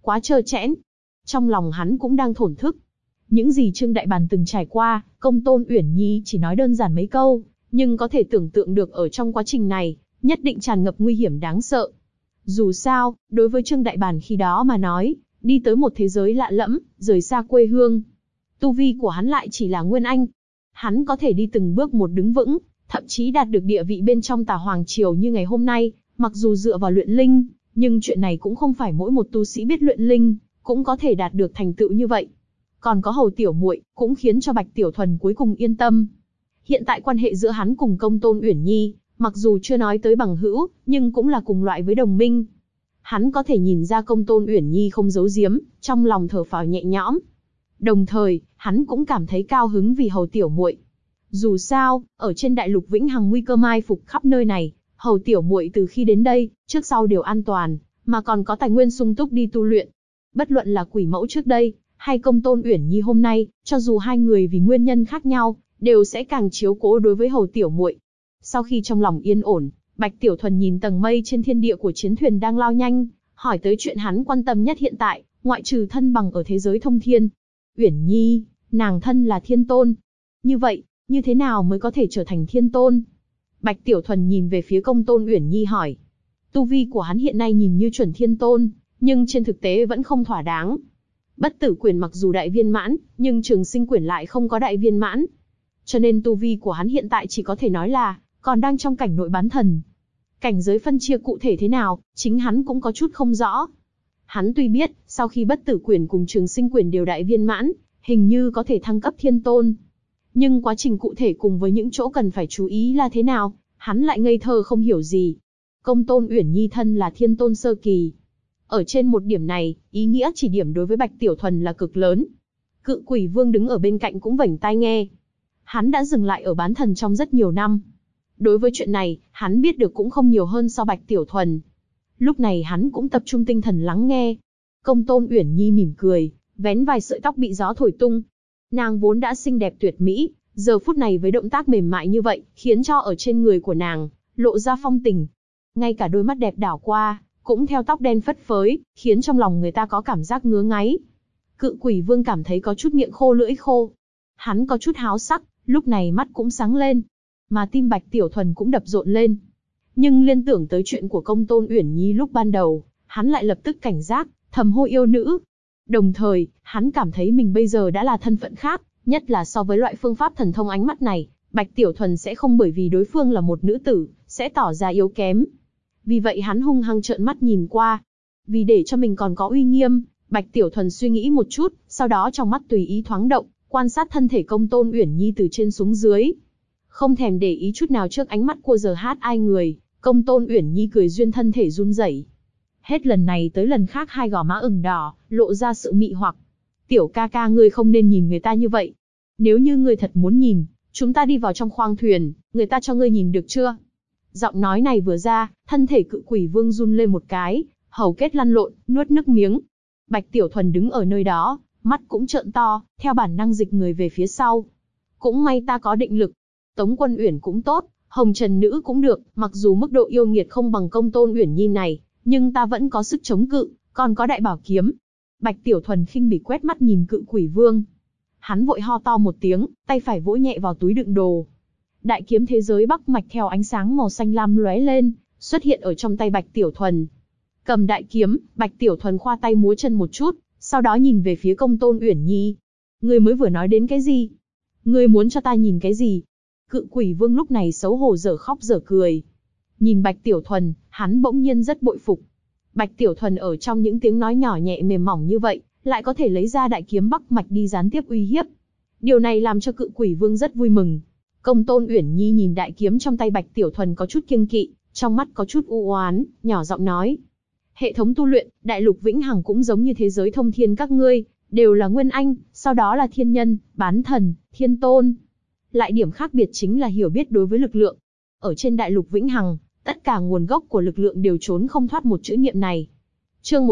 quá trơ trẽn. Trong lòng hắn cũng đang thổn thức. Những gì Trương Đại Bàn từng trải qua, Công Tôn Uyển Nhi chỉ nói đơn giản mấy câu, nhưng có thể tưởng tượng được ở trong quá trình này, nhất định tràn ngập nguy hiểm đáng sợ. Dù sao, đối với Trương Đại Bàn khi đó mà nói, đi tới một thế giới lạ lẫm, rời xa quê hương. Tu vi của hắn lại chỉ là Nguyên Anh. Hắn có thể đi từng bước một đứng vững, thậm chí đạt được địa vị bên trong Tà Hoàng Triều như ngày hôm nay, mặc dù dựa vào luyện linh, nhưng chuyện này cũng không phải mỗi một tu sĩ biết luyện linh, cũng có thể đạt được thành tựu như vậy. Còn có Hầu Tiểu Muội, cũng khiến cho Bạch Tiểu Thuần cuối cùng yên tâm. Hiện tại quan hệ giữa hắn cùng Công Tôn Uyển Nhi, mặc dù chưa nói tới bằng hữu, nhưng cũng là cùng loại với đồng minh. Hắn có thể nhìn ra Công Tôn Uyển Nhi không giấu giếm, trong lòng thở phào nhẹ nhõm. Đồng thời, hắn cũng cảm thấy cao hứng vì Hầu Tiểu Muội. Dù sao, ở trên đại lục Vĩnh Hằng nguy cơ mai phục khắp nơi này, Hầu Tiểu Muội từ khi đến đây, trước sau đều an toàn, mà còn có tài nguyên sung túc đi tu luyện. Bất luận là Quỷ Mẫu trước đây, hay Công Tôn Uyển Nhi hôm nay, cho dù hai người vì nguyên nhân khác nhau, đều sẽ càng chiếu cố đối với Hầu Tiểu Muội. Sau khi trong lòng yên ổn, Bạch Tiểu Thuần nhìn tầng mây trên thiên địa của chiến thuyền đang lao nhanh, hỏi tới chuyện hắn quan tâm nhất hiện tại, ngoại trừ thân bằng ở thế giới thông thiên. Uyển Nhi, nàng thân là thiên tôn. Như vậy, như thế nào mới có thể trở thành thiên tôn? Bạch Tiểu Thuần nhìn về phía Công Tôn Uyển Nhi hỏi. Tu vi của hắn hiện nay nhìn như chuẩn thiên tôn, nhưng trên thực tế vẫn không thỏa đáng. Bất tử quyền mặc dù đại viên mãn, nhưng trường sinh quyền lại không có đại viên mãn. Cho nên tu vi của hắn hiện tại chỉ có thể nói là, còn đang trong cảnh nội bán thần. Cảnh giới phân chia cụ thể thế nào, chính hắn cũng có chút không rõ. Hắn tuy biết, sau khi bất tử quyền cùng trường sinh quyền đều đại viên mãn, hình như có thể thăng cấp thiên tôn. Nhưng quá trình cụ thể cùng với những chỗ cần phải chú ý là thế nào, hắn lại ngây thơ không hiểu gì. Công Tôn Uyển Nhi thân là thiên tôn sơ kỳ. Ở trên một điểm này, ý nghĩa chỉ điểm đối với Bạch Tiểu Thuần là cực lớn. Cự Quỷ Vương đứng ở bên cạnh cũng vểnh tai nghe. Hắn đã dừng lại ở bán thần trong rất nhiều năm. Đối với chuyện này, hắn biết được cũng không nhiều hơn so Bạch Tiểu Thuần. Lúc này hắn cũng tập trung tinh thần lắng nghe. Công Tôn Uyển Nhi mỉm cười, vén vài sợi tóc bị gió thổi tung. Nàng vốn đã xinh đẹp tuyệt mỹ, giờ phút này với động tác mềm mại như vậy, khiến cho ở trên người của nàng lộ ra phong tình. Ngay cả đôi mắt đẹp đảo qua, cũng theo tóc đen phất phới, khiến trong lòng người ta có cảm giác ngứa ngáy. Cự Quỷ Vương cảm thấy có chút miệng khô lưỡi khô. Hắn có chút háo sắc, lúc này mắt cũng sáng lên. Mà tim Bạch Tiểu Thuần cũng đập rộn lên. Nhưng liên tưởng tới chuyện của Công Tôn Uyển Nhi lúc ban đầu, hắn lại lập tức cảnh giác, thầm hô yêu nữ. Đồng thời, hắn cảm thấy mình bây giờ đã là thân phận khác, nhất là so với loại phương pháp thần thông ánh mắt này, Bạch Tiểu Thuần sẽ không bởi vì đối phương là một nữ tử, sẽ tỏ ra yếu kém. Vì vậy hắn hung hăng trợn mắt nhìn qua. Vì để cho mình còn có uy nghiêm, Bạch Tiểu Thuần suy nghĩ một chút, sau đó trong mắt tùy ý thoáng động, quan sát thân thể Công Tôn Uyển Nhi từ trên xuống dưới. Không thèm để ý chút nào trước ánh mắt của giờ hát ai người, Công Tôn Uyển Nhi cười duyên thân thể run rẩy. Hết lần này tới lần khác hai gò má ửng đỏ, lộ ra sự mị hoặc. Tiểu ca ca ngươi không nên nhìn người ta như vậy. Nếu như ngươi thật muốn nhìn, chúng ta đi vào trong khoang thuyền, người ta cho ngươi nhìn được chưa? Giọng nói này vừa ra, thân thể Cự Quỷ Vương run lên một cái, hầu kết lăn lộn, nuốt nước miếng. Bạch Tiểu Thuần đứng ở nơi đó, mắt cũng trợn to, theo bản năng dịch người về phía sau. Cũng may ta có định lực. Tống Quân Uyển cũng tốt, Hồng Trần Nữ cũng được, mặc dù mức độ yêu nghiệt không bằng Công Tôn Uyển Nhi này, nhưng ta vẫn có sức chống cự, còn có đại bảo kiếm. Bạch Tiểu Thuần khinh bỉ quét mắt nhìn Cự Quỷ Vương. Hắn vội ho to một tiếng, tay phải vỗ nhẹ vào túi đựng đồ. Đại kiếm thế giới Bắc Mạch theo ánh sáng màu xanh lam lóe lên, xuất hiện ở trong tay Bạch Tiểu Thuần. Cầm đại kiếm, Bạch Tiểu Thuần khoa tay múa chân một chút, sau đó nhìn về phía Công Tôn Uyển Nhi. Ngươi mới vừa nói đến cái gì? Ngươi muốn cho ta nhìn cái gì? Cự Quỷ Vương lúc này xấu hổ dở khóc dở cười. Nhìn Bạch Tiểu Thuần, hắn bỗng nhiên rất bội phục. Bạch Tiểu Thuần ở trong những tiếng nói nhỏ nhẹ mềm mỏng như vậy, lại có thể lấy ra đại kiếm Bắc Mạch đi gián tiếp uy hiếp. Điều này làm cho Cự Quỷ Vương rất vui mừng. Công Tôn Uyển Nhi nhìn đại kiếm trong tay Bạch Tiểu Thuần có chút kiêng kỵ, trong mắt có chút u oán, nhỏ giọng nói. Hệ thống tu luyện, đại lục Vĩnh Hằng cũng giống như thế giới thông thiên các ngươi, đều là Nguyên Anh, sau đó là thiên nhân, bán thần, thiên tôn. Lại điểm khác biệt chính là hiểu biết đối với lực lượng. Ở trên đại lục Vĩnh Hằng, tất cả nguồn gốc của lực lượng đều trốn không thoát một chữ niệm này. Chương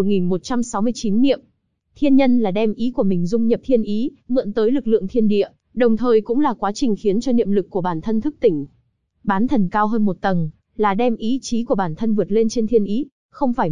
1169 niệm. Thiên nhân là đem ý của mình dung nhập thiên ý, mượn tới lực lượng thiên địa, đồng thời cũng là quá trình khiến cho niệm lực của bản thân thức tỉnh. Bán thần cao hơn một tầng, là đem ý chí của bản thân vượt lên trên thiên ý, không phải mượn,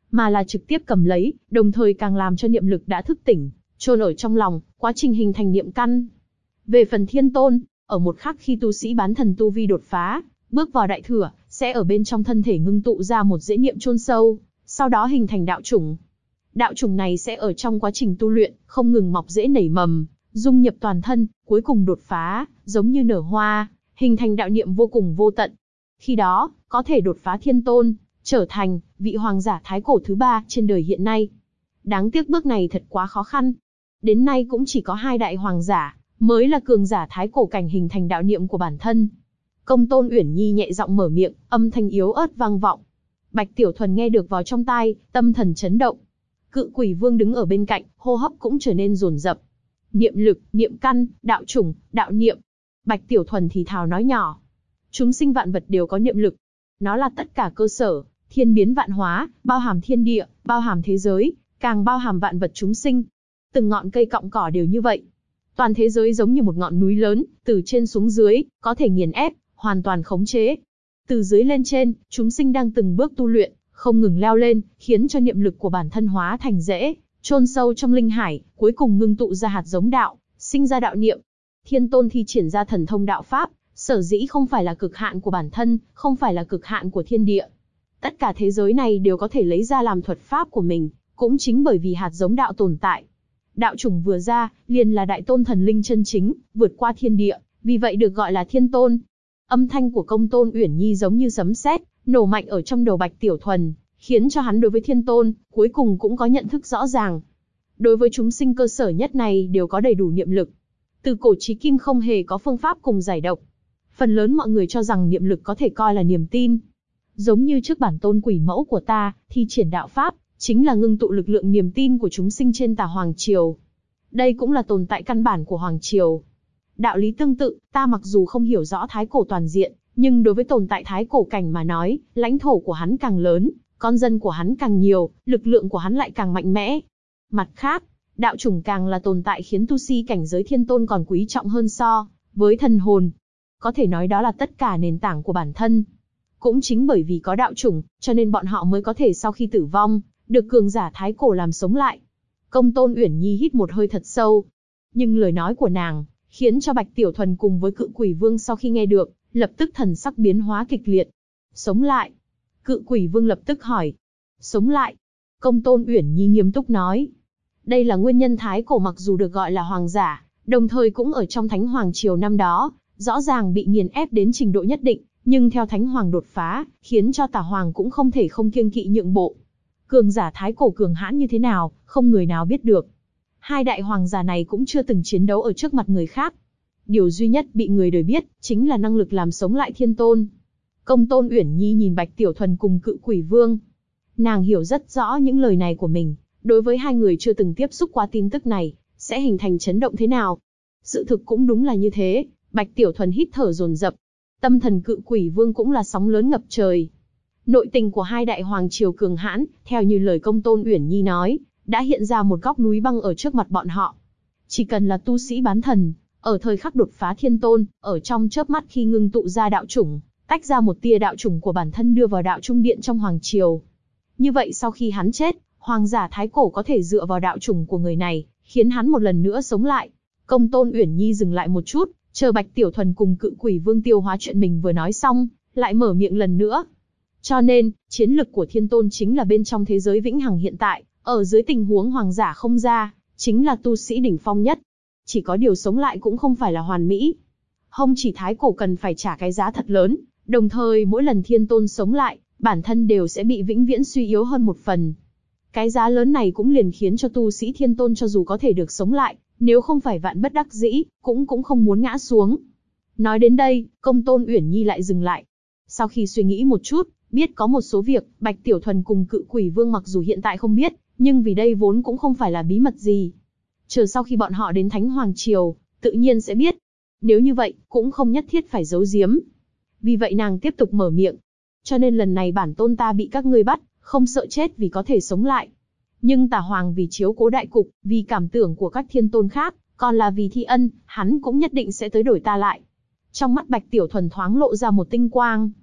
mà là trực tiếp cầm lấy, đồng thời càng làm cho niệm lực đã thức tỉnh, chôn ở trong lòng, quá trình hình thành niệm căn. Về phần thiên tôn, ở một khắc khi tu sĩ bán thần tu vi đột phá, bước vào đại thừa, sẽ ở bên trong thân thể ngưng tụ ra một dễ niệm chôn sâu, sau đó hình thành đạo chủng. Đạo chủng này sẽ ở trong quá trình tu luyện, không ngừng mọc rễ nảy mầm, dung nhập toàn thân, cuối cùng đột phá, giống như nở hoa, hình thành đạo niệm vô cùng vô tận. Khi đó, có thể đột phá thiên tôn, trở thành vị hoàng giả thái cổ thứ 3 trên đời hiện nay. Đáng tiếc bước này thật quá khó khăn. Đến nay cũng chỉ có 2 đại hoàng giả, mới là cường giả thái cổ cảnh hình thành đạo niệm của bản thân. Công tôn Uyển Nhi nhẹ giọng mở miệng, âm thanh yếu ớt vang vọng. Bạch Tiểu Thuần nghe được vào trong tai, tâm thần chấn động. Cự Quỷ Vương đứng ở bên cạnh, hô hấp cũng trở nên dồn dập. Niệm lực, niệm căn, đạo chủng, đạo niệm. Bạch Tiểu Thuần thì thào nói nhỏ. Chúng sinh vạn vật đều có niệm lực. Nó là tất cả cơ sở, thiên biến vạn hóa, bao hàm thiên địa, bao hàm thế giới, càng bao hàm vạn vật chúng sinh. Từng ngọn cây cọng cỏ đều như vậy. Toàn thế giới giống như một ngọn núi lớn, từ trên xuống dưới, có thể nghiền ép, hoàn toàn khống chế. Từ dưới lên trên, chúng sinh đang từng bước tu luyện, không ngừng leo lên, khiến cho niệm lực của bản thân hóa thành rễ, chôn sâu trong linh hải, cuối cùng ngưng tụ ra hạt giống đạo, sinh ra đạo niệm. Thiên tôn thi triển ra thần thông đạo pháp, sở dĩ không phải là cực hạn của bản thân, không phải là cực hạn của thiên địa. Tất cả thế giới này đều có thể lấy ra làm thuật pháp của mình, cũng chính bởi vì hạt giống đạo tồn tại. Đạo chủng vừa ra, liền là đại tôn thần linh chân chính, vượt qua thiên địa, vì vậy được gọi là thiên tôn. Âm thanh của công tôn Uyển Nhi giống như sấm sét, nổ mạnh ở trong đầu Bạch Tiểu Thuần, khiến cho hắn đối với thiên tôn, cuối cùng cũng có nhận thức rõ ràng. Đối với chúng sinh cơ sở nhất này đều có đầy đủ niệm lực. Từ cổ chí kim không hề có phương pháp cùng giải độc. Phần lớn mọi người cho rằng niệm lực có thể coi là niềm tin. Giống như trước bản tôn quỷ mẫu của ta, thi triển đạo pháp, chính là ngưng tụ lực lượng niềm tin của chúng sinh trên Tà Hoàng Triều. Đây cũng là tồn tại căn bản của Hoàng Triều. Đạo lý tương tự, ta mặc dù không hiểu rõ thái cổ toàn diện, nhưng đối với tồn tại thái cổ cảnh mà nói, lãnh thổ của hắn càng lớn, con dân của hắn càng nhiều, lực lượng của hắn lại càng mạnh mẽ. Mặt khác, đạo chủng càng là tồn tại khiến tu sĩ cảnh giới thiên tôn còn quý trọng hơn so với thần hồn. Có thể nói đó là tất cả nền tảng của bản thân. Cũng chính bởi vì có đạo chủng, cho nên bọn họ mới có thể sau khi tử vong, được cường giả thái cổ làm sống lại. Công tôn Uyển Nhi hít một hơi thật sâu. Nhưng lời nói của nàng, khiến cho Bạch Tiểu Thuần cùng với Cự Quỷ Vương sau khi nghe được, lập tức thần sắc biến hóa kịch liệt. Sống lại. Cự Quỷ Vương lập tức hỏi. Sống lại. Công tôn Uyển Nhi nghiêm túc nói. Đây là nguyên nhân thái cổ mặc dù được gọi là hoàng giả, đồng thời cũng ở trong Thánh Hoàng Triều năm đó, rõ ràng bị nghiền ép đến trình độ nhất định, nhưng theo Thánh Hoàng đột phá, khiến cho Tà Hoàng cũng không thể không kiêng kỵ nhượng bộ. Cường giả thái cổ cường hãn như thế nào, không người nào biết được. 2 đại hoàng giả này cũng chưa từng chiến đấu ở trước mặt người khác. Điều duy nhất bị người đời biết, chính là năng lực làm sống lại thiên tôn. Công tôn Uyển Nhi nhìn Bạch Tiểu Thuần cùng Cự Quỷ Vương. Nàng hiểu rất rõ những lời này của mình, đối với 2 người chưa từng tiếp xúc qua tin tức này, sẽ hình thành chấn động thế nào. Sự thực cũng đúng là như thế, Bạch Tiểu Thuần hít thở dồn dập. Tâm thần Cự Quỷ Vương cũng là sóng lớn ngập trời. Nội tình của 2 đại hoàng triều cường hãn, theo như lời công tôn Uyển Nhi nói, đã hiện ra một góc núi băng ở trước mặt bọn họ. Chỉ cần là tu sĩ bán thần, ở thời khắc đột phá thiên tôn, ở trong chớp mắt khi ngưng tụ ra đạo chủng, tách ra một tia đạo chủng của bản thân đưa vào đạo trung điện trong hoàng triều. Như vậy sau khi hắn chết, hoàng giả thái cổ có thể dựa vào đạo chủng của người này, khiến hắn một lần nữa sống lại. Công tôn Uyển Nhi dừng lại một chút, chờ Bạch Tiểu Thuần cùng Cự Quỷ Vương tiêu hóa chuyện mình vừa nói xong, lại mở miệng lần nữa. Cho nên, chiến lực của thiên tôn chính là bên trong thế giới vĩnh hằng hiện tại, ở dưới tình huống hoàng giả không ra, chính là tu sĩ đỉnh phong nhất. Chỉ có điều sống lại cũng không phải là hoàn mỹ. Hồng chỉ thái cổ cần phải trả cái giá thật lớn, đồng thời mỗi lần thiên tôn sống lại, bản thân đều sẽ bị vĩnh viễn suy yếu hơn một phần. Cái giá lớn này cũng liền khiến cho tu sĩ thiên tôn cho dù có thể được sống lại, nếu không phải vạn bất đắc dĩ, cũng không muốn ngã xuống. Nói đến đây, công tôn Uyển Nhi lại dừng lại. Sau khi suy nghĩ một chút, biết có một số việc, Bạch Tiểu Thuần cùng Cự Quỷ Vương mặc dù hiện tại không biết, nhưng vì đây vốn cũng không phải là bí mật gì. Chờ sau khi bọn họ đến Thánh Hoàng Triều, tự nhiên sẽ biết. Nếu như vậy, cũng không nhất thiết phải giấu giếm. Vì vậy nàng tiếp tục mở miệng. Cho nên lần này bản tôn ta bị các ngươi bắt, không sợ chết vì có thể sống lại. Nhưng Tà Hoàng vì chiếu cố đại cục, vì cảm tưởng của các thiên tôn khác, còn là vì thi ân, hắn cũng nhất định sẽ tới đổi ta lại. Trong mắt Bạch Tiểu Thuần thoáng lộ ra một tinh quang.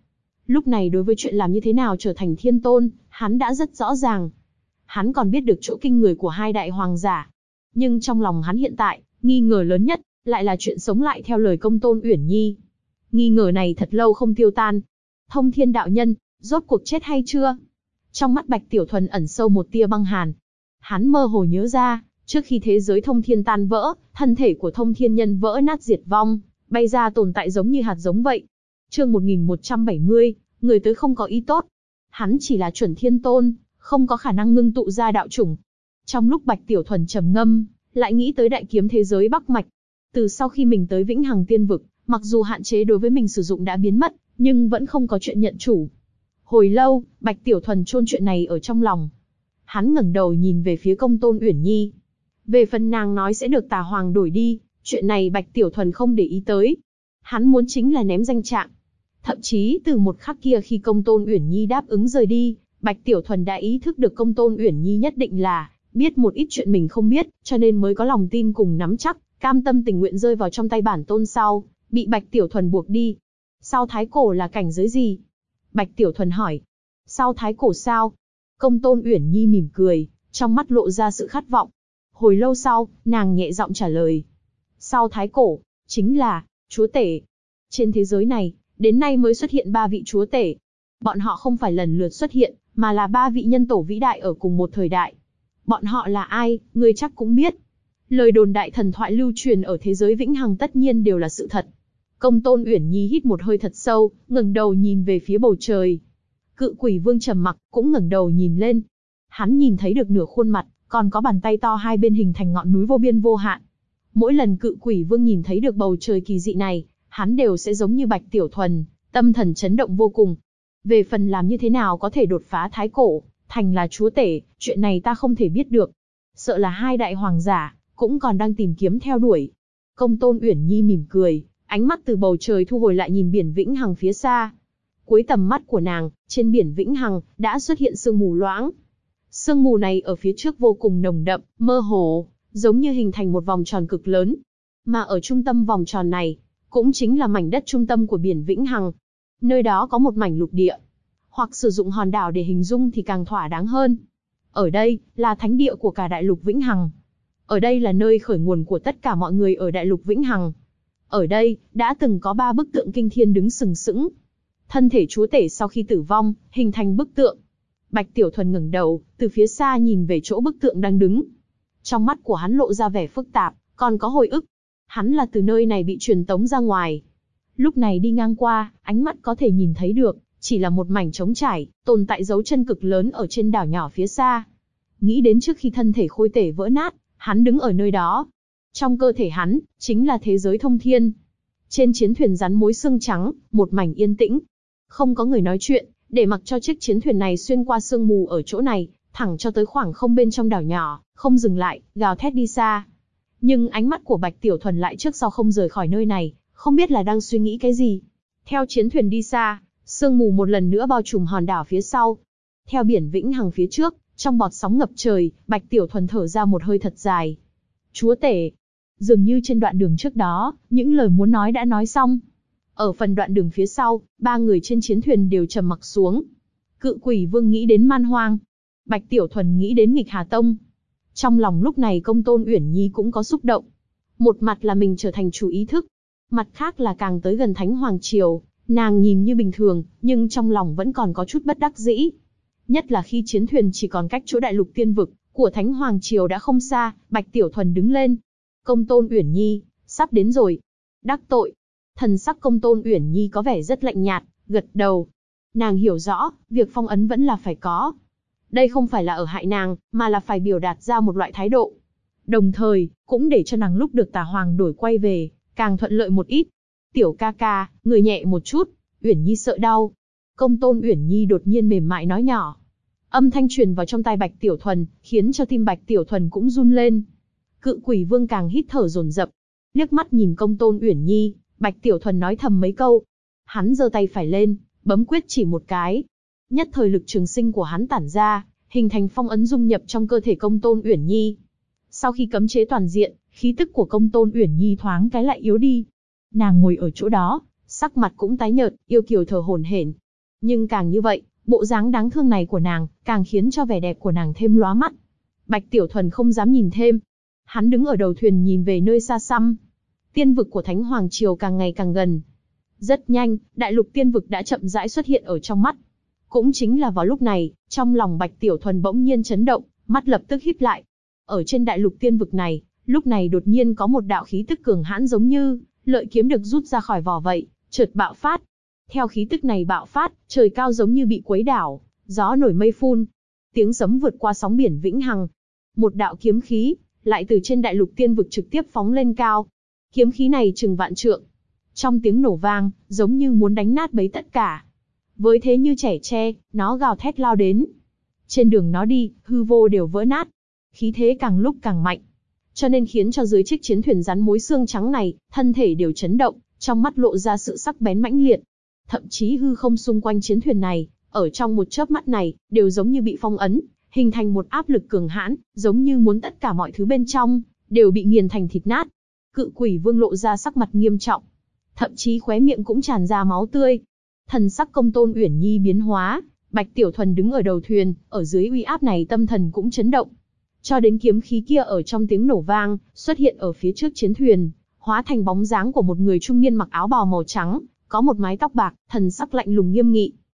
Lúc này đối với chuyện làm như thế nào trở thành thiên tôn, hắn đã rất rõ ràng. Hắn còn biết được chỗ kinh người của hai đại hoàng giả. Nhưng trong lòng hắn hiện tại, nghi ngờ lớn nhất, lại là chuyện sống lại theo lời Công Tôn Uyển Nhi. Nghi ngờ này thật lâu không tiêu tan. Thông Thiên đạo nhân, rốt cuộc chết hay chưa? Trong mắt Bạch Tiểu Thuần ẩn sâu một tia băng hàn. Hắn mơ hồ nhớ ra, trước khi thế giới Thông Thiên tan vỡ, thân thể của Thông Thiên nhân vỡ nát diệt vong, bay ra tồn tại giống như hạt giống vậy. Chương 1170, người tới không có ý tốt. Hắn chỉ là chuẩn thiên tôn, không có khả năng ngưng tụ ra đạo chủng. Trong lúc Bạch Tiểu Thuần trầm ngâm, lại nghĩ tới đại kiếm thế giới Bắc Mạch. Từ sau khi mình tới Vĩnh Hằng Tiên Vực, mặc dù hạn chế đối với mình sử dụng đã biến mất, nhưng vẫn không có chuyện nhận chủ. Hồi lâu, Bạch Tiểu Thuần chôn chuyện này ở trong lòng. Hắn ngẩng đầu nhìn về phía Công Tôn Uyển Nhi. Về phần nàng nói sẽ được Tà Hoàng đổi đi, chuyện này Bạch Tiểu Thuần không để ý tới. Hắn muốn chính là ném danh trạng. Thậm chí từ một khắc kia khi Công Tôn Uyển Nhi đáp ứng rời đi, Bạch Tiểu Thuần đã ý thức được Công Tôn Uyển Nhi nhất định là biết một ít chuyện mình không biết, cho nên mới có lòng tin cùng nắm chắc, cam tâm tình nguyện rơi vào trong tay bản tôn sau, bị Bạch Tiểu Thuần buộc đi. Sao Thái Cổ là cảnh giới gì? Bạch Tiểu Thuần hỏi. Sao Thái Cổ sao? Công Tôn Uyển Nhi mỉm cười, trong mắt lộ ra sự khát vọng. Hồi lâu sau, nàng nhẹ giọng trả lời. Sao Thái Cổ, chính là chúa tể. Trên thế giới này, đến nay mới xuất hiện 3 vị chúa tể. Bọn họ không phải lần lượt xuất hiện, mà là 3 vị nhân tổ vĩ đại ở cùng một thời đại. Bọn họ là ai, ngươi chắc cũng biết. Lời đồn đại thần thoại lưu truyền ở thế giới vĩnh hằng tất nhiên đều là sự thật. Công Tôn Uyển Nhi hít một hơi thật sâu, ngẩng đầu nhìn về phía bầu trời. Cự Quỷ Vương trầm mặc, cũng ngẩng đầu nhìn lên. Hắn nhìn thấy được nửa khuôn mặt, còn có bàn tay to hai bên hình thành ngọn núi vô biên vô hạn. Mỗi lần Cự Quỷ Vương nhìn thấy được bầu trời kỳ dị này, hắn đều sẽ giống như Bạch Tiểu Thuần, tâm thần chấn động vô cùng. Về phần làm như thế nào có thể đột phá Thái Cổ, thành là chúa tể, chuyện này ta không thể biết được. Sợ là hai đại hoàng giả, cũng còn đang tìm kiếm theo đuổi. Công Tôn Uyển Nhi mỉm cười, ánh mắt từ bầu trời thu hồi lại nhìn biển vĩnh hằng phía xa. Cuối tầm mắt của nàng, trên biển vĩnh hằng, đã xuất hiện sương mù loãng. Sương mù này ở phía trước vô cùng nồng đậm, mơ hồ, giống như hình thành một vòng tròn cực lớn. Mà ở trung tâm vòng tròn này, cũng chính là mảnh đất trung tâm của biển vĩnh hằng. Nơi đó có một mảnh lục địa. Hoặc sử dụng hòn đảo để hình dung thì càng thỏa đáng hơn. Ở đây, là thánh địa của cả đại lục vĩnh hằng. Ở đây là nơi khởi nguồn của tất cả mọi người ở đại lục vĩnh hằng. Ở đây, đã từng có 3 bức tượng kinh thiên đứng sừng sững. Thân thể chúa tể sau khi tử vong, hình thành bức tượng. Bạch Tiểu Thuần ngẩng đầu, từ phía xa nhìn về chỗ bức tượng đang đứng. Trong mắt của hắn lộ ra vẻ phức tạp, còn có hồi ức. Hắn là từ nơi này bị truyền tống ra ngoài. Lúc này đi ngang qua, ánh mắt có thể nhìn thấy được, chỉ là một mảnh trống trải, tồn tại dấu chân cực lớn ở trên đảo nhỏ phía xa. Nghĩ đến trước khi thân thể khôi tể vỡ nát, hắn đứng ở nơi đó. Trong cơ thể hắn, chính là thế giới thông thiên. Trên chiến thuyền rắn mối xương trắng, một mảnh yên tĩnh. Không có người nói chuyện, để mặc cho chiếc chiến thuyền này xuyên qua sương mù ở chỗ này, thẳng cho tới khoảng không bên trong đảo nhỏ, không dừng lại, gào thét đi xa. Nhưng ánh mắt của Bạch Tiểu Thuần lại trước sau không rời khỏi nơi này, không biết là đang suy nghĩ cái gì. Theo chiến thuyền đi xa, sương mù một lần nữa bao trùm hòn đảo phía sau. Theo biển vĩnh hằng phía trước, trong bọt sóng ngập trời, Bạch Tiểu Thuần thở ra một hơi thật dài. Chúa tể. Dường như trên đoạn đường trước đó, những lời muốn nói đã nói xong. Ở phần đoạn đường phía sau, 3 người trên chiến thuyền đều trầm mặc xuống. Cự Quỷ Vương nghĩ đến Man Hoang. Bạch Tiểu Thuần nghĩ đến Nghịch Hà Tông. Trong lòng lúc này Công Tôn Uyển Nhi cũng có xúc động. Một mặt là mình trở thành chủ ý thức. Mặt khác là càng tới gần Thánh Hoàng Triều, nàng nhìn như bình thường, nhưng trong lòng vẫn còn có chút bất đắc dĩ. Nhất là khi chiến thuyền chỉ còn cách chỗ đại lục tiên vực của Thánh Hoàng Triều đã không xa, Bạch Tiểu Thuần đứng lên. Công Tôn Uyển Nhi, sắp đến rồi. Đắc tội. Thần sắc Công Tôn Uyển Nhi có vẻ rất lạnh nhạt, gật đầu. Nàng hiểu rõ, việc phong ấn vẫn là phải có. Đây không phải là ở hại nàng, mà là phải biểu đạt ra một loại thái độ. Đồng thời, cũng để cho nàng lúc được Tà Hoàng đổi quay về, càng thuận lợi một ít. Tiểu ca ca, người nhẹ một chút, Uyển Nhi sợ đau. Công Tôn Uyển Nhi đột nhiên mềm mại nói nhỏ. Âm thanh truyền vào trong tai Bạch Tiểu Thuần, khiến cho tim Bạch Tiểu Thuần cũng run lên. Cự Quỷ Vương càng hít thở dồn dập. Liếc mắt nhìn Công Tôn Uyển Nhi, Bạch Tiểu Thuần nói thầm mấy câu. Hắn giơ tay phải lên, bấm quyết chỉ một cái. Nhất thời lực trường sinh của hắn tản ra, hình thành phong ấn dung nhập trong cơ thể Công Tôn Uyển Nhi. Sau khi cấm chế toàn diện, khí tức của Công Tôn Uyển Nhi thoáng cái lại yếu đi. Nàng ngồi ở chỗ đó, sắc mặt cũng tái nhợt, yêu kiều thở hổn hển. Nhưng càng như vậy, bộ dáng đáng thương này của nàng, càng khiến cho vẻ đẹp của nàng thêm lóa mắt. Bạch Tiểu Thuần không dám nhìn thêm. Hắn đứng ở đầu thuyền nhìn về nơi xa xăm. Tiên vực của Thánh Hoàng Triều càng ngày càng gần. Rất nhanh, đại lục tiên vực đã chậm rãi xuất hiện ở trong mắt. Cũng chính là vào lúc này, trong lòng Bạch Tiểu Thuần bỗng nhiên chấn động, mắt lập tức híp lại. Ở trên đại lục tiên vực này, lúc này đột nhiên có một đạo khí tức cường hãn giống như lợi kiếm được rút ra khỏi vỏ vậy, chợt bạo phát. Theo khí tức này bạo phát, trời cao giống như bị quấy đảo, gió nổi mây phun, tiếng sấm vượt qua sóng biển vĩnh hằng. Một đạo kiếm khí lại từ trên đại lục tiên vực trực tiếp phóng lên cao. Kiếm khí này chừng vạn trượng. Trong tiếng nổ vang, giống như muốn đánh nát bấy tất cả. Với thế như trẻ tre, nó gào thét lao đến. Trên đường nó đi, hư vô đều vỡ nát. Khí thế càng lúc càng mạnh. Cho nên khiến cho dưới chiếc chiến thuyền rắn mối xương trắng này, thân thể đều chấn động, trong mắt lộ ra sự sắc bén mãnh liệt. Thậm chí hư không xung quanh chiến thuyền này, ở trong một chớp mắt này, đều giống như bị phong ấn, hình thành một áp lực cường hãn, giống như muốn tất cả mọi thứ bên trong đều bị nghiền thành thịt nát. Cự Quỷ Vương lộ ra sắc mặt nghiêm trọng, thậm chí khóe miệng cũng tràn ra máu tươi. Thần sắc Công Tôn Uyển Nhi biến hóa, Bạch Tiểu Thuần đứng ở đầu thuyền, ở dưới uy áp này tâm thần cũng chấn động. Cho đến kiếm khí kia ở trong tiếng nổ vang, xuất hiện ở phía trước chiến thuyền, hóa thành bóng dáng của một người trung niên mặc áo bào màu trắng, có một mái tóc bạc, thần sắc lạnh lùng nghiêm nghị.